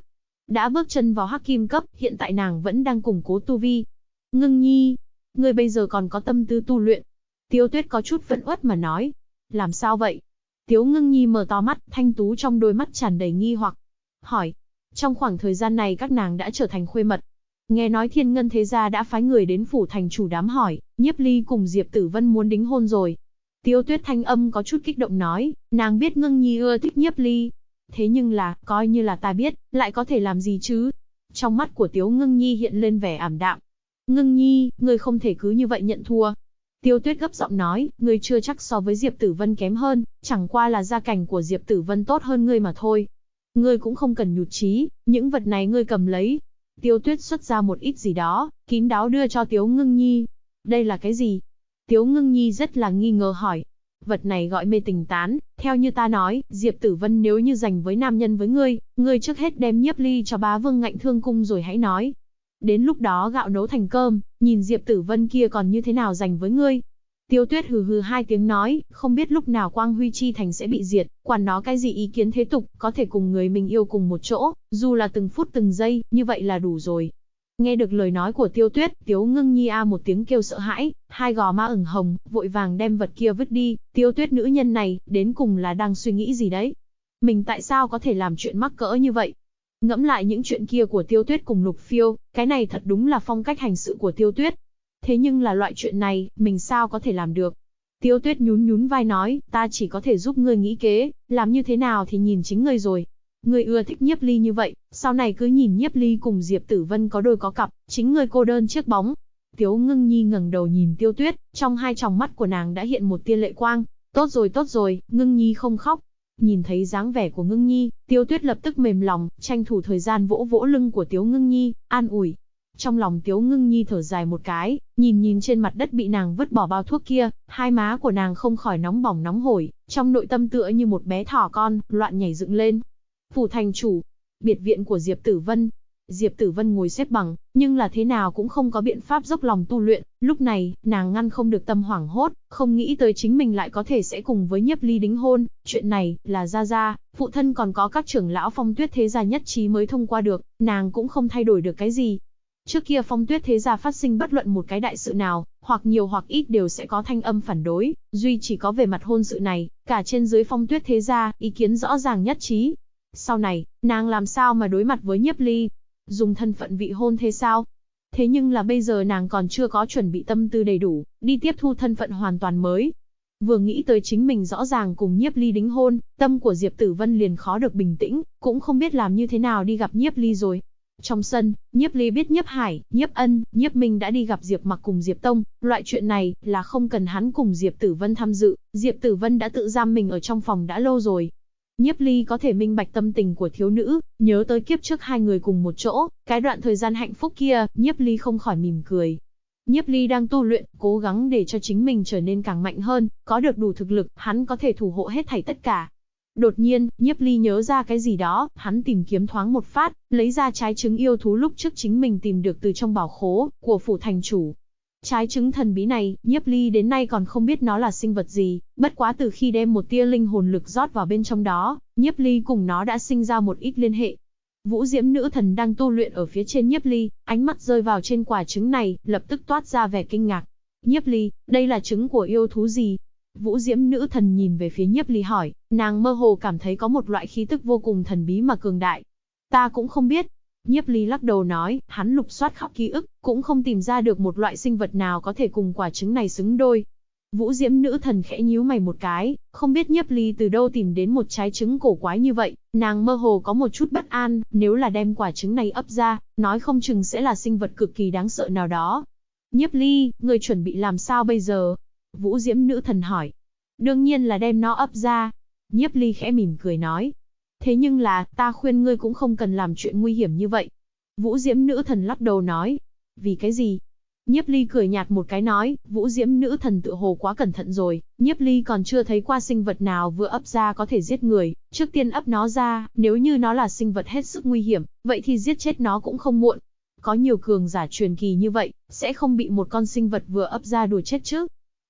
đã bước chân vào hắc kim cấp, hiện tại nàng vẫn đang củng cố tu vi. Ngưng Nhi, ngươi bây giờ còn có tâm tư tu luyện? Tiêu Tuyết có chút phẫn uất mà nói. Làm sao vậy? Tiếu Ngưng Nhi mở to mắt, thanh tú trong đôi mắt tràn đầy nghi hoặc. Hỏi, trong khoảng thời gian này các nàng đã trở thành khuê mật. Nghe nói Thiên Ngân Thế Gia đã phái người đến phủ thành chủ đám hỏi, Nhiếp Ly cùng Diệp Tử Vân muốn đính hôn rồi. Tiêu Tuyết thanh âm có chút kích động nói, nàng biết Ngưng Nhi ưa thích Nhiếp Ly. Thế nhưng là, coi như là ta biết, lại có thể làm gì chứ? Trong mắt của Tiếu Ngưng Nhi hiện lên vẻ ảm đạm. Ngưng Nhi, ngươi không thể cứ như vậy nhận thua. Tiêu Tuyết gấp giọng nói, ngươi chưa chắc so với Diệp Tử Vân kém hơn, chẳng qua là gia cảnh của Diệp Tử Vân tốt hơn ngươi mà thôi. Ngươi cũng không cần nhụt chí, những vật này ngươi cầm lấy. Tiêu Tuyết xuất ra một ít gì đó, kín đáo đưa cho Tiếu Ngưng Nhi. Đây là cái gì? Tiếu Ngưng Nhi rất là nghi ngờ hỏi. Vật này gọi mê tình tán, theo như ta nói, Diệp Tử Vân nếu như giành với nam nhân với ngươi trước hết đem Nhiếp Ly cho bá vương ngạnh thương cung rồi hãy nói. Đến lúc đó gạo nấu thành cơm, nhìn Diệp Tử Vân kia còn như thế nào giành với ngươi. Tiêu Tuyết hừ hừ hai tiếng nói, không biết lúc nào Quang Huy Chi Thành sẽ bị diệt, quản nó cái gì ý kiến thế tục, có thể cùng người mình yêu cùng một chỗ, dù là từng phút từng giây, như vậy là đủ rồi. Nghe được lời nói của Tiêu Tuyết, Tiếu Ngưng Nhi a một tiếng kêu sợ hãi, hai gò má ửng hồng, vội vàng đem vật kia vứt đi. Tiêu Tuyết nữ nhân này, đến cùng là đang suy nghĩ gì đấy? Mình tại sao có thể làm chuyện mắc cỡ như vậy? Ngẫm lại những chuyện kia của Tiêu Tuyết cùng Lục Phiêu, cái này thật đúng là phong cách hành sự của Tiêu Tuyết. Thế nhưng là loại chuyện này, mình sao có thể làm được? Tiêu Tuyết nhún nhún vai nói, ta chỉ có thể giúp ngươi nghĩ kế, làm như thế nào thì nhìn chính ngươi rồi. Ngươi ưa thích Nhiếp Ly như vậy, sau này cứ nhìn Nhiếp Ly cùng Diệp Tử Vân có đôi có cặp, chính ngươi cô đơn chiếc bóng. Tiếu Ngưng Nhi ngẩng đầu nhìn Tiêu Tuyết, trong hai tròng mắt của nàng đã hiện một tia lệ quang. Tốt rồi, Ngưng Nhi không khóc. Nhìn thấy dáng vẻ của Ngưng Nhi, Tiêu Tuyết lập tức mềm lòng, tranh thủ thời gian vỗ vỗ lưng của Tiếu Ngưng Nhi, an ủi. Trong lòng Tiếu Ngưng Nhi thở dài một cái, nhìn trên mặt đất bị nàng vứt bỏ bao thuốc kia, hai má của nàng không khỏi nóng bỏng nóng hổi, trong nội tâm tựa như một bé thỏ con, loạn nhảy dựng lên. Phủ thành chủ, biệt viện của Diệp Tử Vân. Diệp Tử Vân ngồi xếp bằng, nhưng là thế nào cũng không có biện pháp dốc lòng tu luyện, lúc này, nàng ngăn không được tâm hoảng hốt, không nghĩ tới chính mình lại có thể sẽ cùng với Nhiếp Ly đính hôn, chuyện này, là gia, phụ thân còn có các trưởng lão Phong Tuyết Thế Gia nhất trí mới thông qua được, nàng cũng không thay đổi được cái gì. Trước kia Phong Tuyết Thế Gia phát sinh bất luận một cái đại sự nào, hoặc nhiều hoặc ít đều sẽ có thanh âm phản đối, duy chỉ có về mặt hôn sự này, cả trên dưới Phong Tuyết Thế Gia, ý kiến rõ ràng nhất trí. Sau này, nàng làm sao mà đối mặt với Nhiếp Ly? Dùng thân phận vị hôn thế sao? Thế nhưng là bây giờ nàng còn chưa có chuẩn bị tâm tư đầy đủ, đi tiếp thu thân phận hoàn toàn mới. Vừa nghĩ tới chính mình rõ ràng cùng Nhiếp Ly đính hôn, tâm của Diệp Tử Vân liền khó được bình tĩnh, cũng không biết làm như thế nào đi gặp Nhiếp Ly rồi. Trong sân, Nhiếp Ly biết Nhiếp Hải, Nhiếp Ân, Nhiếp Minh đã đi gặp Diệp Mặc cùng Diệp Tông, loại chuyện này là không cần hắn cùng Diệp Tử Vân tham dự, Diệp Tử Vân đã tự giam mình ở trong phòng đã lâu rồi. Nhiếp Ly có thể minh bạch tâm tình của thiếu nữ, nhớ tới kiếp trước hai người cùng một chỗ, cái đoạn thời gian hạnh phúc kia, Nhiếp Ly không khỏi mỉm cười. Nhiếp Ly đang tu luyện, cố gắng để cho chính mình trở nên càng mạnh hơn, có được đủ thực lực, hắn có thể thủ hộ hết thảy tất cả. Đột nhiên, Nhiếp Ly nhớ ra cái gì đó, hắn tìm kiếm thoáng một phát, lấy ra trái trứng yêu thú lúc trước chính mình tìm được từ trong bảo khố của phủ thành chủ. Trái trứng thần bí này, Nhiếp Ly đến nay còn không biết nó là sinh vật gì, bất quá từ khi đem một tia linh hồn lực rót vào bên trong đó, Nhiếp Ly cùng nó đã sinh ra một ít liên hệ. Vũ Diễm nữ thần đang tu luyện ở phía trên Nhiếp Ly, ánh mắt rơi vào trên quả trứng này, lập tức toát ra vẻ kinh ngạc. Nhiếp Ly, đây là trứng của yêu thú gì? Vũ Diễm nữ thần nhìn về phía Nhiếp Ly hỏi, nàng mơ hồ cảm thấy có một loại khí tức vô cùng thần bí mà cường đại. Ta cũng không biết. Nhiếp Ly lắc đầu nói, hắn lục soát khắp ký ức, cũng không tìm ra được một loại sinh vật nào có thể cùng quả trứng này xứng đôi. Vũ Diễm nữ thần khẽ nhíu mày một cái, không biết Nhiếp Ly từ đâu tìm đến một trái trứng cổ quái như vậy, nàng mơ hồ có một chút bất an, nếu là đem quả trứng này ấp ra, nói không chừng sẽ là sinh vật cực kỳ đáng sợ nào đó. Nhiếp Ly, người chuẩn bị làm sao bây giờ? Vũ Diễm nữ thần hỏi. Đương nhiên là đem nó ấp ra. Nhiếp Ly khẽ mỉm cười nói. Thế nhưng là, ta khuyên ngươi cũng không cần làm chuyện nguy hiểm như vậy. Vũ Diễm nữ thần lắc đầu nói. Vì cái gì? Nhiếp Ly cười nhạt một cái nói, Vũ Diễm nữ thần tựa hồ quá cẩn thận rồi, Nhiếp Ly còn chưa thấy qua sinh vật nào vừa ấp ra có thể giết người, trước tiên ấp nó ra, nếu như nó là sinh vật hết sức nguy hiểm, vậy thì giết chết nó cũng không muộn. Có nhiều cường giả truyền kỳ như vậy, sẽ không bị một con sinh vật vừa ấp ra đùa chết chứ.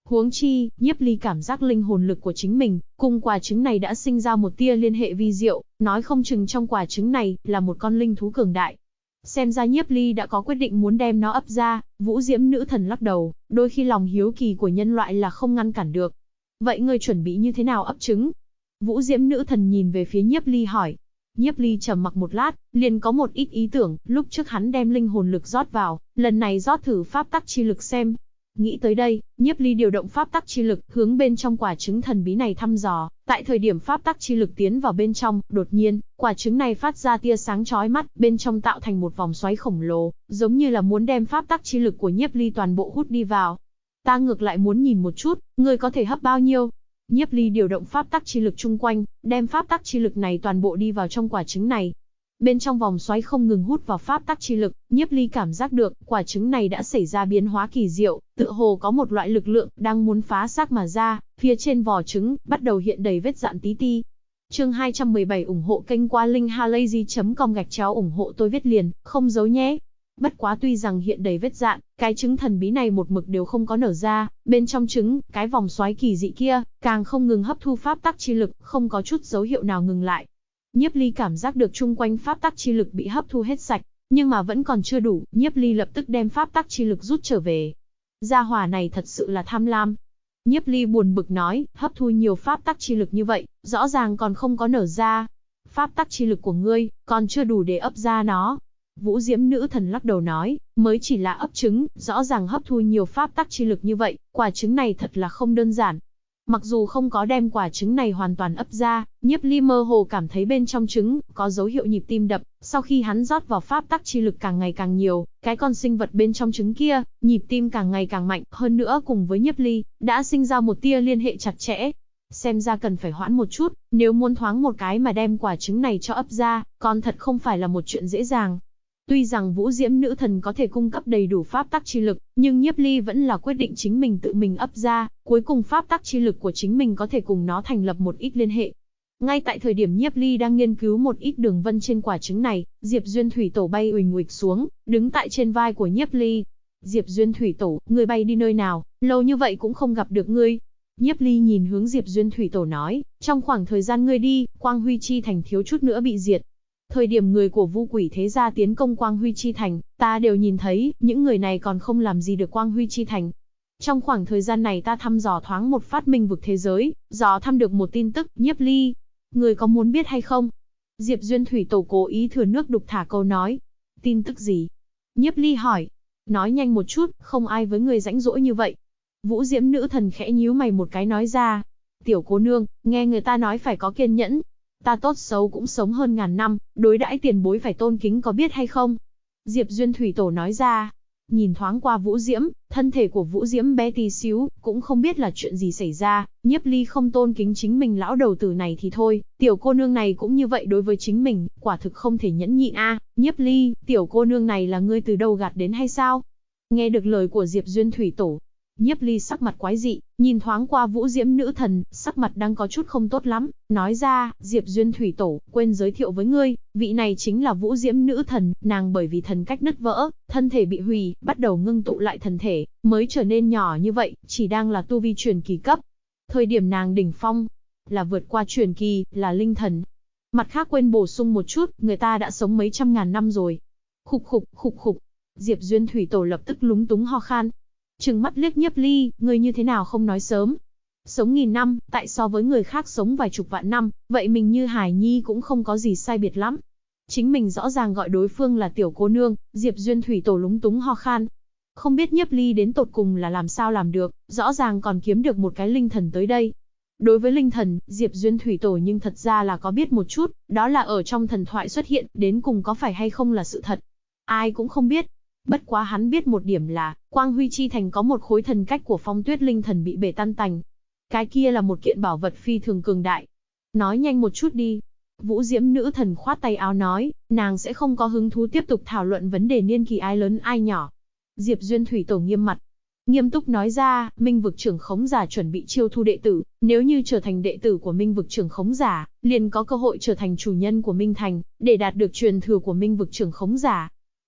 Huống chi, Nhiếp Ly cảm giác linh hồn lực của chính mình, cùng quả trứng này đã sinh ra một tia liên hệ vi diệu, nói không chừng trong quả trứng này, là một con linh thú cường đại. Xem ra Nhiếp Ly đã có quyết định muốn đem nó ấp ra, Vũ Diễm nữ thần lắc đầu, đôi khi lòng hiếu kỳ của nhân loại là không ngăn cản được. Vậy ngươi chuẩn bị như thế nào ấp trứng? Vũ Diễm nữ thần nhìn về phía Nhiếp Ly hỏi. Nhiếp Ly trầm mặc một lát, liền có một ít ý tưởng, lúc trước hắn đem linh hồn lực rót vào, lần này rót thử pháp tắc chi lực xem. Nghĩ tới đây, Nhiếp Ly điều động pháp tắc chi lực, hướng bên trong quả trứng thần bí này thăm dò. Tại thời điểm pháp tắc chi lực tiến vào bên trong, đột nhiên, quả trứng này phát ra tia sáng chói mắt, bên trong tạo thành một vòng xoáy khổng lồ, giống như là muốn đem pháp tắc chi lực của Nhiếp Ly toàn bộ hút đi vào. Ta ngược lại muốn nhìn một chút, ngươi có thể hấp bao nhiêu? Nhiếp Ly điều động pháp tắc chi lực chung quanh, đem pháp tắc chi lực này toàn bộ đi vào trong quả trứng này. Bên trong vòng xoáy không ngừng hút vào pháp tắc chi lực, Nhiếp Ly cảm giác được, quả trứng này đã xảy ra biến hóa kỳ diệu, tựa hồ có một loại lực lượng đang muốn phá xác mà ra, phía trên vỏ trứng bắt đầu hiện đầy vết dạn tí ti. Chương 217 ủng hộ kênh qua linkhalazy.com ủng hộ tôi viết liền, không giấu nhé. Bất quá tuy rằng hiện đầy vết dạn, cái trứng thần bí này một mực đều không có nở ra, bên trong trứng, cái vòng xoáy kỳ dị kia, càng không ngừng hấp thu pháp tắc chi lực, không có chút dấu hiệu nào ngừng lại. Nhiếp Ly cảm giác được chung quanh pháp tắc chi lực bị hấp thu hết sạch, nhưng mà vẫn còn chưa đủ, Nhiếp Ly lập tức đem pháp tắc chi lực rút trở về. Gia hỏa này thật sự là tham lam. Nhiếp Ly buồn bực nói, hấp thu nhiều pháp tắc chi lực như vậy, rõ ràng còn không có nở ra. Pháp tắc chi lực của ngươi, còn chưa đủ để ấp ra nó. Vũ Diễm nữ thần lắc đầu nói, mới chỉ là ấp trứng, rõ ràng hấp thu nhiều pháp tắc chi lực như vậy, quả trứng này thật là không đơn giản. Mặc dù không có đem quả trứng này hoàn toàn ấp ra, Nhiếp Ly mơ hồ cảm thấy bên trong trứng có dấu hiệu nhịp tim đập, sau khi hắn rót vào pháp tắc chi lực càng ngày càng nhiều, cái con sinh vật bên trong trứng kia, nhịp tim càng ngày càng mạnh, hơn nữa cùng với Nhiếp Ly, đã sinh ra một tia liên hệ chặt chẽ. Xem ra cần phải hoãn một chút, nếu muốn thoáng một cái mà đem quả trứng này cho ấp ra, còn thật không phải là một chuyện dễ dàng. Tuy rằng Vũ Diễm nữ thần có thể cung cấp đầy đủ pháp tắc chi lực, nhưng Nhiếp Ly vẫn là quyết định chính mình tự mình ấp ra, cuối cùng pháp tắc chi lực của chính mình có thể cùng nó thành lập một ít liên hệ. Ngay tại thời điểm Nhiếp Ly đang nghiên cứu một ít đường vân trên quả trứng này, Diệp Duyên Thủy Tổ bay uỳnh uịch xuống, đứng tại trên vai của Nhiếp Ly. Diệp Duyên Thủy Tổ, ngươi bay đi nơi nào, lâu như vậy cũng không gặp được ngươi. Nhiếp Ly nhìn hướng Diệp Duyên Thủy Tổ nói, trong khoảng thời gian ngươi đi, Quang Huy Chi Thành thiếu chút nữa bị diệt. Thời điểm người của Vu Quỷ Thế Gia tiến công Quang Huy Chi Thành, ta đều nhìn thấy, những người này còn không làm gì được Quang Huy Chi Thành. Trong khoảng thời gian này ta thăm dò thoáng một phát minh vực thế giới, dò thăm được một tin tức, Nhiếp Ly. Người có muốn biết hay không? Diệp Duyên Thủy Tổ cố ý thừa nước đục thả câu nói. Tin tức gì? Nhiếp Ly hỏi. Nói nhanh một chút, không ai với người rãnh rỗi như vậy. Vũ Diễm nữ thần khẽ nhíu mày một cái nói ra. Tiểu cô nương, nghe người ta nói phải có kiên nhẫn. Ta tốt xấu cũng sống hơn ngàn năm, đối đãi tiền bối phải tôn kính có biết hay không? Diệp Duyên Thủy Tổ nói ra. Nhìn thoáng qua Vũ Diễm, thân thể của Vũ Diễm bé tí xíu, cũng không biết là chuyện gì xảy ra, Nhiếp Ly không tôn kính chính mình lão đầu tử này thì thôi, tiểu cô nương này cũng như vậy đối với chính mình, quả thực không thể nhẫn nhịn a. Nhiếp Ly, tiểu cô nương này là ngươi từ đâu gạt đến hay sao? Nghe được lời của Diệp Duyên Thủy Tổ, Nhiếp Ly sắc mặt quái dị, nhìn thoáng qua Vũ Diễm nữ thần, sắc mặt đang có chút không tốt lắm, nói ra, Diệp Duyên Thủy Tổ, quên giới thiệu với ngươi, vị này chính là Vũ Diễm nữ thần, nàng bởi vì thần cách nứt vỡ, thân thể bị hủy, bắt đầu ngưng tụ lại thần thể, mới trở nên nhỏ như vậy, chỉ đang là tu vi truyền kỳ cấp. Thời điểm nàng đỉnh phong, là vượt qua truyền kỳ, là linh thần. Mặt khác quên bổ sung một chút, người ta đã sống mấy trăm ngàn năm rồi. Khục khục, khục khục. Diệp Duyên Thủy Tổ lập tức lúng túng ho khan. Trừng mắt liếc Nhiếp Ly, ngươi như thế nào không nói sớm? Sống nghìn năm, tại so với người khác sống vài chục vạn năm, vậy mình như Hải Nhi cũng không có gì sai biệt lắm. Chính mình rõ ràng gọi đối phương là tiểu cô nương, Diệp Duyên Thủy Tổ lúng túng ho khan. Không biết Nhiếp Ly đến tột cùng là làm sao làm được, rõ ràng còn kiếm được một cái linh thần tới đây. Đối với linh thần, Diệp Duyên Thủy Tổ nhưng thật ra là có biết một chút, đó là ở trong thần thoại xuất hiện, đến cùng có phải hay không là sự thật. Ai cũng không biết. Bất quá hắn biết một điểm là, Quang Huy Chi Thành có một khối thần cách của Phong Tuyết linh thần bị bể tan tành. Cái kia là một kiện bảo vật phi thường cường đại. Nói nhanh một chút đi. Vũ Diễm nữ thần khoát tay áo nói, nàng sẽ không có hứng thú tiếp tục thảo luận vấn đề niên kỳ ai lớn ai nhỏ. Diệp Duyên Thủy Tổ nghiêm mặt, nghiêm túc nói ra, Minh vực trưởng khống giả chuẩn bị chiêu thu đệ tử, nếu như trở thành đệ tử của Minh vực trưởng khống giả, liền có cơ hội trở thành chủ nhân của Minh Thành, để đạt được truyền thừa của Minh vực trưởng khống giả.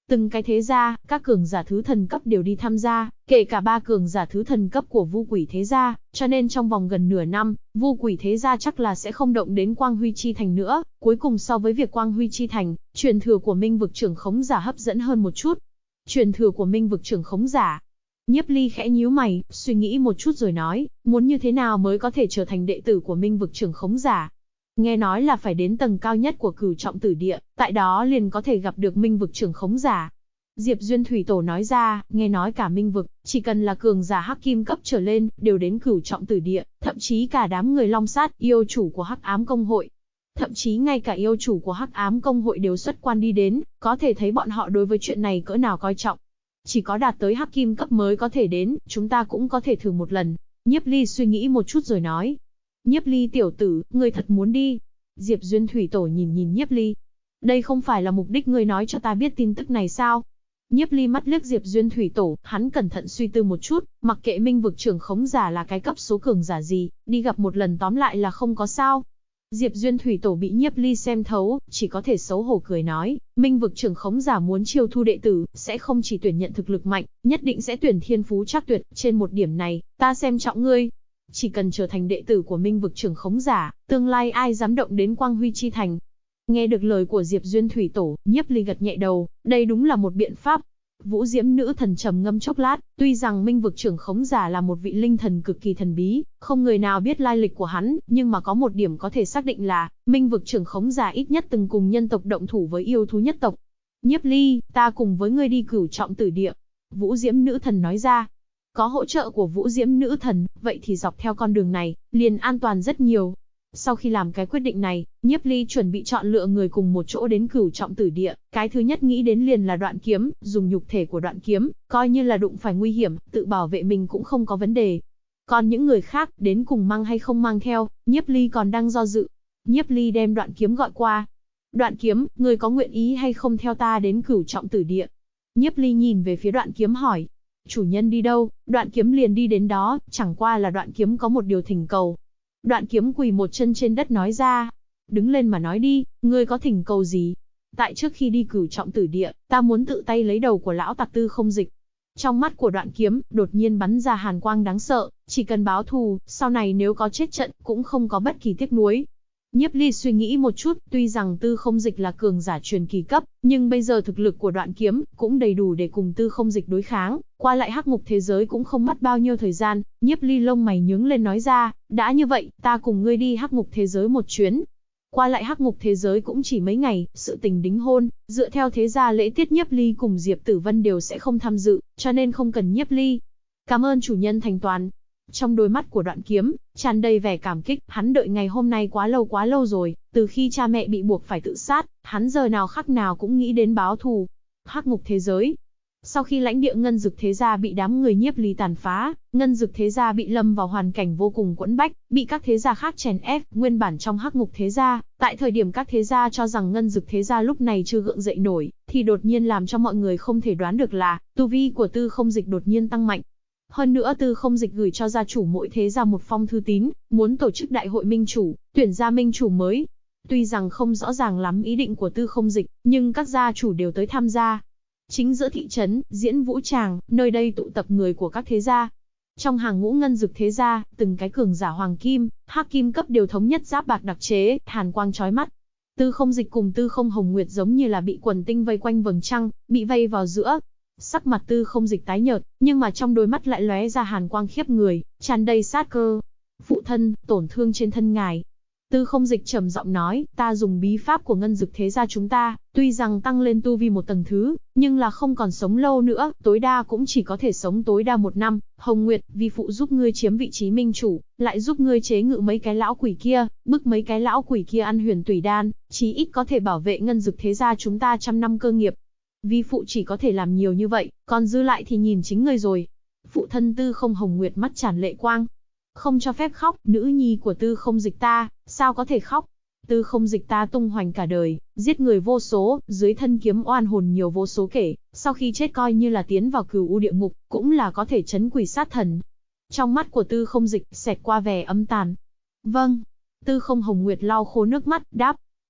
Từng cái thế gia, các cường giả thứ thần cấp đều đi tham gia, kể cả 3 cường giả thứ thần cấp của Vu Quỷ thế gia, cho nên trong vòng gần nửa năm, Vu Quỷ thế gia chắc là sẽ không động đến Quang Huy Chi Thành nữa. Cuối cùng so với việc Quang Huy Chi Thành, truyền thừa của Minh vực trưởng khống giả hấp dẫn hơn một chút. Truyền thừa của Minh vực trưởng khống giả. Nhiếp Ly khẽ nhíu mày, suy nghĩ một chút rồi nói, muốn như thế nào mới có thể trở thành đệ tử của Minh vực trưởng khống giả? Nghe nói là phải đến tầng cao nhất của Cửu Trọng Tử Địa, tại đó liền có thể gặp được Minh vực trưởng khống giả. Diệp Duyên Thủy Tổ nói ra, nghe nói cả Minh vực, chỉ cần là cường giả Hắc Kim cấp trở lên, đều đến Cửu Trọng Tử Địa, thậm chí cả đám người Long Sát, yêu chủ của Hắc Ám Công hội. Thậm chí ngay cả yêu chủ của Hắc Ám Công hội đều xuất quan đi đến, có thể thấy bọn họ đối với chuyện này cỡ nào coi trọng. Chỉ có đạt tới Hắc Kim cấp mới có thể đến, chúng ta cũng có thể thử một lần. Nhiếp Ly suy nghĩ một chút rồi nói. Nhiếp Ly tiểu tử, ngươi thật muốn đi? Diệp Duyên Thủy Tổ nhìn Nhiếp Ly. Đây không phải là mục đích ngươi nói cho ta biết tin tức này sao? Nhiếp Ly mắt liếc Diệp Duyên Thủy Tổ, hắn cẩn thận suy tư một chút, mặc kệ Minh vực trưởng khống giả là cái cấp số cường giả gì, đi gặp một lần tóm lại là không có sao. Diệp Duyên Thủy Tổ bị Nhiếp Ly xem thấu, chỉ có thể xấu hổ cười nói, Minh vực trưởng khống giả muốn chiêu thu đệ tử, sẽ không chỉ tuyển nhận thực lực mạnh, nhất định sẽ tuyển thiên phú trắc tuyệt, trên một điểm này, ta xem trọng ngươi. Chỉ cần trở thành đệ tử của Minh vực trưởng khống giả, tương lai ai dám động đến Quang Huy Chi Thành. Nghe được lời của Diệp Duyên Thủy Tổ, Nhiếp Ly gật nhẹ đầu, đây đúng là một biện pháp. Vũ Diễm nữ thần trầm ngâm chốc lát, tuy rằng Minh vực trưởng khống giả là một vị linh thần cực kỳ thần bí, không người nào biết lai lịch của hắn, nhưng mà có một điểm có thể xác định là, Minh vực trưởng khống giả ít nhất từng cùng nhân tộc động thủ với yêu thú nhất tộc. Nhiếp Ly, ta cùng với ngươi đi Cửu Trọng Tử Địa. Vũ Diễm nữ thần nói ra. Có hỗ trợ của Vũ Diễm nữ thần, vậy thì dọc theo con đường này, liền an toàn rất nhiều. Sau khi làm cái quyết định này, Nhiếp Ly chuẩn bị chọn lựa người cùng một chỗ đến Cửu Trọng Tử Địa, cái thứ nhất nghĩ đến liền là Đoạn Kiếm, dùng nhục thể của Đoạn Kiếm, coi như là đụng phải nguy hiểm, tự bảo vệ mình cũng không có vấn đề. Còn những người khác, đến cùng mang hay không mang theo, Nhiếp Ly còn đang do dự. Nhiếp Ly đem Đoạn Kiếm gọi qua. Đoạn Kiếm, người có nguyện ý hay không theo ta đến Cửu Trọng Tử Địa? Nhiếp Ly nhìn về phía Đoạn Kiếm hỏi. Chủ nhân đi đâu, Đoạn Kiếm liền đi đến đó, chẳng qua là Đoạn Kiếm có một điều thỉnh cầu. Đoạn Kiếm quỳ một chân trên đất nói ra. Đứng lên mà nói đi, ngươi có thỉnh cầu gì? Tại trước khi đi Cửu Trọng Tử Địa, ta muốn tự tay lấy đầu của lão tặc Tư Không Dịch. Trong mắt của Đoạn Kiếm, đột nhiên bắn ra hàn quang đáng sợ, chỉ cần báo thù, sau này nếu có chết trận, cũng không có bất kỳ tiếc nuối. Nhiếp Ly suy nghĩ một chút, tuy rằng Tư Không Dịch là cường giả truyền kỳ cấp, nhưng bây giờ thực lực của Đoạn Kiếm cũng đầy đủ để cùng Tư Không Dịch đối kháng, qua lại hắc ngục thế giới cũng không mất bao nhiêu thời gian. Nhiếp Ly lông mày nhướng lên nói ra, đã như vậy, ta cùng ngươi đi hắc ngục thế giới một chuyến. Qua lại hắc ngục thế giới cũng chỉ mấy ngày, sự tình đính hôn, dựa theo thế gia lễ tiết Nhiếp Ly cùng Diệp Tử Vân đều sẽ không tham dự, cho nên không cần Nhiếp Ly. Cảm ơn chủ nhân thành toàn. Trong đôi mắt của Đoạn Kiếm tràn đầy vẻ cảm kích, hắn đợi ngày hôm nay quá lâu rồi, từ khi cha mẹ bị buộc phải tự sát, hắn giờ nào khắc nào cũng nghĩ đến báo thù. Hắc ngục thế giới. Sau khi lãnh địa Ngân Dực thế gia bị đám người Nhiếp Ly tàn phá, Ngân Dực thế gia bị lâm vào hoàn cảnh vô cùng quẫn bách, bị các thế gia khác chèn ép, nguyên bản trong Hắc ngục thế gia, tại thời điểm các thế gia cho rằng Ngân Dực thế gia lúc này chưa gượng dậy nổi, thì đột nhiên làm cho mọi người không thể đoán được là, tu vi của Tư Không Dịch đột nhiên tăng mạnh. Hơn nữa Tư Không Dịch gửi cho gia chủ mỗi thế gia một phong thư tín, muốn tổ chức đại hội minh chủ, tuyển ra minh chủ mới. Tuy rằng không rõ ràng lắm ý định của Tư Không Dịch, nhưng các gia chủ đều tới tham gia. Chính giữa thị trấn, diễn vũ tràng, nơi đây tụ tập người của các thế gia. Trong hàng ngũ Ngân Dực thế gia, từng cái cường giả hoàng kim, hắc kim cấp đều thống nhất giáp bạc đặc chế, hàn quang chói mắt. Tư Không Dịch cùng Tư Không Hồng Nguyệt giống như là bị quần tinh vây quanh vầng trăng, bị vây vào giữa. Sắc mặt Tư Không Dịch tái nhợt, nhưng mà trong đôi mắt lại lóe ra hàn quang khiếp người, tràn đầy sát cơ. Phụ thân, tổn thương trên thân ngài. Tư Không Dịch trầm giọng nói, ta dùng bí pháp của Ngân Dực thế gia chúng ta, tuy rằng tăng lên tu vi một tầng thứ, nhưng là không còn sống lâu nữa, tối đa cũng chỉ có thể sống tối đa 1 năm. Hồng Nguyệt, vi phụ giúp ngươi chiếm vị trí minh chủ, lại giúp ngươi chế ngự mấy cái lão quỷ kia, bức mấy cái lão quỷ kia ăn huyền tùy đan, chí ít có thể bảo vệ Ngân Dực thế gia chúng ta 100 năm cơ nghiệp. Vi phụ chỉ có thể làm nhiều như vậy, còn dư lại thì nhìn chính ngươi rồi. Phụ thân Tư Không Hồng Nguyệt mắt tràn lệ quang. Không cho phép khóc, nữ nhi của Tư Không Dịch ta, sao có thể khóc? Tư Không Dịch ta tung hoành cả đời, giết người vô số, dưới thân kiếm oan hồn nhiều vô số kể, sau khi chết coi như là tiến vào cửu u địa ngục, cũng là có thể trấn quỷ sát thần. Trong mắt của Tư Không Dịch xẹt qua vẻ âm tàn. Vâng. Tư Không Hồng Nguyệt lau khô nước mắt, đáp.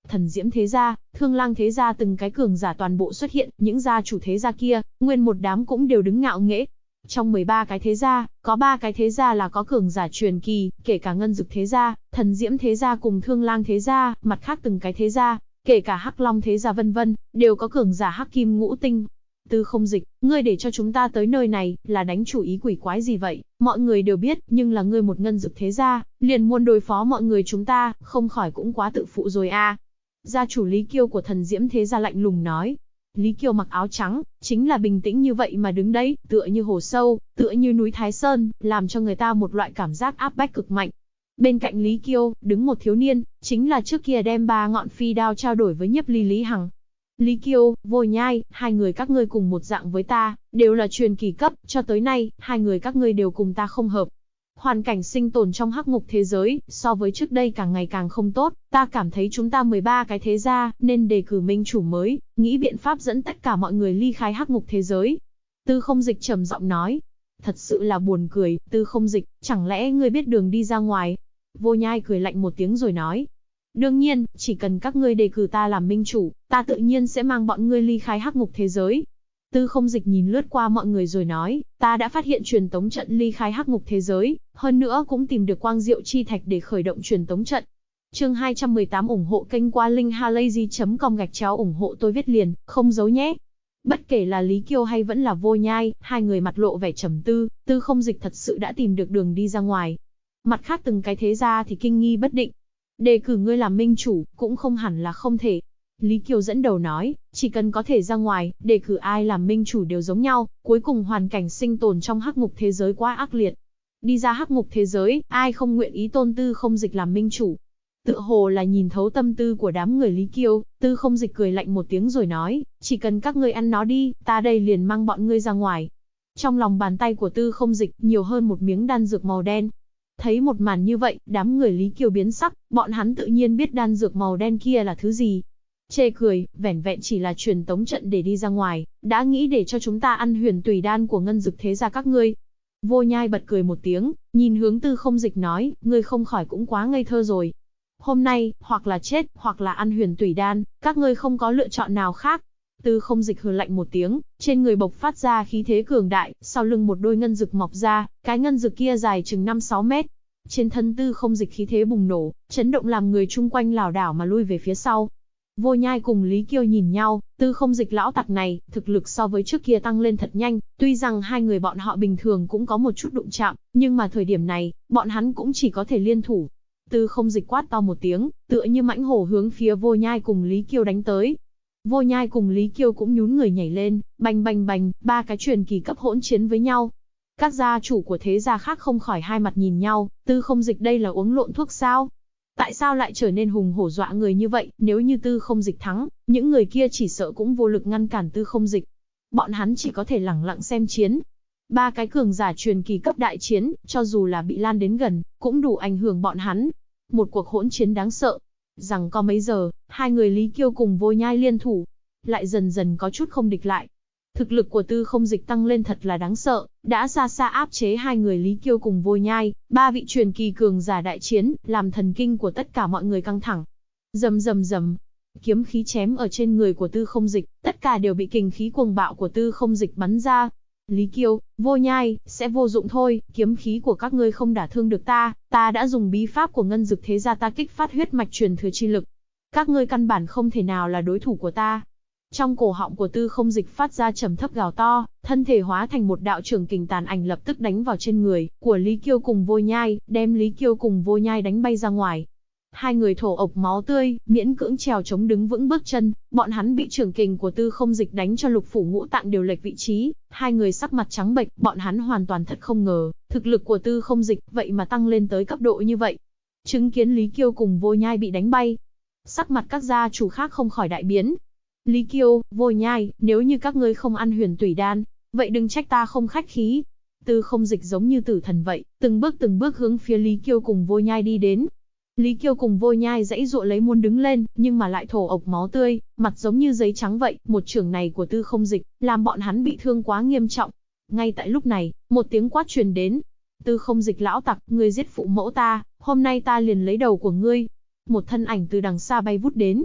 Thần Diễm thế gia, Thương Lang thế gia từng cái cường giả toàn bộ xuất hiện, những gia chủ thế gia kia, nguyên một đám cũng đều đứng ngạo nghễ. Trong 13 cái thế gia, có 3 cái thế gia là có cường giả truyền kỳ, kể cả Ngân Dực thế gia, Thần Diễm thế gia cùng Thương Lang thế gia, mặt khác từng cái thế gia, kể cả Hắc Long thế gia vân vân, đều có cường giả Hắc Kim Ngũ Tinh. Tư Không Dịch, ngươi để cho chúng ta tới nơi này, là đánh chủ ý quỷ quái gì vậy? Mọi người đều biết, nhưng là ngươi một Ngân Dực thế gia, liền muốn đối phó mọi người chúng ta, không khỏi cũng quá tự phụ rồi a. Gia chủ Lý Kiêu của Thần Diễm thế gia lạnh lùng nói. Lý Kiêu mặc áo trắng, chính là bình tĩnh như vậy mà đứng đấy, tựa như hồ sâu, tựa như núi Thái Sơn, làm cho người ta một loại cảm giác áp bách cực mạnh. Bên cạnh Lý Kiêu, đứng một thiếu niên, chính là trước kia đem 3 ngọn phi đao trao đổi với Nhiếp Ly Lý Hằng. Lý Kiêu, Vô Nhai, hai người các ngươi cùng một dạng với ta, đều là truyền kỳ cấp, cho tới nay, hai người các ngươi đều cùng ta không hợp. Hoàn cảnh sinh tồn trong hắc ngục thế giới, so với trước đây càng ngày càng không tốt, ta cảm thấy chúng ta 13 cái thế gia, nên đề cử minh chủ mới, nghĩ biện pháp dẫn tất cả mọi người ly khai hắc ngục thế giới. Tư Không Dịch trầm giọng nói. Thật sự là buồn cười, Tư Không Dịch, chẳng lẽ ngươi biết đường đi ra ngoài? Vô Nhai cười lạnh một tiếng rồi nói. Đương nhiên, chỉ cần các ngươi đề cử ta làm minh chủ, ta tự nhiên sẽ mang bọn ngươi ly khai hắc ngục thế giới. Tư Không Dịch nhìn lướt qua mọi người rồi nói, ta đã phát hiện truyền tống trận ly khai hắc ngục thế giới, hơn nữa cũng tìm được quang diệu chi thạch để khởi động truyền tống trận. Chương 218 ủng hộ kênh qua linkhalazy.com ủng hộ tôi viết liền, không giấu nhé. Bất kể là Lý Kiêu hay vẫn là Vô Nhai, hai người mặt lộ vẻ trầm tư, Tư Không Dịch thật sự đã tìm được đường đi ra ngoài. Mặt khác từng cái thế gia thì kinh nghi bất định. Đề cử ngươi làm minh chủ, cũng không hẳn là không thể. Lý Kiều dẫn đầu nói, chỉ cần có thể ra ngoài, đề cử ai làm minh chủ đều giống nhau, cuối cùng hoàn cảnh sinh tồn trong hắc ngục thế giới quá ác liệt. Đi ra hắc ngục thế giới, ai không nguyện ý tôn Tư Không Dịch làm minh chủ. Tựa hồ là nhìn thấu tâm tư của đám người Lý Kiêu, Tư Không Dịch cười lạnh một tiếng rồi nói, chỉ cần các ngươi ăn nó đi, ta đây liền mang bọn ngươi ra ngoài. Trong lòng bàn tay của Tư Không Dịch nhiều hơn một miếng đan dược màu đen. Thấy một màn như vậy, đám người Lý Kiều biến sắc, bọn hắn tự nhiên biết đan dược màu đen kia là thứ gì. Chê cười, vẻn vẹn chỉ là truyền tống trận để đi ra ngoài, đã nghĩ để cho chúng ta ăn huyền tùy đan của Ngân Dực thế gia các ngươi. Vô Nhai bật cười một tiếng, nhìn hướng Tư Không Dịch nói, ngươi không khỏi cũng quá ngây thơ rồi. Hôm nay, hoặc là chết, hoặc là ăn huyền tùy đan, các ngươi không có lựa chọn nào khác. Tư Không Dịch hừ lạnh một tiếng, trên người bộc phát ra khí thế cường đại, sau lưng một đôi ngân dực mọc ra, cái ngân dực kia dài chừng 5-6 mét. Trên thân Tư Không Dịch khí thế bùng nổ, chấn động làm người chung quanh lảo đảo mà lui về phía sau. Vô Nhai cùng Lý Kiêu nhìn nhau, Tư Không Dịch lão tặc này, thực lực so với trước kia tăng lên thật nhanh, tuy rằng hai người bọn họ bình thường cũng có một chút đụng chạm, nhưng mà thời điểm này, bọn hắn cũng chỉ có thể liên thủ. Tư Không Dịch quát to một tiếng, tựa như mãnh hổ hướng phía Vô Nhai cùng Lý Kiêu đánh tới. Vô Nhai cùng Lý Kiêu cũng nhún người nhảy lên, bành bành bành, ba cái truyền kỳ cấp hỗn chiến với nhau. Các gia chủ của thế gia khác không khỏi hai mặt nhìn nhau, Tư Không Dịch đây là uống lộn thuốc sao? Tại sao lại trở nên hùng hổ dọa người như vậy, nếu như Tư Không Dịch thắng, những người kia chỉ sợ cũng vô lực ngăn cản Tư Không Dịch. Bọn hắn chỉ có thể lẳng lặng xem chiến. Ba cái cường giả truyền kỳ cấp đại chiến, cho dù là bị lan đến gần, cũng đủ ảnh hưởng bọn hắn. Một cuộc hỗn chiến đáng sợ. Rằng có mấy giờ, hai người Lý Kiêu cùng Vô Nhai liên thủ, lại dần dần có chút không địch lại. Thực lực của Tư Không Dịch tăng lên thật là đáng sợ, đã xa xa áp chế hai người Lý Kiêu cùng Vô Nhai, ba vị truyền kỳ cường giả đại chiến, làm thần kinh của tất cả mọi người căng thẳng. Rầm rầm rầm, kiếm khí chém ở trên người của Tư Không Dịch, tất cả đều bị kình khí cuồng bạo của Tư Không Dịch bắn ra. Lý Kiêu, Vô Nhai, sẽ vô dụng thôi, kiếm khí của các ngươi không đả thương được ta, ta đã dùng bí pháp của Ngân Dực thế gia ta kích phát huyết mạch truyền thừa chi lực. Các ngươi căn bản không thể nào là đối thủ của ta. Trong cổ họng của Tư Không Dịch phát ra trầm thấp gào to, thân thể hóa thành một đạo trưởng kình tàn ảnh lập tức đánh vào trên người của Lý Kiêu cùng Vô Nhai, đem Lý Kiêu cùng Vô Nhai đánh bay ra ngoài. Hai người thổ ộc máu tươi, miễn cưỡng trèo chống đứng vững bước chân, bọn hắn bị trưởng kình của Tư Không Dịch đánh cho lục phủ ngũ tạng đều lệch vị trí, hai người sắc mặt trắng bệch, bọn hắn hoàn toàn thật không ngờ, thực lực của Tư Không Dịch vậy mà tăng lên tới cấp độ như vậy. Chứng kiến Lý Kiêu cùng Vô Nhai bị đánh bay, sắc mặt các gia chủ khác không khỏi đại biến. Lý Kiêu, Vô Nhai, nếu như các ngươi không ăn huyền tủy đan, vậy đừng trách ta không khách khí. Tư Không Dịch giống như tử thần vậy, từng bước hướng phía Lý Kiêu cùng Vô Nhai đi đến. Lý Kiêu cùng Vô Nhai giãy giụa lấy muốn đứng lên, nhưng mà lại thổ ộc máu tươi, mặt giống như giấy trắng vậy, một chưởng này của Tư Không Dịch, làm bọn hắn bị thương quá nghiêm trọng. Ngay tại lúc này, một tiếng quát truyền đến. Tư Không Dịch lão tặc, ngươi giết phụ mẫu ta, hôm nay ta liền lấy đầu của ngươi. Một thân ảnh từ đằng xa bay vút đến,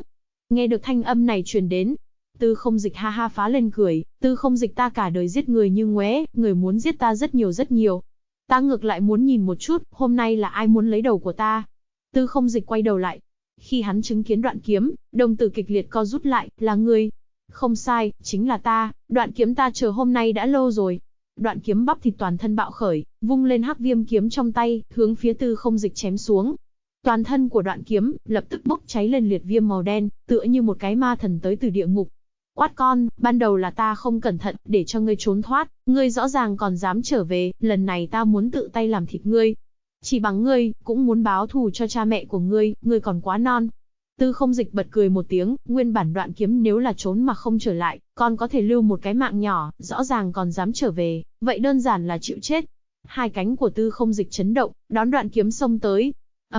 Nghe được thanh âm này truyền đến, Tư Không Dịch ha ha phá lên cười, Tư Không Dịch ta cả đời giết người như ngoé, người muốn giết ta rất nhiều rất nhiều. Ta ngược lại muốn nhìn một chút, hôm nay là ai muốn lấy đầu của ta. Tư Không Dịch quay đầu lại. Khi hắn chứng kiến Đoạn Kiếm, đồng tử kịch liệt co rút lại, là ngươi. Không sai, chính là ta, Đoạn Kiếm ta chờ hôm nay đã lâu rồi. Đoạn Kiếm bắp thịt toàn thân bạo khởi, vung lên hắc viêm kiếm trong tay, hướng phía Tư Không Dịch chém xuống. Toàn thân của Đoạn Kiếm lập tức bốc cháy lên liệt viêm màu đen, tựa như một cái ma thần tới từ địa ngục. Quát con, ban đầu là ta không cẩn thận, để cho ngươi trốn thoát, ngươi rõ ràng còn dám trở về, lần này ta muốn tự tay làm thịt ngươi. Chỉ bằng ngươi, cũng muốn báo thù cho cha mẹ của ngươi còn quá non. Tư Không Dịch bật cười một tiếng, nguyên bản Đoạn Kiếm nếu là trốn mà không trở lại, còn có thể lưu một cái mạng nhỏ, rõ ràng còn dám trở về, vậy đơn giản là chịu chết. Hai cánh của Tư Không Dịch chấn động, đón Đoạn Kiếm xông tới.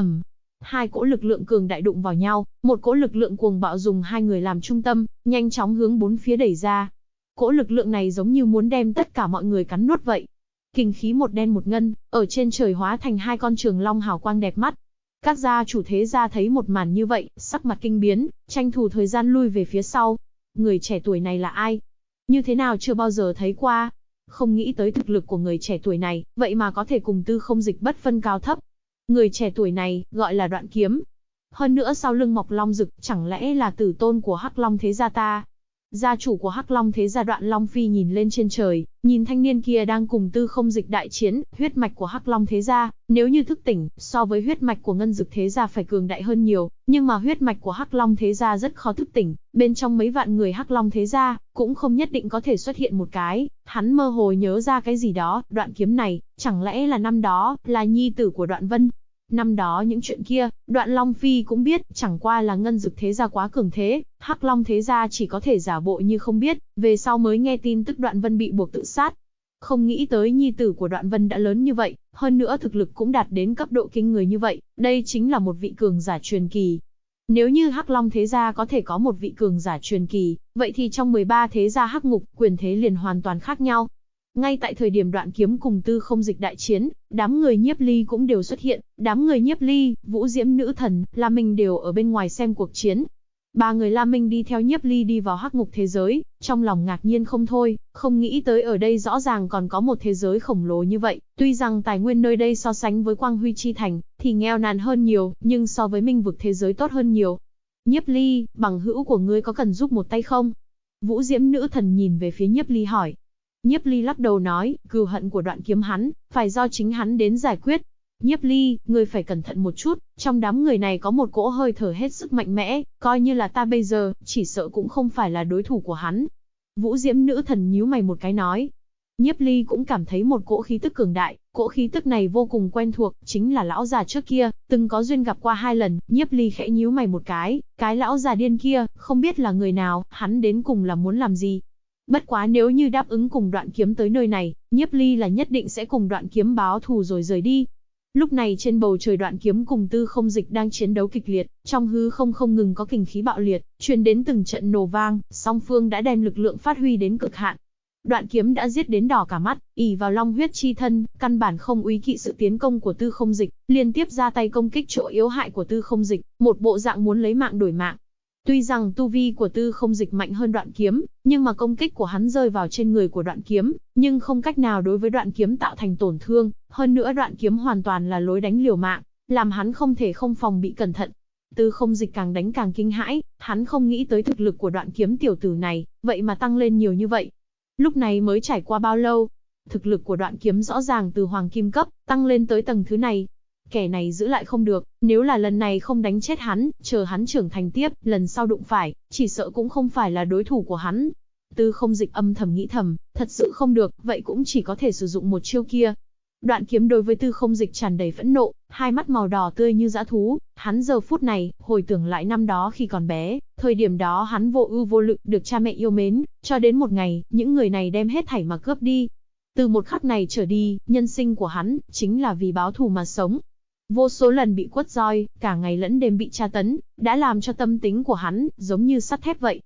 Hai cỗ lực lượng cường đại đụng vào nhau, một cỗ lực lượng cuồng bạo dùng hai người làm trung tâm, nhanh chóng hướng bốn phía đẩy ra. Cỗ lực lượng này giống như muốn đem tất cả mọi người cắn nuốt vậy. Kình khí một đen một ngân, ở trên trời hóa thành hai con trường long hào quang đẹp mắt. Các gia chủ thế gia thấy một màn như vậy, sắc mặt kinh biến, tranh thủ thời gian lui về phía sau. Người trẻ tuổi này là ai? Như thế nào chưa bao giờ thấy qua? Không nghĩ tới thực lực của người trẻ tuổi này, vậy mà có thể cùng Tư Không Dịch bất phân cao thấp. Người trẻ tuổi này, gọi là Đoạn Kiếm. Hơn nữa sau lưng mọc long rực, chẳng lẽ là tử tôn của Hắc Long thế gia ta? Gia chủ của Hắc Long thế gia Đoạn Long Phi nhìn lên trên trời, nhìn thanh niên kia đang cùng Tư Không Dịch đại chiến, huyết mạch của Hắc Long thế gia, nếu như thức tỉnh, so với huyết mạch của Ngân Dực thế gia phải cường đại hơn nhiều, nhưng mà huyết mạch của Hắc Long thế gia rất khó thức tỉnh, bên trong mấy vạn người Hắc Long thế gia, cũng không nhất định có thể xuất hiện một cái. Hắn mơ hồ nhớ ra cái gì đó, Đoạn Kiếm này, chẳng lẽ là năm đó, là nhi tử của Đoạn Vân? Năm đó những chuyện kia, Đoạn Long Phi cũng biết, chẳng qua là Ngân Dực thế gia quá cường thế, Hắc Long thế gia chỉ có thể giả bộ như không biết, về sau mới nghe tin tức Đoạn Vân bị buộc tự sát. Không nghĩ tới nhi tử của Đoạn Vân đã lớn như vậy, hơn nữa thực lực cũng đạt đến cấp độ kinh người như vậy, đây chính là một vị cường giả truyền kỳ. Nếu như Hắc Long thế gia có thể có một vị cường giả truyền kỳ, vậy thì trong 13 thế gia Hắc Ngục, quyền thế liền hoàn toàn khác nhau. Ngay tại thời điểm Đoạn Kiếm cùng Tư Không Dịch đại chiến, đám người Nhiếp Ly cũng đều xuất hiện, đám người Nhiếp Ly, Vũ Diễm Nữ Thần, La Minh đều ở bên ngoài xem cuộc chiến. Ba người La Minh đi theo Nhiếp Ly đi vào Hắc Ngục thế giới, trong lòng ngạc nhiên không thôi, không nghĩ tới ở đây rõ ràng còn có một thế giới khổng lồ như vậy, tuy rằng tài nguyên nơi đây so sánh với Quang Huy Chi Thành, thì nghèo nàn hơn nhiều, nhưng so với Minh Vực thế giới tốt hơn nhiều. Nhiếp Ly, bằng hữu của ngươi có cần giúp một tay không? Vũ Diễm Nữ Thần nhìn về phía Nhiếp Ly hỏi. Nhiếp Ly lắc đầu nói, cừu hận của Đoạn Kiếm hắn, phải do chính hắn đến giải quyết. Nhiếp Ly, ngươi phải cẩn thận một chút, trong đám người này có một cỗ hơi thở hết sức mạnh mẽ, coi như là ta bây giờ, chỉ sợ cũng không phải là đối thủ của hắn. Vũ Diễm Nữ Thần nhíu mày một cái nói. Nhiếp Ly cũng cảm thấy một cỗ khí tức cường đại, cỗ khí tức này vô cùng quen thuộc, chính là lão già trước kia, từng có duyên gặp qua 2 lần. Nhiếp Ly khẽ nhíu mày một cái lão già điên kia, không biết là người nào, hắn đến cùng là muốn làm gì. Bất quá nếu như đáp ứng cùng Đoạn Kiếm tới nơi này, Nhiếp Ly là nhất định sẽ cùng Đoạn Kiếm báo thù rồi rời đi. Lúc này trên bầu trời Đoạn Kiếm cùng Tư Không Dịch đang chiến đấu kịch liệt, trong hư không ngừng có kình khí bạo liệt, truyền đến từng trận nổ vang, song phương đã đem lực lượng phát huy đến cực hạn. Đoạn Kiếm đã giết đến đỏ cả mắt, ỷ vào long huyết chi thân, căn bản không úy kỵ sự tiến công của Tư Không Dịch, liên tiếp ra tay công kích chỗ yếu hại của Tư Không Dịch, một bộ dạng muốn lấy mạng đổi mạng. Tuy rằng tu vi của Tư Không Dịch mạnh hơn Đoạn Kiếm, nhưng mà công kích của hắn rơi vào trên người của Đoạn Kiếm, nhưng không cách nào đối với Đoạn Kiếm tạo thành tổn thương, hơn nữa Đoạn Kiếm hoàn toàn là lối đánh liều mạng, làm hắn không thể không phòng bị cẩn thận. Tư Không Dịch càng đánh càng kinh hãi, hắn không nghĩ tới thực lực của Đoạn Kiếm tiểu tử này, vậy mà tăng lên nhiều như vậy. Lúc này mới trải qua bao lâu, thực lực của Đoạn Kiếm rõ ràng từ hoàng kim cấp, tăng lên tới tầng thứ này. Kẻ này giữ lại không được, nếu là lần này không đánh chết hắn, chờ hắn trưởng thành tiếp, lần sau đụng phải, chỉ sợ cũng không phải là đối thủ của hắn. Tư Không Dịch âm thầm nghĩ thầm, thật sự không được, vậy cũng chỉ có thể sử dụng một chiêu kia. Đoạn Kiếm đối với Tư Không Dịch tràn đầy phẫn nộ, hai mắt màu đỏ tươi như dã thú, hắn giờ phút này, hồi tưởng lại năm đó khi còn bé, thời điểm đó hắn vô ưu vô lự, được cha mẹ yêu mến, cho đến một ngày, những người này đem hết thảy mà cướp đi. Từ một khắc này trở đi, nhân sinh của hắn, chính là vì báo thù mà sống. Vô số lần bị quất roi, cả ngày lẫn đêm bị tra tấn, đã làm cho tâm tính của hắn, giống như sắt thép vậy.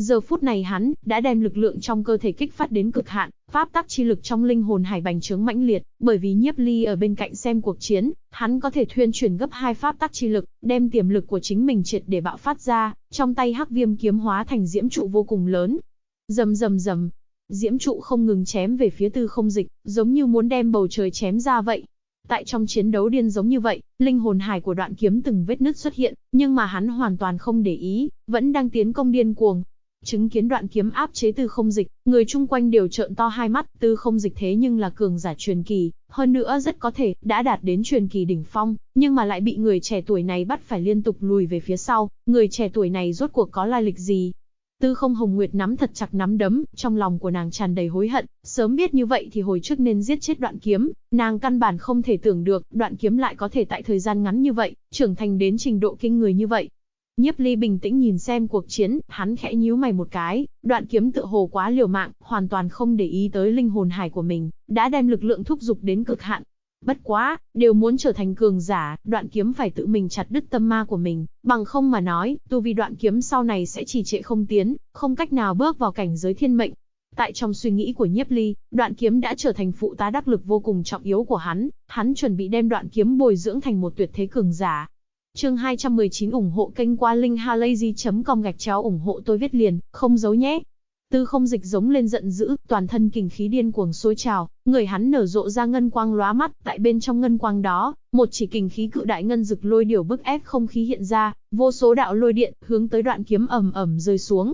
Giờ phút này hắn đã đem lực lượng trong cơ thể kích phát đến cực hạn, pháp tắc chi lực trong linh hồn hải bành trướng mãnh liệt, bởi vì Nhiếp Ly ở bên cạnh xem cuộc chiến, hắn có thể thuyên chuyển gấp 2 pháp tắc chi lực, đem tiềm lực của chính mình triệt để bạo phát ra, trong tay Hắc Viêm kiếm hóa thành diễm trụ vô cùng lớn. Rầm rầm rầm, diễm trụ không ngừng chém về phía Tư Không Dịch, giống như muốn đem bầu trời chém ra vậy. Tại trong chiến đấu điên giống như vậy, linh hồn hải của Đoạn Kiếm từng vết nứt xuất hiện, nhưng mà hắn hoàn toàn không để ý, vẫn đang tiến công điên cuồng. Chứng kiến Đoạn Kiếm áp chế Tư Không Dịch, người chung quanh đều trợn to hai mắt, Tư Không Dịch thế nhưng là cường giả truyền kỳ, hơn nữa rất có thể đã đạt đến truyền kỳ đỉnh phong, nhưng mà lại bị người trẻ tuổi này bắt phải liên tục lùi về phía sau, người trẻ tuổi này rốt cuộc có lai lịch gì? Tư Không Hồng Nguyệt nắm thật chặt nắm đấm, trong lòng của nàng tràn đầy hối hận, sớm biết như vậy thì hồi trước nên giết chết Đoạn Kiếm, nàng căn bản không thể tưởng được, Đoạn Kiếm lại có thể tại thời gian ngắn như vậy, trưởng thành đến trình độ kinh người như vậy. Nhiếp Ly bình tĩnh nhìn xem cuộc chiến, hắn khẽ nhíu mày một cái, Đoạn Kiếm tựa hồ quá liều mạng, hoàn toàn không để ý tới linh hồn hải của mình, đã đem lực lượng thúc giục đến cực hạn. Bất quá, đều muốn trở thành cường giả, Đoạn Kiếm phải tự mình chặt đứt tâm ma của mình, bằng không mà nói, tu vi Đoạn Kiếm sau này sẽ trì trệ không tiến, không cách nào bước vào cảnh giới thiên mệnh. Tại trong suy nghĩ của Nhiếp Ly, Đoạn Kiếm đã trở thành phụ tá đắc lực vô cùng trọng yếu của hắn chuẩn bị đem Đoạn Kiếm bồi dưỡng thành một tuyệt thế cường giả. Chương 219 ủng hộ kênh qua linkhalazy.com ủng hộ tôi viết liền, không giấu nhé. Tư Không Dịch giống lên giận dữ, toàn thân kình khí điên cuồng sôi trào, người hắn nở rộ ra ngân quang lóa mắt, tại bên trong ngân quang đó, một chỉ kình khí cự đại ngân dực lôi điểu bức ép không khí hiện ra, vô số đạo lôi điện hướng tới Đoạn Kiếm ầm ầm rơi xuống.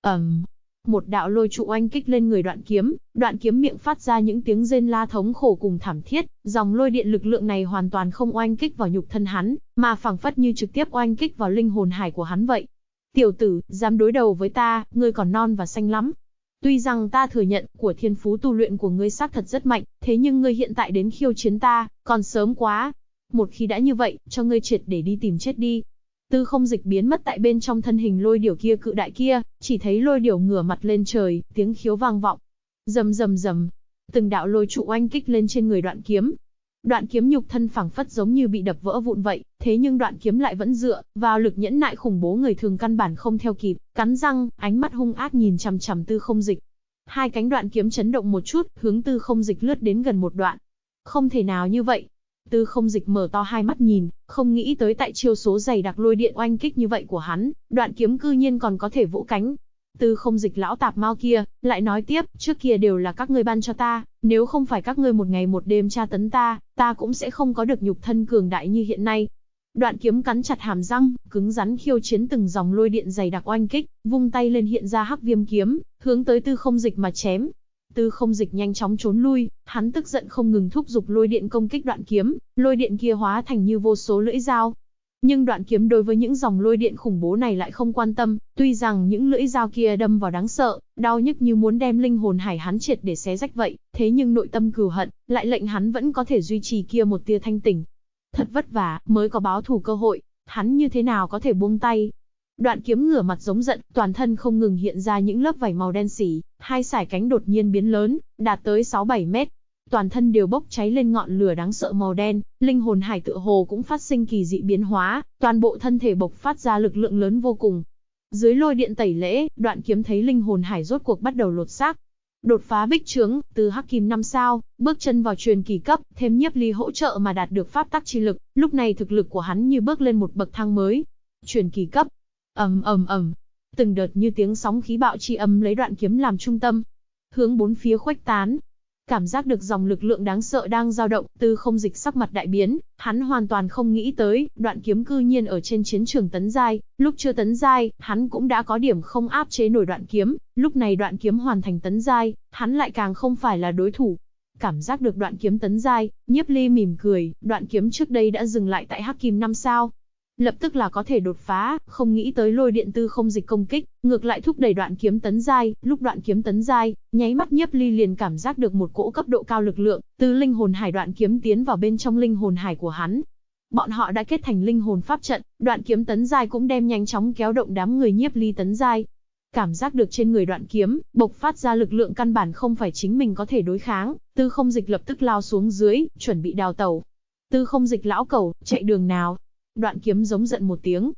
Một đạo lôi trụ oanh kích lên người Đoạn Kiếm miệng phát ra những tiếng rên la thống khổ cùng thảm thiết, dòng lôi điện lực lượng này hoàn toàn không oanh kích vào nhục thân hắn, mà phảng phất như trực tiếp oanh kích vào linh hồn hải của hắn vậy. Tiểu tử, dám đối đầu với ta, ngươi còn non và xanh lắm. Tuy rằng ta thừa nhận, của thiên phú tu luyện của ngươi xác thật rất mạnh, thế nhưng ngươi hiện tại đến khiêu chiến ta, còn sớm quá. Một khi đã như vậy, cho ngươi triệt để đi tìm chết đi. Tư Không Dịch biến mất tại bên trong thân hình lôi điểu kia cự đại kia, chỉ thấy lôi điểu ngửa mặt lên trời, tiếng khiếu vang vọng. Rầm rầm rầm, từng đạo lôi trụ oanh kích lên trên người Đoạn Kiếm. Đoạn Kiếm nhục thân phảng phất giống như bị đập vỡ vụn vậy, thế nhưng Đoạn Kiếm lại vẫn dựa vào lực nhẫn nại khủng bố người thường căn bản không theo kịp, cắn răng, ánh mắt hung ác nhìn chằm chằm Tư Không Dịch. Hai cánh Đoạn Kiếm chấn động một chút, hướng Tư Không Dịch lướt đến gần một đoạn. Không thể nào như vậy. Tư Không Dịch mở to hai mắt nhìn, không nghĩ tới tại chiêu số dày đặc lôi điện oanh kích như vậy của hắn, Đoạn Kiếm cư nhiên còn có thể vỗ cánh. Tư Không Dịch lão tạp mao kia, lại nói tiếp, trước kia đều là các ngươi ban cho ta, nếu không phải các ngươi một ngày một đêm tra tấn ta, ta cũng sẽ không có được nhục thân cường đại như hiện nay. Đoạn Kiếm cắn chặt hàm răng, cứng rắn khiêu chiến từng dòng lôi điện dày đặc oanh kích, vung tay lên hiện ra Hắc Viêm kiếm, hướng tới Tư Không Dịch mà chém. Tư Không Dịch nhanh chóng trốn lui, hắn tức giận không ngừng thúc giục lôi điện công kích Đoạn Kiếm, lôi điện kia hóa thành như vô số lưỡi dao. Nhưng Đoạn Kiếm đối với những dòng lôi điện khủng bố này lại không quan tâm, tuy rằng những lưỡi dao kia đâm vào đáng sợ, đau nhức như muốn đem linh hồn hải hắn triệt để xé rách vậy, thế nhưng nội tâm cừu hận lại lệnh hắn vẫn có thể duy trì kia một tia thanh tỉnh. Thật vất vả mới có báo thù cơ hội, hắn như thế nào có thể buông tay. Đoạn Kiếm ngửa mặt giống giận, toàn thân không ngừng hiện ra những lớp vảy màu đen xỉ, hai sải cánh đột nhiên biến lớn, đạt tới 6-7 mét. Toàn thân đều bốc cháy lên ngọn lửa đáng sợ màu đen, linh hồn hải tựa hồ cũng phát sinh kỳ dị biến hóa, toàn bộ thân thể bộc phát ra lực lượng lớn vô cùng. Dưới lôi điện tẩy lễ, Đoạn Kiếm thấy linh hồn hải rốt cuộc bắt đầu lột xác. Đột phá bích trướng, từ hắc kim 5 sao, bước chân vào truyền kỳ cấp, thêm Nhiếp Ly hỗ trợ mà đạt được pháp tắc chi lực, lúc này thực lực của hắn như bước lên một bậc thang mới. Truyền kỳ cấp. Ầm ầm ầm. Từng đợt như tiếng sóng khí bạo chi âm lấy Đoạn Kiếm làm trung tâm, hướng bốn phía khuếch tán. Cảm giác được dòng lực lượng đáng sợ đang dao động, Tư Không Dịch sắc mặt đại biến, hắn hoàn toàn không nghĩ tới, Đoạn Kiếm cư nhiên ở trên chiến trường tấn giai, lúc chưa tấn giai, hắn cũng đã có điểm không áp chế nổi Đoạn Kiếm, lúc này Đoạn Kiếm hoàn thành tấn giai, hắn lại càng không phải là đối thủ. Cảm giác được Đoạn Kiếm tấn giai, Nhiếp Ly mỉm cười, Đoạn Kiếm trước đây đã dừng lại tại hắc kim 5 sao. Lập tức là có thể đột phá, không nghĩ tới lôi điện Tư Không Dịch công kích, ngược lại thúc đẩy Đoạn Kiếm tấn giai, lúc Đoạn Kiếm tấn giai, nháy mắt Nhiếp Ly liền cảm giác được một cỗ cấp độ cao lực lượng, từ linh hồn hải Đoạn Kiếm tiến vào bên trong linh hồn hải của hắn. Bọn họ đã kết thành linh hồn pháp trận, Đoạn Kiếm tấn giai cũng đem nhanh chóng kéo động đám người Nhiếp Ly tấn giai. Cảm giác được trên người Đoạn Kiếm bộc phát ra lực lượng căn bản không phải chính mình có thể đối kháng, Tư Không Dịch lập tức lao xuống dưới, chuẩn bị đào tẩu. Tư Không Dịch lão cẩu, chạy đường nào? Đoạn Kiếm giống giận một tiếng.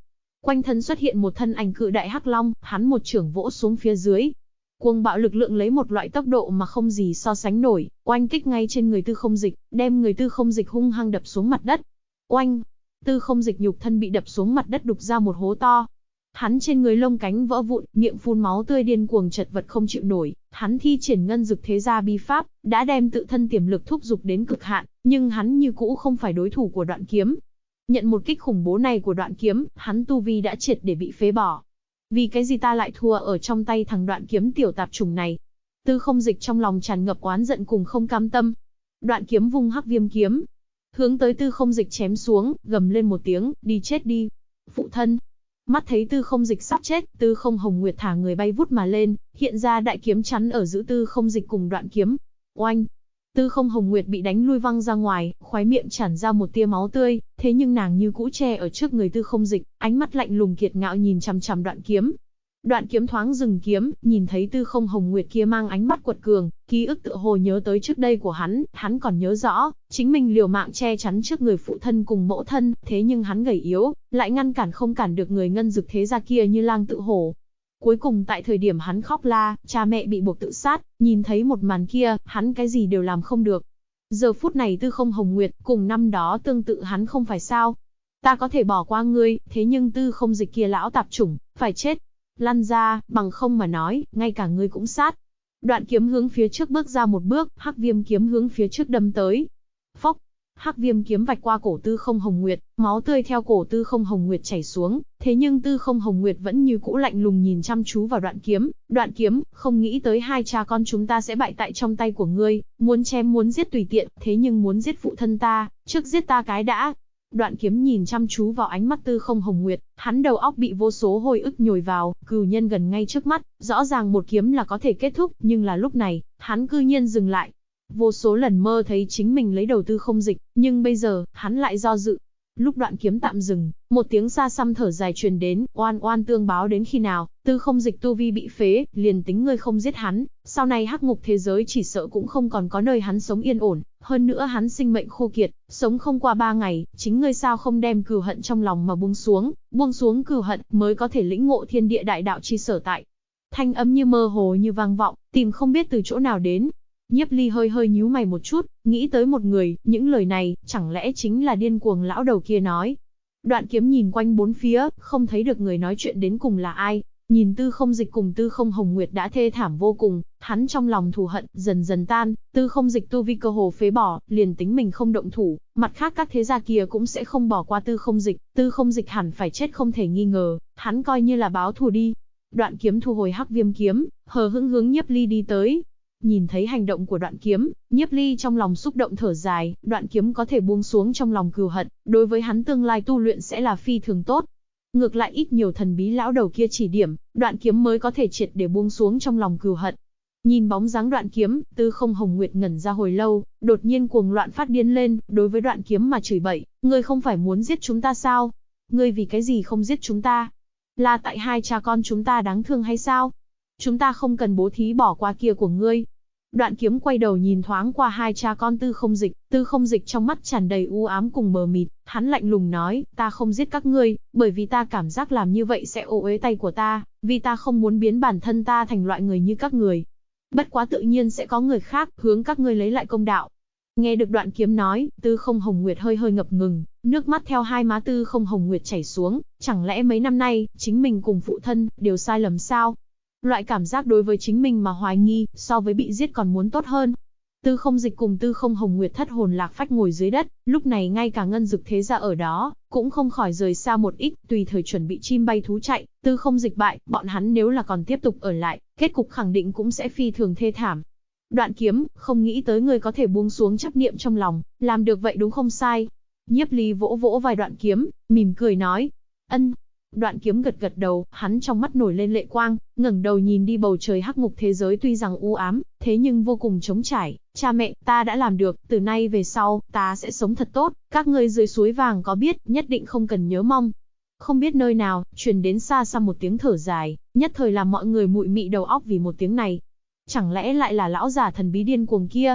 Quanh thân xuất hiện một thân ảnh cự đại hắc long, hắn một chưởng vỗ xuống phía dưới. Cuồng bạo lực lượng lấy một loại tốc độ mà không gì so sánh nổi, oanh kích ngay trên người Tư Không Dịch, đem người Tư Không Dịch hung hăng đập xuống mặt đất. Oanh! Tư Không Dịch nhục thân bị đập xuống mặt đất đục ra một hố to. Hắn trên người lông cánh vỡ vụn, miệng phun máu tươi điên cuồng chật vật không chịu nổi, hắn thi triển ngân dực thế gia bí pháp, đã đem tự thân tiềm lực thúc giục đến cực hạn, nhưng hắn như cũ không phải đối thủ của Đoạn Kiếm. Nhận một kích khủng bố này của Đoạn Kiếm, hắn tu vi đã triệt để bị phế bỏ. Vì cái gì ta lại thua ở trong tay thằng Đoạn Kiếm tiểu tạp chủng này? Tư Không Dịch trong lòng tràn ngập oán giận cùng không cam tâm. Đoạn Kiếm vung Hắc Viêm kiếm, hướng tới Tư Không Dịch chém xuống, gầm lên một tiếng, đi chết đi. Phụ thân. Mắt thấy Tư Không Dịch sắp chết, Tư Không Hồng Nguyệt thả người bay vút mà lên, hiện ra đại kiếm chắn ở giữa Tư Không Dịch cùng Đoạn Kiếm. Oanh! Tư Không Hồng Nguyệt bị đánh lui văng ra ngoài, khóe miệng tràn ra một tia máu tươi, thế nhưng nàng như cũ che ở trước người Tư Không Dịch, ánh mắt lạnh lùng kiệt ngạo nhìn chằm chằm Đoạn Kiếm. Đoạn Kiếm thoáng dừng kiếm, nhìn thấy Tư Không Hồng Nguyệt kia mang ánh mắt quật cường, ký ức tựa hồ nhớ tới trước đây của hắn còn nhớ rõ, chính mình liều mạng che chắn trước người phụ thân cùng mẫu thân, thế nhưng hắn gầy yếu, lại ngăn cản không cản được người ngân dực thế gia kia như lang tự hổ. Cuối cùng tại thời điểm hắn khóc la, cha mẹ bị buộc tự sát, nhìn thấy một màn kia, hắn cái gì đều làm không được. Giờ phút này Tư Không Hồng Nguyệt, cùng năm đó tương tự hắn không phải sao. Ta có thể bỏ qua ngươi, thế nhưng Tư Không Dịch kia lão tạp chủng, phải chết. Lăn ra, bằng không mà nói, ngay cả ngươi cũng sát. Đoạn Kiếm hướng phía trước bước ra một bước, Hắc Viêm kiếm hướng phía trước đâm tới. Phốc! Hắc Viêm kiếm vạch qua cổ Tư Không Hồng Nguyệt, máu tươi theo cổ Tư Không Hồng Nguyệt chảy xuống, thế nhưng Tư Không Hồng Nguyệt vẫn như cũ lạnh lùng nhìn chăm chú vào Đoạn Kiếm. Đoạn Kiếm, không nghĩ tới hai cha con chúng ta sẽ bại tại trong tay của ngươi, muốn chém muốn giết tùy tiện, thế nhưng muốn giết phụ thân ta, trước giết ta cái đã. Đoạn Kiếm nhìn chăm chú vào ánh mắt Tư Không Hồng Nguyệt, hắn đầu óc bị vô số hồi ức nhồi vào, cừu nhân gần ngay trước mắt, rõ ràng một kiếm là có thể kết thúc, nhưng là lúc này, hắn cư nhiên dừng lại. Vô số lần mơ thấy chính mình lấy đầu Tư Không Dịch, nhưng bây giờ, hắn lại do dự. Lúc Đoạn Kiếm tạm dừng, một tiếng xa xăm thở dài truyền đến, oan oan tương báo đến khi nào, Tư Không Dịch tu vi bị phế, liền tính ngươi không giết hắn, sau này hắc ngục thế giới chỉ sợ cũng không còn có nơi hắn sống yên ổn, hơn nữa hắn sinh mệnh khô kiệt, sống không qua 3 ngày, chính ngươi sao không đem cừu hận trong lòng mà buông xuống cừu hận, mới có thể lĩnh ngộ thiên địa đại đạo chi sở tại. Thanh âm như mơ hồ như vang vọng, tìm không biết từ chỗ nào đến. Nhiếp Ly hơi hơi nhíu mày một chút, nghĩ tới một người, những lời này, chẳng lẽ chính là điên cuồng lão đầu kia nói. Đoạn Kiếm nhìn quanh bốn phía, không thấy được người nói chuyện đến cùng là ai. Nhìn Tư Không Dịch cùng Tư Không Hồng Nguyệt đã thê thảm vô cùng, hắn trong lòng thù hận dần dần tan, Tư Không Dịch tu vi cơ hồ phế bỏ, liền tính mình không động thủ, mặt khác các thế gia kia cũng sẽ không bỏ qua Tư Không Dịch hẳn phải chết không thể nghi ngờ, hắn coi như là báo thù đi. Đoạn Kiếm thu hồi Hắc Viêm kiếm, hờ hững hướng Nhiếp Ly đi tới. Nhìn thấy hành động của Đoạn Kiếm, Nhiếp Ly trong lòng xúc động thở dài, Đoạn Kiếm có thể buông xuống trong lòng cừu hận, đối với hắn tương lai tu luyện sẽ là phi thường tốt. Ngược lại ít nhiều thần bí lão đầu kia chỉ điểm, Đoạn Kiếm mới có thể triệt để buông xuống trong lòng cừu hận. Nhìn bóng dáng Đoạn Kiếm, Tư Không Hồng Nguyệt ngẩn ra hồi lâu, đột nhiên cuồng loạn phát điên lên, đối với Đoạn Kiếm mà chửi bậy, ngươi không phải muốn giết chúng ta sao? Ngươi vì cái gì không giết chúng ta? Là tại hai cha con chúng ta đáng thương hay sao? Chúng ta không cần bố thí bỏ qua kia của ngươi. Đoạn Kiếm quay đầu nhìn thoáng qua hai cha con Tư Không Dịch trong mắt tràn đầy u ám cùng mờ mịt, hắn lạnh lùng nói, ta không giết các ngươi, bởi vì ta cảm giác làm như vậy sẽ ô uế tay của ta, vì ta không muốn biến bản thân ta thành loại người như các người. Bất quá tự nhiên sẽ có người khác hướng các ngươi lấy lại công đạo. Nghe được Đoạn Kiếm nói, Tư Không Hồng Nguyệt hơi hơi ngập ngừng, nước mắt theo hai má Tư Không Hồng Nguyệt chảy xuống, chẳng lẽ mấy năm nay, chính mình cùng phụ thân, đều sai lầm sao? Loại cảm giác đối với chính mình mà hoài nghi, so với bị giết còn muốn tốt hơn. Tư Không Dịch cùng Tư Không Hồng Nguyệt thất hồn lạc phách ngồi dưới đất, lúc này ngay cả ngân dực thế gia ở đó, cũng không khỏi rời xa một ít, tùy thời chuẩn bị chim bay thú chạy. Tư Không Dịch bại, bọn hắn nếu là còn tiếp tục ở lại, kết cục khẳng định cũng sẽ phi thường thê thảm. Đoạn Kiếm, không nghĩ tới ngươi có thể buông xuống chấp niệm trong lòng, làm được vậy đúng không sai. Nhiếp Ly vỗ vỗ vai Đoạn Kiếm, mỉm cười nói, ân. Đoạn Kiếm gật gật đầu, hắn trong mắt nổi lên lệ quang, ngẩng đầu nhìn đi bầu trời hắc ngục thế giới tuy rằng u ám, thế nhưng vô cùng trống trải. Cha mẹ, ta đã làm được, từ nay về sau, ta sẽ sống thật tốt, các ngươi dưới suối vàng có biết, nhất định không cần nhớ mong. Không biết nơi nào, truyền đến xa xăm một tiếng thở dài, nhất thời làm mọi người mụi mị đầu óc vì một tiếng này. Chẳng lẽ lại là lão già thần bí điên cuồng kia?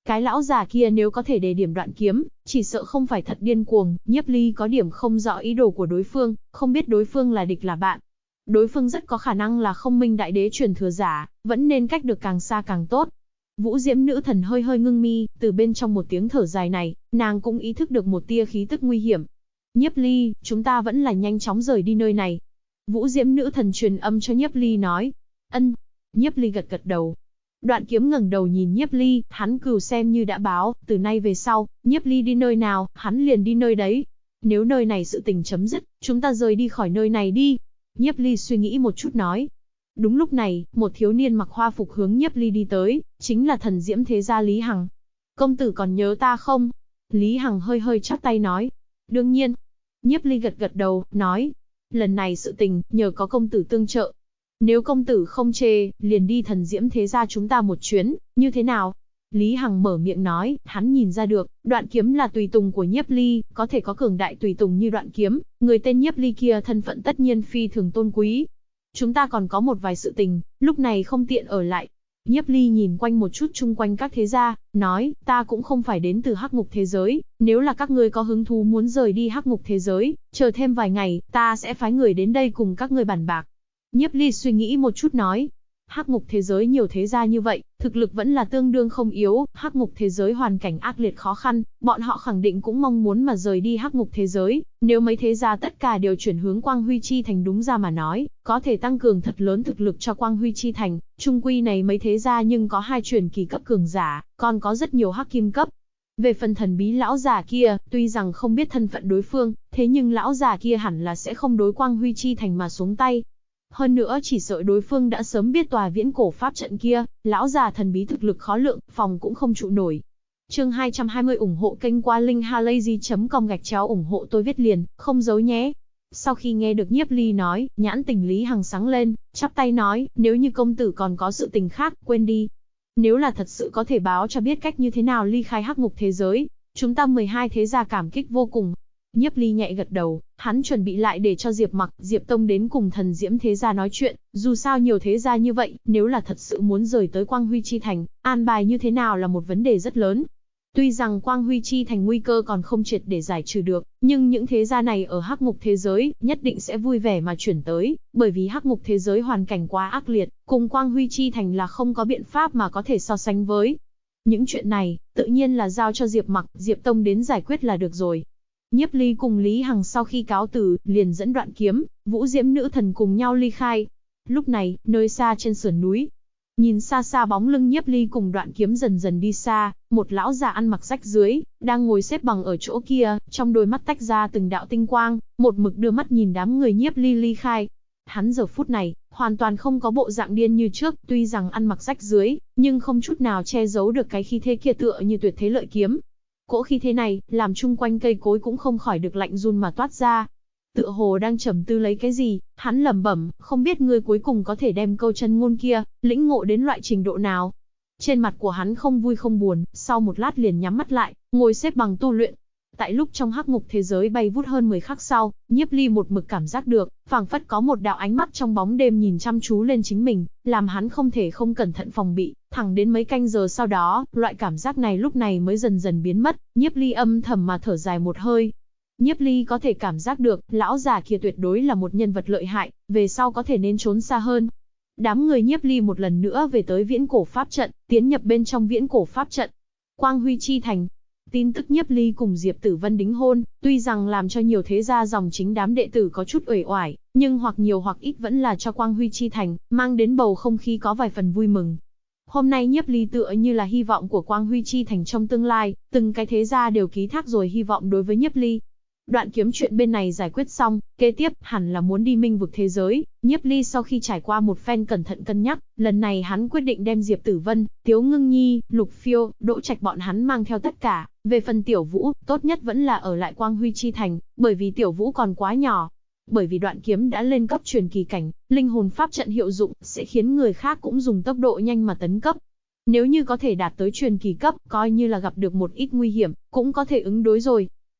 Cái lão già kia nếu có thể đề điểm đoạn kiếm, chỉ sợ không phải thật điên cuồng. Nhiếp Ly có điểm không rõ ý đồ của đối phương, không biết đối phương là địch là bạn. Đối phương rất có khả năng là Không Minh Đại Đế truyền thừa giả, vẫn nên cách được càng xa càng tốt. Vũ Diễm nữ thần hơi hơi ngưng mi, từ bên trong một tiếng thở dài này, nàng cũng ý thức được một tia khí tức nguy hiểm. Nhiếp Ly, chúng ta vẫn là nhanh chóng rời đi nơi này. Vũ Diễm nữ thần truyền âm cho Nhiếp Ly nói. Ân. Nhiếp Ly gật gật đầu. Đoạn kiếm ngẩng đầu nhìn Nhiếp Ly, hắn cừu xem như đã báo, từ nay về sau, Nhiếp Ly đi nơi nào, hắn liền đi nơi đấy. Nếu nơi này sự tình chấm dứt, chúng ta rời đi khỏi nơi này đi. Nhiếp Ly suy nghĩ một chút nói. Đúng lúc này, một thiếu niên mặc hoa phục hướng Nhiếp Ly đi tới, chính là Thần Diễm thế gia Lý Hằng. Công tử còn nhớ ta không? Lý Hằng hơi hơi chắp tay nói. Đương nhiên. Nhiếp Ly gật gật đầu, nói. Lần này sự tình, nhờ có công tử tương trợ. Nếu công tử không chê, liền đi Thần Diễm thế gia chúng ta một chuyến, như thế nào? Lý Hằng mở miệng nói, hắn nhìn ra được, đoạn kiếm là tùy tùng của Nhiếp Ly, có thể có cường đại tùy tùng như đoạn kiếm, người tên Nhiếp Ly kia thân phận tất nhiên phi thường tôn quý. Chúng ta còn có một vài sự tình, lúc này không tiện ở lại. Nhiếp Ly nhìn quanh một chút chung quanh các thế gia, nói, ta cũng không phải đến từ Hắc Ngục thế giới, nếu là các ngươi có hứng thú muốn rời đi Hắc Ngục thế giới, chờ thêm vài ngày, ta sẽ phái người đến đây cùng các ngươi bàn bạc. Nhiếp Ly suy nghĩ một chút nói, Hắc Ngục thế giới nhiều thế gia như vậy, thực lực vẫn là tương đương không yếu, Hắc Ngục thế giới hoàn cảnh ác liệt khó khăn, bọn họ khẳng định cũng mong muốn mà rời đi Hắc Ngục thế giới, nếu mấy thế gia tất cả đều chuyển hướng Quang Huy Chi Thành đúng ra mà nói, có thể tăng cường thật lớn thực lực cho Quang Huy Chi Thành, chung quy này mấy thế gia nhưng có 2 truyền kỳ cấp cường giả, còn có rất nhiều hắc kim cấp. Về phần thần bí lão già kia, tuy rằng không biết thân phận đối phương, thế nhưng lão già kia hẳn là sẽ không đối Quang Huy Chi Thành mà xuống tay. Hơn nữa chỉ sợ đối phương đã sớm biết tòa viễn cổ pháp trận kia, lão già thần bí thực lực khó lượng, phòng cũng không trụ nổi. Chương 220 ủng hộ kênh qua linkhalazy.com ủng hộ tôi viết liền, không giấu nhé. Sau khi nghe được Nhiếp Ly nói, nhãn tình Lý Hằng sáng lên, chắp tay nói, nếu như công tử còn có sự tình khác, quên đi. Nếu là thật sự có thể báo cho biết cách như thế nào ly khai Hắc Ngục thế giới, chúng ta 12 thế gia cảm kích vô cùng. Nhiếp Ly nhẹ gật đầu, hắn chuẩn bị lại để cho Diệp Mặc, Diệp Tông đến cùng Thần Diễm thế gia nói chuyện, dù sao nhiều thế gia như vậy, nếu là thật sự muốn rời tới Quang Huy Chi Thành, an bài như thế nào là một vấn đề rất lớn. Tuy rằng Quang Huy Chi Thành nguy cơ còn không triệt để giải trừ được, nhưng những thế gia này ở Hắc Ngục thế giới, nhất định sẽ vui vẻ mà chuyển tới, bởi vì Hắc Ngục thế giới hoàn cảnh quá ác liệt, cùng Quang Huy Chi Thành là không có biện pháp mà có thể so sánh với. Những chuyện này, tự nhiên là giao cho Diệp Mặc, Diệp Tông đến giải quyết là được rồi. Nhiếp Ly cùng Lý Hằng sau khi cáo từ, liền dẫn Đoạn Kiếm, Vũ Diễm nữ thần cùng nhau ly khai. Lúc này, nơi xa trên sườn núi, nhìn xa xa bóng lưng Nhiếp Ly cùng Đoạn Kiếm dần dần đi xa, một lão già ăn mặc rách rưới, đang ngồi xếp bằng ở chỗ kia, trong đôi mắt tách ra từng đạo tinh quang, một mực đưa mắt nhìn đám người Nhiếp Ly ly khai. Hắn giờ phút này, hoàn toàn không có bộ dạng điên như trước, tuy rằng ăn mặc rách rưới, nhưng không chút nào che giấu được cái khí thế kia tựa như tuyệt thế lợi kiếm. Cỗ khí thế này, làm chung quanh cây cối cũng không khỏi được lạnh run mà toát ra. Tựa hồ đang trầm tư lấy cái gì, hắn lẩm bẩm, không biết ngươi cuối cùng có thể đem câu chân ngôn kia, lĩnh ngộ đến loại trình độ nào. Trên mặt của hắn không vui không buồn, sau một lát liền nhắm mắt lại, ngồi xếp bằng tu luyện. Tại lúc trong Hắc Ngục thế giới bay vút hơn 10 khắc sau, Nhiếp Ly một mực cảm giác được, phảng phất có một đạo ánh mắt trong bóng đêm nhìn chăm chú lên chính mình, làm hắn không thể không cẩn thận phòng bị, thẳng đến mấy canh giờ sau đó, loại cảm giác này lúc này mới dần dần biến mất, Nhiếp Ly âm thầm mà thở dài một hơi. Nhiếp Ly có thể cảm giác được, lão già kia tuyệt đối là một nhân vật lợi hại, về sau có thể nên trốn xa hơn. Đám người Nhiếp Ly một lần nữa về tới viễn cổ pháp trận, tiến nhập bên trong viễn cổ pháp trận. Quang Huy Chi Thành. Tin tức Nhiếp Ly cùng Diệp Tử Vân đính hôn, tuy rằng làm cho nhiều thế gia dòng chính đám đệ tử có chút uể oải, nhưng hoặc nhiều hoặc ít vẫn là cho Quang Huy Chi Thành, mang đến bầu không khí có vài phần vui mừng. Hôm nay Nhiếp Ly tựa như là hy vọng của Quang Huy Chi Thành trong tương lai, từng cái thế gia đều ký thác rồi hy vọng đối với Nhiếp Ly. Đoạn Kiếm chuyện bên này giải quyết xong, kế tiếp hẳn là muốn đi Minh vực thế giới. Nhiếp Ly sau khi trải qua một phen cẩn thận cân nhắc, lần này hắn quyết định đem Diệp Tử Vân, Tiếu Ngưng Nhi, Lục Phiêu, Đỗ Trạch bọn hắn mang theo tất cả. Về phần Tiểu Vũ, tốt nhất vẫn là ở lại Quang Huy Chi Thành, bởi vì Tiểu Vũ còn quá nhỏ. Bởi vì Đoạn Kiếm đã lên cấp truyền kỳ cảnh, linh hồn pháp trận hiệu dụng sẽ khiến người khác cũng dùng tốc độ nhanh mà tấn cấp. Nếu như có thể đạt tới truyền kỳ cấp, coi như là gặp được một ít nguy hiểm, cũng có thể ứng đối rồi.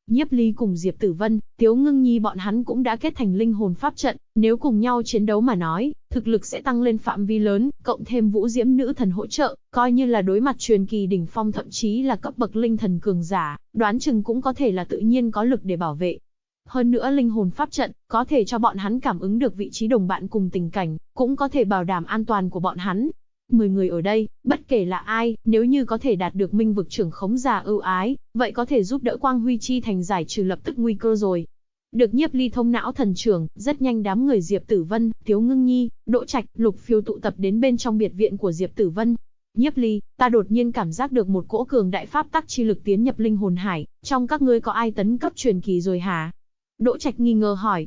Nhiếp Ly cùng Diệp Tử Vân, Tiếu Ngưng Nhi bọn hắn cũng đã kết thành linh hồn pháp trận, nếu cùng nhau chiến đấu mà nói, thực lực sẽ tăng lên phạm vi lớn, cộng thêm Vũ Diễm nữ thần hỗ trợ, coi như là đối mặt truyền kỳ đỉnh phong thậm chí là cấp bậc linh thần cường giả, đoán chừng cũng có thể là tự nhiên có lực để bảo vệ. Hơn nữa linh hồn pháp trận, có thể cho bọn hắn cảm ứng được vị trí đồng bạn cùng tình cảnh, cũng có thể bảo đảm an toàn của bọn hắn. 10 người ở đây, bất kể là ai, nếu như có thể đạt được minh vực trưởng khống giả ưu ái, vậy có thể giúp đỡ Quang Huy Chi Thành giải trừ lập tức nguy cơ rồi. Được Nhiếp Ly thông não thần trưởng, rất nhanh đám người Diệp Tử Vân, Tiếu Ngưng Nhi, Đỗ Trạch, Lục Phiêu tụ tập đến bên trong biệt viện của Diệp Tử Vân. Nhiếp Ly, ta đột nhiên cảm giác được một cỗ cường đại pháp tắc chi lực tiến nhập linh hồn hải, trong các ngươi có ai tấn cấp truyền kỳ rồi hả? Đỗ Trạch nghi ngờ hỏi.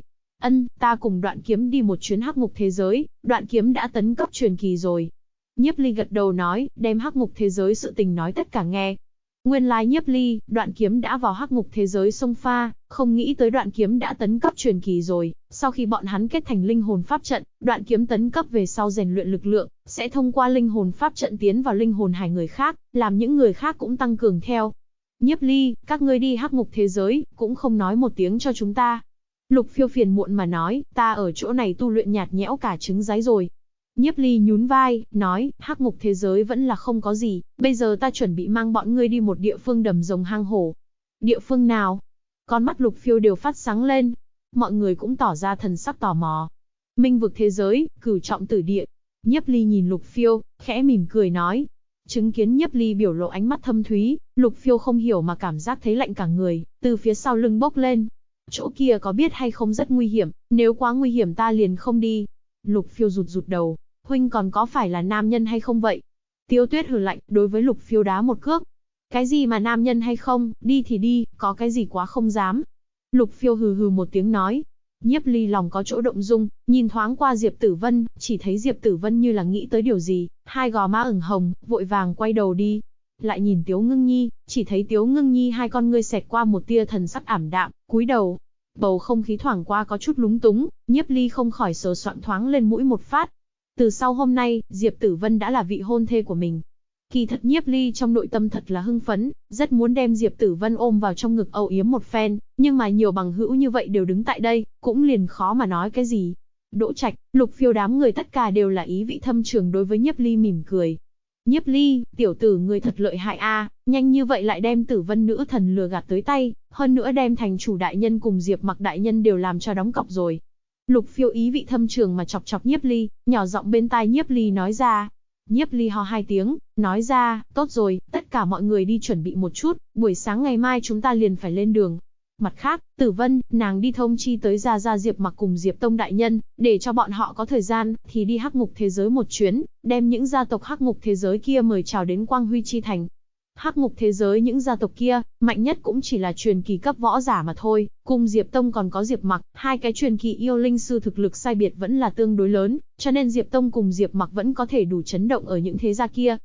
Ta cùng Đoạn Kiếm đi một chuyến hắc ngục thế giới, Đoạn Kiếm đã tấn cấp truyền kỳ rồi. Nhiếp Ly gật đầu nói, đem hắc ngục thế giới sự tình nói tất cả nghe. Nguyên lai Nhiếp Ly, Đoạn Kiếm đã vào hắc ngục thế giới xông pha, không nghĩ tới Đoạn Kiếm đã tấn cấp truyền kỳ rồi. Sau khi bọn hắn kết thành linh hồn pháp trận, Đoạn Kiếm tấn cấp về sau rèn luyện lực lượng, sẽ thông qua linh hồn pháp trận tiến vào linh hồn hải người khác, làm những người khác cũng tăng cường theo. Nhiếp Ly, các ngươi đi hắc ngục thế giới, cũng không nói một tiếng cho chúng ta. Lục Phiêu phiền muộn mà nói, ta ở chỗ này tu luyện nhạt nhẽo cả trứng giấy rồi. Nhiếp Ly nhún vai, nói, hắc ngục thế giới vẫn là không có gì, bây giờ ta chuẩn bị mang bọn ngươi đi một địa phương đầm rồng hang hổ. Địa phương nào? Con mắt Lục Phiêu đều phát sáng lên. Mọi người cũng tỏ ra thần sắc tò mò. Minh vực thế giới, Cửu Trọng Tử Địa. Nhiếp Ly nhìn Lục Phiêu, khẽ mỉm cười nói. Chứng kiến Nhiếp Ly biểu lộ ánh mắt thâm thúy, Lục Phiêu không hiểu mà cảm giác thấy lạnh cả người, từ phía sau lưng bốc lên. Chỗ kia có biết hay không rất nguy hiểm, nếu quá nguy hiểm ta liền không đi. Lục Phiêu rụt rụt đầu. Huynh còn có phải là nam nhân hay không vậy? Tiêu Tuyết hừ lạnh, đối với Lục Phiêu đá một cước. Cái gì mà nam nhân hay không, đi thì đi, có cái gì quá không dám. Lục Phiêu hừ hừ một tiếng nói. Nhiếp Ly lòng có chỗ động dung, nhìn thoáng qua Diệp Tử Vân, chỉ thấy Diệp Tử Vân như là nghĩ tới điều gì, hai gò má ửng hồng, vội vàng quay đầu đi. Lại nhìn Tiếu Ngưng Nhi, chỉ thấy Tiếu Ngưng Nhi hai con ngươi xẹt qua một tia thần sắc ảm đạm, cúi đầu. Bầu không khí thoảng qua có chút lúng túng, Nhiếp Ly không khỏi sờ soạng thoáng lên mũi một phát. Từ sau hôm nay, Diệp Tử Vân đã là vị hôn thê của mình. Kỳ thật Nhiếp Ly trong nội tâm thật là hưng phấn, rất muốn đem Diệp Tử Vân ôm vào trong ngực âu yếm một phen, nhưng mà nhiều bằng hữu như vậy đều đứng tại đây, cũng liền khó mà nói cái gì. Đỗ Trạch, Lục Phiêu đám người tất cả đều là ý vị thâm trường đối với Nhiếp Ly mỉm cười. Nhiếp Ly, tiểu tử ngươi thật lợi hại a, nhanh như vậy lại đem Tử Vân nữ thần lừa gạt tới tay, hơn nữa đem thành chủ đại nhân cùng Diệp Mặc đại nhân đều làm cho đóng cọc rồi. Lục Phiêu ý vị thâm trường mà chọc chọc Nhiếp Ly, nhỏ giọng bên tai Nhiếp Ly nói ra. Nhiếp Ly ho hai tiếng, nói ra, tốt rồi, tất cả mọi người đi chuẩn bị một chút, buổi sáng ngày mai chúng ta liền phải lên đường. Mặt khác, Tử Vân, nàng đi thông chi tới Gia Gia Diệp Mặc cùng Diệp Tông đại nhân, để cho bọn họ có thời gian, thì đi hắc ngục thế giới một chuyến, đem những gia tộc hắc ngục thế giới kia mời chào đến Quang Huy Chi Thành. Hắc ngục thế giới những gia tộc kia, mạnh nhất cũng chỉ là truyền kỳ cấp võ giả mà thôi, cùng Diệp Tông còn có Diệp Mặc, hai cái truyền kỳ yêu linh sư thực lực sai biệt vẫn là tương đối lớn, cho nên Diệp Tông cùng Diệp Mặc vẫn có thể đủ chấn động ở những thế gia kia.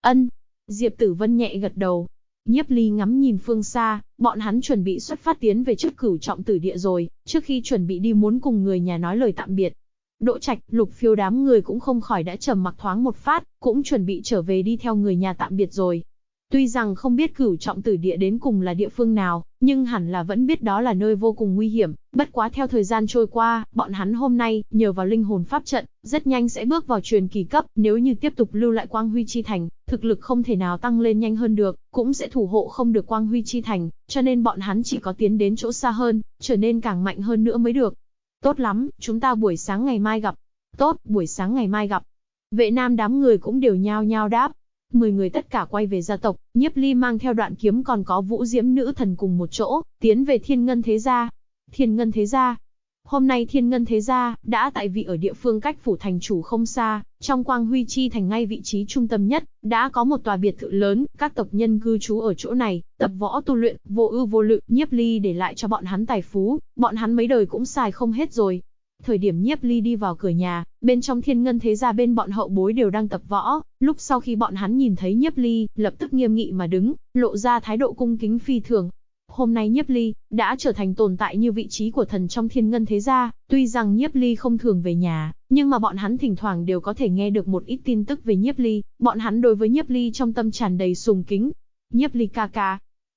Diệp Tử Vân nhẹ gật đầu. Nhiếp Ly ngắm nhìn phương xa, bọn hắn chuẩn bị xuất phát tiến về trước Cửu Trọng Tử Địa rồi, trước khi chuẩn bị đi muốn cùng người nhà nói lời tạm biệt. Đỗ Trạch, Lục Phiêu đám người cũng không khỏi đã trầm mặc thoáng một phát, cũng chuẩn bị trở về đi theo người nhà tạm biệt rồi. Tuy rằng không biết Cửu Trọng Tử Địa đến cùng là địa phương nào, nhưng hẳn là vẫn biết đó là nơi vô cùng nguy hiểm, bất quá theo thời gian trôi qua, bọn hắn hôm nay, nhờ vào linh hồn pháp trận, rất nhanh sẽ bước vào truyền kỳ cấp, nếu như tiếp tục lưu lại Quang Huy Chi Thành, thực lực không thể nào tăng lên nhanh hơn được, cũng sẽ thủ hộ không được Quang Huy Chi Thành, cho nên bọn hắn chỉ có tiến đến chỗ xa hơn, trở nên càng mạnh hơn nữa mới được. Tốt lắm, chúng ta buổi sáng ngày mai gặp. Tốt, buổi sáng ngày mai gặp. Vệ Nam đám người cũng đều nhao nhao đáp. 10 người tất cả quay về gia tộc, Nhiếp Ly mang theo Đoạn Kiếm còn có Vũ Diễm nữ thần cùng một chỗ, tiến về Thiên Ngân Thế Gia. Thiên Ngân Thế Gia. Hôm nay Thiên Ngân Thế Gia đã tại vị ở địa phương cách phủ thành chủ không xa, trong Quang Huy Chi Thành ngay vị trí trung tâm nhất, đã có một tòa biệt thự lớn, các tộc nhân cư trú ở chỗ này, tập võ tu luyện, vô ưu vô lự, Nhiếp Ly để lại cho bọn hắn tài phú, bọn hắn mấy đời cũng xài không hết rồi. Thời điểm Nhiếp Ly đi vào cửa nhà, bên trong Thiên Ngân Thế Gia bên bọn hậu bối đều đang tập võ, lúc sau khi bọn hắn nhìn thấy Nhiếp Ly, lập tức nghiêm nghị mà đứng, lộ ra thái độ cung kính phi thường. Hôm nay Nhiếp Ly đã trở thành tồn tại như vị trí của thần trong Thiên Ngân Thế Gia, tuy rằng Nhiếp Ly không thường về nhà, nhưng mà bọn hắn thỉnh thoảng đều có thể nghe được một ít tin tức về Nhiếp Ly, bọn hắn đối với Nhiếp Ly trong tâm tràn đầy sùng kính. Nhiếp Ly ca ca.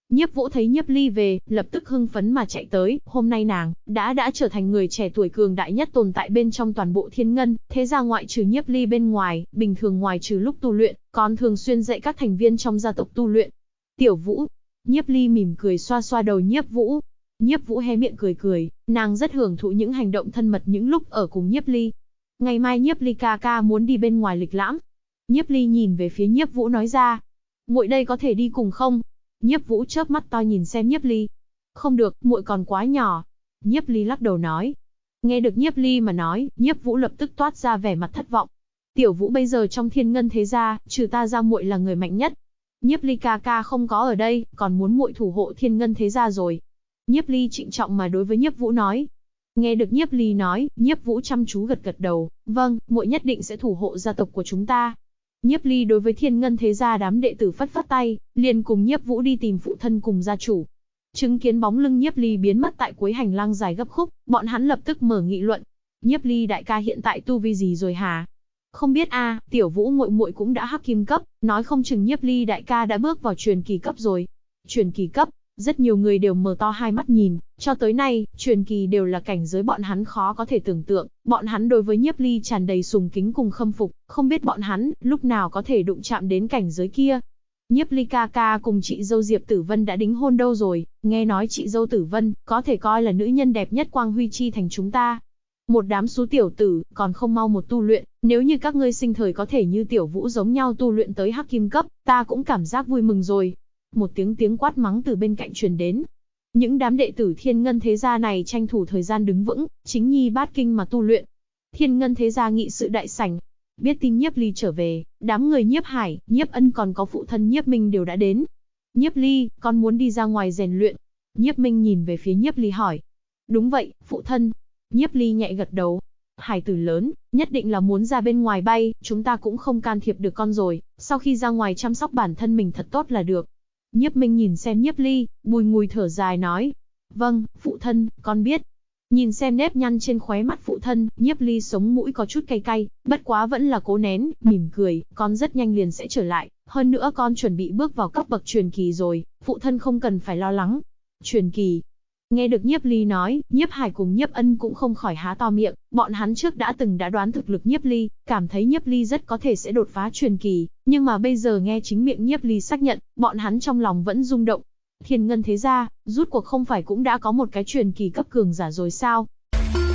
Nhiếp Vũ thấy Nhiếp Ly về, lập tức hưng phấn mà chạy tới, hôm nay nàng đã trở thành người trẻ tuổi cường đại nhất tồn tại bên trong toàn bộ Thiên Ngân, thế ra ngoại trừ Nhiếp Ly bên ngoài, bình thường ngoài trừ lúc tu luyện, còn thường xuyên dạy các thành viên trong gia tộc tu luyện. Tiểu Vũ, Nhiếp Ly mỉm cười xoa xoa đầu Nhiếp Vũ. Nhiếp Vũ hé miệng cười cười, nàng rất hưởng thụ những hành động thân mật những lúc ở cùng Nhiếp Ly. Ngày mai Nhiếp Ly ca ca muốn đi bên ngoài lịch lãm. Nhiếp Ly nhìn về phía Nhiếp Vũ nói ra. Muội đây có thể đi cùng không? Nhiếp Vũ chớp mắt to nhìn xem Nhiếp Ly. Không được, muội còn quá nhỏ. Nhiếp Ly lắc đầu nói. Nghe được Nhiếp Ly mà nói, Nhiếp Vũ lập tức toát ra vẻ mặt thất vọng. Tiểu Vũ bây giờ trong Thiên Ngân thế gia, trừ ta ra muội là người mạnh nhất. Nhiếp Ly ca ca không có ở đây, còn muốn muội thủ hộ Thiên Ngân thế gia rồi. Nhiếp Ly trịnh trọng mà đối với Nhiếp Vũ nói. Nghe được Nhiếp Ly nói, Nhiếp Vũ chăm chú gật gật đầu, vâng, muội nhất định sẽ thủ hộ gia tộc của chúng ta. Nhiếp Ly đối với Thiên Ngân thế gia đám đệ tử phất phất tay, liền cùng Nhiếp Vũ đi tìm phụ thân cùng gia chủ. Chứng kiến bóng lưng Nhiếp Ly biến mất tại cuối hành lang dài gấp khúc, bọn hắn lập tức mở nghị luận. Nhiếp Ly đại ca hiện tại tu vi gì rồi hả? Không biết a, Tiểu Vũ muội muội cũng đã hắc kim cấp, nói không chừng Nhiếp Ly đại ca đã bước vào truyền kỳ cấp rồi. Truyền kỳ cấp? Rất nhiều người đều mở to hai mắt nhìn, cho tới nay, truyền kỳ đều là cảnh giới bọn hắn khó có thể tưởng tượng, bọn hắn đối với Nhiếp Ly tràn đầy sùng kính cùng khâm phục, không biết bọn hắn lúc nào có thể đụng chạm đến cảnh giới kia. Nhiếp Ly ca ca cùng chị dâu Diệp Tử Vân đã đính hôn đâu rồi, nghe nói chị dâu Tử Vân có thể coi là nữ nhân đẹp nhất Quang Huy chi thành chúng ta. Một đám xú tiểu tử, còn không mau một tu luyện, nếu như các ngươi sinh thời có thể như Tiểu Vũ giống nhau tu luyện tới hắc kim cấp, ta cũng cảm giác vui mừng rồi. Một tiếng quát mắng từ bên cạnh truyền đến. Những đám đệ tử Thiên Ngân thế gia này tranh thủ thời gian đứng vững, chính nhi bát kinh mà tu luyện. Thiên Ngân thế gia nghị sự đại sảnh. Biết tin Nhiếp Ly trở về, đám người Nhiếp Hải, Nhiếp Ân còn có phụ thân Nhiếp Minh đều đã đến. Nhiếp Ly, con muốn đi ra ngoài rèn luyện. Nhiếp Minh nhìn về phía Nhiếp Ly hỏi. Đúng vậy, phụ thân. Nhiếp Ly nhẹ gật đầu. Hải tử lớn, nhất định là muốn ra bên ngoài bay, chúng ta cũng không can thiệp được con rồi, sau khi ra ngoài chăm sóc bản thân mình thật tốt là được. Nhiếp Minh nhìn xem Nhiếp Ly, bùi ngùi thở dài nói. Vâng, phụ thân, con biết. Nhìn xem nếp nhăn trên khóe mắt phụ thân, Nhiếp Ly sống mũi có chút cay cay, bất quá vẫn là cố nén, mỉm cười, con rất nhanh liền sẽ trở lại, hơn nữa con chuẩn bị bước vào cấp bậc truyền kỳ rồi, phụ thân không cần phải lo lắng. Truyền kỳ. Nghe được Nhiếp Ly nói, Nhiếp Hải cùng Nhiếp Ân cũng không khỏi há to miệng, bọn hắn trước đã đoán thực lực Nhiếp Ly, cảm thấy Nhiếp Ly rất có thể sẽ đột phá truyền kỳ, nhưng mà bây giờ nghe chính miệng Nhiếp Ly xác nhận, bọn hắn trong lòng vẫn rung động. Thiên Ngân thế gia, rút cuộc không phải cũng đã có một cái truyền kỳ cấp cường giả rồi sao?